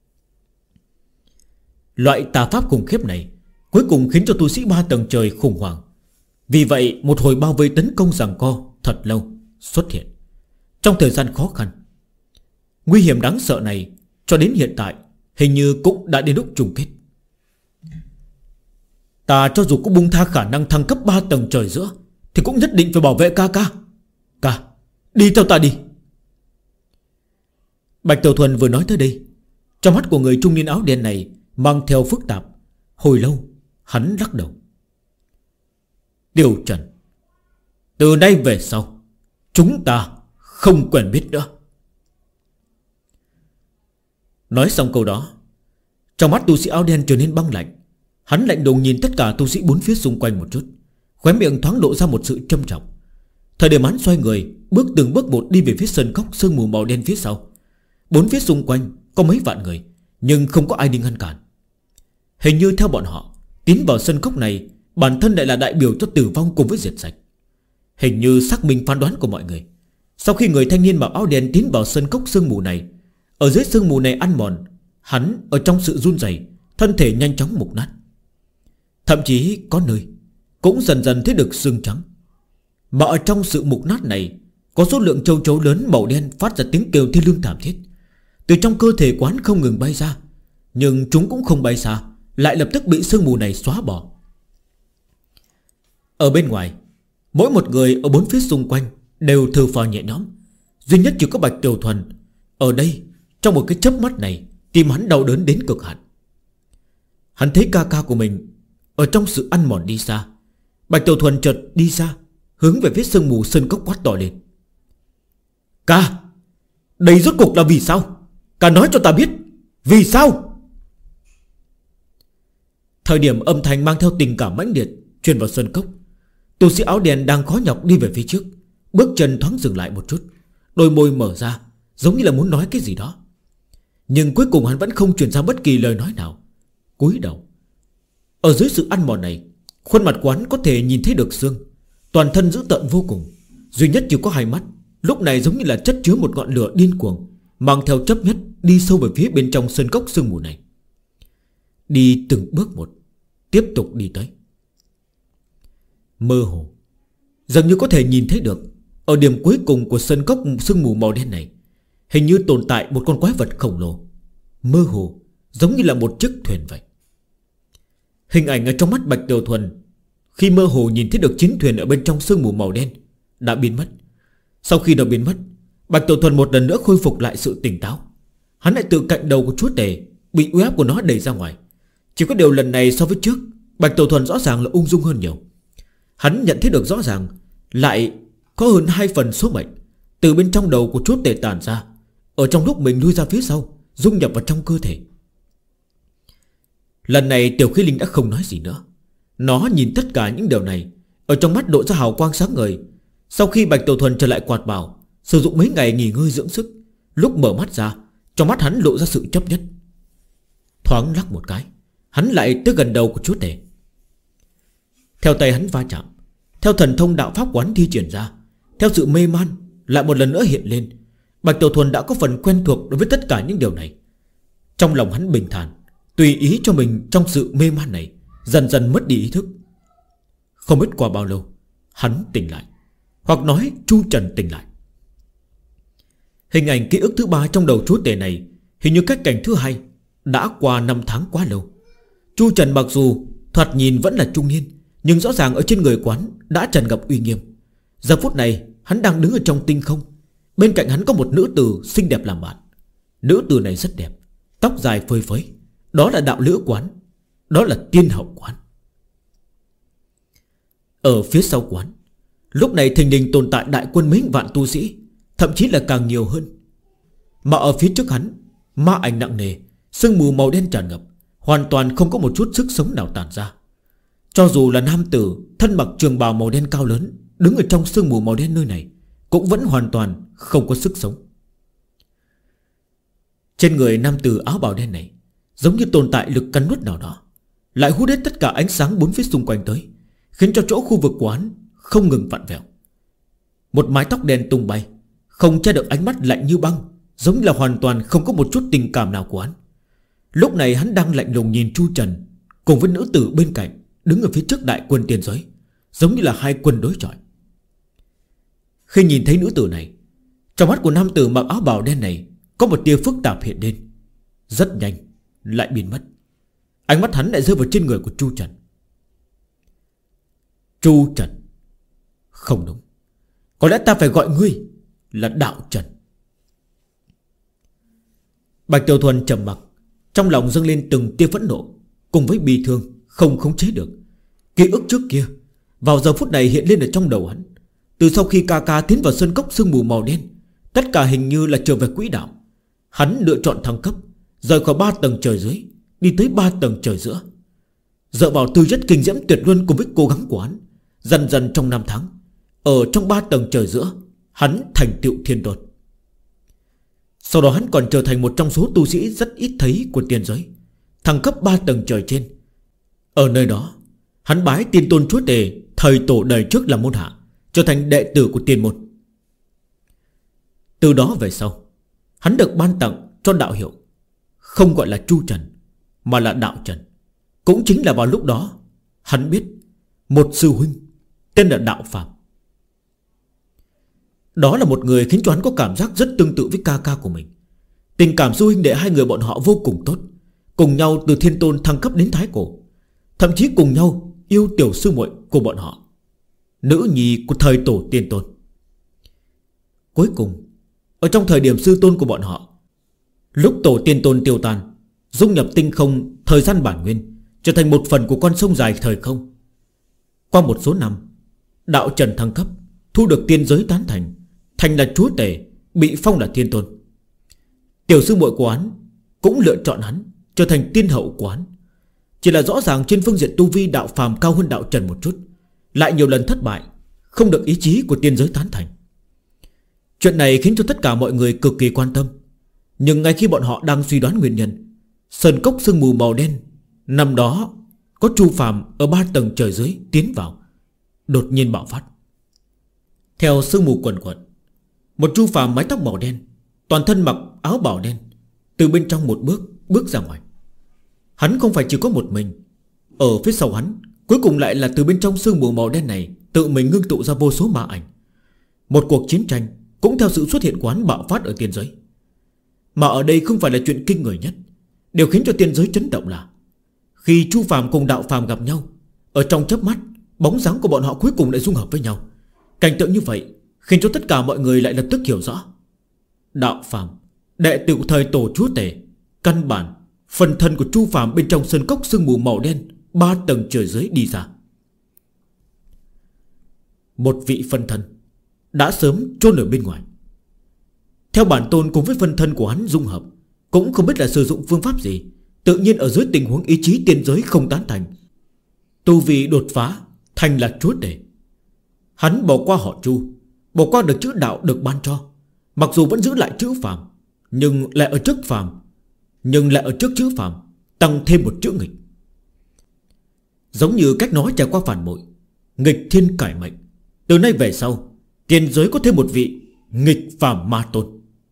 Loại tà pháp khủng khiếp này cuối cùng khiến cho tu sĩ 3 tầng trời khủng hoảng. Vì vậy một hồi bao vây tấn công giằng co thật lâu xuất hiện. Trong thời gian khó khăn, nguy hiểm đáng sợ này cho đến hiện tại hình như cũng đã đến lúc trùng kết. Ta cho dù có bung tha khả năng thăng cấp 3 tầng trời giữa, thì cũng nhất định phải bảo vệ ca ca. Ca, đi theo ta đi. Bạch Tiểu Thuần vừa nói tới đây, trong mắt của người trung niên áo đen này mang theo phức tạp. Hồi lâu hắn lắc đầu. Tiểu Trần, từ nay về sau chúng ta không quen biết nữa. Nói xong câu đó, trong mắt tu sĩ áo đen trở nên băng lạnh. Hắn lạnh lùng nhìn tất cả tu sĩ bốn phía xung quanh một chút, khóe miệng thoáng lộ ra một sự trâm trọng. Thời điểm hắn xoay người, bước từng bước một đi về phía sân cốc sương mù màu đen phía sau. Bốn phía xung quanh có mấy vạn người, nhưng không có ai đi ngăn cản. Hình như theo bọn họ, tiến vào sân cốc này, bản thân lại là đại biểu cho tử vong cùng với diệt sạch. Hình như xác minh phán đoán của mọi người. Sau khi người thanh niên mặc áo đen tiến vào sân cốc sương mù này, ở dưới sương mù này ăn mòn, hắn ở trong sự run rẩy, thân thể nhanh chóng mục nát. Thậm chí có nơi cũng dần dần thấy được xương trắng. Mà ở trong sự mục nát này, có số lượng châu chấu lớn màu đen phát ra tiếng kêu thê lương thảm thiết. Từ trong cơ thể quán không ngừng bay ra, nhưng chúng cũng không bay xa, lại lập tức bị sương mù này xóa bỏ. Ở bên ngoài, mỗi một người ở bốn phía xung quanh đều thở phào nhẹ nhõm. Duy nhất chỉ có Bạch Tiểu Thuần ở đây, trong một cái chớp mắt này, tim hắn đau đớn đến cực hạn. Hắn thấy ca ca của mình ở trong sự ăn mòn đi xa, Bạch Tiểu Thuần chợt đi ra, hướng về phía sương mù sơn cốc quát to lên: Ca, đây rốt cuộc là vì sao? Ca nói cho ta biết, vì sao? Thời điểm âm thanh mang theo tình cảm mãnh liệt truyền vào sơn cốc, tu sĩ áo đen đang khó nhọc đi về phía trước, bước chân thoáng dừng lại một chút, đôi môi mở ra, giống như là muốn nói cái gì đó. Nhưng cuối cùng hắn vẫn không truyền ra bất kỳ lời nói nào, cúi đầu. Ở dưới sự ăn mòn này, khuôn mặt quán có thể nhìn thấy được xương, toàn thân dữ tợn vô cùng, duy nhất chỉ có hai mắt lúc này giống như là chất chứa một ngọn lửa điên cuồng, mang theo chấp nhất đi sâu về phía bên trong sơn cốc sương mù này. Đi từng bước một, tiếp tục đi tới. Mơ hồ, dường như có thể nhìn thấy được, ở điểm cuối cùng của sơn cốc sương mù màu đen này, hình như tồn tại một con quái vật khổng lồ, mơ hồ giống như là một chiếc thuyền vậy. Hình ảnh ở trong mắt Bạch Tiểu Thuần khi mơ hồ nhìn thấy được chiến thuyền ở bên trong sương mù màu đen đã biến mất. Sau khi nó biến mất, Bạch Tiểu Thuần một lần nữa khôi phục lại sự tỉnh táo. Hắn lại tự cạnh đầu của chúa tể bị uy áp của nó đẩy ra ngoài. Chỉ có điều lần này so với trước, Bạch Tiểu Thuần rõ ràng là ung dung hơn nhiều. Hắn nhận thấy được rõ ràng lại có hơn 2 phần số mệnh từ bên trong đầu của chúa tể tản ra, ở trong lúc mình lui ra phía sau, dung nhập vào trong cơ thể. Lần này Tiểu Khí Linh đã không nói gì nữa. Nó nhìn tất cả những điều này, ở trong mắt độ ra hào quang sáng ngời. Sau khi Bạch Tiểu Thuần trở lại quạt bảo, sử dụng mấy ngày nghỉ ngơi dưỡng sức, lúc mở mắt ra, trong mắt hắn lộ ra sự chấp nhất. Thoáng lắc một cái, hắn lại tới gần đầu của chúa tể. Theo tay hắn va chạm, theo thần thông đạo pháp quán thi triển ra, theo sự mê man lại một lần nữa hiện lên, Bạch Tiểu Thuần đã có phần quen thuộc đối với tất cả những điều này. Trong lòng hắn bình thản, tùy ý cho mình trong sự mê man này, dần dần mất đi ý thức. Không biết qua bao lâu, hắn tỉnh lại, hoặc nói Chu Trần tỉnh lại. Hình ảnh ký ức thứ 3 trong đầu chúa tể này, hình như cách cảnh thứ 2 đã qua 5 tháng quá lâu. Chu Trần mặc dù thoạt nhìn vẫn là trung niên, nhưng rõ ràng ở trên người quán đã tràn ngập uy nghiêm. Giờ phút này hắn đang đứng ở trong tinh không, bên cạnh hắn có một nữ tử xinh đẹp làm bạn. Nữ tử này rất đẹp, tóc dài phơi phới. Đó là đạo lữ quán, đó là tiên hậu quán. Ở phía sau quán, lúc này thình lình tồn tại đại quân mấy vạn tu sĩ, thậm chí là càng nhiều hơn. Mà ở phía trước hắn, ma ảnh nặng nề, sương mù màu đen tràn ngập, hoàn toàn không có một chút sức sống nào tản ra. Cho dù là nam tử thân mặc trường bào màu đen cao lớn, đứng ở trong sương mù màu đen nơi này, cũng vẫn hoàn toàn không có sức sống. Trên người nam tử áo bào đen này giống như tồn tại lực cắn nuốt nào đó, lại hút hết tất cả ánh sáng bốn phía xung quanh tới, khiến cho chỗ khu vực quán không ngừng vặn vẹo. Một mái tóc đen tung bay, không che được ánh mắt lạnh như băng, giống như là hoàn toàn không có một chút tình cảm nào của hắn. Lúc này hắn đang lạnh lùng nhìn Chu Trần cùng với nữ tử bên cạnh, đứng ở phía trước đại quân tiên giới, giống như là hai quân đối chọi. Khi nhìn thấy nữ tử này, trong mắt của nam tử mặc áo bào đen này có một tia phức tạp hiện lên, rất nhanh lại biến mất. Ánh mắt hắn lại rơi vào trên người của Chu Trần. Chu Trần? Không đúng, có lẽ ta phải gọi ngươi là Đạo Trần. Bạch Tiểu Thuần trầm mặc, trong lòng dâng lên từng tia phẫn nộ cùng với bi thương không khống chế được. Ký ức trước kia vào giờ phút này hiện lên ở trong đầu hắn. Từ sau khi ca ca tiến vào sơn cốc sương mù màu đen, tất cả hình như là trở về quỹ đạo. Hắn lựa chọn thăng cấp, rời khỏi 3 tầng trời dưới, đi tới 3 tầng trời giữa. Dựa vào tư chất kinh diễm tuyệt luân cùng với cố gắng của hắn, dần dần trong 5 tháng, ở trong 3 tầng trời giữa, hắn thành tựu thiên tôn. Sau đó hắn còn trở thành một trong số tu sĩ rất ít thấy của tiên giới, thăng cấp 3 tầng trời trên. Ở nơi đó, hắn bái tiên tôn chúa tể thời tổ đời trước làm môn hạ, trở thành đệ tử của tiên môn. Từ đó về sau, hắn được ban tặng cho đạo hiệu, không gọi là Chu Trần mà là Đạo Trần. Cũng chính là vào lúc đó hắn biết một sư huynh tên là Đạo Phạm. Đó là một người khiến cho hắn có cảm giác rất tương tự với ca ca của mình. Tình cảm sư huynh đệ hai người bọn họ vô cùng tốt, cùng nhau từ thiên tôn thăng cấp đến thái cổ, thậm chí cùng nhau yêu tiểu sư muội của bọn họ, nữ nhi của thời tổ tiên tôn. Cuối cùng, ở trong thời điểm sư tôn của bọn họ, lúc tổ tiên tôn tiêu tan, dung nhập tinh không thời gian bản nguyên, trở thành một phần của con sông dài thời không. Qua một số năm, đạo trần thăng cấp, thu được tiên giới tán thành, thành là chúa tể, bị phong là thiên tôn. Tiểu sư muội của hắn cũng lựa chọn hắn trở thành tiên hậu của hắn. Chỉ là rõ ràng trên phương diện tu vi đạo phàm cao hơn đạo trần một chút, lại nhiều lần thất bại, không được ý chí của tiên giới tán thành. Chuyện này khiến cho tất cả mọi người cực kỳ quan tâm. Nhưng ngay khi bọn họ đang suy đoán nguyên nhân, sơn cốc sương mù màu đen năm đó có Chu Phàm ở 3 tầng trời dưới tiến vào, đột nhiên bạo phát. Theo sương mù quần quần, một Chu Phàm mái tóc màu đen, toàn thân mặc áo bào đen, từ bên trong một bước ra ngoài. Hắn không phải chỉ có một mình. Ở phía sau hắn, cuối cùng lại là từ bên trong sương mù màu đen này tự mình ngưng tụ ra vô số ma ảnh. Một cuộc chiến tranh cũng theo sự xuất hiện của hắn bạo phát ở tiên giới. Mà ở đây không phải là chuyện kinh người nhất. Điều khiến cho tiên giới chấn động là khi Chu Phàm cùng đạo phàm gặp nhau, ở trong chớp mắt, bóng dáng của bọn họ cuối cùng lại dung hợp với nhau. Cảnh tượng như vậy khiến cho tất cả mọi người lại lập tức hiểu rõ. Đạo phàm, đệ tử thời tổ chúa tể, căn bản phần thân của Chu Phàm bên trong sơn cốc sương mù màu đen 3 tầng trời dưới đi ra. Một vị phân thân đã sớm chôn ở bên ngoài. Theo bản tôn cùng với phân thân của hắn dung hợp, cũng không biết là sử dụng phương pháp gì, tự nhiên ở dưới tình huống ý chí tiên giới không tán thành, tu vi đột phá thành là chúa tể. Hắn bỏ qua họ Chu, bỏ qua được chữ đạo được ban cho, mặc dù vẫn giữ lại chữ phàm, nhưng lại ở trước chữ phàm tăng thêm một chữ nghịch. Giống như cách nói trải qua phản bội, nghịch thiên cải mệnh. Từ nay về sau, tiên giới có thêm một vị nghịch phàm ma tôn.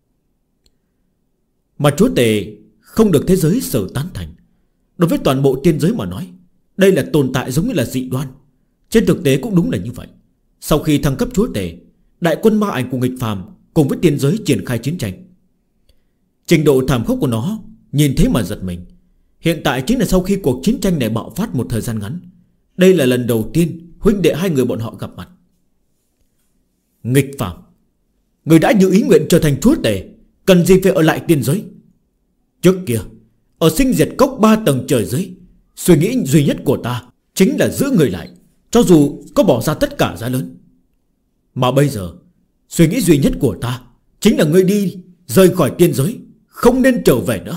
Mà chúa tể không được thế giới sở tán thành. Đối với toàn bộ tiên giới mà nói, đây là tồn tại giống như là dị đoan. Trên thực tế cũng đúng là như vậy. Sau khi thăng cấp chúa tể, đại quân ma ảnh của nghịch phàm cùng với tiên giới triển khai chiến tranh. Trình độ thảm khốc của nó nhìn thế mà giật mình. Hiện tại chính là sau khi cuộc chiến tranh này bạo phát một thời gian ngắn, đây là lần đầu tiên huynh đệ hai người bọn họ gặp mặt. Nghịch phàm, người đã như ý nguyện trở thành chúa tể, cần gì phải ở lại tiên giới? Trước kia ở sinh diệt cốc 3 tầng trời dưới, suy nghĩ duy nhất của ta chính là giữ người lại, cho dù có bỏ ra tất cả giá lớn. Mà bây giờ suy nghĩ duy nhất của ta chính là ngươi đi rời khỏi tiên giới, không nên trở về nữa.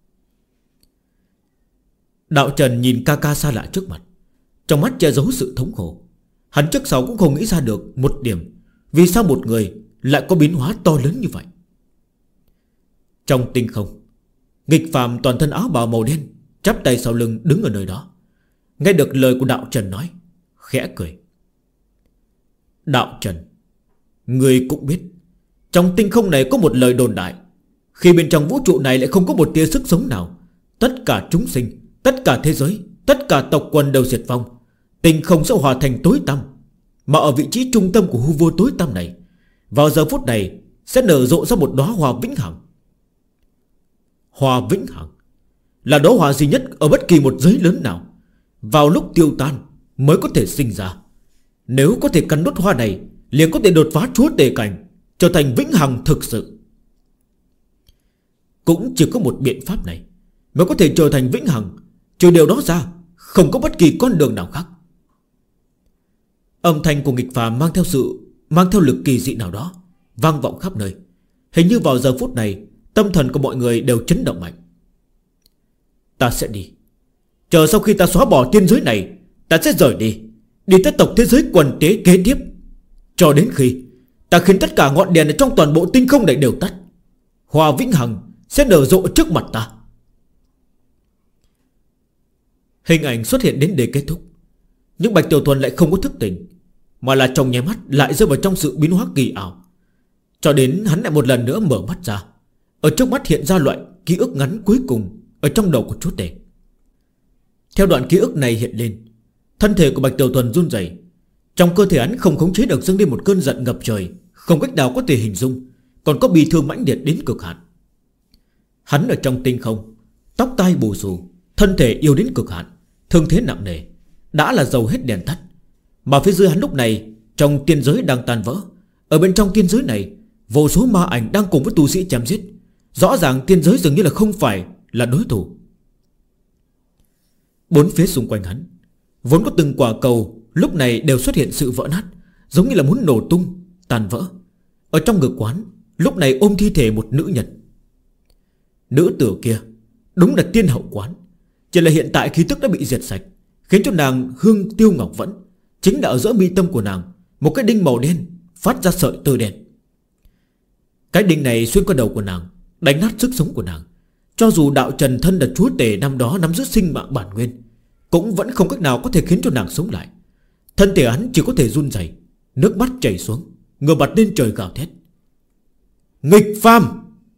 Đạo Trần nhìn ca ca xa lạ trước mặt, trong mắt che giấu sự thống khổ. Hắn trước sau cũng không nghĩ ra được một điểm, vì sao một người lại có biến hóa to lớn như vậy. Trong tinh không, nghịch phàm toàn thân áo bào màu đen, chắp tay sau lưng đứng ở nơi đó. Nghe được lời của Đạo Trần nói, khẽ cười. Đạo Trần, người cũng biết, trong tinh không này có một lời đồn đại, khi bên trong vũ trụ này lại không có một tia sức sống nào, tất cả chúng sinh, tất cả thế giới, tất cả tộc quần đều diệt vong, tinh không sẽ hòa thành tối tăm. Mà ở vị trí trung tâm của hư vô tối tăm này, vào giờ phút này sẽ nở rộ ra một đóa hoa vĩnh hằng. Hoa vĩnh hằng là đóa hoa duy nhất ở bất kỳ một giới lớn nào, vào lúc tiêu tan mới có thể sinh ra. Nếu có thể cắn đốt hoa này, liền có thể đột phá chúa tể cảnh, trở thành vĩnh hằng thực sự. Cũng chỉ có một biện pháp này mới có thể trở thành vĩnh hằng, trừ điều đó ra không có bất kỳ con đường nào khác. Âm thanh của nghịch phàm mang theo lực kỳ dị nào đó, vang vọng khắp nơi. Hình như vào giờ phút này, tâm thần của mọi người đều chấn động mạnh. Ta sẽ đi, chờ sau khi ta xóa bỏ tiên giới này, ta sẽ rời đi, đi tới tộc thế giới quần tế kế tiếp, cho đến khi ta khiến tất cả ngọn đèn ở trong toàn bộ tinh không này đều tắt, hoa vĩnh hằng sẽ nở rộ trước mặt ta. Hình ảnh xuất hiện đến để kết thúc, nhưng Bạch Tiểu Thuần lại không có thức tỉnh, mà là trong nháy mắt lại rơi vào trong sự biến hóa kỳ ảo. Cho đến hắn lại một lần nữa mở mắt ra, ở trước mắt hiện ra loại ký ức ngắn cuối cùng ở trong đầu của chúa tể. Theo đoạn ký ức này hiện lên, thân thể của Bạch Tiểu Thuần run rẩy, trong cơ thể hắn không khống chế được dâng lên một cơn giận ngập trời, không cách nào có thể hình dung, còn có bi thương mãnh liệt đến cực hạn. Hắn ở trong tinh không, tóc tai bù xù, thân thể yếu đến cực hạn, thương thế nặng nề, đã là dầu hết đèn tắt. Mà phía dưới hắn lúc này, trong tiên giới đang tan vỡ. Ở bên trong tiên giới này, vô số ma ảnh đang cùng với tu sĩ chém giết. Rõ ràng tiên giới dường như là không phải là đối thủ. Bốn phía xung quanh hắn vốn có từng quả cầu lúc này đều xuất hiện sự vỡ nát, giống như là muốn nổ tung, tàn vỡ. Ở trong ngực quán lúc này ôm thi thể một nữ nhân. Nữ tử kia đúng là tiên hậu quán, chỉ là hiện tại khí tức đã bị diệt sạch, khiến cho nàng hương tiêu ngọc vẫn. Chính là ở giữa mi tâm của nàng một cái đinh màu đen phát ra sợi tơ đen. Cái đinh này xuyên qua đầu của nàng, đánh nát sức sống của nàng. Cho dù đạo trần thân là chúa tể năm đó nắm giữ sinh mạng bản nguyên, cũng vẫn không cách nào có thể khiến cho nàng sống lại. Thân thể hắn chỉ có thể run rẩy, nước mắt chảy xuống, ngửa mặt lên trời gào thét: nghịch phàm!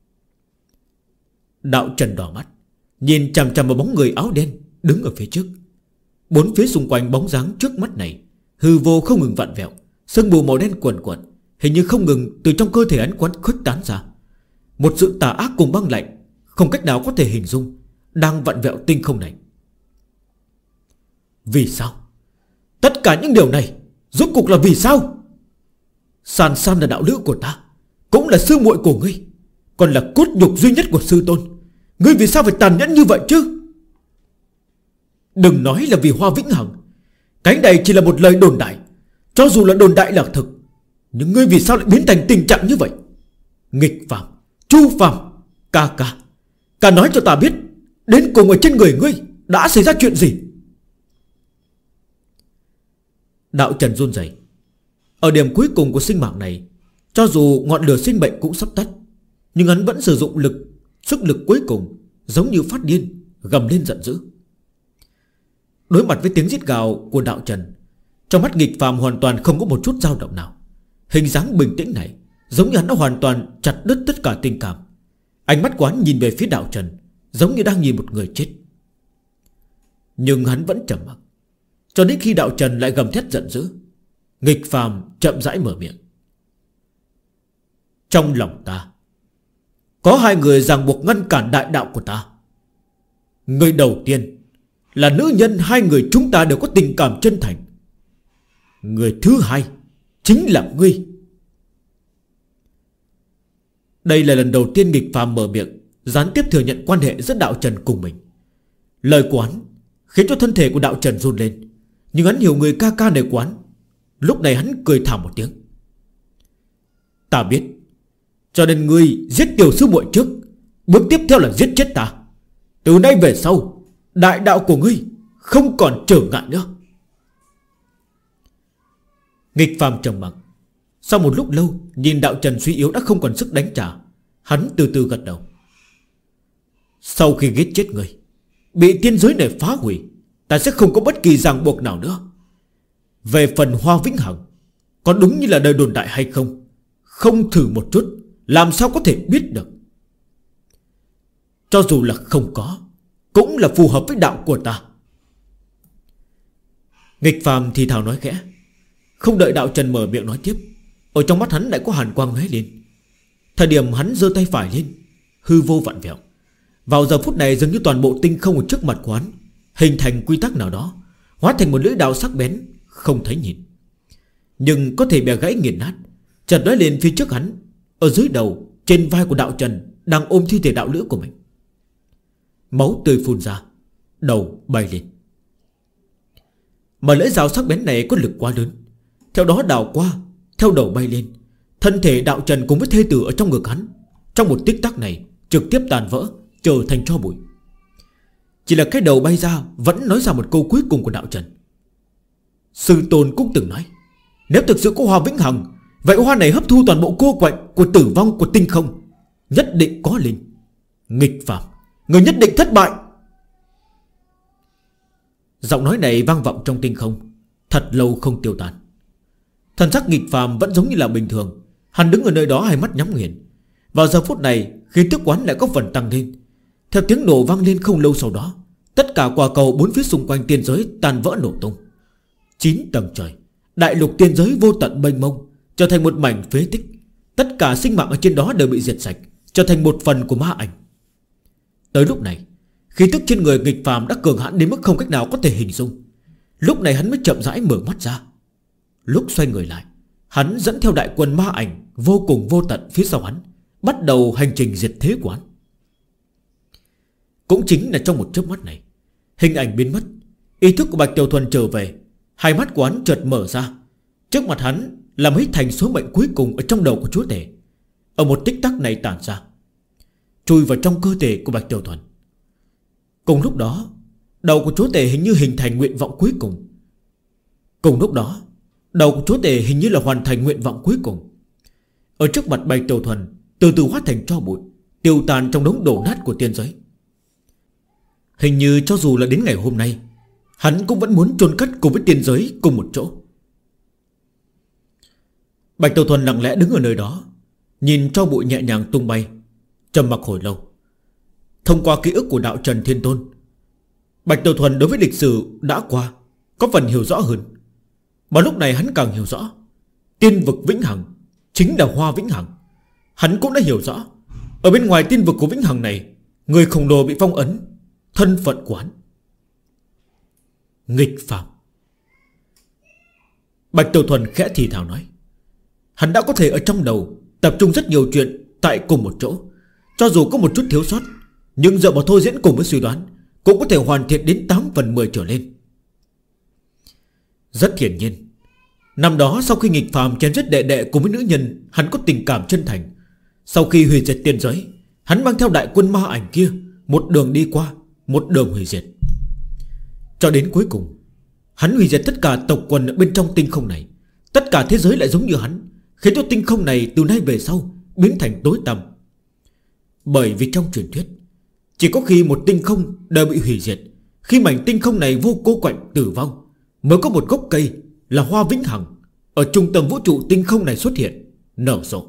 Đạo trần đỏ mắt, nhìn chằm chằm vào bóng người áo đen đứng ở phía trước. Bốn phía xung quanh bóng dáng trước mắt này hư vô không ngừng vặn vẹo, sương mù màu đen cuồn cuộn, hình như không ngừng từ trong cơ thể hắn quán khuếch tán ra. Một sự tà ác cùng băng lạnh không cách nào có thể hình dung đang vặn vẹo tinh không này. Vì sao? Tất cả những điều này rốt cuộc là vì sao? San San là đạo lữ của ta, cũng là sư muội của ngươi, còn là cốt nhục duy nhất của sư tôn. Ngươi vì sao phải tàn nhẫn như vậy chứ? Đừng nói là vì Hoa Vĩnh Hằng, cái này chỉ là một lời đồn đại. Cho dù là đồn đại là thực, nhưng ngươi vì sao lại biến thành tình trạng như vậy? Nghịch phàm, Chu phàm, ca nói cho ta biết, đến cùng ở trên người ngươi đã xảy ra chuyện gì? Đạo trần run rẩy. Ở điểm cuối cùng của sinh mạng này, cho dù ngọn lửa sinh mệnh cũng sắp tắt, nhưng hắn vẫn sử dụng sức lực cuối cùng, giống như phát điên, gầm lên giận dữ. Đối mặt với tiếng giết gào của đạo trần, trong mắt nghịch phàm hoàn toàn không có một chút dao động nào. Hình dáng bình tĩnh này giống như hắn đã hoàn toàn chặt đứt tất cả tình cảm. Ánh mắt quán nhìn về phía đạo trần, giống như đang nhìn một người chết. Nhưng hắn vẫn trầm mặc, cho đến khi đạo trần lại gầm thét giận dữ. Nghịch phàm chậm rãi mở miệng: trong lòng ta có hai người ràng buộc ngăn cản đại đạo của ta. Người đầu tiên là nữ nhân hai người chúng ta đều có tình cảm chân thành. Người thứ hai chính là ngươi. Đây là lần đầu tiên nghịch phàm mở miệng gián tiếp thừa nhận quan hệ giữa đạo trần cùng mình. Lời của hắn khiến cho thân thể của đạo trần run lên, nhưng hắn hiểu người ca ca này của hắn. Lúc này hắn cười thảm một tiếng: ta biết, cho nên ngươi giết tiểu sư muội trước, bước tiếp theo là giết chết ta. Từ nay về sau, đại đạo của ngươi không còn trở ngại nữa. Nghịch phàm trầm mặc. Sau một lúc lâu, nhìn đạo trần suy yếu đã không còn sức đánh trả, hắn từ từ gật đầu: sau khi giết chết ngươi, bị tiên giới này phá hủy, ta sẽ không có bất kỳ ràng buộc nào nữa. Về phần Hoa Vĩnh Hằng, có đúng như là đời đồn đại hay không, không thử một chút làm sao có thể biết được. Cho dù là không có, cũng là phù hợp với đạo của ta. Nghịch phàm thì thào nói khẽ. Không đợi đạo trần mở miệng nói tiếp, ở trong mắt hắn lại có hàn quang lóe lên. Thời điểm hắn giơ tay phải lên, hư vô vặn vẹo. Vào giờ phút này dường như toàn bộ tinh không ở trước mặt của hắn hình thành quy tắc nào đó, hóa thành một lưỡi đao sắc bén không thấy nhìn, nhưng có thể bẻ gãy nghiền nát. Chợt nói lên phía trước hắn, ở dưới đầu, trên vai của đạo trần đang ôm thi thể đạo lữ của mình. Máu tươi phun ra, đầu bay lên. Mà lưỡi dao sắc bén này có lực quá lớn, theo đó đảo qua, theo đầu bay lên. Thân thể đạo trần cùng với thê tử ở trong ngực hắn, trong một tích tắc này trực tiếp tàn vỡ, trở thành tro bụi. Chỉ là cái đầu bay ra vẫn nói ra một câu cuối cùng của đạo trần: sư tôn cũng từng nói, nếu thực sự có Hoa Vĩnh Hằng, vậy hoa này hấp thu toàn bộ cô quạnh của tử vong của tinh không, nhất định có linh. Nghịch phàm, người nhất định thất bại. Giọng nói này vang vọng trong tinh không, thật lâu không tiêu tan. Thần sắc nghịch phàm vẫn giống như là bình thường. Hắn đứng ở nơi đó hai mắt nhắm nghiền. Vào giờ phút này khí tức quán lại có phần tăng lên. Theo tiếng nổ vang lên không lâu sau đó, tất cả quả cầu bốn phía xung quanh tiên giới tan vỡ nổ tung. 9 tầng trời, đại lục tiên giới vô tận mênh mông trở thành một mảnh phế tích. Tất cả sinh mạng ở trên đó đều bị diệt sạch, trở thành một phần của ma ảnh. Tới lúc này, khí tức trên người nghịch phàm đã cường hãn đến mức không cách nào có thể hình dung. Lúc này hắn mới chậm rãi mở mắt ra. Lúc xoay người lại, hắn dẫn theo đại quân ma ảnh vô cùng vô tận phía sau hắn, bắt đầu hành trình diệt thế của hắn. Cũng chính là trong một chớp mắt này, hình ảnh biến mất, ý thức của Bạch Tiểu Thuần trở về. Hai mắt của hắn chợt mở ra. Trước mặt hắn là mấy thành số mệnh cuối cùng ở trong đầu của chúa tể. Ở một tích tắc này tản ra, chui vào trong cơ thể của Bạch Tiểu Thuần. Cùng lúc đó, đầu của chúa tể hình như hình thành nguyện vọng cuối cùng. Cùng lúc đó, đầu của chúa tể hình như là hoàn thành nguyện vọng cuối cùng. Ở trước mặt Bạch Tiểu Thuần từ từ hóa thành tro bụi, tiêu tan trong đống đổ nát của tiên giới. Hình như cho dù là đến ngày hôm nay, hắn cũng vẫn muốn chôn cất cùng với tiên giới cùng một chỗ. Bạch Tiểu Thuần lặng lẽ đứng ở nơi đó, nhìn tro bụi nhẹ nhàng tung bay, trầm mặc hồi lâu. Thông qua ký ức của đạo Trần Thiên Tôn, Bạch Tiểu Thuần đối với lịch sử đã qua có phần hiểu rõ hơn. Mà lúc này hắn càng hiểu rõ, tiên vực vĩnh hằng chính là Hoa Vĩnh Hằng. Hắn cũng đã hiểu rõ, ở bên ngoài tiên vực của vĩnh hằng này, người khổng lồ bị phong ấn, thân phận của hắn nghịch phàm. Bạch Tiểu Thuần khẽ thì thào nói. Hắn đã có thể ở trong đầu tập trung rất nhiều chuyện tại cùng một chỗ. Cho dù có một chút thiếu sót, nhưng dựa vào thôi diễn cùng với suy đoán, cũng có thể hoàn thiện đến 8/10 trở lên. Rất hiển nhiên, năm đó sau khi nghịch phàm chém giết đệ đệ cùng với nữ nhân, hắn có tình cảm chân thành. Sau khi hủy diệt tiên giới, hắn mang theo đại quân ma ảnh kia, một đường đi qua, một đường hủy diệt. Cho đến cuối cùng, hắn hủy diệt tất cả tộc quần ở bên trong tinh không này. Tất cả thế giới lại giống như hắn, khiến cho tinh không này từ nay về sau biến thành tối tăm. Bởi vì trong truyền thuyết, chỉ có khi một tinh không đều bị hủy diệt, khi mảnh tinh không này vô cô quạnh tử vong, mới có một gốc cây là Hoa Vĩnh Hằng ở trung tâm vũ trụ tinh không này xuất hiện, nở rộ.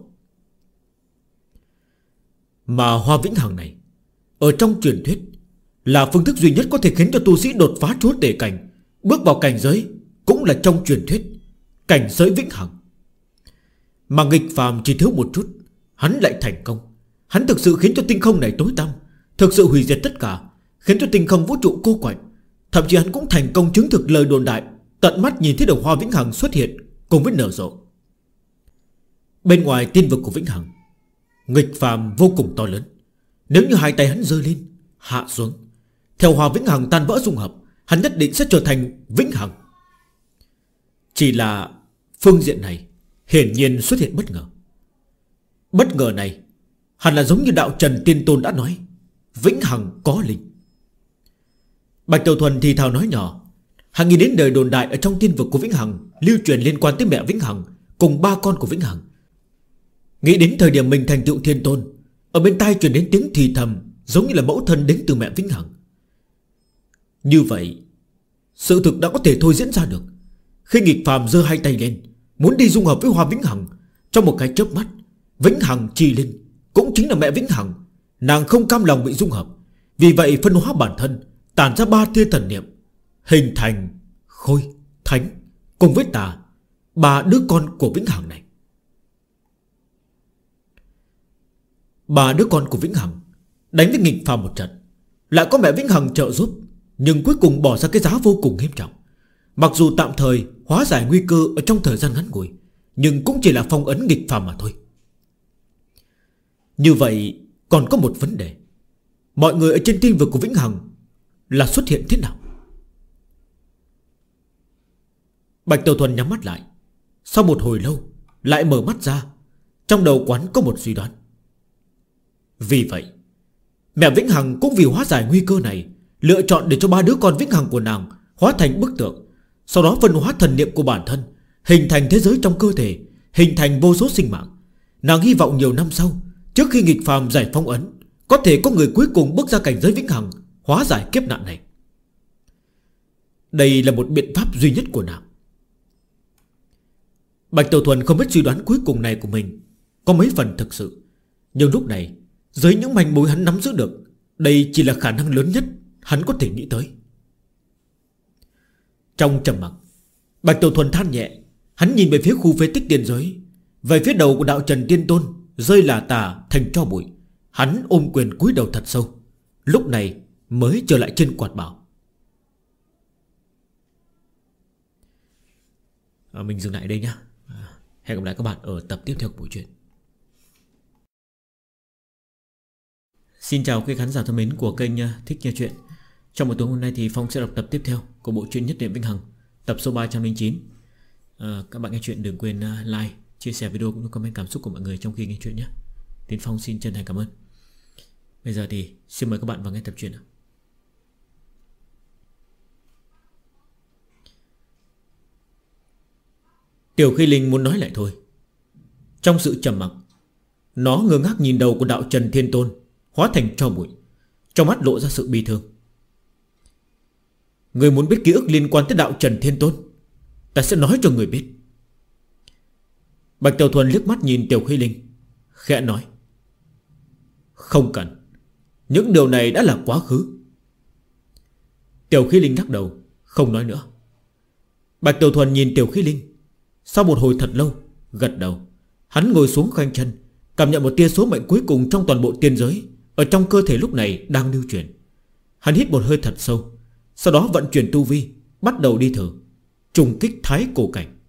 Mà Hoa Vĩnh Hằng này, ở trong truyền thuyết, là phương thức duy nhất có thể khiến cho tu sĩ đột phá chúa tể cảnh, bước vào cảnh giới, cũng là trong truyền thuyết, cảnh giới vĩnh hằng. Mà nghịch phàm chỉ thiếu một chút, hắn lại thành công. Hắn thực sự khiến cho tinh không này tối tăm, thực sự hủy diệt tất cả, khiến cho tinh không vũ trụ cô quạnh. Thậm chí hắn cũng thành công chứng thực lời đồn đại, tận mắt nhìn thấy được Hoa Vĩnh Hằng xuất hiện cùng với nở rộ. Bên ngoài tiên vực của Vĩnh Hằng, nghịch phàm vô cùng to lớn. Nếu như hai tay hắn giơ lên, hạ xuống, theo Hoa Vĩnh Hằng tan vỡ dung hợp, hắn nhất định sẽ trở thành Vĩnh Hằng. Chỉ là phương diện này hiển nhiên xuất hiện bất ngờ. Bất ngờ này hẳn là giống như đạo Trần Tiên Tôn đã nói, Vĩnh Hằng có linh. Bạch Tiểu Thuần thì thào nói nhỏ. Hắn nghĩ đến đời đồn đại ở trong tiên vực của Vĩnh Hằng lưu truyền liên quan tới mẹ Vĩnh Hằng cùng ba con của Vĩnh Hằng. Nghĩ đến thời điểm mình thành tựu Thiên Tôn, ở bên tai truyền đến tiếng thì thầm, giống như là mẫu thân đến từ mẹ Vĩnh Hằng. Như vậy, sự thực đã có thể thôi diễn ra được. Khi nghịch phàm giơ hai tay lên, muốn đi dung hợp với Hoa Vĩnh Hằng, trong một cái chớp mắt, Vĩnh Hằng chi linh, cũng chính là mẹ Vĩnh Hằng, nàng không cam lòng bị dung hợp. Vì vậy phân hóa bản thân, tản ra ba tia thần niệm, hình thành Khôi, Thánh cùng với Tà, ba đứa con của Vĩnh Hằng này. Ba đứa con của Vĩnh Hằng đánh với nghịch phàm một trận, lại có mẹ Vĩnh Hằng trợ giúp, nhưng cuối cùng bỏ ra cái giá vô cùng nghiêm trọng. Mặc dù tạm thời hóa giải nguy cơ ở trong thời gian ngắn ngủi, nhưng cũng chỉ là phong ấn nghịch phàm mà thôi. Như vậy còn có một vấn đề, mọi người ở trên tiên vực của Vĩnh Hằng là xuất hiện thế nào? Bạch Tiểu Thuần nhắm mắt lại, sau một hồi lâu lại mở mắt ra. Trong đầu quán có một suy đoán. Vì vậy mẹ Vĩnh Hằng cũng vì hóa giải nguy cơ này, lựa chọn để cho ba đứa con Vĩnh Hằng của nàng hóa thành bức tượng, sau đó phân hóa thần niệm của bản thân, hình thành thế giới trong cơ thể, hình thành vô số sinh mạng. Nàng hy vọng nhiều năm sau, trước khi nghịch phàm giải phong ấn, có thể có người cuối cùng bước ra cảnh giới Vĩnh Hằng, hóa giải kiếp nạn này. Đây là một biện pháp duy nhất của nàng. Bạch Tiểu Thuần không biết suy đoán cuối cùng này của mình có mấy phần thực sự, nhưng lúc này, dưới những manh mối hắn nắm giữ được, đây chỉ là khả năng lớn nhất hắn có thể nghĩ tới. Trong trầm mặc, Bạch Tiểu Thuần than nhẹ. Hắn nhìn về phía khu phế tích tiên giới, về phía đầu của đạo Trần Tiên Tôn rơi là tả thành tro bụi. Hắn ôm quyền cúi đầu thật sâu, lúc này mới trở lại trên quạt bảo. Mình dừng lại đây nhé. Hẹn gặp lại các bạn ở tập tiếp theo của bộ truyện. Xin chào quý khán giả thân mến của kênh Thích Nghe Chuyện. Trong buổi tối hôm nay thì Phong sẽ đọc tập tiếp theo của bộ truyện Nhất Niệm Vĩnh Hằng. tập số 309. Các bạn nghe chuyện đừng quên like, chia sẻ video cũng như comment cảm xúc của mọi người trong khi nghe chuyện nhé. Tiến Phong xin chân thành cảm ơn. Bây giờ thì xin mời các bạn vào nghe tập truyện. Tiểu Khi Linh muốn nói lại thôi. Trong sự trầm mặc, nó ngơ ngác nhìn đầu của đạo Trần Thiên Tôn hóa thành tro bụi, trong mắt lộ ra sự bi thương. Người muốn biết ký ức liên quan tới đạo Trần Thiên Tôn, ta sẽ nói cho người biết. Bạch Tiểu Thuần liếc mắt nhìn Tiểu Khi Linh, khẽ nói: Không cần, những điều này đã là quá khứ. Tiểu Khi Linh lắc đầu, không nói nữa. Bạch Tiểu Thuần nhìn Tiểu Khi Linh, sau một hồi thật lâu, gật đầu. Hắn ngồi xuống khoanh chân, cảm nhận một tia số mệnh cuối cùng trong toàn bộ tiên giới ở trong cơ thể lúc này đang lưu chuyển. Hắn hít một hơi thật sâu, sau đó vận chuyển tu vi, bắt đầu đi thử trùng kích thái cổ cảnh.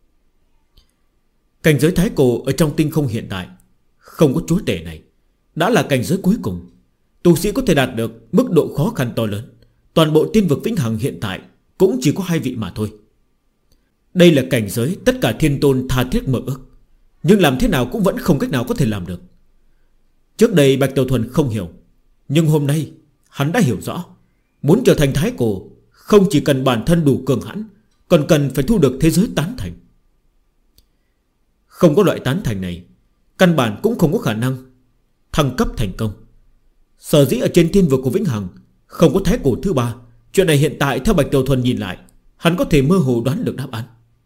Cảnh giới thái cổ ở trong tinh không hiện tại không có chúa tể này, đã là cảnh giới cuối cùng. Tu sĩ có thể đạt được mức độ khó khăn to lớn. Toàn bộ tiên vực vĩnh hằng hiện tại cũng chỉ có 2 vị mà thôi. Đây là cảnh giới tất cả thiên tôn tha thiết mơ ước, nhưng làm thế nào cũng vẫn không cách nào có thể làm được. Trước đây Bạch Tiểu Thuần không hiểu, nhưng hôm nay hắn đã hiểu rõ. Muốn trở thành thái cổ, không chỉ cần bản thân đủ cường hãn, còn cần phải thu được thế giới tán thành. Không có loại tán thành này, căn bản cũng không có khả năng thăng cấp thành công. Sở dĩ ở trên thiên vực của vĩnh hằng không có thái cổ thứ 3, chuyện này hiện tại theo Bạch Tiểu Thuần nhìn lại, hắn có thể mơ hồ đoán được đáp án.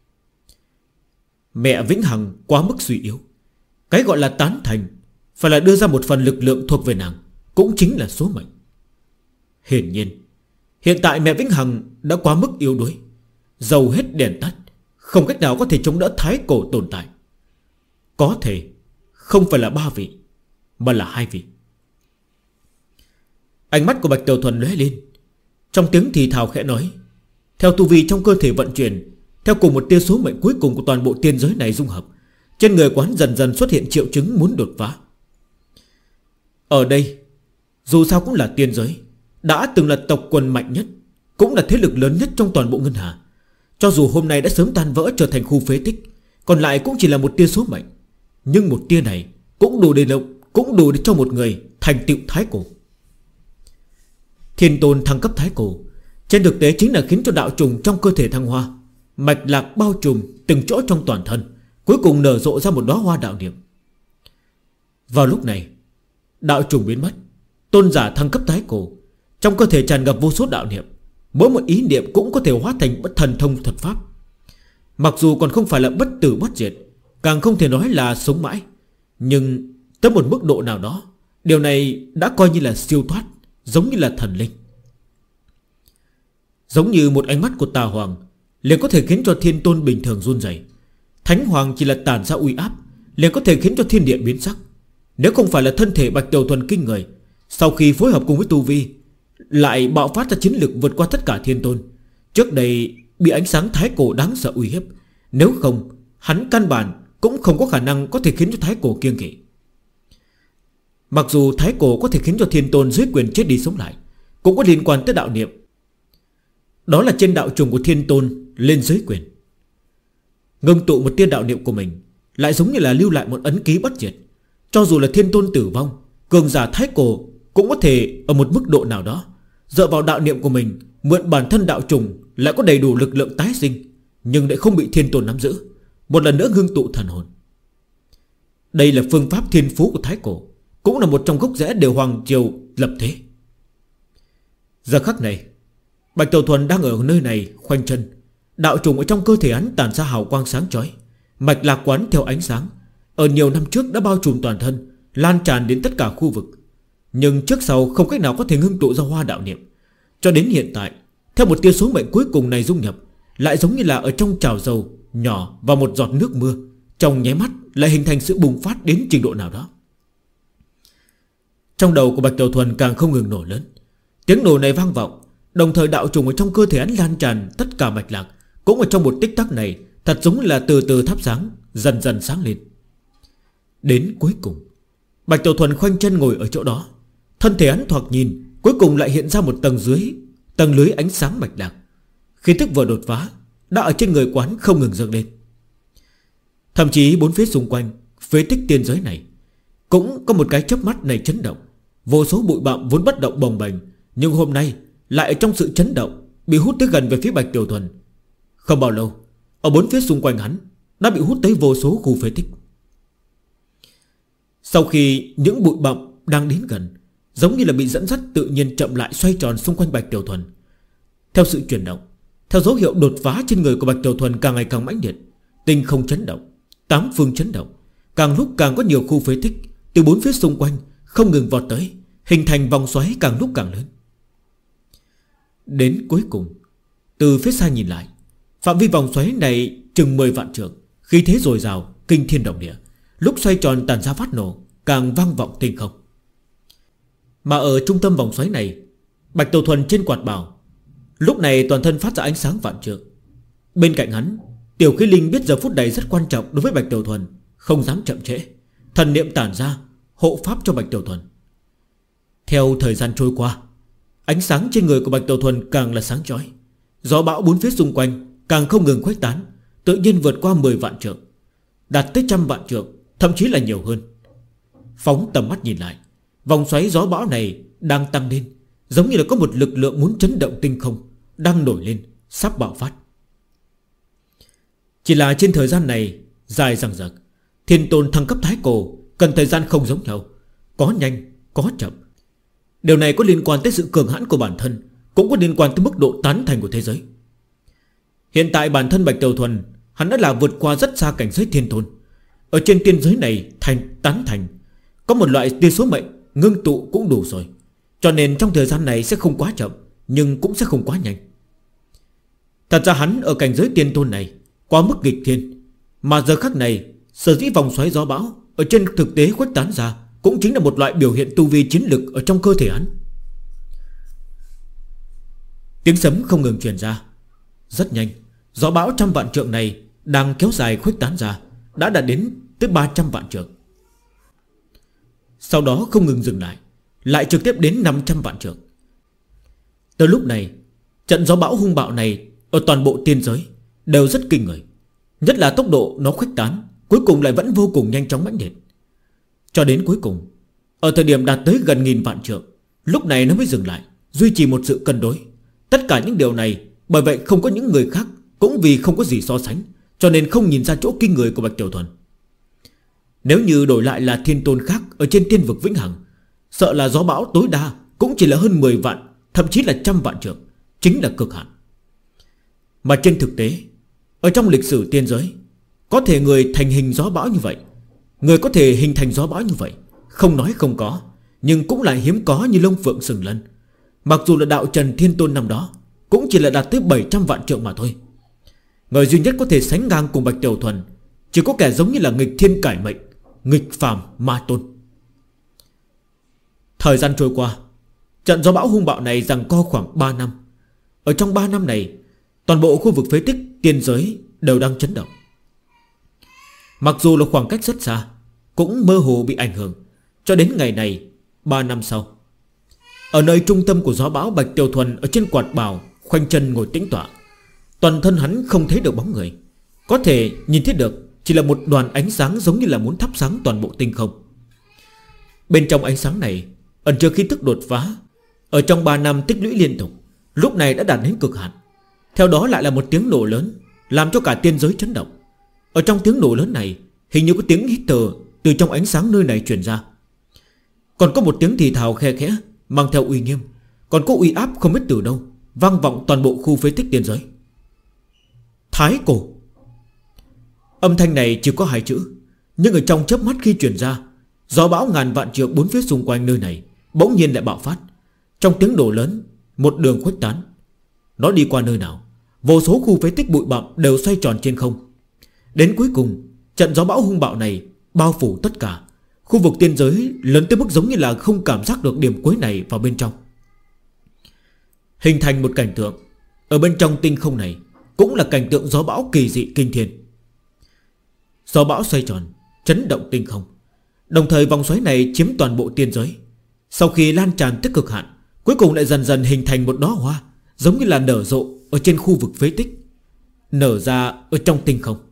Mẹ vĩnh hằng quá mức suy yếu. Cái gọi là tán thành phải là đưa ra một phần lực lượng thuộc về nàng, cũng chính là số mệnh. Hiển nhiên hiện tại mẹ vĩnh hằng đã quá mức yếu đuối, dầu hết đèn tắt, không cách nào có thể chống đỡ thái cổ tồn tại. Có thể không phải là 3 vị, mà là 2 vị. Ánh mắt của Bạch Tiểu Thuần lóe lên, trong tiếng thì thào khẽ nói. Theo tu vi trong cơ thể vận chuyển, theo cùng một tia số mệnh cuối cùng của toàn bộ tiên giới này dung hợp, trên người quán dần dần xuất hiện triệu chứng muốn đột phá. Ở đây dù sao cũng là tiên giới, đã từng là tộc quần mạnh nhất, cũng là thế lực lớn nhất trong toàn bộ ngân hà. Cho dù hôm nay đã sớm tan vỡ trở thành khu phế tích, còn lại cũng chỉ là một tia số mệnh, nhưng một tia này cũng đủ để cho một người thành tựu thái cổ. Thiên tôn thăng cấp thái cổ, trên thực tế chính là khiến cho đạo trùng trong cơ thể thăng hoa, mạch lạc bao trùm từng chỗ trong toàn thân, cuối cùng nở rộ ra một đóa hoa đạo niệm. Vào lúc này, đạo trùng biến mất, tôn giả thăng cấp thái cổ, trong cơ thể tràn ngập vô số đạo niệm, mỗi một ý niệm cũng có thể hóa thành bất thần thông thuật pháp. Mặc dù còn không phải là bất tử bất diệt, càng không thể nói là sống mãi, nhưng tới một mức độ nào đó, điều này đã coi như là siêu thoát, giống như là thần linh. Giống như một ánh mắt của Tà Hoàng liền có thể khiến cho thiên tôn bình thường run rẩy. Thánh Hoàng chỉ là tản ra uy áp liền có thể khiến cho thiên địa biến sắc. Nếu không phải là thân thể Bạch Tiểu Thuần kinh người, sau khi phối hợp cùng với tu vi lại bạo phát ra chiến lực vượt qua tất cả thiên tôn. Trước đây bị ánh sáng thái cổ đáng sợ uy hiếp, nếu không hắn căn bản cũng không có khả năng có thể khiến cho thái cổ kiêng kỵ. Mặc dù thái cổ có thể khiến cho thiên tôn dưới quyền chết đi sống lại, cũng có liên quan tới đạo niệm. Đó là trên đạo trùng của thiên tôn lên dưới quyền, ngưng tụ một tia đạo niệm của mình, lại giống như là lưu lại một ấn ký bất diệt. Cho dù là thiên tôn tử vong, cường giả thái cổ cũng có thể ở một mức độ nào đó dựa vào đạo niệm của mình, mượn bản thân đạo trùng lại có đầy đủ lực lượng tái sinh, nhưng lại không bị thiên tôn nắm giữ, một lần nữa ngưng tụ thần hồn. Đây là phương pháp thiên phú của thái cổ, cũng là một trong gốc rễ để hoàng triều lập thế. Giờ khắc này, Bạch Tiểu Thuần đang ở nơi này khoanh chân, đạo trùng ở trong cơ thể hắn tản ra hào quang sáng chói, mạch lạc quán theo ánh sáng ở nhiều năm trước đã bao trùm toàn thân, lan tràn đến tất cả khu vực, nhưng trước sau không cách nào có thể ngưng tụ ra hoa đạo niệm. Cho đến hiện tại, theo một tia số mệnh cuối cùng này dung nhập, lại giống như là ở trong chảo dầu nhỏ vào một giọt nước mưa, trong nháy mắt lại hình thành sự bùng phát đến trình độ nào đó. Trong đầu của Bạch Tiểu Thuần càng không ngừng nổ lớn. Tiếng nổ này vang vọng, đồng thời đạo trùng ở trong cơ thể hắn lan tràn tất cả mạch lạc, cũng ở trong một tích tắc này thật giống là từ từ thắp sáng, dần dần sáng lên. Đến cuối cùng, Bạch Tiểu Thuần khoanh chân ngồi ở chỗ đó, thân thể hắn thoạt nhìn cuối cùng lại hiện ra một tầng lưới ánh sáng mạch lạc. Khi tức vừa đột phá, đã ở trên người quán không ngừng dâng lên. Thậm chí bốn phía xung quanh phế tích tiên giới này cũng có một cái chớp mắt này chấn động. Vô số bụi bặm vốn bất động bồng bềnh, nhưng hôm nay lại ở trong sự chấn động bị hút tới gần về phía Bạch Tiểu Thuần. Không bao lâu, ở bốn phía xung quanh hắn đã bị hút tới vô số khu phế tích. Sau khi những bụi bặm đang đến gần, giống như là bị dẫn dắt tự nhiên chậm lại xoay tròn xung quanh Bạch Tiểu Thuần. Theo sự chuyển động, theo dấu hiệu đột phá trên người của Bạch Tiểu Thuần càng ngày càng mãnh liệt, tinh không chấn động, tám phương chấn động, càng lúc càng có nhiều khu phế tích từ bốn phía xung quanh không ngừng vọt tới, hình thành vòng xoáy càng lúc càng lớn. Đến cuối cùng, từ phía xa nhìn lại, phạm vi vòng xoáy này chừng 10 vạn trượng, khí thế dồi dào, kinh thiên động địa, lúc xoay tròn tàn ra phát nổ, càng vang vọng tinh không. Mà ở trung tâm vòng xoáy này, Bạch Tiểu Thuần trên quạt bào lúc này toàn thân phát ra ánh sáng vạn trượng. Bên cạnh hắn, Tiểu Khí Linh biết giờ phút này rất quan trọng đối với Bạch Tiểu Thuần, không dám chậm trễ, thần niệm tản ra hộ pháp cho Bạch Tiểu Thuần. Theo thời gian trôi qua, ánh sáng trên người của Bạch Tiểu Thuần càng là sáng chói. Gió bão bốn phía xung quanh càng không ngừng khuếch tán, tự nhiên vượt qua 10 vạn trượng, đạt tới 100 vạn trượng, thậm chí là nhiều hơn. Phóng tầm mắt nhìn lại, vòng xoáy gió bão này đang tăng lên, giống như là có một lực lượng muốn chấn động tinh không đang nổi lên, sắp bạo phát. Chỉ là trên thời gian này dài dằng dặc, Thiên Tôn thăng cấp Thái Cổ cần thời gian không giống nhau, có nhanh, có chậm. Điều này có liên quan tới sự cường hãn của bản thân, cũng có liên quan tới mức độ tán thành của thế giới. Hiện tại bản thân Bạch Tiểu Thuần, hắn đã là vượt qua rất xa cảnh giới Thiên Tôn. Ở trên tiên giới này tán thành, có một loại tia số mệnh ngưng tụ cũng đủ rồi. Cho nên trong thời gian này sẽ không quá chậm, nhưng cũng sẽ không quá nhanh. Thật ra hắn ở cảnh giới Tiên Tôn này quá mức nghịch thiên, mà giờ khắc này sở dĩ vòng xoáy gió bão ở trên thực tế khuếch tán ra cũng chính là một loại biểu hiện tu vi chiến lực ở trong cơ thể hắn. Tiếng sấm không ngừng truyền ra. Rất nhanh, gió bão 100 vạn trượng này đang kéo dài khuếch tán ra, đã đạt đến tới 300 vạn trượng. Sau đó không ngừng dừng lại, lại trực tiếp đến 500 vạn trượng. Tới lúc này, trận gió bão hung bạo này ở toàn bộ tiên giới đều rất kinh người. Nhất là tốc độ nó khuếch tán, cuối cùng lại vẫn vô cùng nhanh chóng mãnh liệt. Cho đến cuối cùng, ở thời điểm đạt tới gần 1000 vạn trượng, lúc này nó mới dừng lại, duy trì một sự cân đối. Tất cả những điều này bởi vậy không có những người khác, cũng vì không có gì so sánh, cho nên không nhìn ra chỗ kinh người của Bạch Tiểu Thuần. Nếu như đổi lại là Thiên Tôn khác ở trên tiên vực vĩnh hằng, sợ là gió bão tối đa cũng chỉ là hơn 10 vạn, thậm chí là 100 vạn trượng, chính là cực hạn. Mà trên thực tế, ở trong lịch sử tiên giới, có thể người thành hình gió bão như vậy, người có thể hình thành gió bão như vậy, không nói không có, nhưng cũng lại hiếm có như lông phượng sừng lân. Mặc dù là đạo trần Thiên Tôn năm đó cũng chỉ là đạt tới 700 vạn trượng mà thôi. Người duy nhất có thể sánh ngang cùng Bạch Tiểu Thuần chỉ có kẻ giống như là nghịch thiên cải mệnh, nghịch phàm ma tôn. Thời gian trôi qua, trận gió bão hung bạo này giằng co khoảng 3 năm. Ở trong 3 năm này, toàn bộ khu vực phế tích tiên giới đều đang chấn động. Mặc dù là khoảng cách rất xa, cũng mơ hồ bị ảnh hưởng. Cho đến ngày này, 3 năm sau, ở nơi trung tâm của gió bão, Bạch Tiểu Thuần ở trên quạt bào khoanh chân ngồi tĩnh tọa. Toàn thân hắn không thấy được bóng người, có thể nhìn thấy được chỉ là một đoàn ánh sáng giống như là muốn thắp sáng toàn bộ tinh không. Bên trong ánh sáng này ẩn chứa khí tức đột phá, ở trong 3 năm tích lũy liên tục, lúc này đã đạt đến cực hạn. Theo đó lại là một tiếng nổ lớn, làm cho cả tiên giới chấn động. Ở trong tiếng nổ lớn này, hình như có tiếng hít thở từ trong ánh sáng nơi này truyền ra. Còn có một tiếng thì thào khe khẽ, mang theo uy nghiêm, còn có uy áp không biết từ đâu, vang vọng toàn bộ khu phế tích tiên giới. Thái Cổ. Âm thanh này chỉ có 2 chữ, nhưng ở trong chớp mắt khi truyền ra, gió bão ngàn vạn trượng bốn phía xung quanh nơi này bỗng nhiên lại bạo phát. Trong tiếng nổ lớn, một đường khuếch tán. Nó đi qua nơi nào, vô số khu phế tích bụi bặm đều xoay tròn trên không. Đến cuối cùng, trận gió bão hung bạo này bao phủ tất cả. Khu vực tiên giới lớn tới mức giống như là không cảm giác được điểm cuối này vào bên trong. Hình thành một cảnh tượng ở bên trong tinh không này, cũng là cảnh tượng gió bão kỳ dị kinh thiên. Gió bão xoay tròn, chấn động tinh không. Đồng thời vòng xoáy này chiếm toàn bộ tiên giới. Sau khi lan tràn tới cực hạn, cuối cùng lại dần dần hình thành một đóa hoa, giống như là nở rộ ở trên khu vực phế tích. nở ra ở trong tinh không.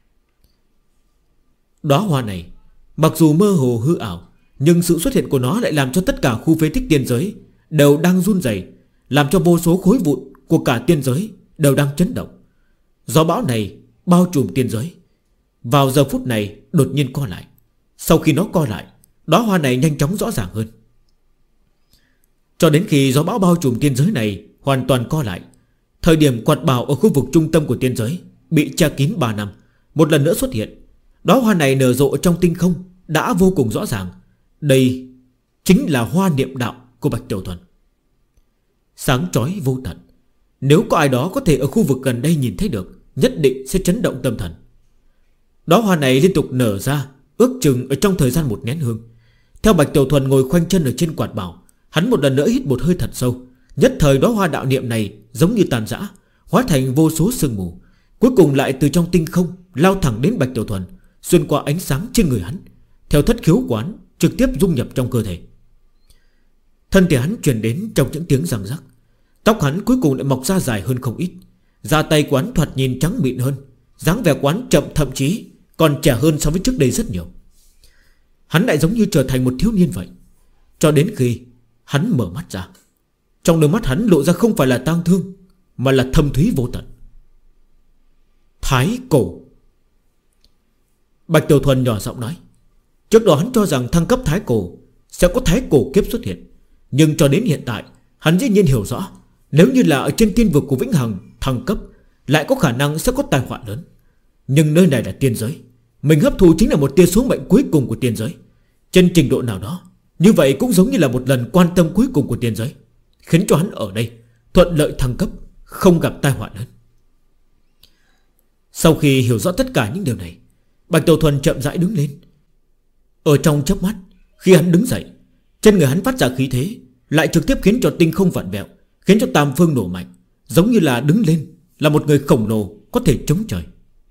Đóa hoa này mặc dù mơ hồ hư ảo, nhưng sự xuất hiện của nó lại làm cho tất cả khu phế tích tiên giới đều đang run rẩy, làm cho vô số khối vụn của cả tiên giới đều đang chấn động. Gió bão này bao trùm tiên giới, vào giờ phút này đột nhiên co lại. Sau khi nó co lại, đóa hoa này nhanh chóng rõ ràng hơn. Cho đến khi gió bão bao trùm tiên giới này hoàn toàn co lại, thời điểm quạt bào ở khu vực trung tâm của tiên giới bị che kín 3 năm một lần nữa xuất hiện. Đóa hoa này nở rộ trong tinh không đã vô cùng rõ ràng. Đây chính là hoa niệm đạo của Bạch Tiểu Thuần. Sáng chói vô tận. Nếu có ai đó có thể ở khu vực gần đây nhìn thấy được, nhất định sẽ chấn động tâm thần. Đóa hoa này liên tục nở ra, ước chừng ở trong thời gian 1 nén hương. Theo Bạch Tiểu Thuần ngồi khoanh chân ở trên quạt bào, hắn một lần nữa hít một hơi thật sâu. Nhất thời đóa hoa đạo niệm này giống như tàn rã, hóa thành vô số sương mù, cuối cùng lại từ trong tinh không lao thẳng đến Bạch Tiểu Thuần, xuyên qua ánh sáng trên người hắn, theo thất khiếu quán trực tiếp dung nhập trong cơ thể. Thân thể hắn truyền đến trong những tiếng răng rắc. Tóc hắn cuối cùng lại mọc ra dài hơn không ít. Da tay quán thoạt nhìn trắng mịn hơn, dáng vẻ quán chậm, thậm chí còn trẻ hơn so với trước đây rất nhiều. Hắn lại giống như trở thành một thiếu niên vậy. Cho đến khi hắn mở mắt ra, trong đôi mắt hắn lộ ra không phải là tang thương, mà là thâm thúy vô tận. Thái cổ. Bạch Tiểu Thuần nhỏ giọng nói. Trước đó hắn cho rằng thăng cấp thái cổ sẽ có thái cổ kiếp xuất hiện, nhưng cho đến hiện tại hắn dĩ nhiên hiểu rõ, nếu như là ở trên tiên vực của Vĩnh Hằng thăng cấp, lại có khả năng sẽ có tai họa lớn. Nhưng nơi này là tiên giới, mình hấp thụ chính là một tia số mệnh cuối cùng của tiên giới. Trên trình độ nào đó, như vậy cũng giống như là một lần quan tâm cuối cùng của tiên giới, khiến cho hắn ở đây thuận lợi thăng cấp, không gặp tai họa lớn. Sau khi hiểu rõ tất cả những điều này, Bạch Tiểu Thuần chậm rãi đứng lên. Ở trong chớp mắt, khi hắn đứng dậy, trên người hắn phát ra khí thế lại trực tiếp khiến cho tinh không vặn vẹo, khiến cho tam phương nổ mạnh, giống như là đứng lên là một người khổng lồ có thể chống trời.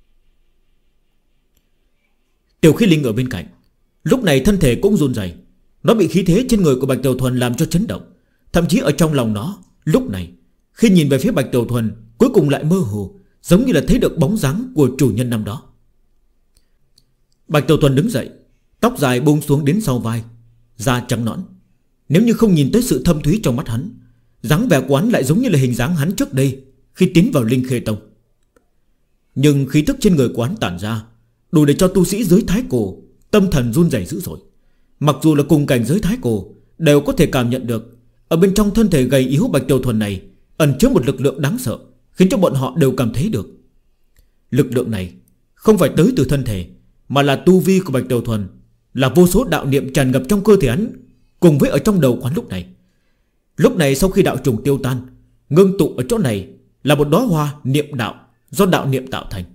Tiểu Khí Linh ở bên cạnh lúc này thân thể cũng run rẩy. Nó bị khí thế trên người của Bạch Tiểu Thuần làm cho chấn động. Thậm chí ở trong lòng nó lúc này, khi nhìn về phía Bạch Tiểu Thuần, cuối cùng lại mơ hồ, giống như là thấy được bóng dáng của chủ nhân năm đó. Bạch Tiểu Thuần đứng dậy, tóc dài buông xuống đến sau vai, da trắng nõn. Nếu như không nhìn tới sự thâm thúy trong mắt hắn, dáng vẻ quán lại giống như là hình dáng hắn trước đây khi tiến vào Linh Khê Tông. Nhưng khí tức trên người quán tản ra đủ để cho tu sĩ giới thái cổ tâm thần run rẩy dữ dội. Mặc dù là cùng cảnh giới thái cổ, đều có thể cảm nhận được ở bên trong thân thể gầy yếu Bạch Tiểu Thuần này ẩn chứa một lực lượng đáng sợ, khiến cho bọn họ đều cảm thấy được. Lực lượng này không phải tới từ thân thể, mà là tu vi của Bạch Tiểu Thuần, là vô số đạo niệm tràn ngập trong cơ thể hắn, cùng với ở trong đầu quán lúc này. Lúc này sau khi đạo trùng tiêu tan, ngưng tụ ở chỗ này là một đóa hoa niệm đạo do đạo niệm tạo thành.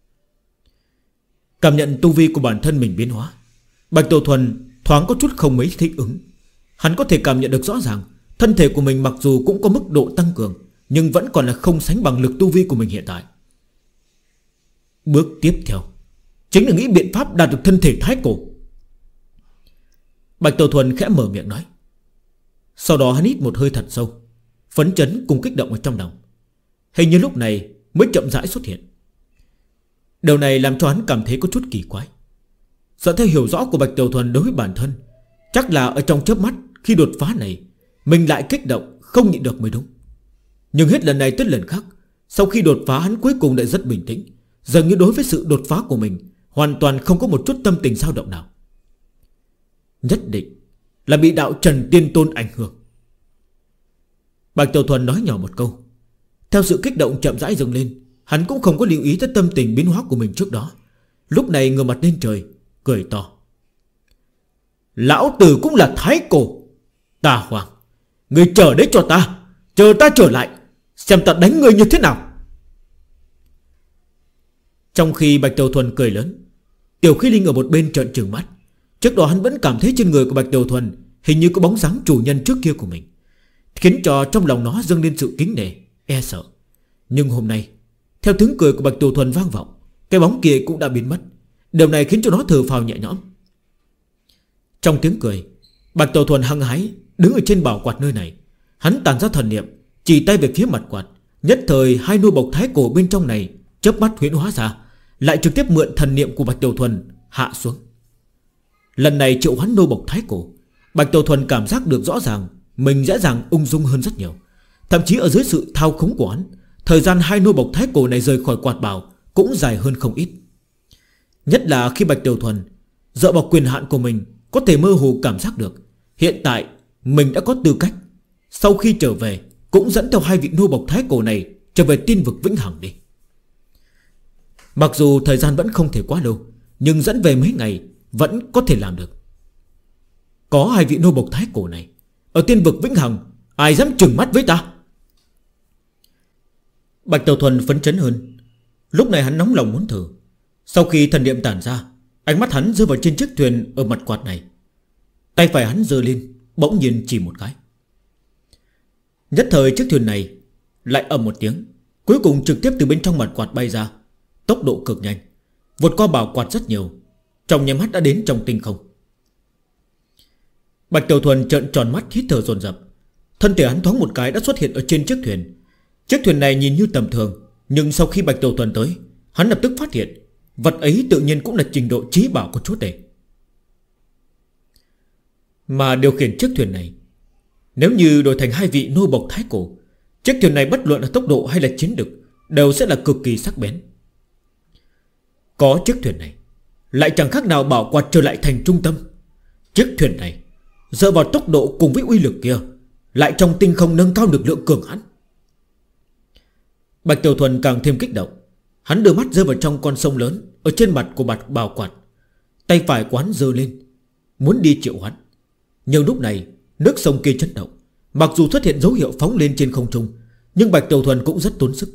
Cảm nhận tu vi của bản thân mình biến hóa, Bạch Tiểu Thuần thoáng có chút không mấy thích ứng. Hắn có thể cảm nhận được rõ ràng thân thể của mình mặc dù cũng có mức độ tăng cường, nhưng vẫn còn là không sánh bằng lực tu vi của mình hiện tại. Bước tiếp theo chính là nghĩ biện pháp đạt được thân thể thái cổ. Bạch Tiểu Thuần khẽ mở miệng nói. Sau đó hắn hít một hơi thật sâu, phấn chấn cùng kích động ở trong lòng. Hình như lúc này mới chậm rãi xuất hiện. Điều này làm cho hắn cảm thấy có chút kỳ quái. Sợ theo hiểu rõ của Bạch Tiểu Thuần đối với bản thân, chắc là ở trong chớp mắt khi đột phá này mình lại kích động không nhịn được mới đúng. Nhưng hết lần này tới lần khác, sau khi đột phá hắn cuối cùng lại rất bình tĩnh, dường như đối với sự đột phá của mình hoàn toàn không có một chút tâm tình dao động nào. Nhất định là bị đạo Trần Tiên Tôn ảnh hưởng. Bạch Tiểu Thuần nói nhỏ một câu. Theo sự kích động chậm rãi dâng lên, hắn cũng không có lưu ý tới tâm tình biến hóa của mình trước đó. Lúc này ngửa mặt lên trời cười to. Lão tử cũng là thái cổ. Tà Hoàng, người chờ đấy cho ta, chờ ta trở lại, xem ta đánh người như thế nào. Trong khi Bạch Tiểu Thuần cười lớn, Tiểu Khí Linh ở một bên trợn trừng mắt. Trước đó hắn vẫn cảm thấy trên người của Bạch Tiểu Thuần hình như có bóng dáng chủ nhân trước kia của mình, khiến cho trong lòng nó dâng lên sự kính nể, e sợ. Nhưng hôm nay, theo tiếng cười của Bạch Tiểu Thuần vang vọng, cái bóng kia cũng đã biến mất. Điều này khiến cho nó thở phào nhẹ nhõm. Trong tiếng cười, Bạch Tiểu Thuần hăng hái đứng ở trên bảo quạt nơi này. Hắn tản ra thần niệm, chỉ tay về phía mặt quạt. Nhất thời hai nô bộc thái cổ bên trong này chớp mắt huyễn hóa ra, lại trực tiếp mượn thần niệm của Bạch Tiểu Thuần hạ xuống. Lần này triệu hoán nô bộc thái cổ, Bạch Tiểu Thuần cảm giác được rõ ràng mình dễ dàng ung dung hơn rất nhiều. Thậm chí ở dưới sự thao khống của hắn, thời gian hai nô bộc thái cổ này rời khỏi quạt bảo cũng dài hơn không ít. Nhất là khi Bạch Tiểu Thuần dựa vào quyền hạn của mình, có thể mơ hồ cảm giác được hiện tại mình đã có tư cách sau khi trở về cũng dẫn theo hai vị nô bộc thái cổ này trở về tiên vực vĩnh hằng đi. Mặc dù thời gian vẫn không thể quá lâu, nhưng dẫn về mấy ngày vẫn có thể làm được. Có hai vị nô bộc thái cổ này ở tiên vực vĩnh hằng, ai dám trừng mắt với ta? Bạch Tiểu Thuần phấn chấn hơn. Lúc này hắn nóng lòng muốn thử. Sau khi thần niệm tản ra, ánh mắt hắn rơi vào trên chiếc thuyền ở mặt quạt này. Tay phải hắn giơ lên, bỗng nhiên chỉ một cái. Nhất thời chiếc thuyền này lại ầm một tiếng, cuối cùng trực tiếp từ bên trong mặt quạt bay ra, tốc độ cực nhanh, vượt qua bảo quạt rất nhiều, trong nháy mắt đã đến trong tinh không. Bạch Tiểu Thuần trợn tròn mắt hít thở dồn dập. Thân thể hắn thoáng một cái đã xuất hiện ở trên chiếc thuyền. Chiếc thuyền này nhìn như tầm thường, nhưng sau khi Bạch Tiểu Thuần tới, hắn lập tức phát hiện vật ấy tự nhiên cũng là trình độ trí bảo của chúa tể. Mà điều khiển chiếc thuyền này, nếu như đổi thành hai vị nô bộc thái cổ, chiếc thuyền này bất luận là tốc độ hay là chiến lực đều sẽ là cực kỳ sắc bén. Có chiếc thuyền này, lại chẳng khác nào bảo quạt trở lại thành trung tâm. Chiếc thuyền này dựa vào tốc độ cùng với uy lực kia, lại trong tinh không nâng cao lực lượng cường hãn. Bạch Tiểu Thuần càng thêm kích động. Hắn đưa mắt rơi vào trong con sông lớn ở trên mặt của bạch bảo quạt. Tay phải của hắn giơ lên, muốn đi triệu hoán. Nhưng lúc này nước sông kia chấn động. Mặc dù xuất hiện dấu hiệu phóng lên trên không trung, nhưng Bạch Tiểu Thuần cũng rất tốn sức.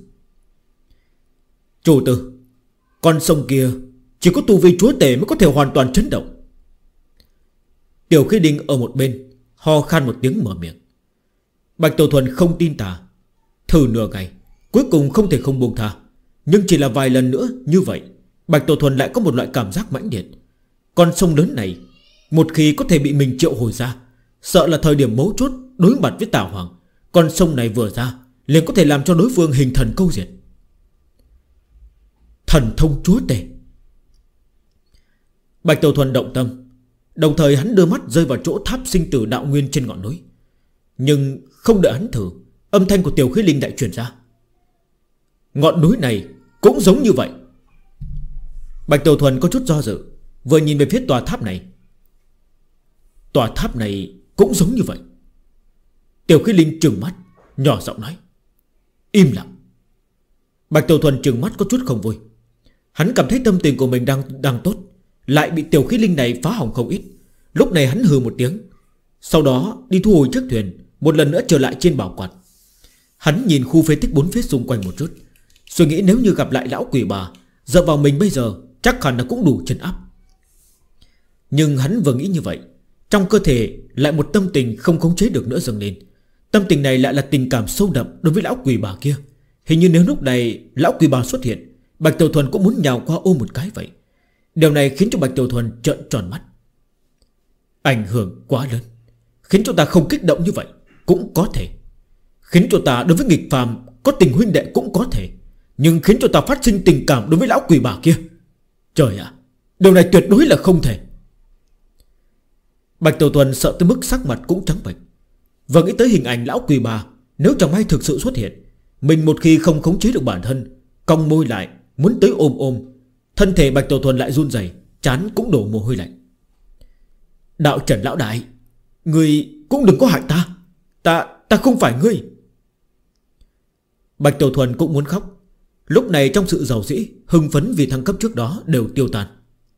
Chủ tử, con sông kia chỉ có tu vi chúa tể mới có thể hoàn toàn chấn động. Tiểu Khí Đinh ở một bên ho khan một tiếng mở miệng. Bạch Tiểu Thuần không tin tà, thử nửa ngày, cuối cùng không thể không buông tha. Nhưng chỉ là vài lần nữa như vậy, Bạch Tiểu Thuần lại có một loại cảm giác mãnh liệt. Con sông lớn này một khi có thể bị mình triệu hồi ra, sợ là thời điểm mấu chốt đối mặt với Tà Hoàng, con sông này vừa ra liền có thể làm cho đối phương hình thần câu diệt. Thần thông chúa tể. Bạch Tiểu Thuần động tâm, đồng thời hắn đưa mắt rơi vào chỗ tháp sinh tử đạo nguyên trên ngọn núi. Nhưng không đợi hắn thử, âm thanh của Tiểu Khí Linh đại truyền ra. Ngọn núi này cũng giống như vậy. Bạch Tiểu Thuần có chút do dự, vừa nhìn về phía tòa tháp này. Tòa tháp này cũng giống như vậy. Tiểu Khí Linh trừng mắt, nhỏ giọng nói. Im lặng. Bạch Tiểu Thuần trừng mắt có chút không vui. Hắn cảm thấy tâm tình của mình đang tốt, lại bị Tiểu Khí Linh này phá hỏng không ít. Lúc này hắn hừ một tiếng, sau đó đi thu hồi chiếc thuyền, một lần nữa trở lại trên bảo quạt. Hắn nhìn khu phế tích bốn phía xung quanh một chút, suy nghĩ nếu như gặp lại lão quỷ bà, dựa vào mình bây giờ chắc hẳn là cũng đủ trấn áp. Nhưng hắn vừa nghĩ như vậy, trong cơ thể lại một tâm tình không khống chế được nữa dâng lên. Tâm tình này lại là tình cảm sâu đậm đối với lão quỷ bà kia. Hình như nếu lúc này lão quỷ bà xuất hiện, Bạch Tiểu Thuần cũng muốn nhào qua ôm một cái vậy. Điều này khiến cho Bạch Tiểu Thuần trợn tròn mắt. Ảnh hưởng quá lớn, khiến cho ta không kích động như vậy cũng có thể, khiến cho ta đối với nghịch phàm có tình huynh đệ cũng có thể, nhưng khiến cho ta phát sinh tình cảm đối với lão quỷ bà kia, trời ạ, điều này tuyệt đối là không thể. Bạch Tiểu Thuần sợ tới mức sắc mặt cũng trắng bệch. Và nghĩ tới hình ảnh lão quỷ bà, nếu chẳng may thực sự xuất hiện, mình một khi không khống chế được bản thân, cong môi lại muốn tới ôm ôm, thân thể Bạch Tiểu Thuần lại run rẩy, trán cũng đổ mồ hôi lạnh. Đạo Trần lão đại, ngươi cũng đừng có hại ta. Ta không phải ngươi. Bạch Tiểu Thuần cũng muốn khóc. Lúc này trong sự giàu dĩ, hưng phấn vì thăng cấp trước đó đều tiêu tan.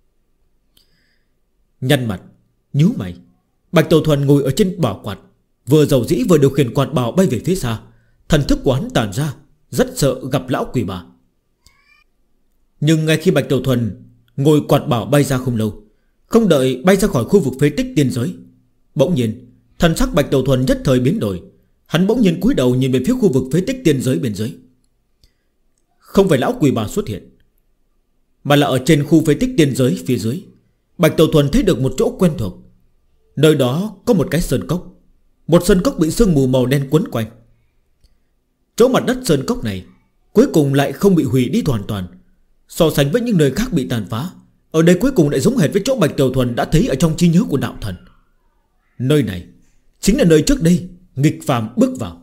Nhăn mặt, nhíu mày, Bạch Tiểu Thuần ngồi ở trên bảo quạt, vừa giàu dĩ vừa điều khiển quạt bảo bay về phía xa. Thần thức của hắn tản ra, rất sợ gặp lão quỷ bà. Nhưng ngay khi Bạch Tiểu Thuần ngồi quạt bảo bay ra không lâu, không đợi bay ra khỏi khu vực phế tích tiên giới, bỗng nhiên thần sắc Bạch Tiểu Thuần nhất thời biến đổi. Hắn bỗng nhiên cúi đầu nhìn về phía khu vực phế tích tiên giới bên dưới. Không phải lão quỷ bà xuất hiện, mà là ở trên khu phế tích tiên giới phía dưới. Bạch Tiểu Thuần thấy được một chỗ quen thuộc. Nơi đó có một cái sơn cốc, một sơn cốc bị sương mù màu đen quấn quanh. Chỗ mặt đất sơn cốc này cuối cùng lại không bị hủy đi hoàn toàn. So sánh với những nơi khác bị tàn phá, ở đây cuối cùng lại giống hệt với chỗ Bạch Tiểu Thuần đã thấy ở trong trí nhớ của đạo thần. Nơi này chính là nơi trước đây nghịch phàm bước vào.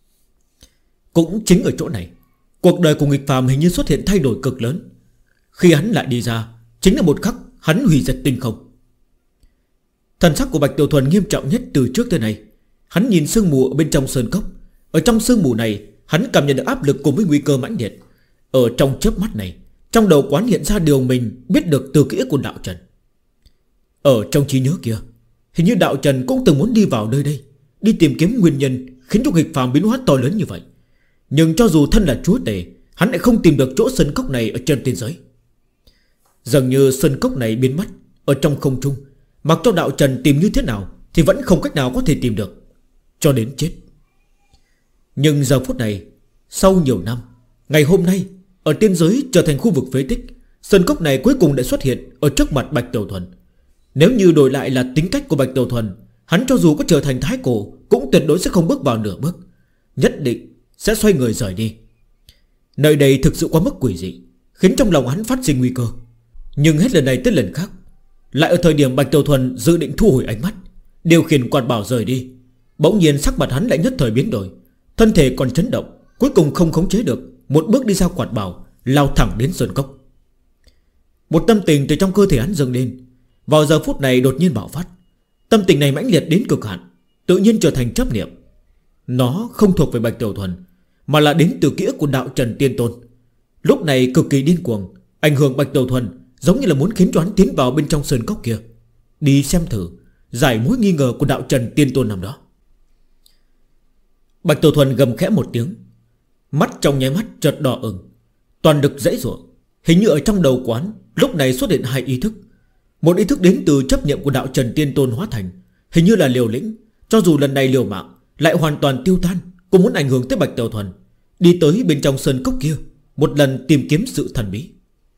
Cũng chính ở chỗ này, cuộc đời của nghịch phàm hình như xuất hiện thay đổi cực lớn. Khi hắn lại đi ra, chính là một khắc hắn hủy diệt tinh không. Thần sắc của Bạch Tiểu Thuần nghiêm trọng nhất từ trước tới nay. Hắn nhìn sương mù ở bên trong sơn cốc. Ở trong sương mù này, hắn cảm nhận được áp lực cùng với nguy cơ mãnh liệt. Ở trong chớp mắt này, trong đầu quán hiện ra điều mình biết được từ ký ức của đạo trần. Ở trong trí nhớ kia, hình như đạo trần cũng từng muốn đi vào nơi đây, đi tìm kiếm nguyên nhân khiến cho nghịch phàm biến hóa to lớn như vậy. Nhưng cho dù thân là chúa tể, hắn lại không tìm được chỗ sơn cốc này ở trên tiên giới. Dường như sơn cốc này biến mất ở trong không trung, mặc cho đạo trần tìm như thế nào thì vẫn không cách nào có thể tìm được, cho đến chết. Nhưng giờ phút này, sau nhiều năm, ngày hôm nay, ở tiên giới trở thành khu vực phế tích, sơn cốc này cuối cùng đã xuất hiện ở trước mặt Bạch Tiểu Thuần. Nếu như đổi lại là tính cách của Bạch Tiểu Thuần, hắn cho dù có trở thành thái cổ cũng tuyệt đối sẽ không bước vào nửa bước, nhất định sẽ xoay người rời đi. Nơi đây thực sự quá mức quỷ dị, khiến trong lòng hắn phát sinh nguy cơ. Nhưng hết lần này tới lần khác, lại ở thời điểm Bạch Tiểu Thuần dự định thu hồi ánh mắt, điều khiển quạt bảo rời đi, bỗng nhiên sắc mặt hắn lại nhất thời biến đổi, thân thể còn chấn động, cuối cùng không khống chế được, một bước đi ra quạt bảo, lao thẳng đến sơn cốc. Một tâm tình từ trong cơ thể hắn dâng lên, vào giờ phút này đột nhiên bạo phát. Tâm tình này mãnh liệt đến cực hạn, tự nhiên trở thành chấp niệm. Nó không thuộc về Bạch Tiểu Thuần, mà là đến từ ký ức của đạo trần tiên tôn. Lúc này cực kỳ điên cuồng, ảnh hưởng Bạch Tiểu Thuần, giống như là muốn khiến cho hắn tiến vào bên trong sơn cốc kia, đi xem thử, giải mối nghi ngờ của đạo trần tiên tôn nằm đó. Bạch Tiểu Thuần gầm khẽ một tiếng, mắt trong nháy mắt chợt đỏ ửng, toàn lực giãy giụa. Hình như ở trong đầu quán lúc này xuất hiện hai ý thức. Một ý thức đến từ chấp niệm của đạo trần tiên tôn hóa thành, hình như là liều lĩnh, cho dù lần này liều mạng lại hoàn toàn tiêu tan, cũng muốn ảnh hưởng tới Bạch Tiểu Thuần, đi tới bên trong sơn cốc kia, một lần tìm kiếm sự thần bí.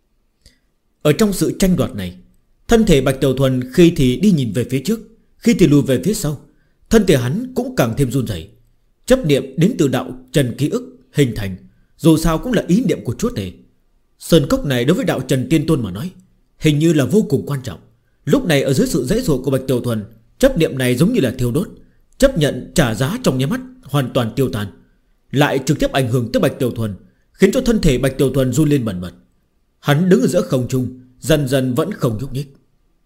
Ở trong sự tranh đoạt này, thân thể Bạch Tiểu Thuần khi thì đi nhìn về phía trước, khi thì lùi về phía sau, thân thể hắn cũng càng thêm run rẩy. Chấp niệm đến từ đạo trần ký ức hình thành, dù sao cũng là ý niệm của chúa tể. Sơn cốc này đối với đạo trần tiên tôn mà nói, hình như là vô cùng quan trọng. Lúc này ở dưới sự giãy giụa của Bạch Tiểu Thuần, chấp niệm này giống như là thiêu đốt, chấp nhận trả giá trong nháy mắt hoàn toàn tiêu tan, lại trực tiếp ảnh hưởng tới Bạch Tiểu Thuần, khiến cho thân thể Bạch Tiểu Thuần run lên bần bật. Hắn đứng ở giữa không trung, dần dần vẫn không nhúc nhích.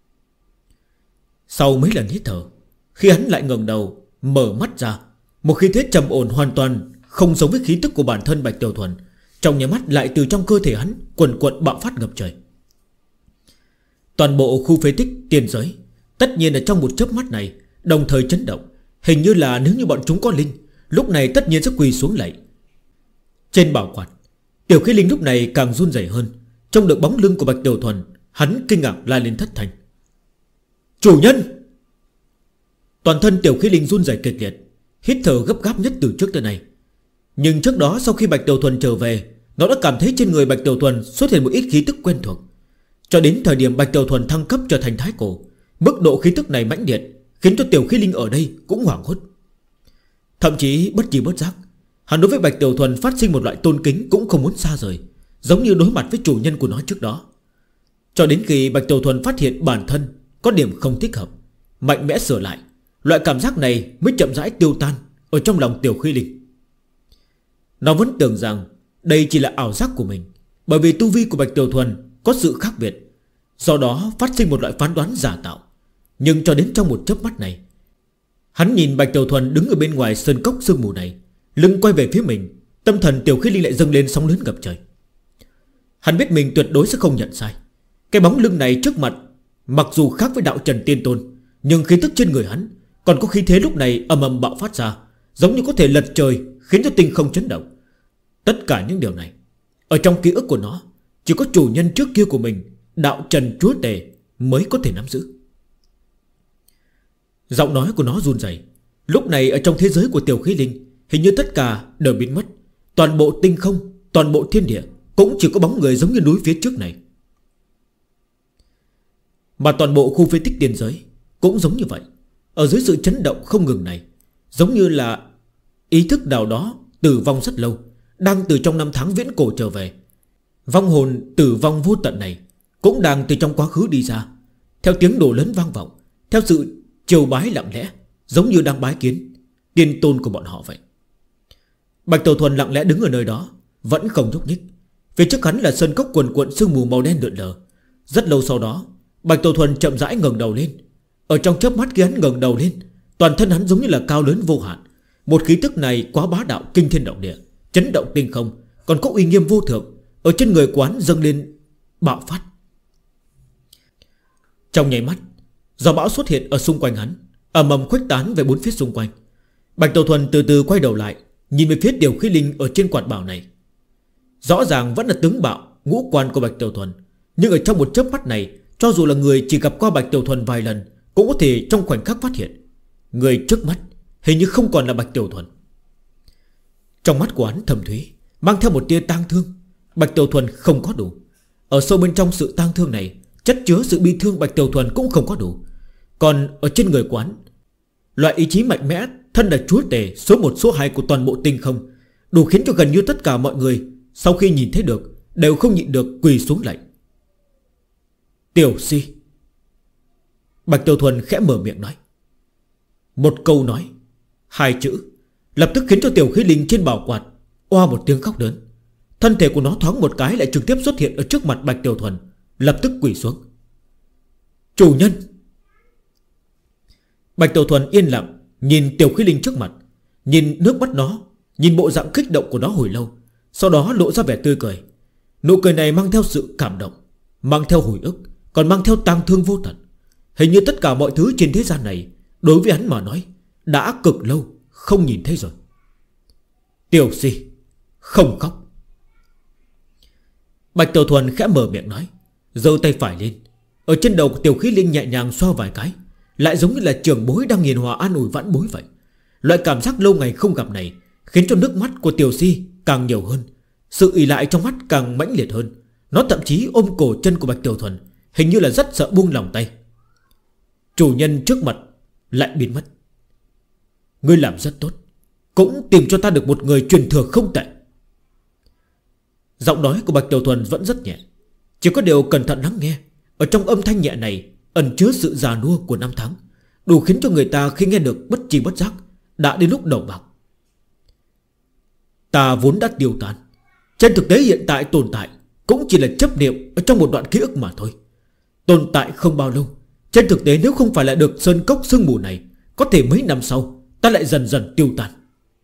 Sau mấy lần hít thở, khi hắn lại ngẩng đầu, mở mắt ra, một khí thế trầm ổn hoàn toàn không giống với khí tức của bản thân Bạch Tiểu Thuần, trong nháy mắt lại từ trong cơ thể hắn quần quật bạo phát ngập trời. Toàn bộ khu phế tích tiên giới tất nhiên là trong một chớp mắt này đồng thời chấn động. Hình như là nếu như bọn chúng có linh, lúc này tất nhiên sẽ quỳ xuống lạy. Trên bảo quạt, Tiểu Khí Linh lúc này càng run rẩy hơn. Trông được bóng lưng của Bạch Tiểu Thuần, hắn kinh ngạc la lên thất thanh: "Chủ nhân!" Toàn thân Tiểu Khí Linh run rẩy kịch liệt, hít thở gấp gáp nhất từ trước tới nay. Nhưng trước đó sau khi Bạch Tiểu Thuần trở về, nó đã cảm thấy trên người Bạch Tiểu Thuần xuất hiện một ít khí tức quen thuộc. Cho đến thời điểm Bạch Tiểu Thuần thăng cấp trở thành thái cổ, mức độ khí tức này mãnh liệt khiến cho Tiểu Khí Linh ở đây cũng hoảng hốt. Thậm chí bất chi bất giác, hắn đối với Bạch Tiểu Thuần phát sinh một loại tôn kính cũng không muốn xa rời, giống như đối mặt với chủ nhân của nó trước đó. Cho đến khi Bạch Tiểu Thuần phát hiện bản thân có điểm không thích hợp, mạnh mẽ sửa lại, loại cảm giác này mới chậm rãi tiêu tan ở trong lòng Tiểu Khí Linh. Nó vẫn tưởng rằng đây chỉ là ảo giác của mình, bởi vì tu vi của Bạch Tiểu Thuần có sự khác biệt, do đó phát sinh một loại phán đoán giả tạo. Nhưng cho đến trong một chớp mắt này, hắn nhìn Bạch Tiểu Thuần đứng ở bên ngoài sơn cốc sương mù này, lưng quay về phía mình, tâm thần Tiểu Khí Linh lại dâng lên sóng lớn ngập trời. Hắn biết mình tuyệt đối sẽ không nhận sai. Cái bóng lưng này trước mặt, mặc dù khác với đạo trần tiên tôn, nhưng khí tức trên người hắn còn có khí thế lúc này ầm ầm bạo phát ra, giống như có thể lật trời, khiến cho tinh không chấn động. Tất cả những điều này ở trong ký ức của nó, chỉ có chủ nhân trước kia của mình, đạo trần chúa tể, mới có thể nắm giữ. Giọng nói của nó run rẩy. Lúc này ở trong thế giới của Tiểu Khí Linh, hình như tất cả đều biến mất. Toàn bộ tinh không, toàn bộ thiên địa cũng chỉ có bóng người giống như núi phía trước này. Mà toàn bộ khu phế tích tiên giới cũng giống như vậy. Ở dưới sự chấn động không ngừng này, giống như là ý thức nào đó tử vong rất lâu, đang từ trong năm tháng viễn cổ trở về. Vong hồn tử vong vô tận này cũng đang từ trong quá khứ đi ra, theo tiếng đổ lớn vang vọng, theo sự triều bái lặng lẽ, giống như đang bái kiến tiên tôn của bọn họ vậy. Bạch Tiểu Thuần lặng lẽ đứng ở nơi đó, vẫn không nhúc nhích. Phía trước hắn là sơn cốc cuồn cuộn sương mù màu đen lượn lờ. Rất lâu sau đó, Bạch Tiểu Thuần chậm rãi ngẩng đầu lên. Ở trong chớp mắt khi hắn ngẩng đầu lên, toàn thân hắn giống như là cao lớn vô hạn. Một khí tức này quá bá đạo kinh thiên động địa, chấn động tinh không, còn có uy nghiêm vô thượng ở trên người quán dâng lên bạo phát. Trong nháy mắt, gió bão xuất hiện ở xung quanh hắn, ầm ầm khuếch tán về bốn phía xung quanh. Bạch Tiểu Thuần từ từ quay đầu lại, nhìn về phía Tiểu Khí Linh ở trên quạt bảo này. Rõ ràng vẫn là tướng bạo ngũ quan của Bạch Tiểu Thuần, nhưng ở trong một chớp mắt này, cho dù là người chỉ gặp qua Bạch Tiểu Thuần vài lần, cũng có thể trong khoảnh khắc phát hiện người trước mắt hình như không còn là Bạch Tiểu Thuần. Trong mắt của hắn thầm thúy mang theo một tia tang thương. Bạch Tiểu Thuần không có đủ. Ở sâu bên trong sự tang thương này, chất chứa sự bi thương Bạch Tiểu Thuần cũng không có đủ. Còn ở trên người quán, loại ý chí mạnh mẽ, thân là chúa tể số 1 số 2 của toàn bộ tinh không, đủ khiến cho gần như tất cả mọi người sau khi nhìn thấy được đều không nhịn được quỳ xuống lạy. Tiểu Si. Bạch Tiểu Thuần khẽ mở miệng nói. Một câu nói, hai chữ, lập tức khiến cho Tiểu Khí Linh trên bảo quạt oa một tiếng khóc lớn. Thân thể của nó thoáng một cái lại trực tiếp xuất hiện ở trước mặt Bạch Tiểu Thuần, lập tức quỳ xuống. Chủ nhân. Bạch Tiểu Thuần yên lặng nhìn Tiểu Khí Linh trước mặt, nhìn nước mắt nó, nhìn bộ dạng kích động của nó hồi lâu, sau đó lộ ra vẻ tươi cười. Nụ cười này mang theo sự cảm động, mang theo hồi ức, còn mang theo tang thương vô tận. Hình như tất cả mọi thứ trên thế gian này đối với hắn mà nói đã cực lâu không nhìn thấy rồi. Tiểu Si, không khóc. Bạch Tiểu Thuần khẽ mở miệng nói, giơ tay phải lên. Ở trên đầu của Tiểu Khí Linh nhẹ nhàng xoa vài cái, lại giống như là trưởng bối đang hiền hòa an ủi vãn bối vậy. Loại cảm giác lâu ngày không gặp này khiến cho nước mắt của Tiểu Si càng nhiều hơn, sự ỷ lại trong mắt càng mãnh liệt hơn. Nó thậm chí ôm cổ chân của Bạch Tiểu Thuần, hình như là rất sợ buông lòng tay. Chủ nhân trước mặt lại biến mất. Ngươi làm rất tốt, cũng tìm cho ta được một người truyền thừa không tệ. Giọng nói của Bạch Tiểu Thuần vẫn rất nhẹ, chỉ có điều cẩn thận lắng nghe. Ở trong âm thanh nhẹ này ẩn chứa sự già nua của năm tháng, đủ khiến cho người ta khi nghe được bất chi bất giác đã đến lúc đầu bạc. Ta vốn đã tiêu tan, trên thực tế hiện tại tồn tại cũng chỉ là chấp niệm ở trong một đoạn ký ức mà thôi. Tồn tại không bao lâu, trên thực tế nếu không phải là được sơn cốc sương mù này, có thể mấy năm sau ta lại dần dần tiêu tan.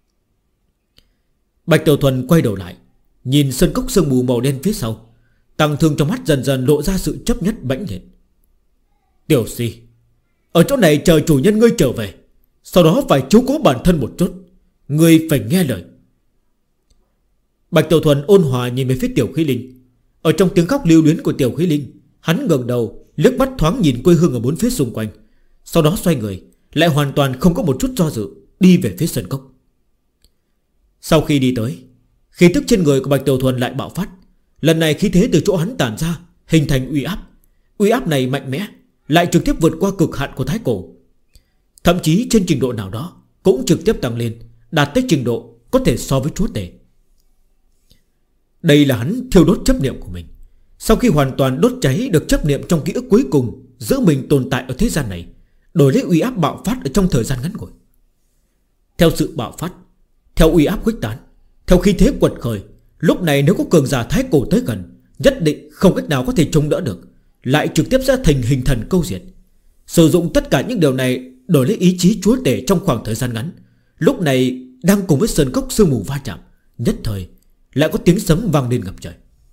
Bạch Tiểu Thuần quay đầu lại, nhìn sơn cốc sương mù màu đen phía sau, tăng thương trong mắt dần dần lộ ra sự chấp nhất mãnh liệt. Tiểu Si, ở chỗ này chờ chủ nhân ngươi trở về, sau đó phải chiếu cố bản thân một chút. Ngươi phải nghe lời. Bạch Tiểu Thuần ôn hòa nhìn về phía Tiểu Khí Linh. Ở trong tiếng khóc lưu luyến của Tiểu Khí Linh, hắn ngẩng đầu liếc mắt thoáng nhìn quê hương ở bốn phía xung quanh, sau đó xoay người, lại hoàn toàn không có một chút do dự, đi về phía sân cốc. Sau khi đi tới, khí tức trên người của Bạch Tiểu Thuần lại bạo phát. Lần này khí thế từ chỗ hắn tản ra, hình thành uy áp. Uy áp này mạnh mẽ, lại trực tiếp vượt qua cực hạn của thái cổ. Thậm chí trên trình độ nào đó cũng trực tiếp tăng lên, đạt tới trình độ có thể so với chúa tể. Đây là hắn thiêu đốt chấp niệm của mình. Sau khi hoàn toàn đốt cháy được chấp niệm trong ký ức cuối cùng giữa mình tồn tại ở thế gian này, đổi lấy uy áp bạo phát ở trong thời gian ngắn ngủi. Theo sự bạo phát, theo uy áp khuếch tán, theo khí thế quật khởi, lúc này nếu có cường giả thái cổ tới gần, nhất định không cách nào có thể chống đỡ được, lại trực tiếp sẽ thành hình thần câu diệt. Sử dụng tất cả những điều này đổi lấy ý chí chúa tể trong khoảng thời gian ngắn, lúc này đang cùng với sơn cốc sương mù va chạm, nhất thời lại có tiếng sấm vang lên ngập trời.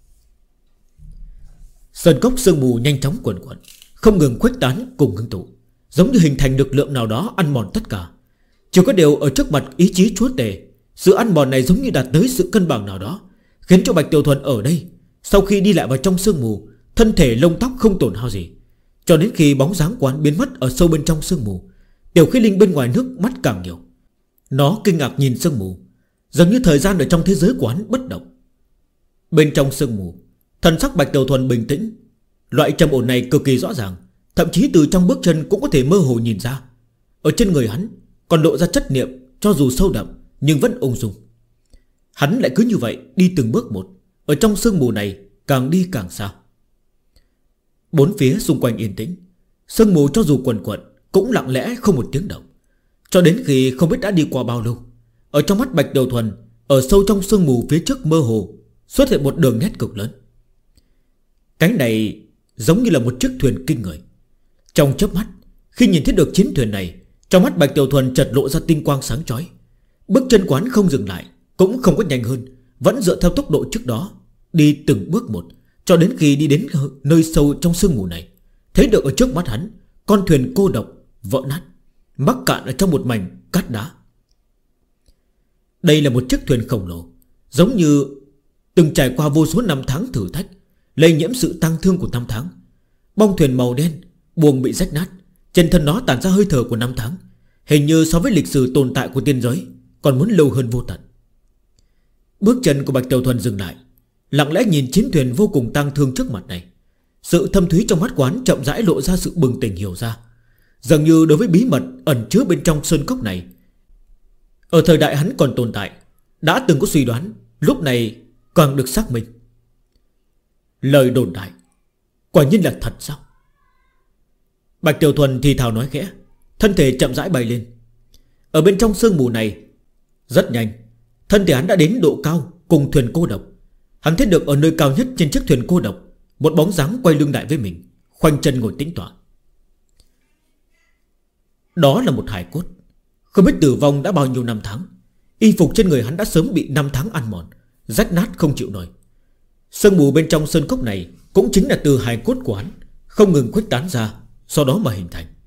Sơn cốc sương mù nhanh chóng cuồn cuộn, không ngừng khuếch tán cùng ngưng tụ, giống như hình thành lực lượng nào đó ăn mòn tất cả. Chỉ có điều ở trước mặt ý chí chúa tể, sự ăn mòn này giống như đạt tới sự cân bằng nào đó, khiến cho Bạch Tiểu Thuần ở đây, sau khi đi lại vào trong sương mù, thân thể lông tóc không tổn hao gì. Cho đến khi bóng dáng quán biến mất ở sâu bên trong sương mù, Tiểu Khí Linh bên ngoài nước mắt càng nhiều. Nó kinh ngạc nhìn sương mù, dường như thời gian ở trong thế giới quán bất động. Bên trong sương mù, thần sắc Bạch Tiểu Thuần bình tĩnh. Loại trầm ổn này cực kỳ rõ ràng, thậm chí từ trong bước chân cũng có thể mơ hồ nhìn ra. Ở trên người hắn còn lộ ra chất niệm, cho dù sâu đậm nhưng vẫn ung dung. Hắn lại cứ như vậy đi từng bước một, ở trong sương mù này càng đi càng xa. Bốn phía xung quanh yên tĩnh, sương mù cho dù quần quận cũng lặng lẽ không một tiếng động. Cho đến khi không biết đã đi qua bao lâu, ở trong mắt Bạch Tiểu Thuần, ở sâu trong sương mù phía trước mơ hồ xuất hiện một đường nét cực lớn. Cái này giống như là một chiếc thuyền kinh người. Trong chớp mắt, khi nhìn thấy được chiến thuyền này, trong mắt Bạch Tiểu Thuần chợt lộ ra tinh quang sáng chói. Bước chân quán không dừng lại, cũng không có nhanh hơn, vẫn dựa theo tốc độ trước đó, đi từng bước một, cho đến khi đi đến nơi sâu trong sương mù này, thấy được ở trước mắt hắn con thuyền cô độc vỡ nát, mắc cạn ở trong một mảnh cát đá. Đây là một chiếc thuyền khổng lồ, giống như từng trải qua vô số năm tháng thử thách, lây nhiễm sự tang thương của năm tháng. Bong thuyền màu đen, buồng bị rách nát, trên thân nó tản ra hơi thở của năm tháng, hình như so với lịch sử tồn tại của tiên giới còn muốn lâu hơn vô tận. Bước chân của Bạch Tiểu Thuần dừng lại, lặng lẽ nhìn chiến thuyền vô cùng tang thương trước mặt này. Sự thâm thúy trong mắt quán chậm rãi lộ ra sự bừng tỉnh hiểu ra, dường như đối với bí mật ẩn chứa bên trong sơn cốc này, ở thời đại hắn còn tồn tại, đã từng có suy đoán, lúc này càng được xác minh. Lời đồn đại quả nhiên là thật sao? Bạch Tiểu Thuần thì thào nói khẽ, thân thể chậm rãi bay lên. Ở bên trong sương mù này, rất nhanh, thân thể hắn đã đến độ cao cùng thuyền cô độc. Hắn thấy được ở nơi cao nhất trên chiếc thuyền cô độc, một bóng dáng quay lưng lại với mình, khoanh chân ngồi tĩnh tọa. Đó là một hài cốt, không biết tử vong đã bao nhiêu năm tháng. Y phục trên người hắn đã sớm bị năm tháng ăn mòn, rách nát không chịu nổi. Sương mù bên trong sơn cốc này cũng chính là từ hài cốt của hắn không ngừng khuếch tán ra, sau đó mà hình thành.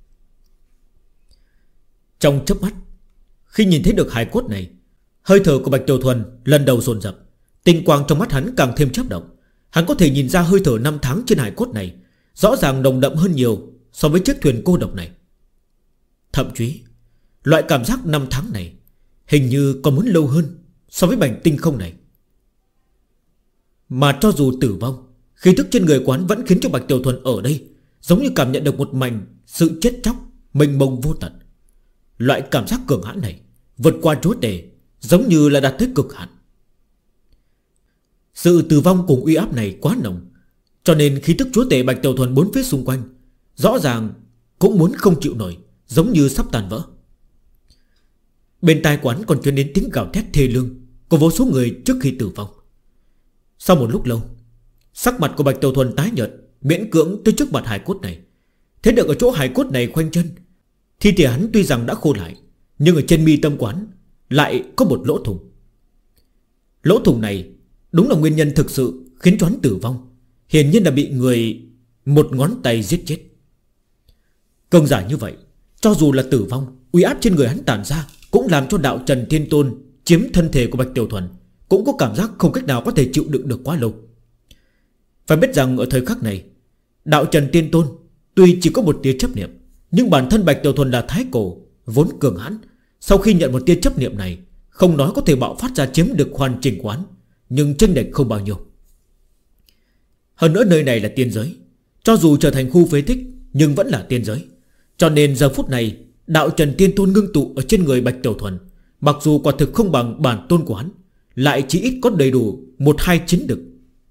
Trong chớp mắt, khi nhìn thấy được hài cốt này, hơi thở của Bạch Tiểu Thuần lần đầu dồn dập, tinh quang trong mắt hắn càng thêm chớp động. Hắn có thể nhìn ra hơi thở năm tháng trên hài cốt này rõ ràng nồng đậm hơn nhiều so với chiếc thuyền cô độc này. Thậm chí loại cảm giác năm tháng này hình như còn muốn lâu hơn so với mảnh tinh không này. Mà cho dù tử vong, khí tức trên người quán vẫn khiến cho Bạch Tiểu Thuần ở đây giống như cảm nhận được một mảnh sự chết chóc mênh mông vô tận. Loại cảm giác cường hãn này vượt qua chúa tể, giống như là đạt tới cực hạn. Sự tử vong cùng uy áp này quá nồng, cho nên khí tức chúa tể Bạch Tiểu Thuần bốn phía xung quanh rõ ràng cũng muốn không chịu nổi, giống như sắp tàn vỡ. Bên tai quán còn truyền đến tiếng gào thét thê lương của vô số người trước khi tử vong. Sau một lúc lâu, sắc mặt của Bạch Tiểu Thuần tái nhợt, miễn cưỡng tới trước mặt hài cốt này. Thế được ở chỗ hài cốt này khoanh chân, thi thể hắn tuy rằng đã khô lại, nhưng ở trên mi tâm quán lại có một lỗ thủng. Lỗ thủng này đúng là nguyên nhân thực sự khiến cho hắn tử vong, hiển nhiên là bị người một ngón tay giết chết. Cường giả như vậy, cho dù là tử vong, uy áp trên người hắn tản ra cũng làm cho đạo Trần Thiên Tôn chiếm thân thể của Bạch Tiểu Thuần cũng có cảm giác không cách nào có thể chịu đựng được quá lâu. Phải biết rằng ở thời khắc này, đạo Trần Thiên Tôn tuy chỉ có một tia chấp niệm, nhưng bản thân Bạch Tiểu Thuần là thái cổ vốn cường hãn. Sau khi nhận một tia chấp niệm này, không nói có thể bạo phát ra chiếm được hoàn chỉnh quán, nhưng chênh lệch không bao nhiêu. Hơn nữa nơi này là tiên giới, cho dù trở thành khu phế tích nhưng vẫn là tiên giới. Cho nên giờ phút này đạo Trần Tiên Tôn ngưng tụ ở trên người Bạch Tiểu Thuần, mặc dù quả thực không bằng bản tôn của hắn, lại chỉ ít có đầy đủ 1-2 chiến lực.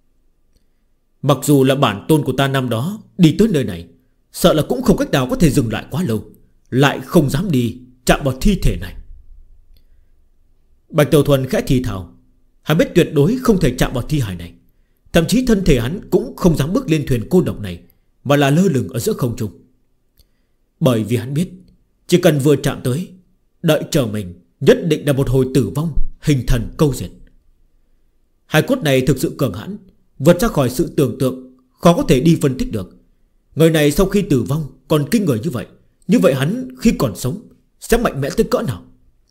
Mặc dù là bản tôn của ta năm đó đi tới nơi này, sợ là cũng không cách nào có thể dừng lại quá lâu, lại không dám đi chạm vào thi thể này. Bạch Tiểu Thuần khẽ thì thào, hắn biết tuyệt đối không thể chạm vào thi hài này. Thậm chí thân thể hắn cũng không dám bước lên thuyền cô độc này, mà là lơ lửng ở giữa không trung. Bởi vì hắn biết, chỉ cần vừa chạm tới, đợi chờ mình nhất định là một hồi tử vong, hình thần câu diệt. Hài cốt này thực sự cường hãn, vượt ra khỏi sự tưởng tượng, khó có thể đi phân tích được. Người này sau khi tử vong còn kinh người như vậy hắn khi còn sống sẽ mạnh mẽ tới cỡ nào?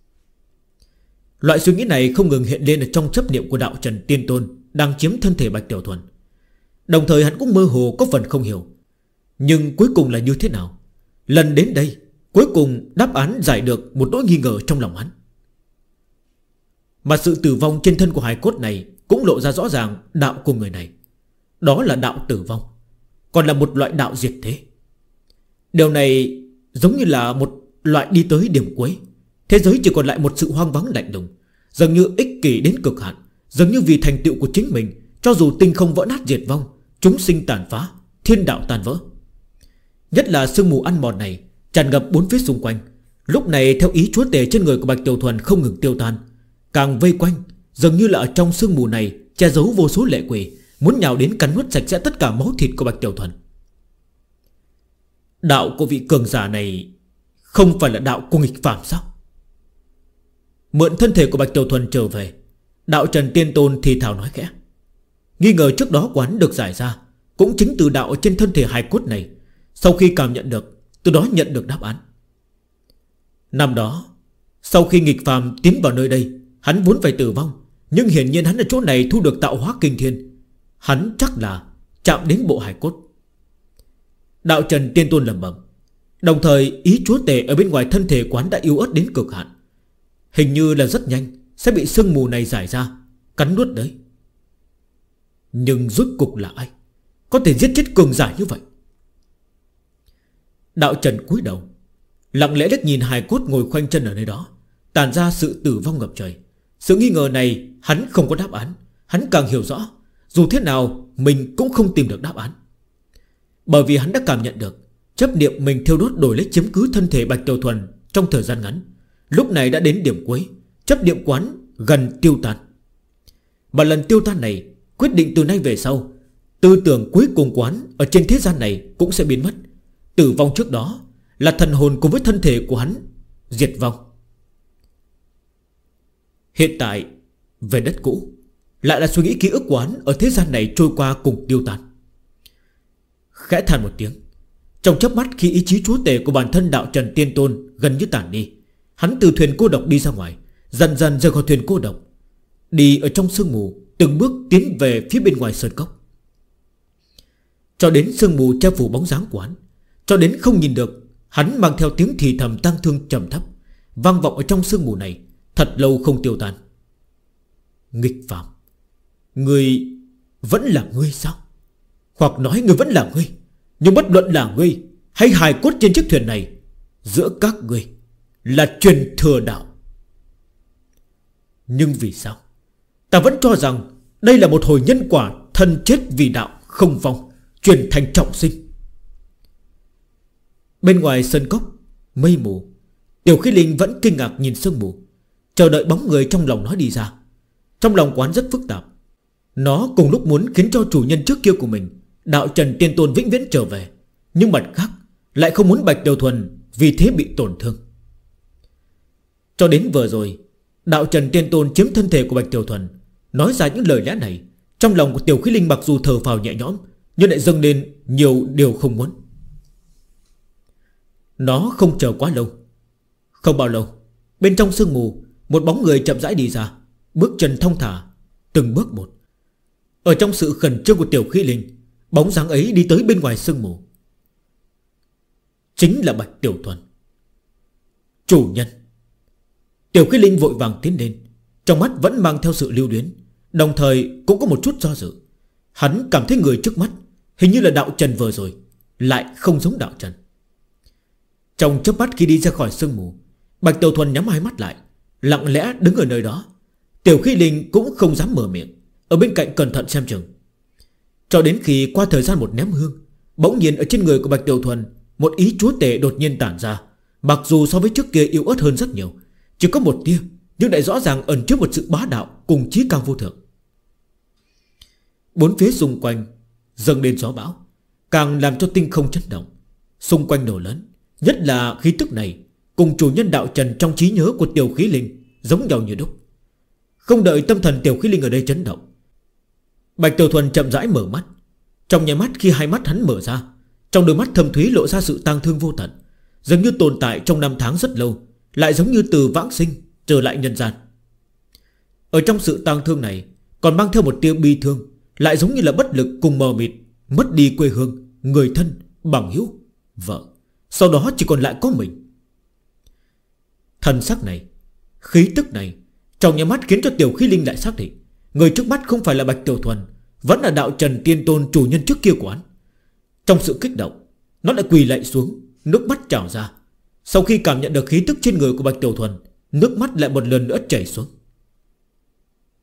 Loại suy nghĩ này không ngừng hiện lên ở trong chấp niệm của đạo Trần Tiên Tôn đang chiếm thân thể Bạch Tiểu Thuần. Đồng thời hắn cũng mơ hồ có phần không hiểu, nhưng cuối cùng là như thế nào? Lần đến đây, cuối cùng đáp án giải được một nỗi nghi ngờ trong lòng hắn. Mà sự tử vong trên thân của hài cốt này cũng lộ ra rõ ràng đạo của người này. Đó là đạo tử vong, còn là một loại đạo diệt thế. Điều này giống như là một loại đi tới điểm cuối, thế giới chỉ còn lại một sự hoang vắng lạnh lùng, dường như ích kỷ đến cực hạn, dường như vì thành tựu của chính mình, cho dù tinh không vỡ nát diệt vong, chúng sinh tàn phá, thiên đạo tan vỡ. Nhất là sương mù ăn mòn này tràn ngập bốn phía xung quanh. Lúc này theo ý chúa tể trên người của Bạch Tiểu Thuần không ngừng tiêu tan, càng vây quanh, dường như là ở trong sương mù này che giấu vô số lệ quỷ, muốn nhào đến cắn nuốt sạch sẽ tất cả máu thịt của Bạch Tiểu Thuần. Đạo của vị cường giả này không phải là đạo của nghịch phàm sao? Mượn thân thể của Bạch Tiểu Thuần trở về, đạo Trần Tiên Tôn thì thào nói khẽ. Nghi ngờ trước đó quán được giải ra cũng chính từ đạo trên thân thể hài cốt này. Sau khi cảm nhận được, từ đó nhận được đáp án. Năm đó, sau khi nghịch phàm tiến vào nơi đây, hắn vốn phải tử vong, nhưng hiển nhiên hắn ở chỗ này thu được tạo hóa kinh thiên. Hắn chắc là chạm đến bộ hài cốt. Đạo Trần Tiên Tôn lẩm bẩm. Đồng thời ý chúa tể ở bên ngoài thân thể quán đã yếu ớt đến cực hạn. Hình như là rất nhanh sẽ bị sương mù này giải ra, cắn nuốt đấy. Nhưng rốt cục là ai có thể giết chết cường giả như vậy? Đạo Trần cúi đầu, lặng lẽ liếc nhìn hài cốt ngồi khoanh chân ở nơi đó, tàn ra sự tử vong ngập trời. Sự nghi ngờ này hắn không có đáp án. Hắn càng hiểu rõ, dù thế nào mình cũng không tìm được đáp án. Bởi vì hắn đã cảm nhận được chấp niệm mình thiêu đốt đổi lấy chiếm cứ thân thể Bạch Tiểu Thuần trong thời gian ngắn, lúc này đã đến điểm cuối. Chấp niệm quán gần tiêu tan. Và lần tiêu tan này quyết định từ nay về sau, tư tưởng cuối cùng quán ở trên thế gian này cũng sẽ biến mất. Tử vong trước đó là thần hồn cùng với thân thể của hắn diệt vong. Hiện tại về đất cũ, lại là suy nghĩ ký ức quán ở thế gian này trôi qua cùng tiêu tan. Khẽ than một tiếng, trong chớp mắt khi ý chí chúa tể của bản thân đạo Trần Tiên Tôn gần như tản đi, hắn từ thuyền cô độc đi ra ngoài, dần dần rời khỏi thuyền cô độc, đi ở trong sương mù, từng bước tiến về phía bên ngoài sơn cốc. Cho đến sương mù che phủ bóng dáng của hắn, cho đến không nhìn được, hắn mang theo tiếng thì thầm tang thương trầm thấp vang vọng ở trong sương mù này, thật lâu không tiêu tan. Nghịch phàm, ngươi vẫn là ngươi sao? Hoặc nói ngươi vẫn là ngươi, nhưng bất luận là ngươi hay hài cốt trên chiếc thuyền này, giữa các ngươi là truyền thừa đạo. Nhưng vì sao ta vẫn cho rằng đây là một hồi nhân quả, thân chết vì đạo không vong, truyền thành trọng sinh. Bên ngoài sân cốc mây mù, Tiểu Khí Linh vẫn kinh ngạc nhìn sương mù, chờ đợi bóng người trong lòng nó đi ra. Trong lòng quán rất phức tạp. Nó cùng lúc muốn khiến cho chủ nhân trước kia của mình, đạo Trần Tiên Tôn vĩnh viễn trở về, nhưng mặt khác lại không muốn Bạch Tiểu Thuần vì thế bị tổn thương. Cho đến vừa rồi, đạo Trần Tiên Tôn chiếm thân thể của Bạch Tiểu Thuần, nói ra những lời lẽ này, trong lòng của Tiểu Khí Linh mặc dù thở phào nhẹ nhõm, nhưng lại dâng lên nhiều điều không muốn. Nó không chờ quá lâu. Không bao lâu, bên trong sương mù, một bóng người chậm rãi đi ra, bước chân thong thả, từng bước một. Ở trong sự khẩn trương của Tiểu Khí Linh, bóng dáng ấy đi tới bên ngoài sương mù. Chính là Bạch Tiểu Thuần. Chủ nhân. Tiểu Khí Linh vội vàng tiến lên, trong mắt vẫn mang theo sự lưu luyến, đồng thời cũng có một chút do dự. Hắn cảm thấy người trước mắt hình như là đạo Trần vừa rồi, lại không giống đạo Trần. Trong chớp mắt khi đi ra khỏi sương mù, Bạch Tiểu Thuần nhắm hai mắt lại, lặng lẽ đứng ở nơi đó. Tiểu Khí Linh cũng không dám mở miệng, ở bên cạnh cẩn thận xem chừng. Cho đến khi qua thời gian một nén hương, bỗng nhiên ở trên người của Bạch Tiểu Thuần, một ý chúa tể đột nhiên tản ra. Mặc dù so với trước kia yếu ớt hơn rất nhiều, chỉ có một tia, nhưng lại rõ ràng ẩn chứa một sự bá đạo cùng chí cao vô thượng. Bốn phía xung quanh dâng lên gió bão, càng làm cho tinh không chấn động. Xung quanh nổ lớn, nhất là khí tức này cùng chủ nhân đạo Trần trong trí nhớ của Tiểu Khí Linh giống nhau như đúc. Không đợi tâm thần Tiểu Khí Linh ở đây chấn động, Bạch Tiểu Thuần chậm rãi mở mắt. Trong nháy mắt khi hai mắt hắn mở ra, trong đôi mắt thâm thúy lộ ra sự tang thương vô tận, dường như tồn tại trong năm tháng rất lâu, lại giống như từ vãng sinh trở lại nhân gian. Ở trong sự tang thương này còn mang theo một tia bi thương, lại giống như là bất lực cùng mờ mịt, mất đi quê hương, người thân, bằng hữu, vợ, sau đó chỉ còn lại có mình. Thân sắc này, khí tức này, trong nháy mắt khiến cho Tiểu Khí Linh lại xác định người trước mắt không phải là Bạch Tiểu Thuần, vẫn là đạo Trần Tiên Tôn chủ nhân trước kia của hắn. Trong sự kích động, nó lại quỳ lạy xuống, nước mắt trào ra. Sau khi cảm nhận được khí tức trên người của Bạch Tiểu Thuần, nước mắt lại một lần nữa chảy xuống.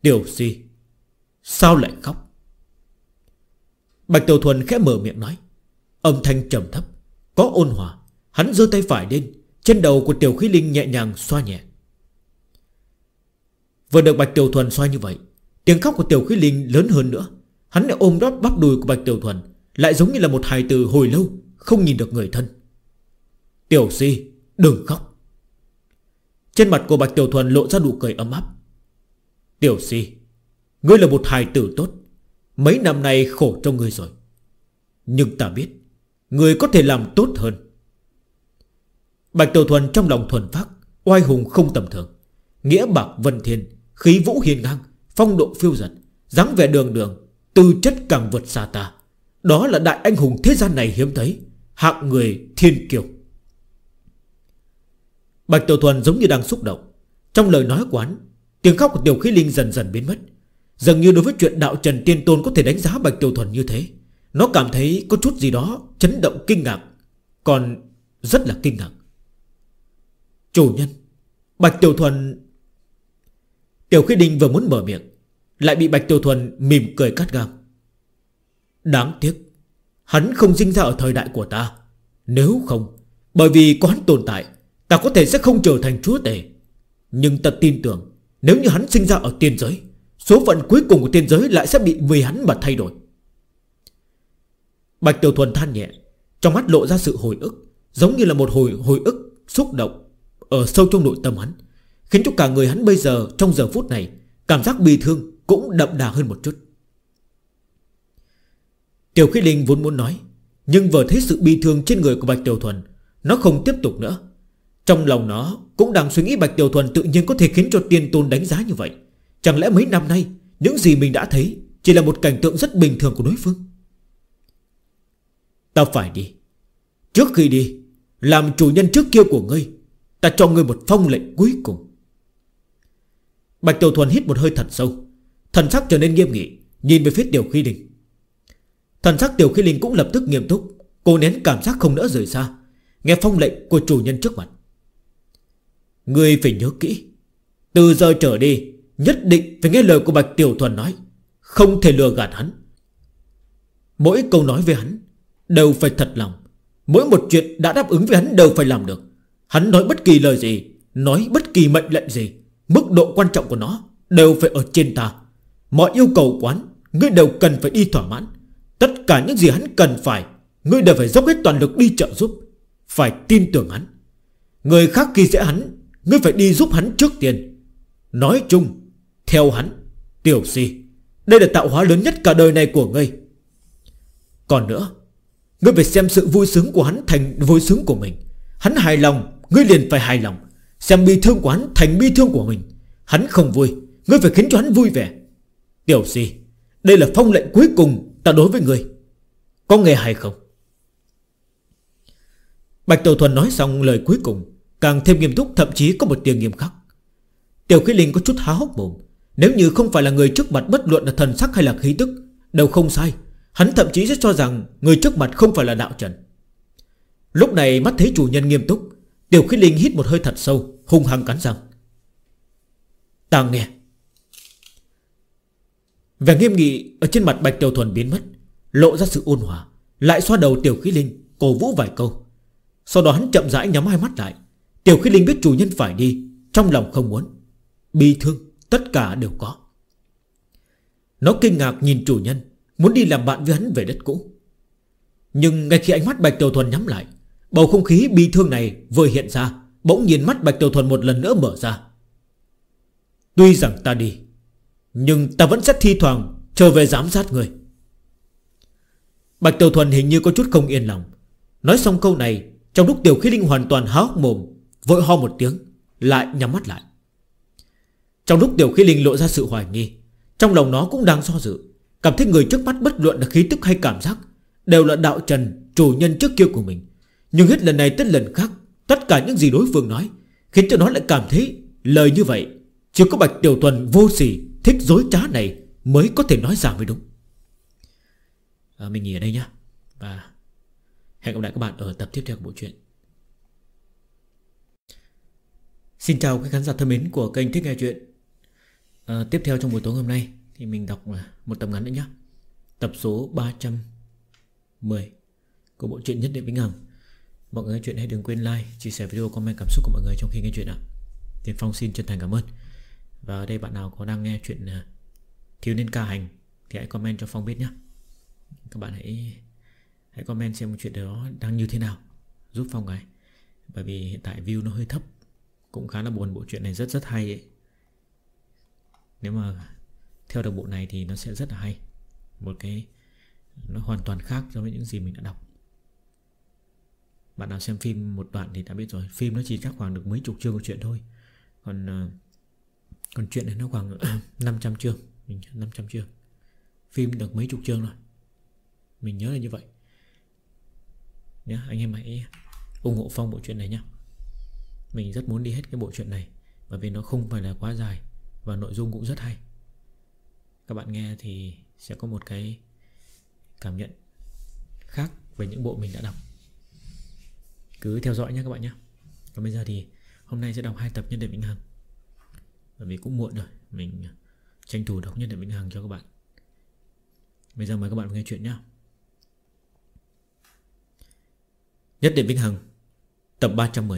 Tiểu Si, sao lại khóc? Bạch Tiểu Thuần khẽ mở miệng nói, âm thanh trầm thấp, có ôn hòa. Hắn giơ tay phải lên, trên đầu của Tiểu Khí Linh nhẹ nhàng xoa nhẹ. Vừa được Bạch Tiểu Thuần xoa như vậy, tiếng khóc của Tiểu Khí Linh lớn hơn nữa. Hắn lại ôm đót bắp đùi của Bạch Tiểu Thuần, lại giống như là một hài tử hồi lâu không nhìn được người thân. Tiểu Si, đừng khóc. Trên mặt của Bạch Tiểu Thuần lộ ra nụ cười ấm áp. Tiểu Si, ngươi là một hài tử tốt, mấy năm nay khổ trong ngươi rồi, nhưng ta biết ngươi có thể làm tốt hơn. Bạch Tiểu Thuần trong lòng thuần phác, oai hùng không tầm thường, nghĩa bạc vân thiên, khí vũ hiên ngang, phong độ phiêu dật, dáng vẻ đường đường, tư chất càng vượt xa ta. Đó là đại anh hùng thế gian này hiếm thấy, hạng người thiên kiêu. Bạch Tiểu Thuần giống như đang xúc động. Trong lời nói của hắn, tiếng khóc của Tiểu Khí Linh dần dần biến mất. Dường như đối với chuyện đạo trần tiên tôn có thể đánh giá Bạch Tiểu Thuần như thế, nó cảm thấy có chút gì đó chấn động kinh ngạc, còn rất là kinh ngạc. Chủ nhân, Bạch Tiểu Thuần... Tiểu Khí Linh vừa muốn mở miệng, lại bị Bạch Tiểu Thuần mỉm cười cắt ngang. Đáng tiếc, hắn không sinh ra ở thời đại của ta. Nếu không, bởi vì có hắn tồn tại, ta có thể sẽ không trở thành chúa tể. Nhưng ta tin tưởng, nếu như hắn sinh ra ở tiên giới, số phận cuối cùng của tiên giới lại sẽ bị vì hắn mà thay đổi. Bạch Tiểu Thuần than nhẹ, trong mắt lộ ra sự hồi ức, giống như là một hồi ức xúc động ở sâu trong nội tâm hắn, khiến cho cả người hắn bây giờ trong giờ phút này cảm giác bi thương cũng đậm đà hơn một chút. Tiểu Khí Linh vốn muốn nói, nhưng vừa thấy sự bi thương trên người của Bạch Tiểu Thuần, nó không tiếp tục nữa. Trong lòng nó cũng đang suy nghĩ Bạch Tiểu Thuần tự nhiên có thể khiến cho tiên tôn đánh giá như vậy. Chẳng lẽ mấy năm nay những gì mình đã thấy chỉ là một cảnh tượng rất bình thường của đối phương? Ta phải đi. Trước khi đi, làm chủ nhân trước kia của ngươi, ta cho ngươi một phong lệnh cuối cùng. Bạch Tiểu Thuần hít một hơi thật sâu, thần sắc trở nên nghiêm nghị, nhìn về phía Tiểu Khí Linh. Thần sắc Tiểu Khí Linh cũng lập tức nghiêm túc, cô nén cảm giác không nỡ rời xa, nghe phong lệnh của chủ nhân trước mặt. Ngươi phải nhớ kỹ, từ giờ trở đi nhất định phải nghe lời của Bạch Tiểu Thuần nói, không thể lừa gạt hắn. Mỗi câu nói với hắn đều phải thật lòng, mỗi một chuyện đã đáp ứng với hắn đều phải làm được. Hắn nói bất kỳ lời gì, nói bất kỳ mệnh lệnh gì, mức độ quan trọng của nó đều phải ở trên ta. Mọi yêu cầu của hắn ngươi đều cần phải đi thỏa mãn. Tất cả những gì hắn cần phải, ngươi đều phải dốc hết toàn lực đi trợ giúp. Phải tin tưởng hắn. Người khác khi dễ hắn, ngươi phải đi giúp hắn trước tiên. Nói chung, theo hắn, Tiểu Si, đây là tạo hóa lớn nhất cả đời này của ngươi. Còn nữa, ngươi phải xem sự vui sướng của hắn thành vui sướng của mình. Hắn hài lòng, ngươi liền phải hài lòng. Xem bi thương của hắn thành bi thương của mình. Hắn không vui, ngươi phải khiến cho hắn vui vẻ. Tiểu Si, đây là phong lệnh cuối cùng ta đối với ngươi, có nghe hay không? Bạch Tiểu Thuần nói xong lời cuối cùng, càng thêm nghiêm túc, thậm chí có một tiếng nghiêm khắc. Tiểu Khí Linh có chút há hốc mồm. Nếu như không phải là người trước mặt, bất luận là thần sắc hay là khí tức đều không sai, hắn thậm chí sẽ cho rằng người trước mặt không phải là đạo trần. Lúc này mắt thấy chủ nhân nghiêm túc, Tiểu Khí Linh hít một hơi thật sâu, hung hăng cắn răng. Ta nghe. Vẻ nghiêm nghị ở trên mặt Bạch Tiểu Thuần biến mất, lộ ra sự ôn hòa, lại xoa đầu Tiểu Khí Linh, cổ vũ vài câu. Sau đó hắn chậm rãi nhắm hai mắt lại. Tiểu Khí Linh biết chủ nhân phải đi, trong lòng không muốn, bi thương, tất cả đều có. Nó kinh ngạc nhìn chủ nhân, muốn đi làm bạn với hắn về đất cũ. Nhưng ngay khi ánh mắt Bạch Tiểu Thuần nhắm lại, bầu không khí bi thương này vừa hiện ra, bỗng nhiên mắt Bạch Tiểu Thuần một lần nữa mở ra. Tuy rằng ta đi, nhưng ta vẫn sẽ thi thoảng trở về giám sát người. Bạch Tiểu Thuần hình như có chút không yên lòng. Nói xong câu này, trong lúc Tiểu Khí Linh hoàn toàn há hốc mồm, vội ho một tiếng, lại nhắm mắt lại. Trong lúc Tiểu Khí Linh lộ ra sự hoài nghi, trong lòng nó cũng đang do dự, cảm thấy người trước mắt bất luận là khí tức hay cảm giác đều là đạo trần, chủ nhân trước kia của mình. Nhưng hết lần này tới lần khác, tất cả những gì đối phương nói khiến cho nó lại cảm thấy lời như vậy chỉ có Bạch Tiểu Thuần vô sỉ, thích dối trá này mới có thể nói ra mới đúng. Mình nghỉ ở đây nhé, và hẹn gặp lại các bạn ở tập tiếp theo của bộ truyện. Xin chào các khán giả thân mến của kênh Thích Nghe Chuyện. Tiếp theo trong buổi tối hôm nay thì mình đọc một tập ngắn nữa nhé. Tập số 310 của bộ truyện Nhất Niệm Vĩnh Hằng. Mọi người nghe chuyện hãy đừng quên like, chia sẻ video, comment cảm xúc của mọi người trong khi nghe chuyện ạ. Tiền Phong xin chân thành cảm ơn. Và ở đây bạn nào có đang nghe chuyện Thiếu Niên Ca Hành thì hãy comment cho Phong biết nhé. Các bạn hãy comment xem chuyện đó đang như thế nào, giúp Phong cái. Bởi vì hiện tại view nó hơi thấp. Cũng khá là buồn, bộ truyện này rất rất hay ấy. Nếu mà theo được bộ này thì nó sẽ rất là hay. Một cái nó hoàn toàn khác so với những gì mình đã đọc. Bạn nào xem phim một đoạn thì đã biết rồi. Phim nó chỉ chắc khoảng được mấy chục chương của chuyện thôi. Còn chuyện này nó khoảng 500 chương. Mình 500 chương. Phim được mấy chục chương rồi. Mình nhớ là như vậy nhá. Anh em hãy ủng hộ Phong bộ truyện này nhé. Mình rất muốn đi hết cái bộ truyện này, bởi vì nó không phải là quá dài và nội dung cũng rất hay. Các bạn nghe thì sẽ có một cái cảm nhận khác về những bộ mình đã đọc. Cứ theo dõi nhé các bạn nhé. Còn bây giờ thì hôm nay sẽ đọc 2 tập Nhất Niệm Vĩnh Hằng. Bởi vì cũng muộn rồi, mình tranh thủ đọc Nhất Niệm Vĩnh Hằng cho các bạn. Bây giờ mời các bạn nghe chuyện nhé. Nhất Niệm Vĩnh Hằng, tập 310.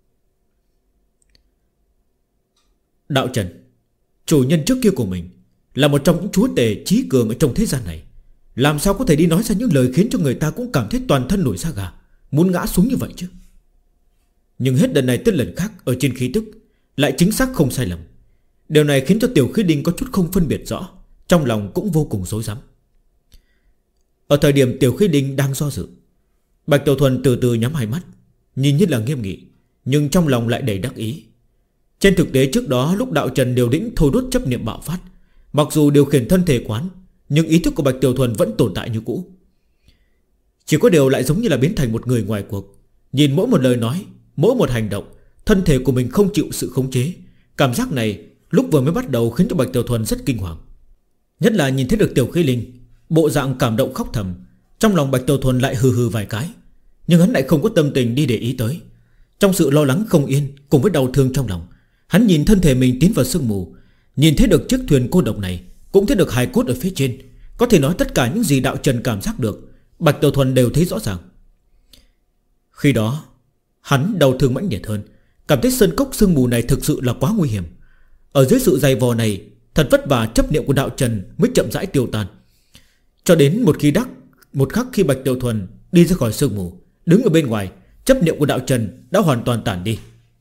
Đạo Trần, chủ nhân trước kia của mình, là một trong những chúa tể trí cường ở trong thế gian này, làm sao có thể đi nói ra những lời khiến cho người ta cũng cảm thấy toàn thân nổi da gà, muốn ngã xuống như vậy chứ. Nhưng hết lần này tới lần khác, ở trên khí tức lại chính xác không sai lầm. Điều này khiến cho Tiểu Khí Đinh có chút không phân biệt rõ, trong lòng cũng vô cùng rối rắm. Ở thời điểm Tiểu Khí Đinh đang do dự, Bạch Tiểu Thuần từ từ nhắm hai mắt, nhìn như là nghiêm nghị, nhưng trong lòng lại đầy đắc ý. Trên thực tế trước đó lúc Đạo Trần điều đĩnh thôi đốt chấp niệm bạo phát, mặc dù điều khiển thân thể quán, nhưng ý thức của Bạch Tiểu Thuần vẫn tồn tại như cũ. Chỉ có điều lại giống như là biến thành một người ngoài cuộc. Nhìn mỗi một lời nói, mỗi một hành động, thân thể của mình không chịu sự khống chế. Cảm giác này lúc vừa mới bắt đầu khiến cho Bạch Tiểu Thuần rất kinh hoàng. Nhất là nhìn thấy được Tiểu Khí Linh bộ dạng cảm động khóc thầm, trong lòng Bạch Tiểu Thuần lại hừ hừ vài cái. Nhưng hắn lại không có tâm tình đi để ý tới. Trong sự lo lắng không yên cùng với đau thương trong lòng, hắn nhìn thân thể mình tiến vào sương mù, nhìn thấy được chiếc thuyền cô độc này, cũng thấy được hài cốt ở phía trên. Có thể nói tất cả những gì Đạo Trần cảm giác được, Bạch Tiểu Thuần đều thấy rõ ràng. Khi đó hắn đau thương mãnh liệt hơn, cảm thấy sơn cốc sương mù này thực sự là quá nguy hiểm. Ở dưới sự dày vò này, thật vất vả chấp niệm của Đạo Trần mới chậm rãi tiêu tan. Cho đến một khắc khi Bạch Tiểu Thuần đi ra khỏi sương mù, đứng ở bên ngoài, chấp niệm của Đạo Trần đã hoàn toàn tản đi.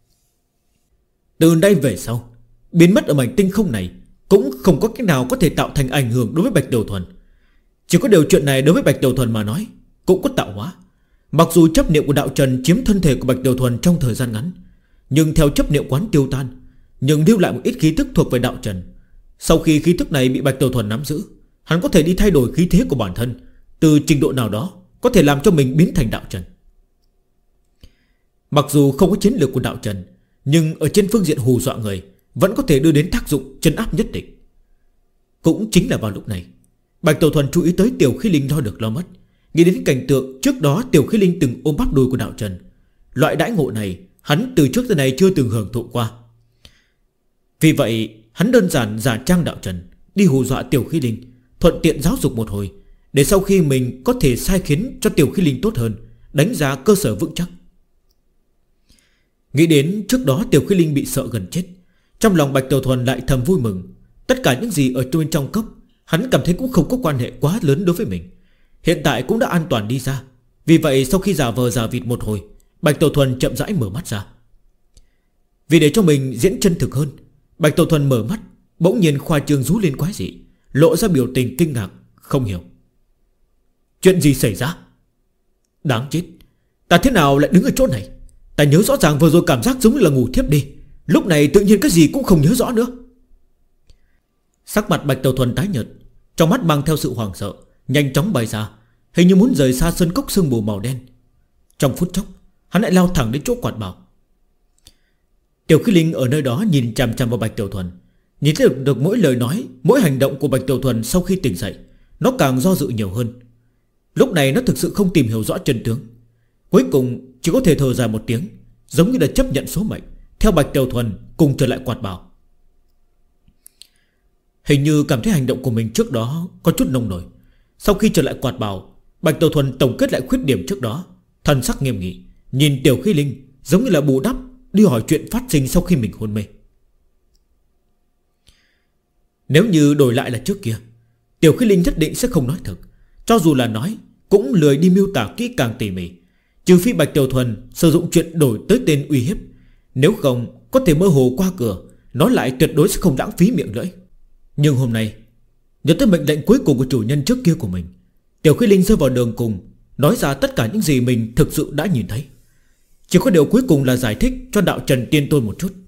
Từ đây về sau, biến mất ở mảnh tinh không này cũng không có cách nào có thể tạo thành ảnh hưởng đối với Bạch Tiểu Thuần. Chỉ có điều chuyện này đối với Bạch Tiểu Thuần mà nói cũng có tạo hóa. Mặc dù chấp niệm của Đạo Trần chiếm thân thể của Bạch Tiểu Thuần trong thời gian ngắn, nhưng theo chấp niệm quán tiêu tan, nhưng lưu lại một ít khí tức thuộc về Đạo Trần. Sau khi khí tức này bị Bạch Tiểu Thuần nắm giữ, hắn có thể đi thay đổi khí thế của bản thân, từ trình độ nào đó có thể làm cho mình biến thành Đạo Trần. Mặc dù không có chiến lược của Đạo Trần, nhưng ở trên phương diện hù dọa người vẫn có thể đưa đến tác dụng trấn áp nhất định. Cũng chính là vào lúc này, Bạch Tiểu Thuần chú ý tới Tiểu Khí Linh lo được lo mất, nghĩ đến cảnh tượng trước đó Tiểu Khí Linh từng ôm bắp đùi của Đạo Trần. Loại đãi ngộ này hắn từ trước tới nay chưa từng hưởng thụ qua. Vì vậy hắn đơn giản giả trang Đạo Trần, đi hù dọa Tiểu Khí Linh, thuận tiện giáo dục một hồi, để sau khi mình có thể sai khiến cho Tiểu Khí Linh tốt hơn, đánh giá cơ sở vững chắc. Nghĩ đến trước đó Tiểu Khí Linh bị sợ gần chết, trong lòng Bạch Tiểu Thuần lại thầm vui mừng. Tất cả những gì ở bên trong cốc, hắn cảm thấy cũng không có quan hệ quá lớn đối với mình, hiện tại cũng đã an toàn đi ra. Vì vậy sau khi giả vờ giả vịt một hồi, Bạch Tiểu Thuần chậm rãi mở mắt ra. Vì để cho mình diễn chân thực hơn, Bạch Tiểu Thuần mở mắt, bỗng nhiên khoa trương rú lên quái dị, lộ ra biểu tình kinh ngạc, không hiểu. Chuyện gì xảy ra? Đáng chết, ta thế nào lại đứng ở chỗ này? Ta nhớ rõ ràng vừa rồi cảm giác giống như là ngủ thiếp đi, lúc này tự nhiên cái gì cũng không nhớ rõ nữa. Sắc mặt Bạch Tiểu Thuần tái nhợt, trong mắt mang theo sự hoảng sợ, nhanh chóng bay ra, hình như muốn rời xa sơn cốc sương mù màu đen. Trong phút chốc, hắn lại lao thẳng đến chỗ quạt bảo. Tiểu Khí Linh ở nơi đó nhìn chằm chằm vào Bạch Tiểu Thuần, nhìn thấy được mỗi lời nói, mỗi hành động của Bạch Tiểu Thuần sau khi tỉnh dậy, nó càng do dự nhiều hơn. Lúc này nó thực sự không tìm hiểu rõ chân tướng, cuối cùng chỉ có thể thở dài một tiếng, giống như là chấp nhận số mệnh, theo Bạch Tiểu Thuần cùng trở lại quạt bảo. Hình như cảm thấy hành động của mình trước đó có chút nông nổi. Sau khi trở lại quạt bảo, Bạch Tiểu Thuần tổng kết lại khuyết điểm trước đó, thần sắc nghiêm nghị, nhìn Tiểu Khí Linh giống như là bù đắp, đi hỏi chuyện phát sinh sau khi mình hôn mê. Nếu như đổi lại là trước kia, Tiểu Khí Linh nhất định sẽ không nói thật. Cho dù là nói cũng lười đi miêu tả kỹ càng tỉ mỉ, trừ phi Bạch Tiểu Thuần sử dụng chuyện đổi tới tên uy hiếp. Nếu không có thể mơ hồ qua cửa, nói lại tuyệt đối sẽ không lãng phí miệng lưỡi. Nhưng hôm nay nhớ tới mệnh lệnh cuối cùng của chủ nhân trước kia của mình, Tiểu Khí Linh rơi vào đường cùng, nói ra tất cả những gì mình thực sự đã nhìn thấy. Chỉ có điều cuối cùng là giải thích cho Đạo Trần Tiên Tôn một chút.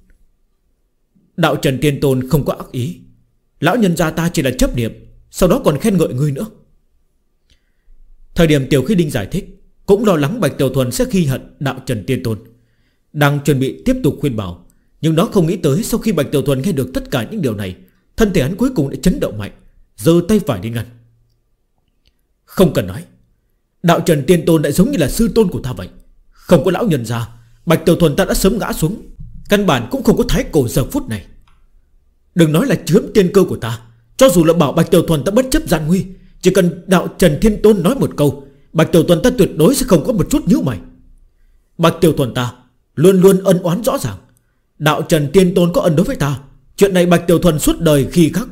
Đạo Trần Tiên Tôn không có ác ý, lão nhân gia ta chỉ là chấp niệm, sau đó còn khen ngợi ngươi nữa. Thời điểm Tiểu Khí Linh giải thích, cũng lo lắng Bạch Tiểu Thuần sẽ ghi hận Đạo Trần Tiên Tôn, đang chuẩn bị tiếp tục khuyên bảo. Nhưng nó không nghĩ tới sau khi Bạch Tiểu Thuần nghe được tất cả những điều này, thân thể hắn cuối cùng đã chấn động mạnh, giơ tay phải đi ngăn. Không cần nói, Đạo Trần Tiên Tôn lại giống như là sư tôn của ta vậy. Không có lão nhân gia, Bạch Tiểu Thuần ta đã sớm ngã xuống, căn bản cũng không có thái cổ giờ phút này. Đừng nói là chiếm tiên cơ của ta, cho dù là bảo Bạch Tiểu Thuần ta bất chấp gian nguy, chỉ cần Đạo Trần Thiên Tôn nói một câu, Bạch Tiểu Thuần ta tuyệt đối sẽ không có một chút nhíu mày. Bạch Tiểu Thuần ta luôn luôn ân oán rõ ràng, Đạo Trần Tiên Tôn có ân đối với ta, chuyện này Bạch Tiểu Thuần suốt đời ghi khắc.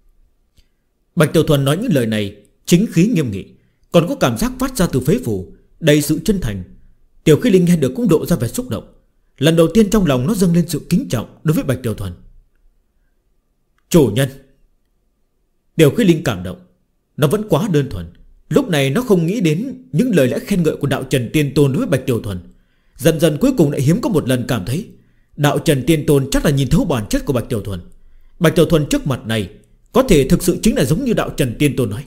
Bạch Tiểu Thuần nói những lời này chính khí nghiêm nghị, còn có cảm giác phát ra từ phế phủ, đầy sự chân thành. Tiểu Khí Linh nghe được cũng độ ra vẻ xúc động. Lần đầu tiên trong lòng nó dâng lên sự kính trọng đối với Bạch Tiểu Thuần. Chủ nhân. Tiểu Khí Linh cảm động. Nó vẫn quá đơn thuần. Lúc này nó không nghĩ đến những lời lẽ khen ngợi của Đạo Trần Tiên Tôn đối với Bạch Tiểu Thuần. Dần dần cuối cùng lại hiếm có một lần cảm thấy Đạo Trần Tiên Tôn chắc là nhìn thấu bản chất của Bạch Tiểu Thuần. Bạch Tiểu Thuần trước mặt này có thể thực sự chính là giống như Đạo Trần Tiên Tôn nói.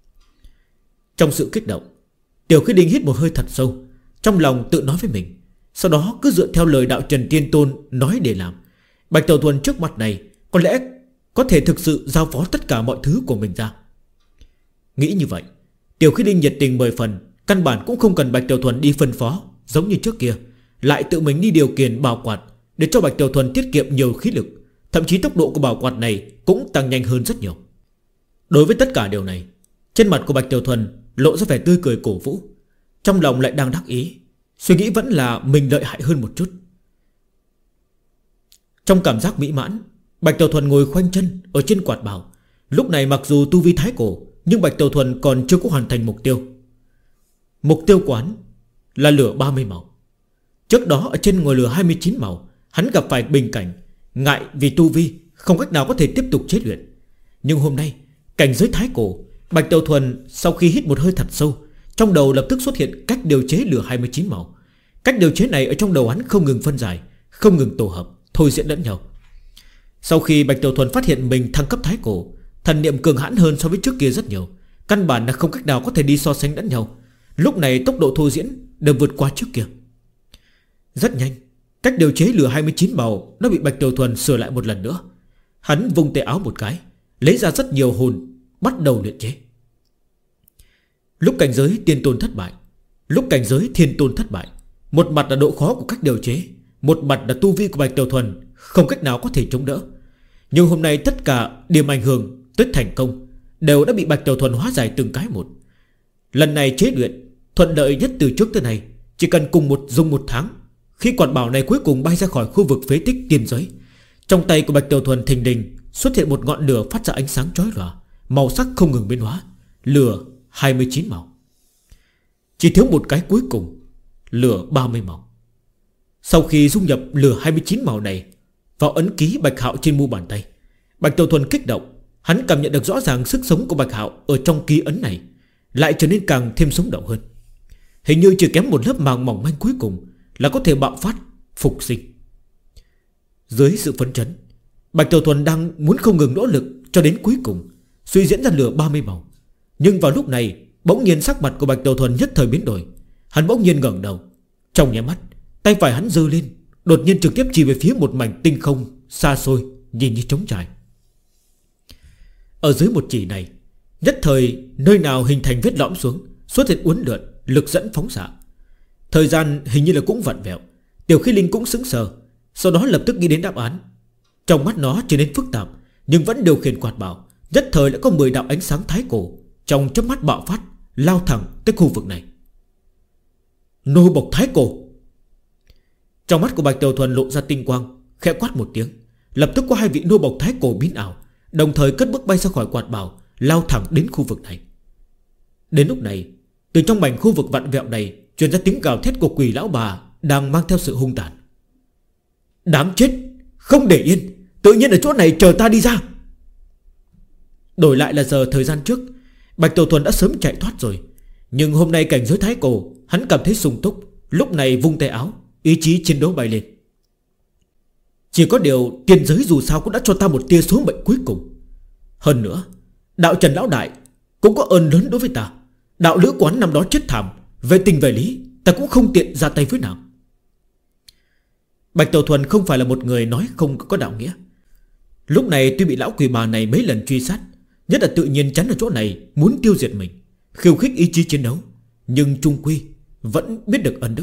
Trong sự kích động, Tiểu Khí Linh hít một hơi thật sâu, trong lòng tự nói với mình, sau đó cứ dựa theo lời Đạo Trần Tiên Tôn nói để làm. Bạch Tiểu Thuần trước mặt này có lẽ có thể thực sự giao phó tất cả mọi thứ của mình ra. Nghĩ như vậy, Tiểu Khí Linh nhiệt tình 10 phần, căn bản cũng không cần Bạch Tiểu Thuần đi phân phó giống như trước kia, lại tự mình đi điều khiển bảo quạt để cho Bạch Tiểu Thuần tiết kiệm nhiều khí lực. Thậm chí tốc độ của bảo quạt này cũng tăng nhanh hơn rất nhiều. Đối với tất cả điều này, trên mặt của Bạch Tiểu Thuần lộ ra vẻ tươi cười cổ vũ, trong lòng lại đang đắc ý, suy nghĩ vẫn là mình lợi hại hơn một chút. Trong cảm giác mỹ mãn, Bạch Tiểu Thuần ngồi khoanh chân ở trên quạt bảo. Lúc này mặc dù tu vi thái cổ, nhưng Bạch Tiểu Thuần còn chưa có hoàn thành mục tiêu. Mục tiêu quán là lửa 30 màu. Trước đó ở trên ngôi lửa 29 màu, hắn gặp phải bình cảnh, ngại vì tu vi không cách nào có thể tiếp tục chế luyện. Nhưng hôm nay cảnh giới thái cổ, Bạch Tiểu Thuần sau khi hít một hơi thật sâu, trong đầu lập tức xuất hiện cách điều chế lửa 29 màu. Cách điều chế này ở trong đầu hắn không ngừng phân giải, không ngừng tổ hợp, thôi diễn lẫn nhau. Sau khi Bạch Tiểu Thuần phát hiện mình thăng cấp thái cổ, thần niệm cường hãn hơn so với trước kia rất nhiều, căn bản là không cách nào có thể đi so sánh lẫn nhau. Lúc này tốc độ thôi diễn đều vượt qua trước kia. Rất nhanh, cách điều chế lửa 29 màu nó bị Bạch Tiểu Thuần sửa lại một lần nữa. Hắn vung tay áo một cái, lấy ra rất nhiều hồn, bắt đầu luyện chế. Lúc cảnh giới tiên tôn thất bại, lúc cảnh giới thiên tôn thất bại, một mặt là độ khó của cách điều chế, một mặt là tu vi của Bạch Tiểu Thuần không cách nào có thể chống đỡ. Nhưng hôm nay tất cả điểm ảnh hưởng tới thành công đều đã bị Bạch Tiểu Thuần hóa giải từng cái một. Lần này chế luyện thuận lợi nhất từ trước tới nay, chỉ cần dùng một tháng. Khi quạt bảo này cuối cùng bay ra khỏi khu vực phế tích tiên giới, trong tay của Bạch Tiểu Thuần thình lình xuất hiện một ngọn lửa phát ra ánh sáng chói lòa, màu sắc không ngừng biến hóa. Lửa 29 màu. Chỉ thiếu một cái cuối cùng, lửa 30 màu. Sau khi dung nhập lửa 29 màu này vào ấn ký Bạch Hạo trên mu bàn tay, Bạch Tiểu Thuần kích động. Hắn cảm nhận được rõ ràng sức sống của Bạch Hạo ở trong ký ấn này lại trở nên càng thêm sống động hơn. Hình như chỉ kém một lớp màng mỏng manh cuối cùng là có thể bạo phát, phục sinh. Dưới sự phấn chấn, Bạch Tiểu Thuần đang muốn không ngừng nỗ lực cho đến cuối cùng, suy diễn ra lửa 30 màu. Nhưng vào lúc này, bỗng nhiên sắc mặt của Bạch Tiểu Thuần nhất thời biến đổi. Hắn bỗng nhiên ngẩng đầu, trong nháy mắt, tay phải hắn giơ lên, đột nhiên trực tiếp chỉ về phía một mảnh tinh không xa xôi, nhìn như trống trải. Ở dưới một chỉ này, nhất thời nơi nào hình thành vết lõm xuống, xuất hiện uốn lượn, lực dẫn phóng xạ. Thời gian hình như là cũng vặn vẹo. Tiểu Khí Linh cũng sững sờ, sau đó lập tức nghĩ đến đáp án. Trong mắt nó trở nên phức tạp, nhưng vẫn điều khiển quạt bảo. Nhất thời đã có 10 đạo ánh sáng thái cổ trong chớp mắt bạo phát, lao thẳng tới khu vực này. Nô bộc thái cổ. Trong mắt của Bạch Tiểu Thuần lộ ra tinh quang, khẽ quát một tiếng. Lập tức có 2 vị nô bộc thái cổ biến ảo, đồng thời cất bước bay ra khỏi quạt bảo, lao thẳng đến khu vực này. Đến lúc này, từ trong mảnh khu vực vặn vẹo này truyền ra tiếng gào thét của quỷ lão bà đang mang theo sự hung tàn. Đám chết, không để yên, tự nhiên ở chỗ này chờ ta đi ra. Đổi lại là giờ thời gian trước, Bạch Tiểu Thuần đã sớm chạy thoát rồi. Nhưng hôm nay cảnh giới thái cổ, hắn cảm thấy sung túc, lúc này vung tay áo, ý chí chiến đấu bay lên. Chỉ có điều tiên giới dù sao cũng đã cho ta một tia số mệnh cuối cùng. Hơn nữa, đạo Trần lão đại cũng có ơn lớn đối với ta. Đạo lữ quán năm đó chết thảm, về tình về lý ta cũng không tiện ra tay với nàng. Bạch Tiểu Thuần không phải là một người nói không có đạo nghĩa. Lúc này tuy bị lão quỷ bà này mấy lần truy sát, nhất là tự nhiên chắn ở chỗ này muốn tiêu diệt mình, khiêu khích ý chí chiến đấu, nhưng chung quy vẫn biết được ân đức.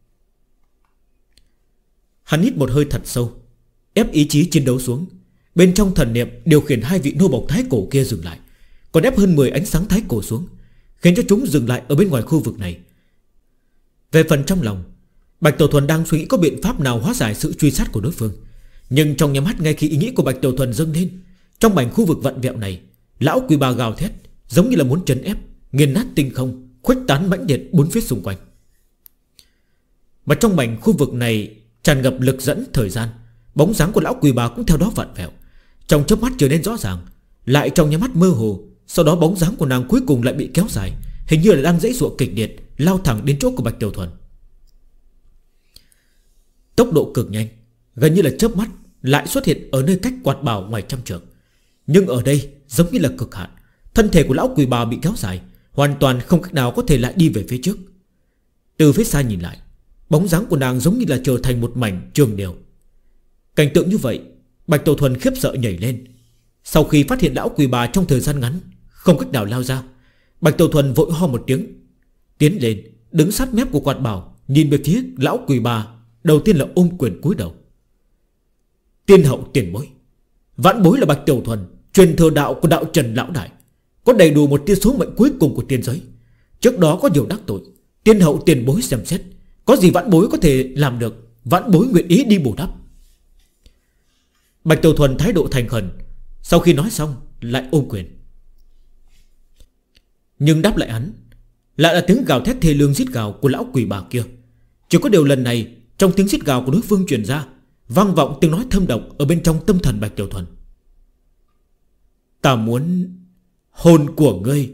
Hắn hít một hơi thật sâu, ép ý chí chiến đấu xuống. Bên trong thần niệm điều khiển 2 vị nô bộc thái cổ kia dừng lại, còn ép hơn 10 ánh sáng thái cổ xuống, khiến cho chúng dừng lại ở bên ngoài khu vực này. Về phần trong lòng, Bạch Tiểu Thuần đang suy nghĩ có biện pháp nào hóa giải sự truy sát của đối phương. Nhưng trong nhà mắt ngay khi ý nghĩ của Bạch Tiểu Thuần dâng lên, trong mảnh khu vực vặn vẹo này, lão quỷ bà gào thét giống như là muốn trấn ép, nghiền nát tinh không, khuếch tán mãnh liệt bốn phía xung quanh. Mà trong mảnh khu vực này tràn ngập lực dẫn thời gian, bóng dáng của lão quỷ bà cũng theo đó vặn vẹo, trong chớp mắt trở nên rõ ràng, lại trong nhà mắt mơ hồ. Sau đó bóng dáng của nàng cuối cùng lại bị kéo dài, hình như là đang giãy giụa kịch liệt, lao thẳng đến chỗ của Bạch Tiểu Thuần. Tốc độ cực nhanh, gần như là chớp mắt lại xuất hiện ở nơi cách quạt bảo ngoài trăm trượng. Nhưng ở đây giống như là cực hạn, thân thể của lão quỷ bà bị kéo dài, hoàn toàn không cách nào có thể lại đi về phía trước. Từ phía xa nhìn lại, bóng dáng của nàng giống như là trở thành một mảnh trường đều. Cảnh tượng như vậy, Bạch Tiểu Thuần khiếp sợ nhảy lên. Sau khi phát hiện lão quỷ bà trong thời gian ngắn không cách nào lao ra, Bạch Tiểu Thuần vội ho một tiếng, tiến lên đứng sát mép của quạt bảo, nhìn về phía lão quỷ bà. Đầu tiên là ôm quyền cúi đầu. Tiên hậu tiền bối, vãn bối là Bạch Tiểu Thuần, truyền thừa đạo của đạo Trần lão đại, có đầy đủ một tia số mệnh cuối cùng của tiên giới. Trước đó có nhiều đắc tội, tiên hậu tiền bối xem xét, có gì vãn bối có thể làm được, vãn bối nguyện ý đi bù đắp. Bạch Tiểu Thuần thái độ thành khẩn, sau khi nói xong lại ôm quyền. Nhưng đáp lại hắn lại là tiếng gào thét thê lương rít gào của lão quỷ bà kia. Chỉ có điều lần này, trong tiếng rít gào của đối phương truyền ra, vang vọng tiếng nói thâm độc ở bên trong tâm thần Bạch Tiểu Thuần. Ta muốn hồn của ngươi.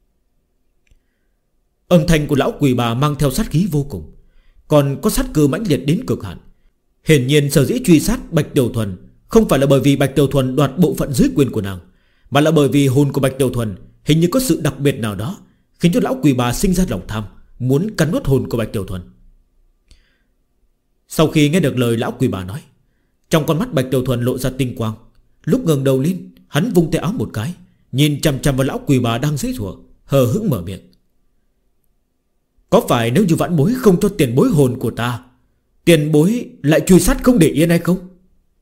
Âm thanh của lão quỷ bà mang theo sát khí vô cùng, còn có sát cơ mãnh liệt đến cực hạn. Hiển nhiên sở dĩ truy sát Bạch Tiểu Thuần không phải là bởi vì Bạch Tiểu Thuần đoạt bộ phận dưới quyền của nàng, mà là bởi vì hồn của Bạch Tiểu Thuần hình như có sự đặc biệt nào đó, khiến cho lão quỷ bà sinh ra lòng tham, muốn cắn nuốt hồn của Bạch Tiểu Thuần. Sau khi nghe được lời lão quỷ bà nói, trong con mắt Bạch Tiểu Thuần lộ ra tinh quang. Lúc ngẩng đầu lên, hắn vung tay áo một cái, nhìn chằm chằm vào lão quỷ bà đang giãy giụa, hờ hững mở miệng. Có phải nếu như vãn bối không cho tiền bối hồn của ta, tiền bối lại truy sát không để yên hay không?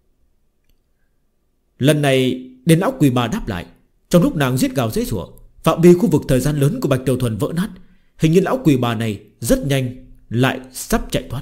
Lần này đến lão quỷ bà đáp lại. Trong lúc nàng giết gào giãy giụa, phạm vi khu vực thời gian lớn của Bạch Tiểu Thuần vỡ nát. Hình như lão quỷ bà này rất nhanh lại sắp chạy thoát.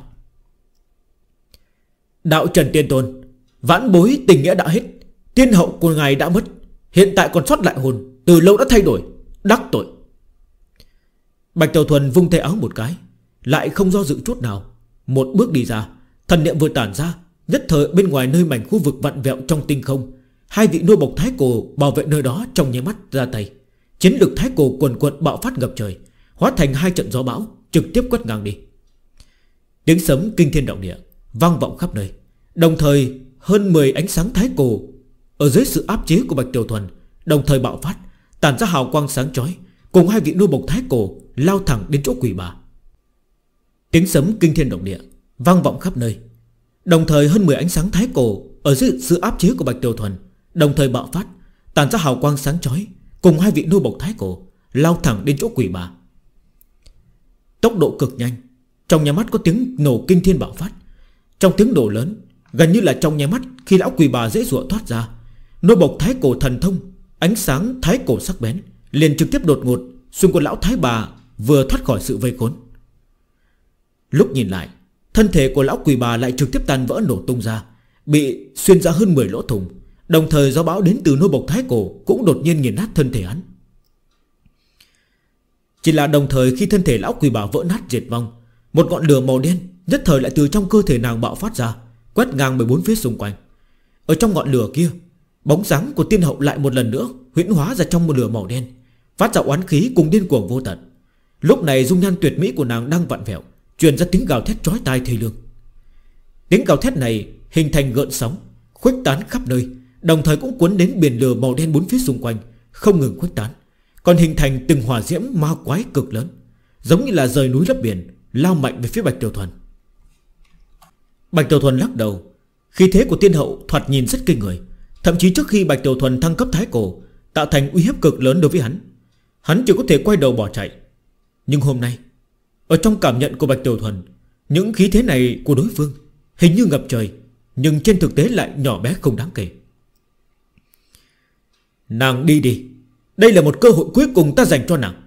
Đạo Trần Tiên Tôn, vãn bối tình nghĩa đã hết, tiên hậu của ngài đã mất, hiện tại còn sót lại hồn, từ lâu đã thay đổi, đắc tội. Bạch Tiểu Thuần vung tay áo một cái, lại không do dự chút nào, một bước đi ra. Thần niệm vừa tản ra, nhất thời bên ngoài nơi mảnh khu vực vặn vẹo trong tinh không, 2 vị nô bộc thái cổ bảo vệ nơi đó trong nháy mắt ra tay. Chiến lực thái cổ quần quật bạo phát ngập trời, hóa thành 2 trận gió bão, trực tiếp quét ngang đi. Tiếng sấm kinh thiên động địa vang vọng khắp nơi. Đồng thời hơn 10 ánh sáng thái cổ ở dưới sự áp chế của Bạch Tiểu Thuần đồng thời bạo phát, tản ra hào quang sáng chói, cùng 2 vị nô bộc thái cổ lao thẳng đến chỗ quỷ bà. Tiếng sấm kinh thiên động địa vang vọng khắp nơi. Đồng thời hơn 10 ánh sáng thái cổ ở dưới sự áp chế của Bạch Tiểu Thuần đồng thời bạo phát, tản ra hào quang sáng chói, cùng 2 vị nô bộc thái cổ lao thẳng đến chỗ quỷ bà. Tốc độ cực nhanh, trong nháy mắt có tiếng nổ kinh thiên bạo phát. Trong tiếng nổ lớn, gần như là trong nháy mắt khi lão quỷ bà dễ dụa thoát ra, nô bộc thái cổ thần thông, ánh sáng thái cổ sắc bén liền trực tiếp đột ngột xuyên qua lão thái bà vừa thoát khỏi sự vây khốn. Lúc nhìn lại, thân thể của lão quỷ bà lại trực tiếp tan vỡ nổ tung ra, bị xuyên ra hơn 10 lỗ thủng. Đồng thời gió bão đến từ nô bộc thái cổ cũng đột nhiên nghiền nát thân thể hắn. Chỉ là đồng thời khi thân thể lão quỷ bà vỡ nát diệt vong, một ngọn lửa màu đen nhất thời lại từ trong cơ thể nàng bạo phát ra, quét ngang 14 phía xung quanh. Ở trong ngọn lửa kia, bóng dáng của tiên hậu lại một lần nữa huyễn hóa ra trong một lửa màu đen, phát ra oán khí cùng điên cuồng vô tận. Lúc này dung nhan tuyệt mỹ của nàng đang vặn vẹo, truyền ra tiếng gào thét chói tai thê lương. Tiếng gào thét này hình thành gợn sóng, khuếch tán khắp nơi, đồng thời cũng cuốn đến biển lửa màu đen bốn phía xung quanh, không ngừng khuếch tán, còn hình thành từng hỏa diễm ma quái cực lớn, giống như là rời núi lấp biển, lao mạnh về phía Bạch Tiểu Thuần. Bạch Tiểu Thuần lắc đầu. Khí thế của tiên hậu thoạt nhìn rất kinh người, thậm chí trước khi Bạch Tiểu Thuần thăng cấp thái cổ, tạo thành uy hiếp cực lớn đối với hắn. Hắn chỉ có thể quay đầu bỏ chạy. Nhưng hôm nay, ở trong cảm nhận của Bạch Tiểu Thuần, những khí thế này của đối phương hình như ngập trời, nhưng trên thực tế lại nhỏ bé không đáng kể. Nàng đi đi, đây là một cơ hội cuối cùng ta dành cho nàng.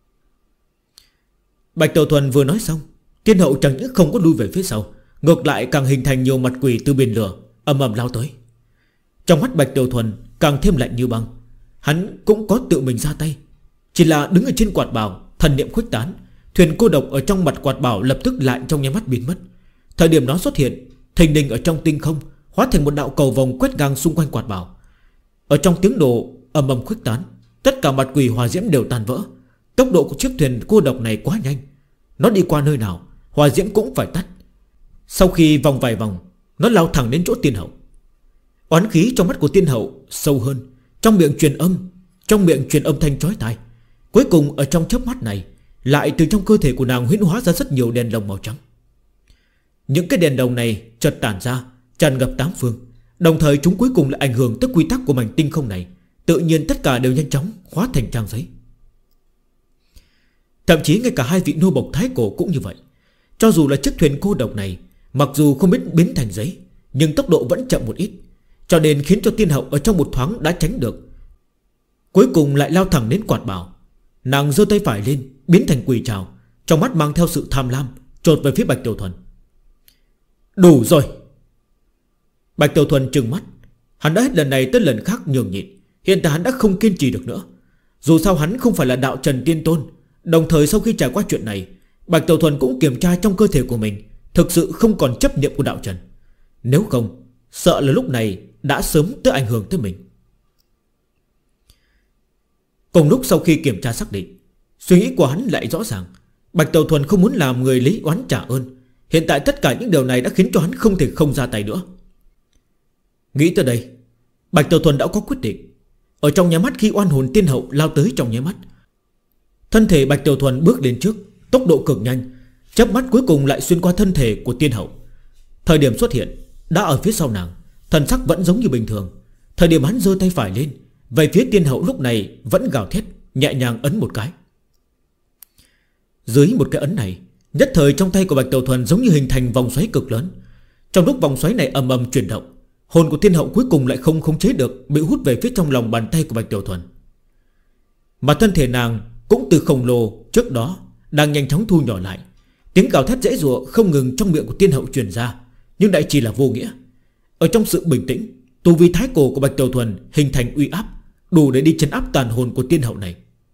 Bạch Tiểu Thuần vừa nói xong, tiên hậu chẳng những không có lui về phía sau, ngược lại càng hình thành nhiều mặt quỷ từ biển lửa ầm ầm lao tới. Trong mắt Bạch Tiểu Thuần càng thêm lạnh như băng. Hắn cũng có tự mình ra tay, chỉ là đứng ở trên quạt bảo, thần niệm khuếch tán, thuyền cô độc ở trong mặt quạt bảo lập tức lại trong nháy mắt biến mất. Thời điểm nó xuất hiện, thình lình ở trong tinh không, hóa thành một đạo cầu vòng quét ngang xung quanh quạt bảo. Ở trong tiếng nổ ầm ầm khuếch tán, tất cả mặt quỷ hỏa diễm đều tan vỡ. Tốc độ của chiếc thuyền cô độc này quá nhanh, nó đi qua nơi nào hỏa diễm cũng phải tắt. Sau khi vòng vài vòng, nó lao thẳng đến chỗ tiên hậu. Oán khí trong mắt của tiên hậu sâu hơn, trong miệng truyền âm thanh chói tai. Cuối cùng ở trong chớp mắt này, lại từ trong cơ thể của nàng huyễn hóa ra rất nhiều đèn lồng màu trắng. Những cái đèn lồng này chợt tản ra, tràn ngập tám phương. Đồng thời chúng cuối cùng lại ảnh hưởng tới quy tắc của mảnh tinh không này. Tự nhiên tất cả đều nhanh chóng hóa thành trang giấy. Thậm chí ngay cả hai vị nô bộc thái cổ cũng như vậy. Cho dù là chiếc thuyền cô độc này, mặc dù không biết biến thành giấy, nhưng tốc độ vẫn chậm một ít, cho nên khiến cho tiên hậu ở trong một thoáng đã tránh được. Cuối cùng lại lao thẳng đến quạt bảo. Nàng giơ tay phải lên, biến thành quỷ trảo, trong mắt mang theo sự tham lam, chộp về phía Bạch Tiểu Thuần. Đủ rồi. Bạch Tiểu Thuần trừng mắt. Hắn đã hết lần này tới lần khác nhường nhịn. Hiện tại hắn đã không kiên trì được nữa. Dù sao hắn không phải là đạo trần tiên tôn. Đồng thời sau khi trải qua chuyện này, Bạch Tiểu Thuần cũng kiểm tra trong cơ thể của mình, thực sự không còn chấp niệm của đạo trần. Nếu không, sợ là lúc này đã sớm tới ảnh hưởng tới mình. Cùng lúc sau khi kiểm tra xác định, suy nghĩ của hắn lại rõ ràng. Bạch Tiểu Thuần không muốn làm người lấy oán trả ơn. Hiện tại tất cả những điều này đã khiến cho hắn không thể không ra tay nữa. Nghĩ tới đây, Bạch Tiểu Thuần đã có quyết định. Ở trong nháy mắt khi oan hồn tiên hậu lao tới trong nháy mắt, thân thể Bạch Tiểu Thuần bước lên trước, tốc độ cực nhanh, chớp mắt cuối cùng lại xuyên qua thân thể của tiên hậu. Thời điểm xuất hiện đã ở phía sau nàng, thần sắc vẫn giống như bình thường. Thời điểm hắn giơ tay phải lên, về phía tiên hậu lúc này vẫn gào thét, nhẹ nhàng ấn một cái. Dưới một cái ấn này, nhất thời trong tay của Bạch Tiểu Thuần giống như hình thành vòng xoáy cực lớn. Trong lúc vòng xoáy này ầm ầm chuyển động, hồn của tiên hậu cuối cùng lại không khống chế được, bị hút về phía trong lòng bàn tay của Bạch Tiểu Thuần. Mà thân thể nàng cũng từ khổng lồ trước đó đang nhanh chóng thu nhỏ lại. Tiếng gào thét dễ dụa không ngừng trong miệng của tiên hậu truyền ra, nhưng đại chỉ là vô nghĩa. Ở trong sự bình tĩnh, tu vi thái cổ của Bạch Tiểu Thuần hình thành uy áp, đủ để đi trấn áp tàn hồn của tiên hậu này.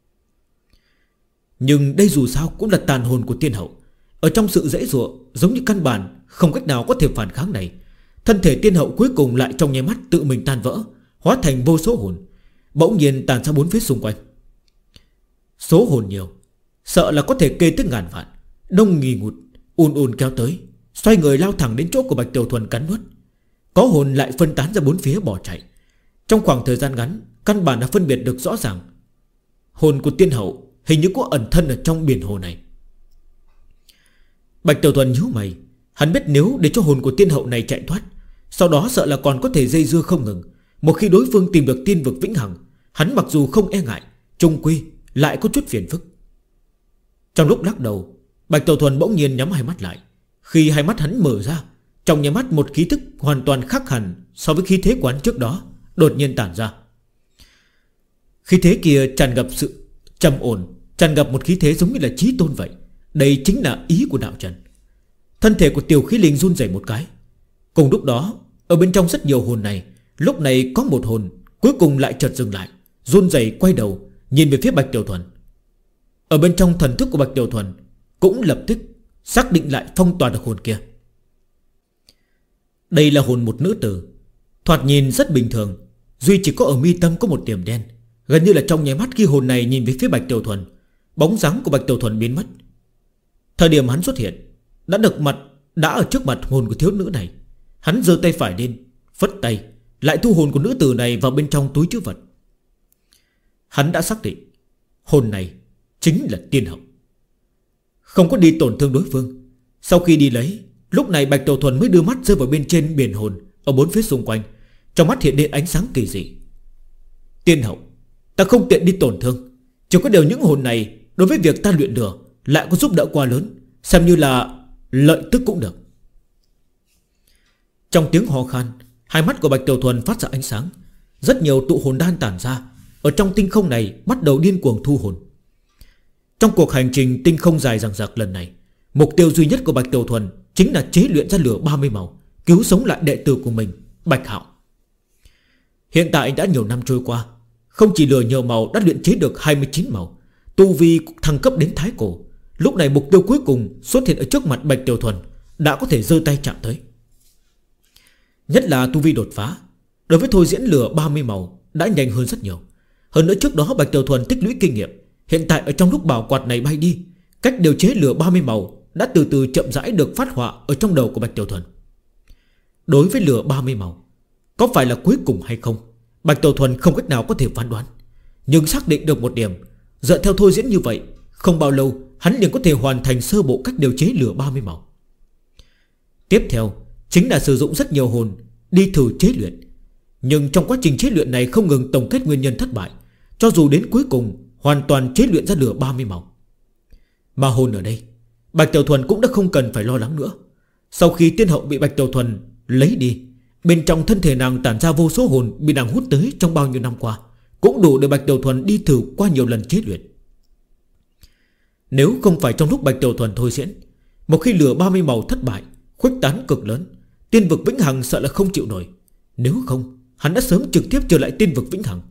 Nhưng đây dù sao cũng là tàn hồn của tiên hậu. Ở trong sự dễ dụa, giống như căn bản không cách nào có thể phản kháng này, thân thể tiên hậu cuối cùng lại trong nháy mắt tự mình tan vỡ, hóa thành vô số hồn, bỗng nhiên tàn ra bốn phía xung quanh. Số hồn nhiều, sợ là có thể kê tới ngàn vạn, đông nghì ngụt, ùn kéo tới, xoay người lao thẳng đến chỗ của Bạch Tiểu Thuần cắn nuốt. Có hồn lại phân tán ra bốn phía bỏ chạy. Trong khoảng thời gian ngắn, căn bản đã phân biệt được rõ ràng. Hồn của tiên hậu hình như có ẩn thân ở trong biển hồ này. Bạch Tiểu Thuần nhíu mày. Hắn biết nếu để cho hồn của tiên hậu này chạy thoát, sau đó sợ là còn có thể dây dưa không ngừng. Một khi đối phương tìm được tiên vực vĩnh hằng, hắn mặc dù không e ngại, chung quy lại có chút phiền phức. Trong lúc lắc đầu, Bạch Tiểu Thuần bỗng nhiên nhắm hai mắt lại. Khi hai mắt hắn mở ra, trong nháy mắt một khí thức hoàn toàn khác hẳn so với khí thế của hắn trước đó đột nhiên tản ra. Khí thế kia tràn ngập sự trầm ổn, tràn ngập một khí thế giống như là chí tôn vậy. Đây chính là ý của đạo trần. Thân thể của Tiểu Khí Linh run rẩy một cái. Cùng lúc đó, ở bên trong rất nhiều hồn này, lúc này có một hồn cuối cùng lại chợt dừng lại, run rẩy quay đầu nhìn về phía Bạch Tiểu Thuần. Ở bên trong thần thức của Bạch Tiểu Thuần cũng lập tức xác định lại phong tỏa được hồn kia. Đây là hồn một nữ tử, thoạt nhìn rất bình thường, duy chỉ có ở mi tâm có một điểm đen. Gần như là trong nháy mắt khi hồn này nhìn về phía Bạch Tiểu Thuần, bóng dáng của Bạch Tiểu Thuần biến mất. Thời điểm hắn xuất hiện, đã ở trước mặt hồn của thiếu nữ này. Hắn giơ tay phải lên, phất tay, lại thu hồn của nữ tử này vào bên trong túi trữ vật. Hắn đã xác định hồn này chính là tiên hậu, không có đi tổn thương đối phương. Sau khi đi lấy, lúc này Bạch Tiểu Thuần mới đưa mắt rơi vào bên trên biển hồn ở bốn phía xung quanh. Trong mắt hiện lên ánh sáng kỳ dị. Tiên hậu, ta không tiện đi tổn thương, chỉ có điều những hồn này đối với việc ta luyện lửa lại có giúp đỡ quá lớn, xem như là lợi tức cũng được. Trong tiếng ho khan, hai mắt của Bạch Tiểu Thuần phát ra ánh sáng. Rất nhiều tụ hồn đan tản ra, ở trong tinh không này bắt đầu điên cuồng thu hồn. Trong cuộc hành trình tinh không dài dằng dặc lần này, mục tiêu duy nhất của Bạch Tiểu Thuần chính là chế luyện ra lửa 30 màu, cứu sống lại đệ tử của mình, Bạch Hạo. Hiện tại đã nhiều năm trôi qua, không chỉ lửa nhiều màu đã luyện chế được 29 màu, tu vi thăng cấp đến thái cổ. Lúc này mục tiêu cuối cùng xuất hiện ở trước mặt Bạch Tiểu Thuần đã có thể giơ tay chạm tới. Nhất là tu vi đột phá, đối với thôi diễn lửa 30 màu đã nhanh hơn rất nhiều. Hơn nữa trước đó Bạch Tiểu Thuần tích lũy kinh nghiệm, hiện tại ở trong lúc bảo quạt này bay đi, cách điều chế lửa 30 màu đã từ từ chậm rãi được phát họa ở trong đầu của Bạch Tiểu Thuần. Đối với lửa 30 màu, có phải là cuối cùng hay không, Bạch Tiểu Thuần không cách nào có thể phán đoán. Nhưng xác định được một điểm, dựa theo thôi diễn như vậy, không bao lâu hắn liền có thể hoàn thành sơ bộ cách điều chế lửa 30 màu. Tiếp theo chính là sử dụng rất nhiều hồn đi thử chế luyện. Nhưng trong quá trình chế luyện này không ngừng tổng kết nguyên nhân thất bại, cho dù đến cuối cùng hoàn toàn chế luyện ra lửa 30 màu. Mà hồn ở đây, Bạch Tiểu Thuần cũng đã không cần phải lo lắng nữa. Sau khi tiên hậu bị Bạch Tiểu Thuần lấy đi, bên trong thân thể nàng tản ra vô số hồn bị nàng hút tới trong bao nhiêu năm qua, cũng đủ để Bạch Tiểu Thuần đi thử qua nhiều lần chế luyện. Nếu không phải trong lúc Bạch Tiểu Thuần thôi diễn, một khi lửa 30 màu thất bại, khuếch tán cực lớn, tiên vực vĩnh hằng sợ là không chịu nổi. Nếu không, hắn đã sớm trực tiếp trở lại tiên vực vĩnh hằng.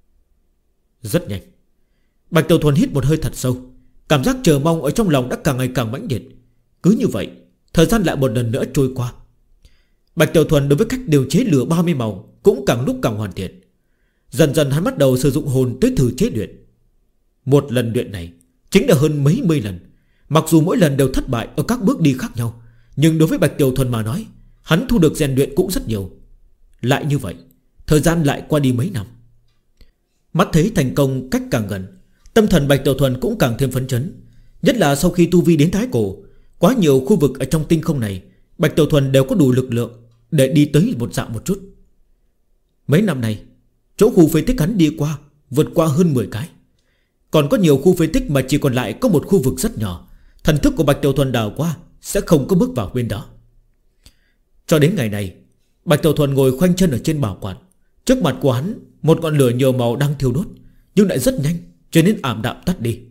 Rất nhanh, Bạch Tiểu Thuần hít một hơi thật sâu, cảm giác chờ mong ở trong lòng đã càng ngày càng mãnh liệt. Cứ như vậy, thời gian lại một lần nữa trôi qua. Bạch Tiểu Thuần đối với cách điều chế lửa 30 màu cũng càng lúc càng hoàn thiện. Dần dần hắn bắt đầu sử dụng hồn tới thử chế luyện. Một lần luyện này chính là hơn mấy mươi lần. Mặc dù mỗi lần đều thất bại ở các bước đi khác nhau, nhưng đối với Bạch Tiểu Thuần mà nói, hắn thu được rèn luyện cũng rất nhiều. Lại như vậy, thời gian lại qua đi mấy năm. Mắt thấy thành công cách càng gần, tâm thần Bạch Tiểu Thuần cũng càng thêm phấn chấn. Nhất là sau khi tu vi đến thái cổ, quá nhiều khu vực ở trong tinh không này, Bạch Tiểu Thuần đều có đủ lực lượng để đi tới một dạo một chút. Mấy năm này, chỗ khu phế tích hắn đi qua vượt qua hơn 10 cái. Còn có nhiều khu phế tích mà chỉ còn lại có một khu vực rất nhỏ, thần thức của Bạch Tiểu Thuần đào qua sẽ không có bước vào bên đó. Cho đến ngày này, Bạch Tiểu Thuần ngồi khoanh chân ở trên bảo quạt. Trước mặt của hắn, một ngọn lửa nhiều màu đang thiêu đốt, nhưng lại rất nhanh trở nên ảm đạm tắt đi.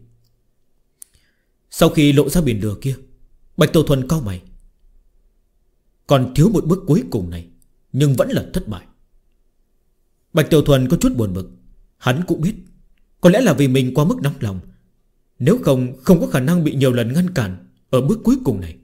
Sau khi lộ ra biển lửa kia, Bạch Tiểu Thuần cau mày. Còn thiếu một bước cuối cùng này, nhưng vẫn là thất bại. Bạch Tiểu Thuần có chút buồn bực. Hắn cũng biết, có lẽ là vì mình quá mức nóng lòng, nếu không có khả năng bị nhiều lần ngăn cản ở bước cuối cùng này.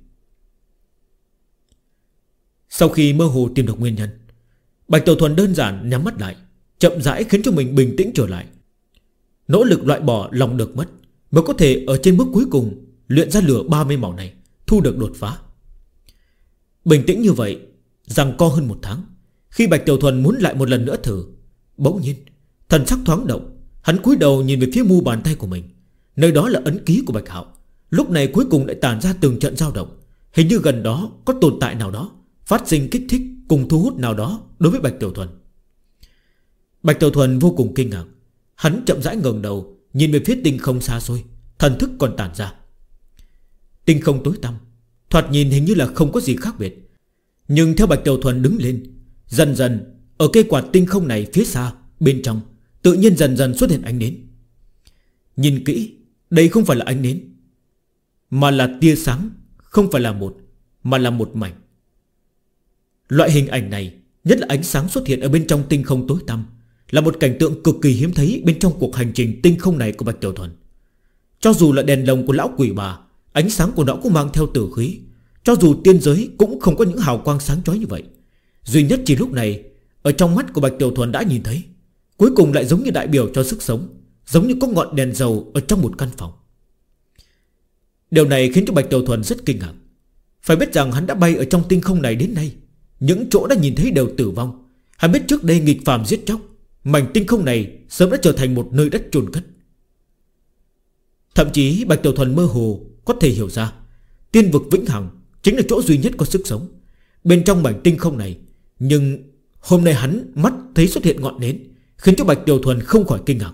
Sau khi mơ hồ tìm được nguyên nhân, Bạch Tiểu Thuần đơn giản nhắm mắt lại, chậm rãi khiến cho mình bình tĩnh trở lại, nỗ lực loại bỏ lòng được mất, mới có thể ở trên bước cuối cùng luyện ra lửa 30 màu này, thu được đột phá. Bình tĩnh như vậy giằng co hơn một tháng, khi Bạch Tiểu Thuần muốn lại một lần nữa thử, bỗng nhiên thần sắc thoáng động. Hắn cúi đầu nhìn về phía mu bàn tay của mình, nơi đó là ấn ký của Bạch Hạo. Lúc này cuối cùng lại tản ra từng trận dao động. Hình như gần đó có tồn tại nào đó phát sinh kích thích cùng thu hút nào đó đối với Bạch Tiểu Thuần. Bạch Tiểu Thuần vô cùng kinh ngạc. Hắn chậm rãi ngẩng đầu nhìn về phía tinh không xa xôi, thần thức còn tản ra. Tinh không tối tăm, thoạt nhìn hình như là không có gì khác biệt. Nhưng theo Bạch Tiểu Thuần đứng lên, dần dần ở cây quạt tinh không này phía xa bên trong tự nhiên dần dần xuất hiện ánh nến. Nhìn kỹ, đây không phải là ánh nến, mà là tia sáng. Không phải là một, mà là một mảnh. Loại hình ảnh này, nhất là ánh sáng xuất hiện ở bên trong tinh không tối tăm, là một cảnh tượng cực kỳ hiếm thấy bên trong cuộc hành trình tinh không này của Bạch Tiểu Thuần. Cho dù là đèn lồng của lão quỷ bà, ánh sáng của nó cũng mang theo tử khí. Cho dù tiên giới cũng không có những hào quang sáng chói như vậy. Duy nhất chỉ lúc này, ở trong mắt của Bạch Tiểu Thuần đã nhìn thấy, cuối cùng lại giống như đại biểu cho sức sống, giống như có ngọn đèn dầu ở trong một căn phòng. Điều này khiến cho Bạch Tiểu Thuần rất kinh ngạc. Phải biết rằng hắn đã bay ở trong tinh không này đến nay, những chỗ đã nhìn thấy đều tử vong. Hắn biết trước đây nghịch phàm giết chóc, mảnh tinh không này sớm đã trở thành một nơi đất chôn cất. Thậm chí Bạch Tiểu Thuần mơ hồ có thể hiểu ra, tiên vực vĩnh hằng chính là chỗ duy nhất có sức sống bên trong mảnh tinh không này. Nhưng hôm nay hắn mắt thấy xuất hiện ngọn nến, khiến cho Bạch Tiểu Thuần không khỏi kinh ngạc.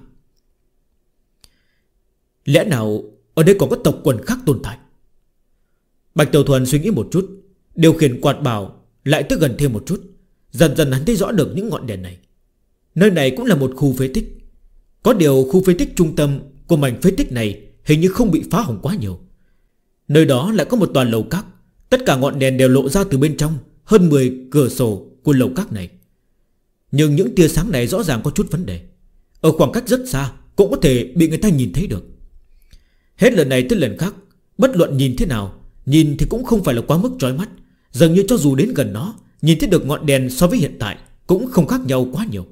Lẽ nào ở đây còn có tộc quần khác tồn tại? Bạch Tiểu Thuần suy nghĩ một chút, điều khiển quạt bảo lại tới gần thêm một chút. Dần dần hắn thấy rõ được những ngọn đèn này. Nơi này cũng là một khu phế tích. Có điều khu phế tích trung tâm của mảnh phế tích này hình như không bị phá hỏng quá nhiều. Nơi đó lại có một toàn lầu các. Tất cả ngọn đèn đều lộ ra từ bên trong hơn 10 cửa sổ của lầu các này. Nhưng những tia sáng này rõ ràng có chút vấn đề. Ở khoảng cách rất xa cũng có thể bị người ta nhìn thấy được. Hết lần này tới lần khác, bất luận nhìn thế nào, nhìn thì cũng không phải là quá mức chói mắt. Dường như cho dù đến gần nó, nhìn thấy được ngọn đèn so với hiện tại cũng không khác nhau quá nhiều.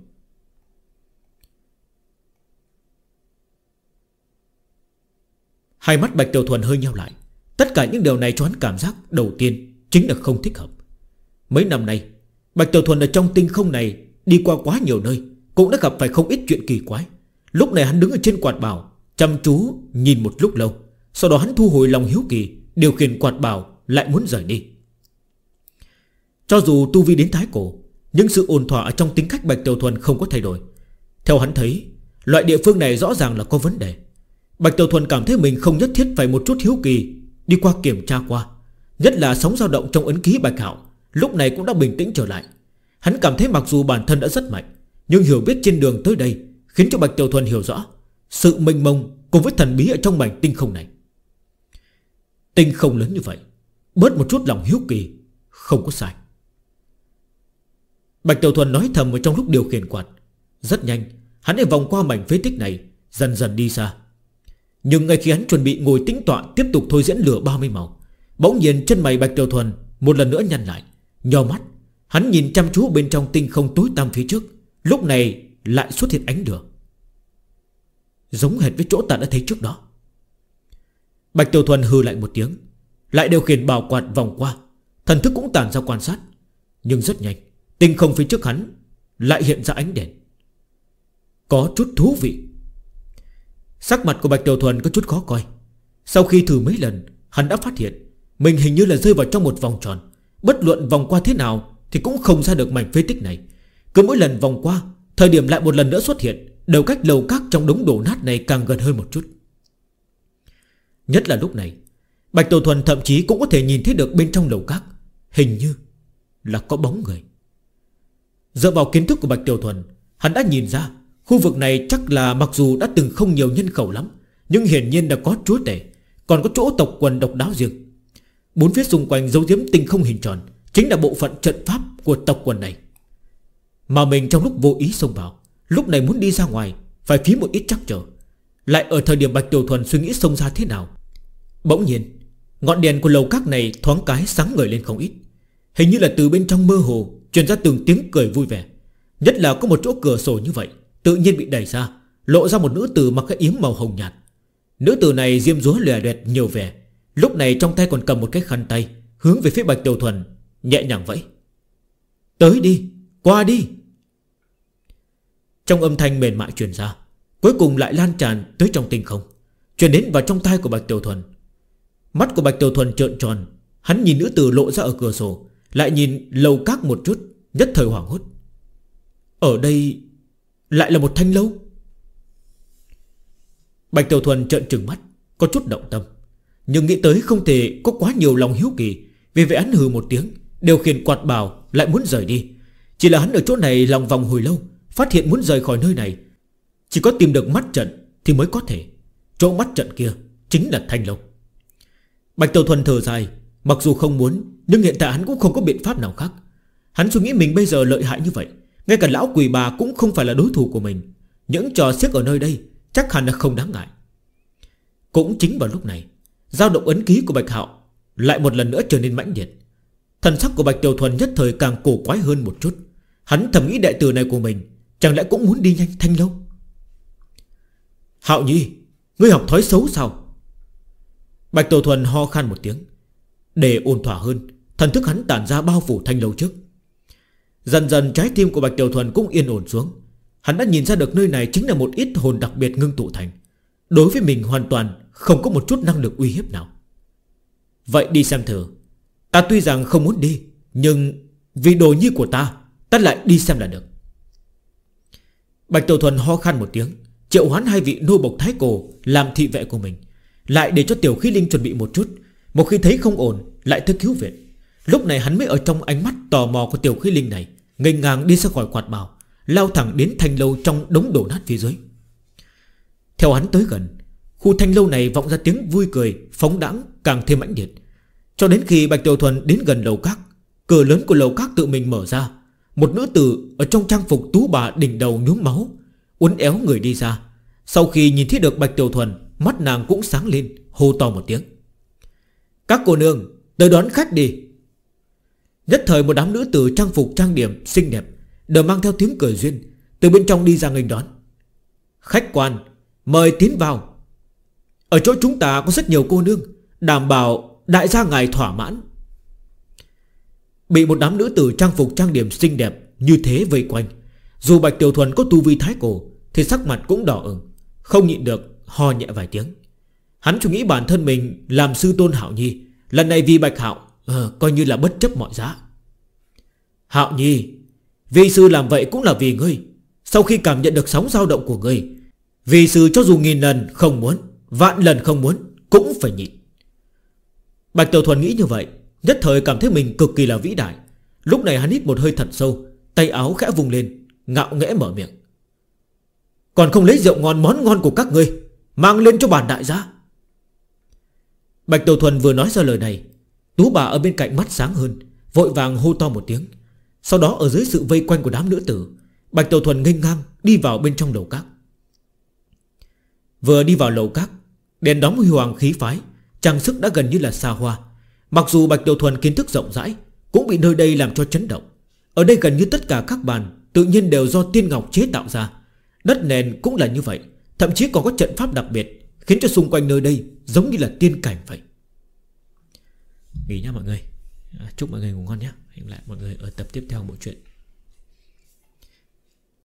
Hai mắt Bạch Tiểu Thuần hơi nheo lại. Tất cả những điều này cho hắn cảm giác đầu tiên chính là không thích hợp. Mấy năm nay Bạch Tiểu Thuần ở trong tinh không này đi qua quá nhiều nơi, cũng đã gặp phải không ít chuyện kỳ quái. Lúc này hắn đứng ở trên quạt bảo, chăm chú nhìn một lúc lâu. Sau đó hắn thu hồi lòng hiếu kỳ, điều khiển quạt bảo lại muốn rời đi. Cho dù tu vi đến thái cổ, nhưng sự ổn thỏa ở trong tính cách Bạch Tiểu Thuần không có thay đổi. Theo hắn thấy, loại địa phương này rõ ràng là có vấn đề. Bạch Tiểu Thuần cảm thấy mình không nhất thiết phải một chút hiếu kỳ đi qua kiểm tra qua. Nhất là sóng dao động trong ấn ký Bạch Hạo lúc này cũng đã bình tĩnh trở lại. Hắn cảm thấy mặc dù bản thân đã rất mạnh, nhưng hiểu biết trên đường tới đây khiến cho Bạch Tiểu Thuần hiểu rõ sự mênh mông cùng với thần bí ở trong mảnh tinh không này. Tinh không lớn như vậy, bớt một chút lòng hiếu kỳ không có sai. Bạch Tiểu Thuần nói thầm ở trong lúc điều khiển quạt. Rất nhanh hắn lại vòng qua mảnh phế tích này, dần dần đi xa. Nhưng ngay khi hắn chuẩn bị ngồi tĩnh tọa tiếp tục thôi diễn lửa 30 màu, bỗng nhiên chân mày Bạch Tiểu Thuần một lần nữa nhăn lại. Nhò mắt hắn nhìn chăm chú bên trong tinh không tối tăm phía trước. Lúc này lại xuất hiện ánh lửa, giống hệt với chỗ ta đã thấy trước đó. Bạch Tiểu Thuần hừ lại một tiếng, lại điều khiển bảo quạt vòng qua, thần thức cũng tản ra quan sát. Nhưng rất nhanh, tinh không phía trước hắn lại hiện ra ánh đèn. Có chút thú vị. Sắc mặt của Bạch Tiểu Thuần có chút khó coi. Sau khi thử mấy lần, hắn đã phát hiện mình hình như là rơi vào trong một vòng tròn. Bất luận vòng qua thế nào thì cũng không ra được mảnh phế tích này. Cứ mỗi lần vòng qua, thời điểm lại một lần nữa xuất hiện, đều cách lầu các trong đống đổ nát này càng gần hơn một chút. Nhất là lúc này, Bạch Tiểu Thuần thậm chí cũng có thể nhìn thấy được bên trong lầu các hình như là có bóng người. Dựa vào kiến thức của Bạch Tiểu Thuần, hắn đã nhìn ra khu vực này chắc là mặc dù đã từng không nhiều nhân khẩu lắm, nhưng hiển nhiên đã có chúa tể, còn có chỗ tộc quần độc đáo riêng. Bốn phía xung quanh dấu diếm tinh không hình tròn chính là bộ phận trận pháp của tộc quần này. Mà mình trong lúc vô ý xông vào, lúc này muốn đi ra ngoài phải phí một ít trắc trở. Lại ở thời điểm Bạch Tiểu Thuần suy nghĩ xông ra thế nào, bỗng nhiên ngọn đèn của lầu các này thoáng cái sáng ngời lên không ít. Hình như là từ bên trong mơ hồ truyền ra từng tiếng cười vui vẻ. Nhất là có một chỗ cửa sổ như vậy tự nhiên bị đẩy ra, lộ ra một nữ tử mặc cái yếm màu hồng nhạt. Nữ tử này diêm dúa lòe loẹt nhiều vẻ, lúc này trong tay còn cầm một cái khăn tay, hướng về phía Bạch Tiểu Thuần nhẹ nhàng vẫy. Tới đi, qua đi. Trong âm thanh mềm mại truyền ra, cuối cùng lại lan tràn tới trong tinh không, truyền đến vào trong tai của Bạch Tiểu Thuần. Mắt của Bạch Tiểu Thuần trợn tròn. Hắn nhìn nữ tử lộ ra ở cửa sổ, lại nhìn lầu các một chút, nhất thời hoảng hốt. Ở đây lại là một thanh lâu. Bạch Tiểu Thuần trợn trừng mắt, có chút động tâm, nhưng nghĩ tới không thể có quá nhiều lòng hiếu kỳ. Vì vậy hắn hừ một tiếng, điều khiển quạt bảo lại muốn rời đi. Chỉ là hắn ở chỗ này lòng vòng hồi lâu, phát hiện muốn rời khỏi nơi này chỉ có tìm được mắt trận thì mới có thể. Chỗ mắt trận kia chính là Thanh Lâu. Bạch Tiểu Thuần thở dài. Mặc dù không muốn, nhưng hiện tại hắn cũng không có biện pháp nào khác. Hắn suy nghĩ mình bây giờ lợi hại như vậy, ngay cả lão quỷ bà cũng không phải là đối thủ của mình. Những trò xiếc ở nơi đây chắc hẳn là không đáng ngại. Cũng chính vào lúc này, dao động ấn ký của Bạch Hạo lại một lần nữa trở nên mãnh liệt. Thần sắc của Bạch Tiểu Thuần nhất thời càng cổ quái hơn một chút. Hắn thầm nghĩ đệ tử này của mình chẳng lẽ cũng muốn đi nhanh Thanh Lâu. Hạo Nhi, ngươi học thói xấu sao? Bạch Tiểu Thuần ho khan một tiếng. Để ổn thỏa hơn, thần thức hắn tản ra bao phủ Thanh Lâu trước. Dần dần trái tim của Bạch Tiểu Thuần cũng yên ổn xuống. Hắn đã nhìn ra được nơi này chính là một ít hồn đặc biệt ngưng tụ thành. Đối với mình hoàn toàn không có một chút năng lực uy hiếp nào. Vậy đi xem thử. Ta tuy rằng không muốn đi, nhưng vì đồ nhi của ta lại đi xem là được. Bạch Tiểu Thuần ho khan một tiếng, triệu hoán 2 vị nô bộc thái cổ làm thị vệ của mình, lại để cho Tiểu Khí Linh chuẩn bị một chút. Một khi thấy không ổn lại tới cứu viện. Lúc này hắn mới ở trong ánh mắt tò mò của Tiểu Khí Linh này nghênh ngang đi ra khỏi quạt bào, lao thẳng đến Thanh Lâu trong đống đổ nát phía dưới. Theo hắn tới gần, khu Thanh Lâu này vọng ra tiếng vui cười phóng đãng càng thêm mãnh liệt. Cho đến khi Bạch Tiểu Thuần đến gần lầu các, cửa lớn của lầu các tự mình mở ra. Một nữ tử ở trong trang phục tú bà đỉnh đầu nhuốm máu, uốn éo người đi ra. Sau khi nhìn thấy được Bạch Tiểu Thuần, mắt nàng cũng sáng lên, hô to một tiếng: Các cô nương, tới đón khách đi. Nhất thời một đám nữ tử trang phục trang điểm xinh đẹp đều mang theo tiếng cười duyên từ bên trong đi ra nghênh đón. Khách quan, mời tiến vào. Ở chỗ chúng ta có rất nhiều cô nương, đảm bảo đại gia ngài thỏa mãn. Bị một đám nữ tử trang phục trang điểm xinh đẹp như thế vây quanh, dù Bạch Tiểu Thuần có tu vi thái cổ thì sắc mặt cũng đỏ ửng, không nhịn được ho nhẹ vài tiếng. Hắn chủ nghĩ bản thân mình làm sư tôn Hạo Nhi, lần này vì Bạch Hạo coi như là bất chấp mọi giá. Hạo Nhi, vi sư làm vậy cũng là vì ngươi. Sau khi cảm nhận được sóng dao động của ngươi, vi sư cho dù 1000 lần không muốn, vạn lần không muốn cũng phải nhịn. Bạch Tiểu Thuần nghĩ như vậy, nhất thời cảm thấy mình cực kỳ là vĩ đại. Lúc này hắn hít một hơi thật sâu, tay áo khẽ vùng lên, ngạo nghễ mở miệng: Còn không lấy rượu ngon món ngon của các ngươi mang lên cho bản đại gia. Bạch Tiểu Thuần vừa nói ra lời này, tú bà ở bên cạnh mắt sáng hơn, vội vàng hô to một tiếng. Sau đó ở dưới sự vây quanh của đám nữ tử, Bạch Tiểu Thuần nghênh ngang đi vào bên trong lầu các. Vừa đi vào lầu các, đèn đóm huy hoàng khí phái, trang sức đã gần như là xa hoa. Mặc dù Bạch Tiểu Thuần kiến thức rộng rãi, cũng bị nơi đây làm cho chấn động. Ở đây gần như tất cả các bàn tự nhiên đều do tiên ngọc chế tạo ra. Đất nền cũng là như vậy, thậm chí còn có trận pháp đặc biệt, khiến cho xung quanh nơi đây giống như là tiên cảnh vậy. Nghỉ nhá mọi người. Chúc mọi người ngủ ngon nhé. Hẹn gặp lại mọi người ở tập tiếp theo bộ truyện